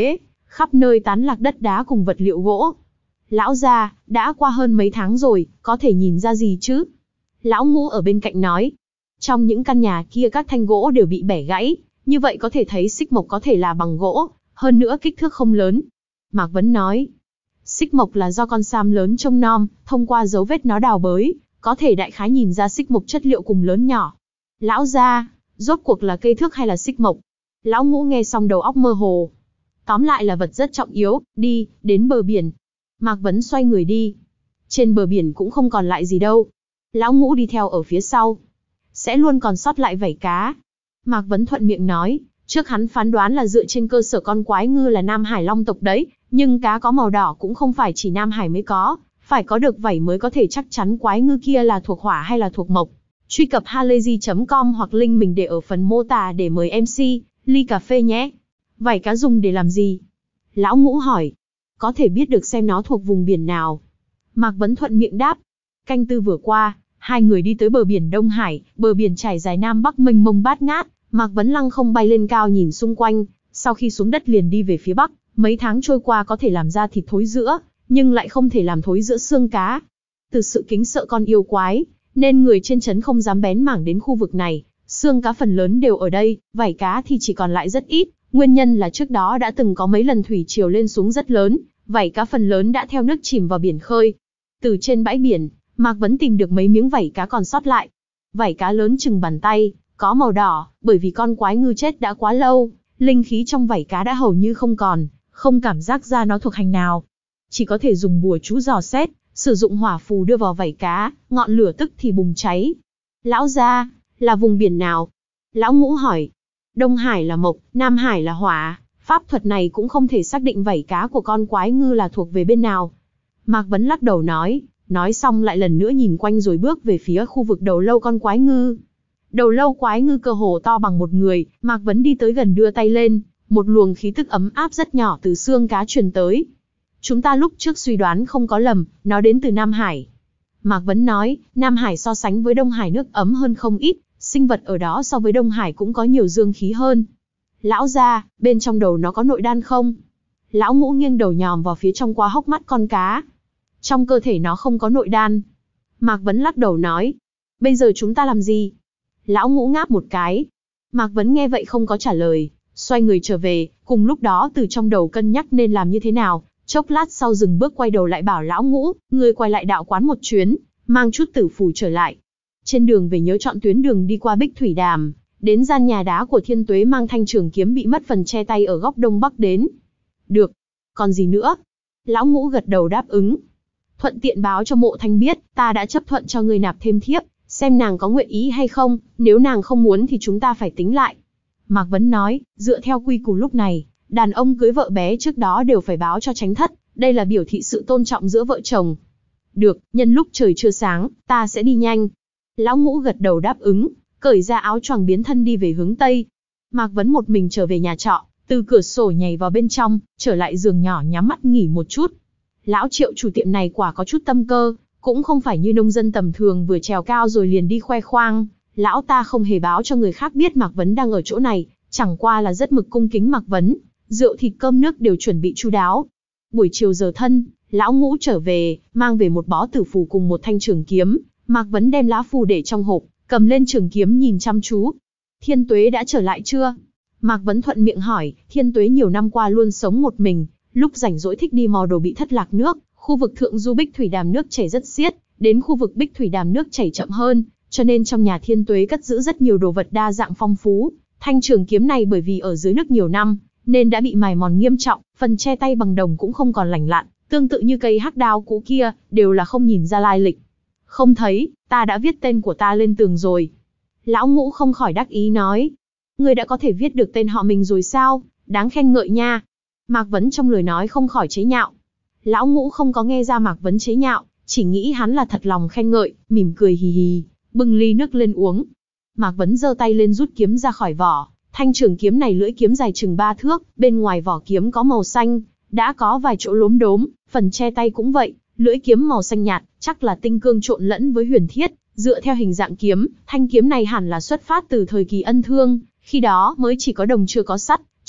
khắp nơi tán lạc đất đá cùng vật liệu gỗ. Lão gia, đã qua hơn mấy tháng rồi, có thể nhìn ra gì chứ? Lão Ngũ ở bên cạnh nói. Trong những căn nhà kia các thanh gỗ đều bị bẻ gãy, như vậy có thể thấy xích mộc có thể là bằng gỗ, hơn nữa kích thước không lớn. Mạc Vấn nói. Xích mộc là do con sam lớn trông nom, thông qua dấu vết nó đào bới, có thể đại khái nhìn ra xích mộc chất liệu cùng lớn nhỏ. Lão gia, rốt cuộc là cây thước hay là xích mộc? Lão Ngũ nghe xong đầu óc mơ hồ. Tóm lại là vật rất trọng yếu, đi, đến bờ biển. Mạc Vấn xoay người đi. Trên bờ biển cũng không còn lại gì đâu. Lão Ngũ đi theo ở phía sau. Sẽ luôn còn sót lại vảy cá. Mạc Vấn thuận miệng nói, trước hắn phán đoán là dựa trên cơ sở con quái ngư là Nam Hải Long tộc đấy, nhưng cá có màu đỏ cũng không phải chỉ Nam Hải mới có, phải có được vảy mới có thể chắc chắn quái ngư kia là thuộc hỏa hay là thuộc mộc. Truy cập halayzi chấm com hoặc link mình để ở phần mô tả để mời em xê, ly cà phê nhé. Vảy cá dùng để làm gì? Lão Ngũ hỏi. Có thể biết được xem nó thuộc vùng biển nào. Mạc Vấn thuận miệng đáp. Canh tư vừa qua, hai người đi tới bờ biển Đông Hải, bờ biển trải dài Nam Bắc mênh mông bát ngát. Mạc Vấn lăng không bay lên cao nhìn xung quanh, sau khi xuống đất liền đi về phía Bắc. Mấy tháng trôi qua có thể làm ra thịt thối rữa, nhưng lại không thể làm thối rữa xương cá. Từ sự kính sợ con yêu quái, nên người trên trấn không dám bén mảng đến khu vực này. Xương cá phần lớn đều ở đây, vảy cá thì chỉ còn lại rất ít. Nguyên nhân là trước đó đã từng có mấy lần thủy triều lên xuống rất lớn, vảy cá phần lớn đã theo nước chìm vào biển khơi. Từ trên bãi biển, Mạc Vấn tìm được mấy miếng vảy cá còn sót lại. Vảy cá lớn chừng bàn tay, có màu đỏ, bởi vì con quái ngư chết đã quá lâu, linh khí trong vảy cá đã hầu như không còn, không cảm giác ra nó thuộc hành nào. Chỉ có thể dùng bùa chú dò xét, sử dụng hỏa phù đưa vào vảy cá, ngọn lửa tức thì bùng cháy. Lão gia, là vùng biển nào? Lão Ngũ hỏi. Đông Hải là mộc, Nam Hải là hỏa, pháp thuật này cũng không thể xác định vảy cá của con quái ngư là thuộc về bên nào. Mạc Vấn lắc đầu nói, nói xong lại lần nữa nhìn quanh rồi bước về phía khu vực đầu lâu con quái ngư. Đầu lâu quái ngư cơ hồ to bằng một người, Mạc Vấn đi tới gần đưa tay lên, một luồng khí tức ấm áp rất nhỏ từ xương cá truyền tới. Chúng ta lúc trước suy đoán không có lầm, nó đến từ Nam Hải. Mạc Vấn nói, Nam Hải so sánh với Đông Hải nước ấm hơn không ít, sinh vật ở đó so với Đông Hải cũng có nhiều dương khí hơn. Lão gia, bên trong đầu nó có nội đan không? Lão Ngũ nghiêng đầu nhòm vào phía trong qua hốc mắt con cá. Trong cơ thể nó không có nội đan. Mạc Vấn lắc đầu nói, bây giờ chúng ta làm gì? Lão Ngũ ngáp một cái. Mạc Vấn nghe vậy không có trả lời, xoay người trở về, cùng lúc đó từ trong đầu cân nhắc nên làm như thế nào. Chốc lát sau dừng bước quay đầu lại bảo Lão Ngũ, ngươi quay lại đạo quán một chuyến, mang chút tử phù trở lại. Trên đường về nhớ chọn tuyến đường đi qua Bích Thủy Đàm, đến gian nhà đá của Thiên Tuế mang thanh trường kiếm bị mất phần che tay ở góc đông bắc đến. Được, còn gì nữa? Lão Ngũ gật đầu đáp ứng. Thuận tiện báo cho Mộ Thanh biết, ta đã chấp thuận cho ngươi nạp thêm thiếp, xem nàng có nguyện ý hay không, nếu nàng không muốn thì chúng ta phải tính lại. Mạc Vấn nói, dựa theo quy củ lúc này, đàn ông cưới vợ bé trước đó đều phải báo cho Chánh thất, đây là biểu thị sự tôn trọng giữa vợ chồng. Được, nhân lúc trời chưa sáng, ta sẽ đi nhanh. Lão Ngũ gật đầu đáp ứng, cởi ra áo choàng biến thân đi về hướng Tây. Mạc Vấn một mình trở về nhà trọ, từ cửa sổ nhảy vào bên trong, trở lại giường nhỏ nhắm mắt nghỉ một chút. Lão Triệu chủ tiệm này quả có chút tâm cơ, cũng không phải như nông dân tầm thường vừa trèo cao rồi liền đi khoe khoang. Lão ta không hề báo cho người khác biết Mạc Vấn đang ở chỗ này, chẳng qua là rất mực cung kính Mạc Vấn, rượu thịt cơm nước đều chuẩn bị chu đáo. Buổi chiều giờ thân, Lão Ngũ trở về, mang về một bó tử phù cùng một thanh trường kiếm. Mạc Vấn đem lá phù để trong hộp, cầm lên trường kiếm nhìn chăm chú. Thiên Tuế đã trở lại chưa? Mạc Vấn thuận miệng hỏi, Thiên Tuế nhiều năm qua luôn sống một mình, lúc rảnh rỗi thích đi mò đồ bị thất lạc nước, khu vực thượng du Bích Thủy Đàm nước chảy rất xiết, đến khu vực Bích Thủy Đàm nước chảy chậm hơn, cho nên trong nhà Thiên Tuế cất giữ rất nhiều đồ vật đa dạng phong phú. Thanh trường kiếm này bởi vì ở dưới nước nhiều năm, nên đã bị mài mòn nghiêm trọng, phần che tay bằng đồng cũng không còn lành lặn, tương tự như cây hắc đao cũ kia, đều là không nhìn ra lai lịch. Không thấy, ta đã viết tên của ta lên tường rồi. Lão Ngũ không khỏi đắc ý nói. Ngươi đã có thể viết được tên họ mình rồi sao? Đáng khen ngợi nha. Mạc Vấn trong lời nói không khỏi chế nhạo. Lão Ngũ không có nghe ra Mạc Vấn chế nhạo, chỉ nghĩ hắn là thật lòng khen ngợi, mỉm cười hì hì, bưng ly nước lên uống. Mạc Vấn giơ tay lên rút kiếm ra khỏi vỏ. Thanh trường kiếm này lưỡi kiếm dài chừng ba thước, bên ngoài vỏ kiếm có màu xanh, đã có vài chỗ lốm đốm, phần che tay cũng vậy. Lưỡi kiếm màu xanh nhạt, chắc là tinh cương trộn lẫn với huyền thiết, dựa theo hình dạng kiếm, thanh kiếm này hẳn là xuất phát từ thời kỳ Ân Thương, khi đó mới chỉ có đồng chưa có sắt,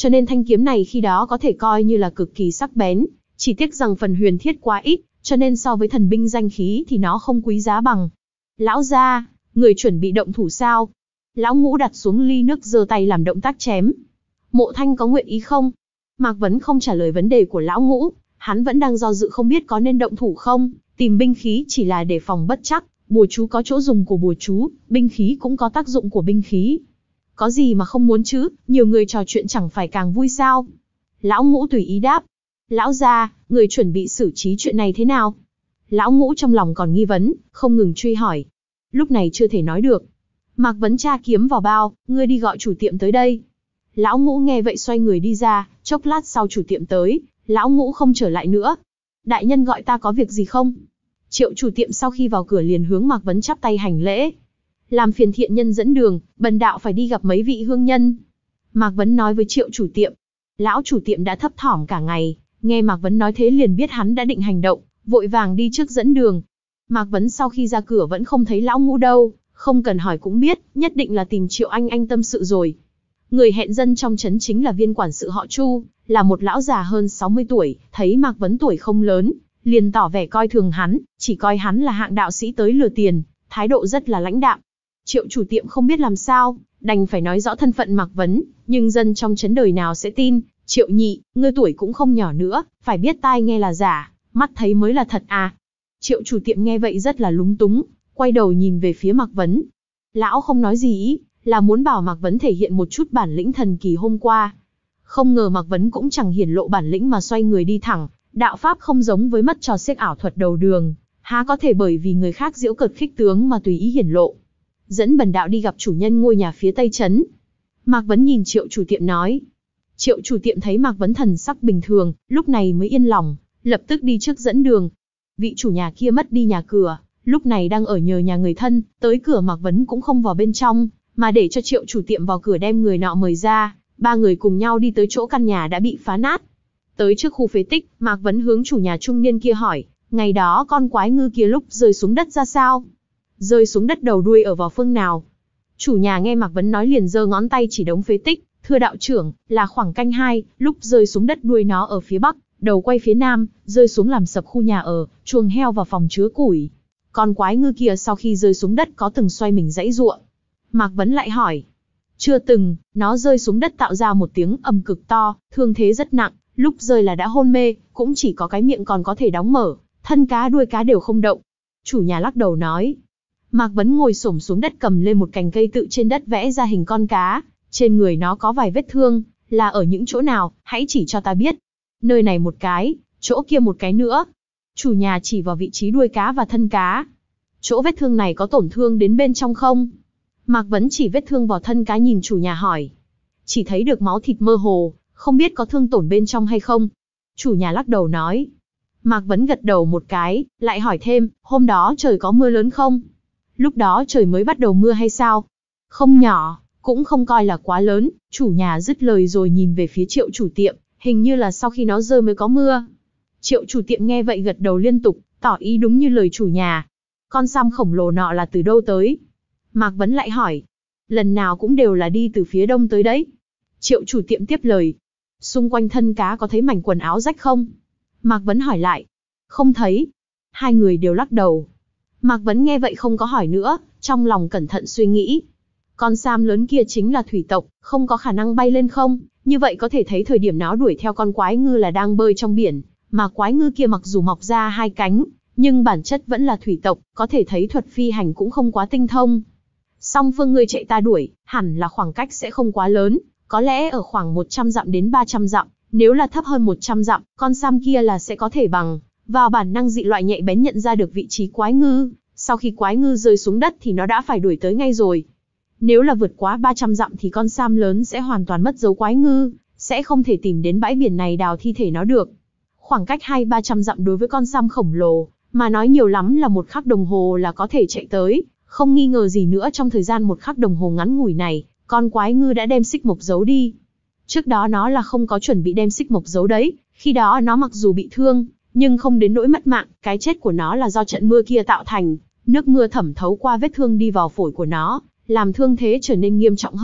cho nên thanh kiếm này khi đó có thể coi như là cực kỳ sắc bén, chỉ tiếc rằng phần huyền thiết quá ít, cho nên so với thần binh danh khí thì nó không quý giá bằng. Lão gia, người chuẩn bị động thủ sao? Lão Ngũ đặt xuống ly nước giơ tay làm động tác chém. Mộ Thanh có nguyện ý không? Mạc Vấn không trả lời vấn đề của Lão Ngũ, hắn vẫn đang do dự không biết có nên động thủ không, tìm binh khí chỉ là để phòng bất chắc, bùa chú có chỗ dùng của bùa chú, binh khí cũng có tác dụng của binh khí. Có gì mà không muốn chứ, nhiều người trò chuyện chẳng phải càng vui sao? Lão Ngũ tùy ý đáp. Lão gia, người chuẩn bị xử trí chuyện này thế nào? Lão Ngũ trong lòng còn nghi vấn, không ngừng truy hỏi. Lúc này chưa thể nói được. Mạc Vấn tra kiếm vào bao, ngươi đi gọi chủ tiệm tới đây. Lão Ngũ nghe vậy xoay người đi ra, chốc lát sau chủ tiệm tới, Lão Ngũ không trở lại nữa. Đại nhân gọi ta có việc gì không? Triệu chủ tiệm sau khi vào cửa liền hướng Mạc Vấn chắp tay hành lễ. Làm phiền thiện nhân dẫn đường, bần đạo phải đi gặp mấy vị hương nhân. Mạc Vấn nói với Triệu chủ tiệm. Lão chủ tiệm đã thấp thỏm cả ngày, nghe Mạc Vấn nói thế liền biết hắn đã định hành động, vội vàng đi trước dẫn đường. Mạc Vấn sau khi ra cửa vẫn không thấy Lão Ngũ đâu, không cần hỏi cũng biết, nhất định là tìm Triệu anh anh tâm sự rồi. Người hẹn dân trong trấn chính là viên quản sự họ Chu, là một lão già hơn sáu mươi tuổi, thấy Mạc Vấn tuổi không lớn, liền tỏ vẻ coi thường hắn, chỉ coi hắn là hạng đạo sĩ tới lừa tiền, thái độ rất là lãnh đạm. Triệu chủ tiệm không biết làm sao, đành phải nói rõ thân phận Mạc Vấn, nhưng dân trong trấn đời nào sẽ tin. Triệu nhị, ngươi tuổi cũng không nhỏ nữa, phải biết tai nghe là giả, mắt thấy mới là thật à. Triệu chủ tiệm nghe vậy rất là lúng túng, quay đầu nhìn về phía Mạc Vấn. Lão không nói gì ý, là muốn bảo Mạc Vấn thể hiện một chút bản lĩnh thần kỳ hôm qua. Không ngờ Mạc Vấn cũng chẳng hiển lộ bản lĩnh mà xoay người đi thẳng, đạo pháp không giống với mất trò xiếc ảo thuật đầu đường, há có thể bởi vì người khác giễu cợt khích tướng mà tùy ý hiển lộ. Dẫn bần đạo đi gặp chủ nhân ngôi nhà phía tây trấn. Mạc Vấn nhìn Triệu chủ tiệm nói. Triệu chủ tiệm thấy Mạc Vấn thần sắc bình thường, lúc này mới yên lòng, lập tức đi trước dẫn đường. Vị chủ nhà kia mất đi nhà cửa, lúc này đang ở nhờ nhà người thân, tới cửa Mạc Vấn cũng không vào bên trong, mà để cho Triệu chủ tiệm vào cửa đem người nọ mời ra, ba người cùng nhau đi tới chỗ căn nhà đã bị phá nát. Tới trước khu phế tích, Mạc Vấn hướng chủ nhà trung niên kia hỏi, ngày đó con quái ngư kia lúc rơi xuống đất ra sao? Rơi xuống đất đầu đuôi ở vào phương nào? Chủ nhà nghe Mạc Vấn nói liền giơ ngón tay chỉ đống phế tích, thưa đạo trưởng, là khoảng canh hai, lúc rơi xuống đất đuôi nó ở phía bắc, đầu quay phía nam, rơi xuống làm sập khu nhà ở, chuồng heo và phòng chứa củi. Con quái ngư kia sau khi rơi xuống đất có từng xoay mình giãy giụa? Mạc Vấn lại hỏi. Chưa từng, nó rơi xuống đất tạo ra một tiếng ầm cực to, thương thế rất nặng, lúc rơi là đã hôn mê, cũng chỉ có cái miệng còn có thể đóng mở, thân cá đuôi cá đều không động. Chủ nhà lắc đầu nói. Mạc Vấn ngồi xổm xuống đất cầm lên một cành cây tự trên đất vẽ ra hình con cá, trên người nó có vài vết thương, là ở những chỗ nào, hãy chỉ cho ta biết. Nơi này một cái, chỗ kia một cái nữa. Chủ nhà chỉ vào vị trí đuôi cá và thân cá. Chỗ vết thương này có tổn thương đến bên trong không? Mạc Vấn chỉ vết thương vào thân cá nhìn chủ nhà hỏi. Chỉ thấy được máu thịt mơ hồ, không biết có thương tổn bên trong hay không. Chủ nhà lắc đầu nói. Mạc Vấn gật đầu một cái, lại hỏi thêm, hôm đó trời có mưa lớn không? Lúc đó trời mới bắt đầu mưa hay sao? Không nhỏ, cũng không coi là quá lớn. Chủ nhà dứt lời rồi nhìn về phía Triệu chủ tiệm, hình như là sau khi nó rơi mới có mưa. Triệu chủ tiệm nghe vậy gật đầu liên tục, tỏ ý đúng như lời chủ nhà. Con sam khổng lồ nọ là từ đâu tới? Mạc Vấn lại hỏi. Lần nào cũng đều là đi từ phía đông tới đấy. Triệu chủ tiệm tiếp lời. Xung quanh thân cá có thấy mảnh quần áo rách không? Mạc Vấn hỏi lại. Không thấy. Hai người đều lắc đầu. Mạc Vấn nghe vậy không có hỏi nữa, trong lòng cẩn thận suy nghĩ. Con sam lớn kia chính là thủy tộc, không có khả năng bay lên không? Như vậy có thể thấy thời điểm nó đuổi theo con quái ngư là đang bơi trong biển, mà quái ngư kia mặc dù mọc ra hai cánh, nhưng bản chất vẫn là thủy tộc, có thể thấy thuật phi hành cũng không quá tinh thông. Song phương ngươi chạy ta đuổi, hẳn là khoảng cách sẽ không quá lớn, có lẽ ở khoảng một trăm dặm đến ba trăm dặm, nếu là thấp hơn một trăm dặm, con sam kia là sẽ có thể bằng vào bản năng dị loại nhạy bén nhận ra được vị trí quái ngư, sau khi quái ngư rơi xuống đất thì nó đã phải đuổi tới ngay rồi. Nếu là vượt quá ba trăm dặm thì con sam lớn sẽ hoàn toàn mất dấu quái ngư, sẽ không thể tìm đến bãi biển này đào thi thể nó được. Khoảng cách hai ba trăm dặm đối với con sam khổng lồ, mà nói nhiều lắm là một khắc đồng hồ là có thể chạy tới, không nghi ngờ gì nữa trong thời gian một khắc đồng hồ ngắn ngủi này, con quái ngư đã đem xích mộc giấu đi. Trước đó nó là không có chuẩn bị đem xích mộc giấu đấy, khi đó nó mặc dù bị thương, nhưng không đến nỗi mất mạng, cái chết của nó là do trận mưa kia tạo thành, nước mưa thẩm thấu qua vết thương đi vào phổi của nó, làm thương thế trở nên nghiêm trọng hơn,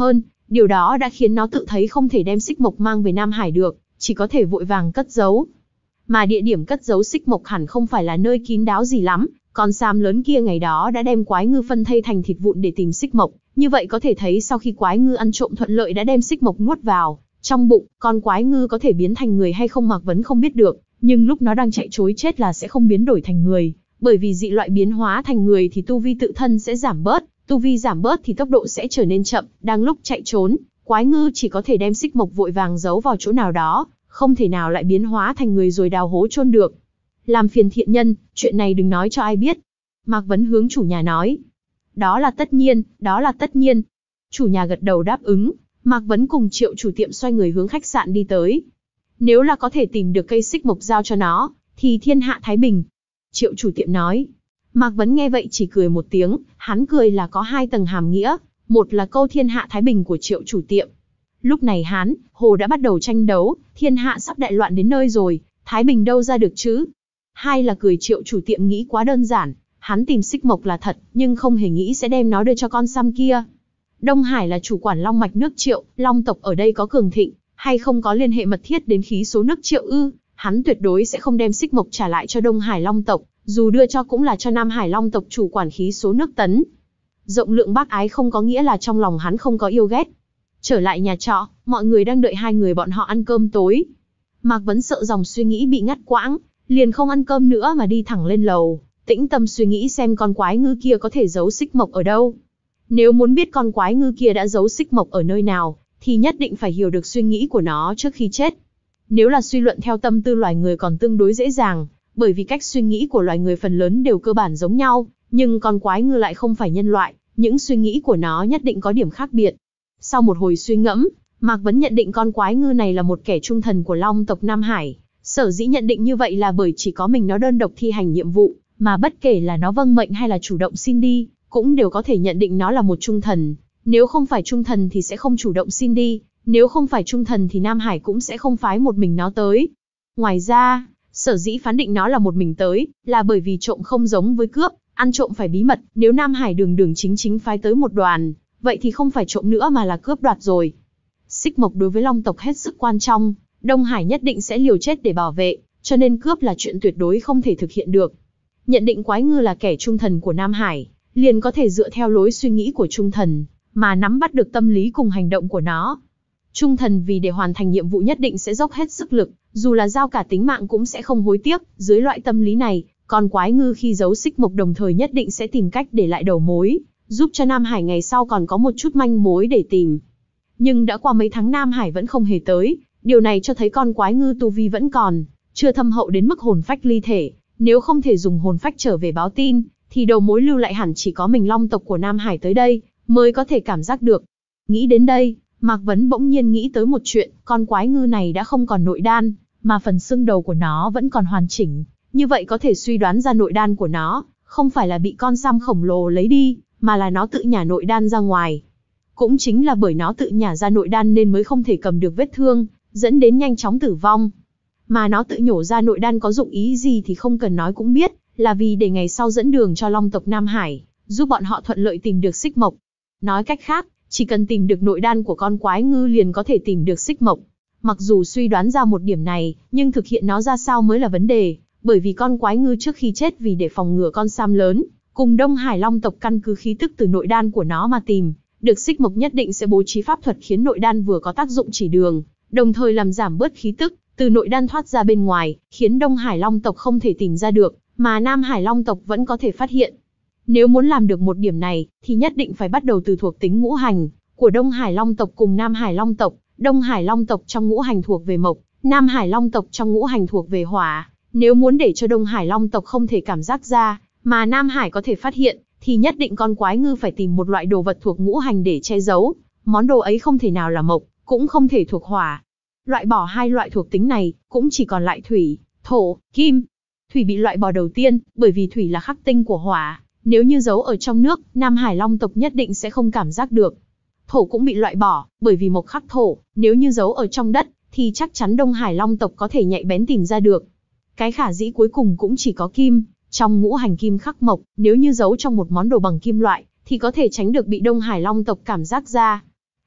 Điều đó đã khiến nó tự thấy không thể đem xích mộc mang về Nam Hải được, chỉ có thể vội vàng cất giấu. Mà địa điểm cất giấu xích mộc hẳn không phải là nơi kín đáo gì lắm, con sam lớn kia ngày đó đã đem quái ngư phân thây thành thịt vụn để tìm xích mộc, như vậy có thể thấy sau khi quái ngư ăn trộm thuận lợi đã đem xích mộc nuốt vào trong bụng, con quái ngư có thể biến thành người hay không Mạc Vấn không biết được, nhưng lúc nó đang chạy trối chết là sẽ không biến đổi thành người, bởi vì dị loại biến hóa thành người thì tu vi tự thân sẽ giảm bớt, tu vi giảm bớt thì tốc độ sẽ trở nên chậm, đang lúc chạy trốn, quái ngư chỉ có thể đem xích mộc vội vàng giấu vào chỗ nào đó, không thể nào lại biến hóa thành người rồi đào hố chôn được. Làm phiền thiện nhân, chuyện này đừng nói cho ai biết. Mạc Vấn hướng chủ nhà nói. Đó là tất nhiên, đó là tất nhiên. Chủ nhà gật đầu đáp ứng, Mạc Vấn cùng Triệu chủ tiệm xoay người hướng khách sạn đi tới. Nếu là có thể tìm được cây xích mộc giao cho nó, thì thiên hạ thái bình. Triệu chủ tiệm nói. Mạc Vấn nghe vậy chỉ cười một tiếng, hắn cười là có hai tầng hàm nghĩa, một là câu thiên hạ thái bình của Triệu chủ tiệm. Lúc này Hán, Hồ đã bắt đầu tranh đấu, thiên hạ sắp đại loạn đến nơi rồi, thái bình đâu ra được chứ. Hai là cười Triệu chủ tiệm nghĩ quá đơn giản, hắn tìm xích mộc là thật, nhưng không hề nghĩ sẽ đem nó đưa cho con sam kia. Đông Hải là chủ quản long mạch nước Triệu, long tộc ở đây có cường thịnh, hay không có liên hệ mật thiết đến khí số nước Triệu ư, hắn tuyệt đối sẽ không đem xích mộc trả lại cho Đông Hải long tộc, dù đưa cho cũng là cho Nam Hải long tộc chủ quản khí số nước Tấn. Rộng lượng bác ái không có nghĩa là trong lòng hắn không có yêu ghét. Trở lại nhà trọ, mọi người đang đợi hai người bọn họ ăn cơm tối. Mạc Vấn sợ dòng suy nghĩ bị ngắt quãng, liền không ăn cơm nữa mà đi thẳng lên lầu, tĩnh tâm suy nghĩ xem con quái ngư kia có thể giấu xích mộc ở đâu. Nếu muốn biết con quái ngư kia đã giấu xích mộc ở nơi nào, thì nhất định phải hiểu được suy nghĩ của nó trước khi chết. Nếu là suy luận theo tâm tư loài người còn tương đối dễ dàng, bởi vì cách suy nghĩ của loài người phần lớn đều cơ bản giống nhau, nhưng con quái ngư lại không phải nhân loại, những suy nghĩ của nó nhất định có điểm khác biệt. Sau một hồi suy ngẫm, Mạc Vấn nhận định con quái ngư này là một kẻ trung thần của long tộc Nam Hải. Sở dĩ nhận định như vậy là bởi chỉ có mình nó đơn độc thi hành nhiệm vụ, mà bất kể là nó vâng mệnh hay là chủ động xin đi, cũng đều có thể nhận định nó là một trung thần. Nếu không phải trung thần thì sẽ không chủ động xin đi, nếu không phải trung thần thì Nam Hải cũng sẽ không phái một mình nó tới. Ngoài ra, sở dĩ phán định nó là một mình tới, là bởi vì trộm không giống với cướp, ăn trộm phải bí mật, nếu Nam Hải đường đường chính chính phái tới một đoàn, vậy thì không phải trộm nữa mà là cướp đoạt rồi. Xích mộc đối với long tộc hết sức quan trọng, Đông Hải nhất định sẽ liều chết để bảo vệ, cho nên cướp là chuyện tuyệt đối không thể thực hiện được. Nhận định quái ngư là kẻ trung thần của Nam Hải, liền có thể dựa theo lối suy nghĩ của trung thần, mà nắm bắt được tâm lý cùng hành động của nó. Trung thần vì để hoàn thành nhiệm vụ nhất định sẽ dốc hết sức lực, dù là giao cả tính mạng cũng sẽ không hối tiếc. Dưới loại tâm lý này, con quái ngư khi giấu xích mộc đồng thời nhất định sẽ tìm cách để lại đầu mối, giúp cho Nam Hải ngày sau còn có một chút manh mối để tìm. Nhưng đã qua mấy tháng Nam Hải vẫn không hề tới, điều này cho thấy con quái ngư tu vi vẫn còn chưa thâm hậu đến mức hồn phách ly thể. Nếu không thể dùng hồn phách trở về báo tin, thì đầu mối lưu lại hẳn chỉ có mình long tộc của Nam Hải tới đây mới có thể cảm giác được. Nghĩ đến đây, Mạc Vấn bỗng nhiên nghĩ tới một chuyện, con quái ngư này đã không còn nội đan, mà phần xương đầu của nó vẫn còn hoàn chỉnh. Như vậy có thể suy đoán ra nội đan của nó không phải là bị con sam khổng lồ lấy đi, mà là nó tự nhả nội đan ra ngoài. Cũng chính là bởi nó tự nhả ra nội đan nên mới không thể cầm được vết thương, dẫn đến nhanh chóng tử vong. Mà nó tự nhổ ra nội đan có dụng ý gì thì không cần nói cũng biết, là vì để ngày sau dẫn đường cho long tộc Nam Hải, giúp bọn họ thuận lợi tìm được xích mộc. Nói cách khác, chỉ cần tìm được nội đan của con quái ngư liền có thể tìm được xích mộc. Mặc dù suy đoán ra một điểm này, nhưng thực hiện nó ra sao mới là vấn đề, bởi vì con quái ngư trước khi chết vì để phòng ngừa con sam lớn, cùng Đông Hải long tộc căn cứ khí tức từ nội đan của nó mà tìm được xích mộc nhất định sẽ bố trí pháp thuật khiến nội đan vừa có tác dụng chỉ đường, đồng thời làm giảm bớt khí tức từ nội đan thoát ra bên ngoài, khiến Đông Hải long tộc không thể tìm ra được, mà Nam Hải long tộc vẫn có thể phát hiện. Nếu muốn làm được một điểm này, thì nhất định phải bắt đầu từ thuộc tính ngũ hành của Đông Hải long tộc cùng Nam Hải long tộc. Đông Hải long tộc trong ngũ hành thuộc về mộc, Nam Hải long tộc trong ngũ hành thuộc về hỏa. Nếu muốn để cho Đông Hải long tộc không thể cảm giác ra, mà Nam Hải có thể phát hiện, thì nhất định con quái ngư phải tìm một loại đồ vật thuộc ngũ hành để che giấu. Món đồ ấy không thể nào là mộc, cũng không thể thuộc hỏa. Loại bỏ hai loại thuộc tính này, cũng chỉ còn lại thủy, thổ, kim. Thủy bị loại bỏ đầu tiên, bởi vì thủy là khắc tinh của hỏa. Nếu như giấu ở trong nước, Nam Hải long tộc nhất định sẽ không cảm giác được. Thổ cũng bị loại bỏ, bởi vì mộc khắc thổ, nếu như giấu ở trong đất, thì chắc chắn Đông Hải long tộc có thể nhạy bén tìm ra được. Cái khả dĩ cuối cùng cũng chỉ có kim, trong ngũ hành kim khắc mộc, nếu như giấu trong một món đồ bằng kim loại, thì có thể tránh được bị Đông Hải long tộc cảm giác ra.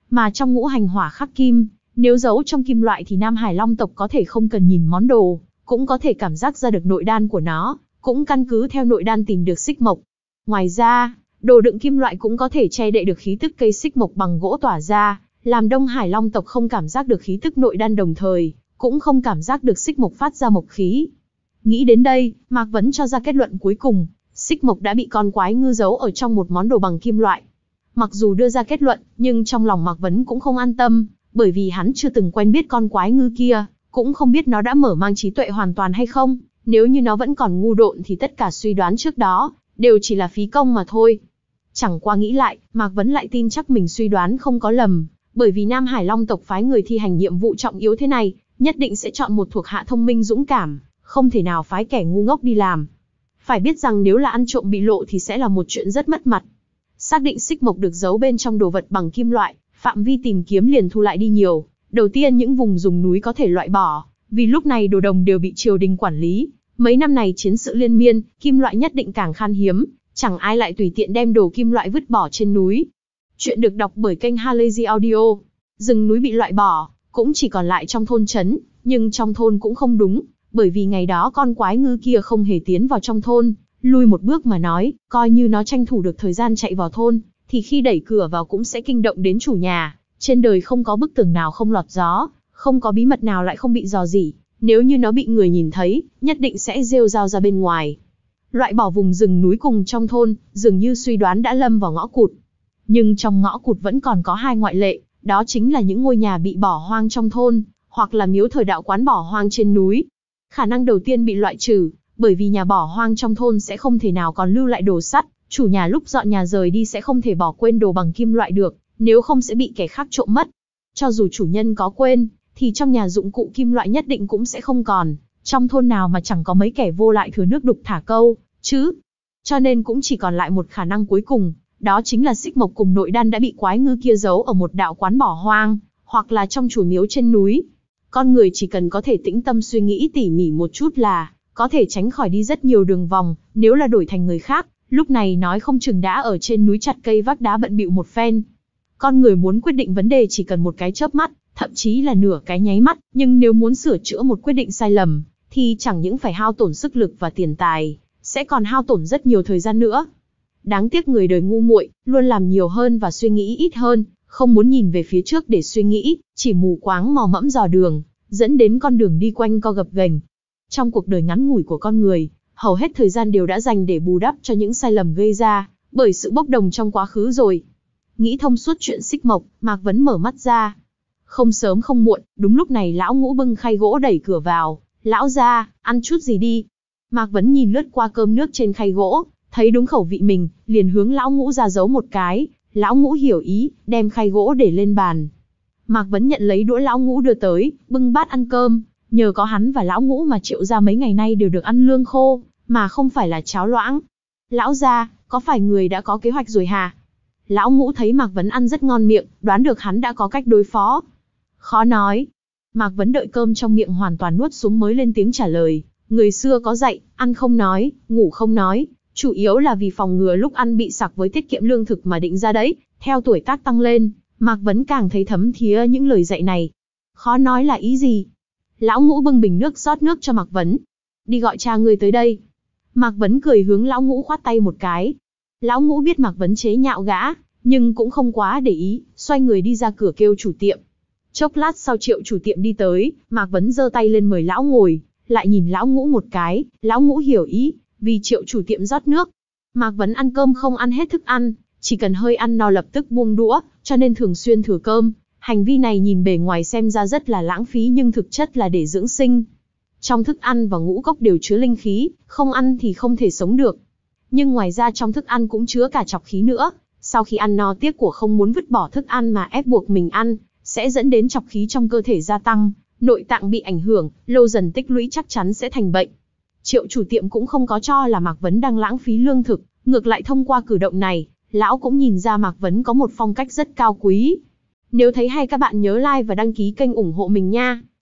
Mà trong ngũ hành hỏa khắc kim, nếu giấu trong kim loại thì Nam Hải Long tộc có thể không cần nhìn món đồ, cũng có thể cảm giác ra được nội đan của nó, cũng căn cứ theo nội đan tìm được xích mộc. Ngoài ra, đồ đựng kim loại cũng có thể che đậy được khí tức cây xích mộc bằng gỗ tỏa ra, làm Đông Hải Long tộc không cảm giác được khí tức nội đan, đồng thời cũng không cảm giác được xích mộc phát ra mộc khí. Nghĩ đến đây, Mạc Vấn cho ra kết luận cuối cùng, xích mộc đã bị con quái ngư giấu ở trong một món đồ bằng kim loại. Mặc dù đưa ra kết luận, nhưng trong lòng Mạc Vấn cũng không an tâm, bởi vì hắn chưa từng quen biết con quái ngư kia, cũng không biết nó đã mở mang trí tuệ hoàn toàn hay không. Nếu như nó vẫn còn ngu độn thì tất cả suy đoán trước đó đều chỉ là phí công mà thôi. Chẳng qua nghĩ lại, Mạc Vấn lại tin chắc mình suy đoán không có lầm, bởi vì Nam Hải Long tộc phái người thi hành nhiệm vụ trọng yếu thế này, nhất định sẽ chọn một thuộc hạ thông minh dũng cảm, không thể nào phái kẻ ngu ngốc đi làm. Phải biết rằng nếu là ăn trộm bị lộ thì sẽ là một chuyện rất mất mặt. Xác định xích mộc được giấu bên trong đồ vật bằng kim loại, phạm vi tìm kiếm liền thu lại đi nhiều. Đầu tiên những vùng rừng núi có thể loại bỏ, vì lúc này đồ đồng đều bị triều đình quản lý. Mấy năm này chiến sự liên miên, kim loại nhất định càng khan hiếm, chẳng ai lại tùy tiện đem đồ kim loại vứt bỏ trên núi. Chuyện được đọc bởi kênh Halazy Audio. Rừng núi bị loại bỏ, cũng chỉ còn lại trong thôn trấn, nhưng trong thôn cũng không đúng, bởi vì ngày đó con quái ngư kia không hề tiến vào trong thôn, lui một bước mà nói, coi như nó tranh thủ được thời gian chạy vào thôn, thì khi đẩy cửa vào cũng sẽ kinh động đến chủ nhà. Trên đời không có bức tường nào không lọt gió, không có bí mật nào lại không bị dò dỉ, nếu như nó bị người nhìn thấy, nhất định sẽ rêu rao ra bên ngoài. Loại bỏ vùng rừng núi cùng trong thôn, dường như suy đoán đã lâm vào ngõ cụt. Nhưng trong ngõ cụt vẫn còn có hai ngoại lệ, đó chính là những ngôi nhà bị bỏ hoang trong thôn, hoặc là miếu thờ đạo quán bỏ hoang trên núi. Khả năng đầu tiên bị loại trừ, bởi vì nhà bỏ hoang trong thôn sẽ không thể nào còn lưu lại đồ sắt, chủ nhà lúc dọn nhà rời đi sẽ không thể bỏ quên đồ bằng kim loại được, nếu không sẽ bị kẻ khác trộm mất. Cho dù chủ nhân có quên, thì trong nhà dụng cụ kim loại nhất định cũng sẽ không còn, trong thôn nào mà chẳng có mấy kẻ vô lại thừa nước đục thả câu, chứ. Cho nên cũng chỉ còn lại một khả năng cuối cùng, đó chính là xích mộc cùng nội đan đã bị quái ngư kia giấu ở một đạo quán bỏ hoang, hoặc là trong chùa miếu trên núi. Con người chỉ cần có thể tĩnh tâm suy nghĩ tỉ mỉ một chút là có thể tránh khỏi đi rất nhiều đường vòng. Nếu là đổi thành người khác, lúc này nói không chừng đã ở trên núi chặt cây vác đá bận bịu một phen. Con người muốn quyết định vấn đề chỉ cần một cái chớp mắt, thậm chí là nửa cái nháy mắt, nhưng nếu muốn sửa chữa một quyết định sai lầm, thì chẳng những phải hao tổn sức lực và tiền tài, sẽ còn hao tổn rất nhiều thời gian nữa. Đáng tiếc người đời ngu muội, luôn làm nhiều hơn và suy nghĩ ít hơn, không muốn nhìn về phía trước để suy nghĩ, chỉ mù quáng mò mẫm dò đường, dẫn đến con đường đi quanh co gập ghềnh. Trong cuộc đời ngắn ngủi của con người, hầu hết thời gian đều đã dành để bù đắp cho những sai lầm gây ra bởi sự bốc đồng trong quá khứ rồi. Nghĩ thông suốt chuyện xích mộc, Mạc Vấn mở mắt ra. Không sớm không muộn, đúng lúc này lão Ngũ bưng khay gỗ đẩy cửa vào. Lão gia, ăn chút gì đi. Mạc Vấn nhìn lướt qua cơm nước trên khay gỗ, thấy đúng khẩu vị mình, liền hướng lão Ngũ ra giấu một cái. Lão Ngũ hiểu ý, đem khay gỗ để lên bàn. Mạc Vấn nhận lấy đũa lão Ngũ đưa tới, bưng bát ăn cơm. Nhờ có hắn và lão Ngũ mà Triệu gia mấy ngày nay đều được ăn lương khô, mà không phải là cháo loãng. Lão gia, có phải người đã có kế hoạch rồi hả? Lão Ngũ thấy Mạc Vấn ăn rất ngon miệng, đoán được hắn đã có cách đối phó. Khó nói. Mạc Vấn đợi cơm trong miệng hoàn toàn nuốt xuống mới lên tiếng trả lời. Người xưa có dạy, ăn không nói, ngủ không nói. Chủ yếu là vì phòng ngừa lúc ăn bị sặc với tiết kiệm lương thực mà định ra đấy. Theo tuổi tác tăng lên, Mạc Vấn càng thấy thấm thía những lời dạy này. Khó nói là ý gì? Lão Ngũ bưng bình nước rót nước cho Mạc Vấn. Đi gọi cha ngươi tới đây. Mạc Vấn cười hướng lão Ngũ khoát tay một cái. Lão Ngũ biết Mạc Vấn chế nhạo gã, nhưng cũng không quá để ý, xoay người đi ra cửa kêu chủ tiệm. Chốc lát sau Triệu chủ tiệm đi tới, Mạc Vấn giơ tay lên mời lão ngồi, lại nhìn lão Ngũ một cái, lão Ngũ hiểu ý, vì Triệu chủ tiệm rót nước. Mạc Vấn ăn cơm không ăn hết thức ăn, chỉ cần hơi ăn no lập tức buông đũa, cho nên thường xuyên thừa cơm. Hành vi này nhìn bề ngoài xem ra rất là lãng phí nhưng thực chất là để dưỡng sinh. Trong thức ăn và ngũ cốc đều chứa linh khí, không ăn thì không thể sống được. Nhưng ngoài ra trong thức ăn cũng chứa cả trọc khí nữa. Sau khi ăn no tiếc của không muốn vứt bỏ thức ăn mà ép buộc mình ăn, sẽ dẫn đến trọc khí trong cơ thể gia tăng, nội tạng bị ảnh hưởng, lâu dần tích lũy chắc chắn sẽ thành bệnh. Triệu chủ tiệm cũng không có cho là Mạc Vấn đang lãng phí lương thực, ngược lại thông qua cử động này, lão cũng nhìn ra Mạc Vấn có một phong cách rất cao quý. Nếu thấy hay các bạn nhớ like và đăng ký kênh ủng hộ mình nha.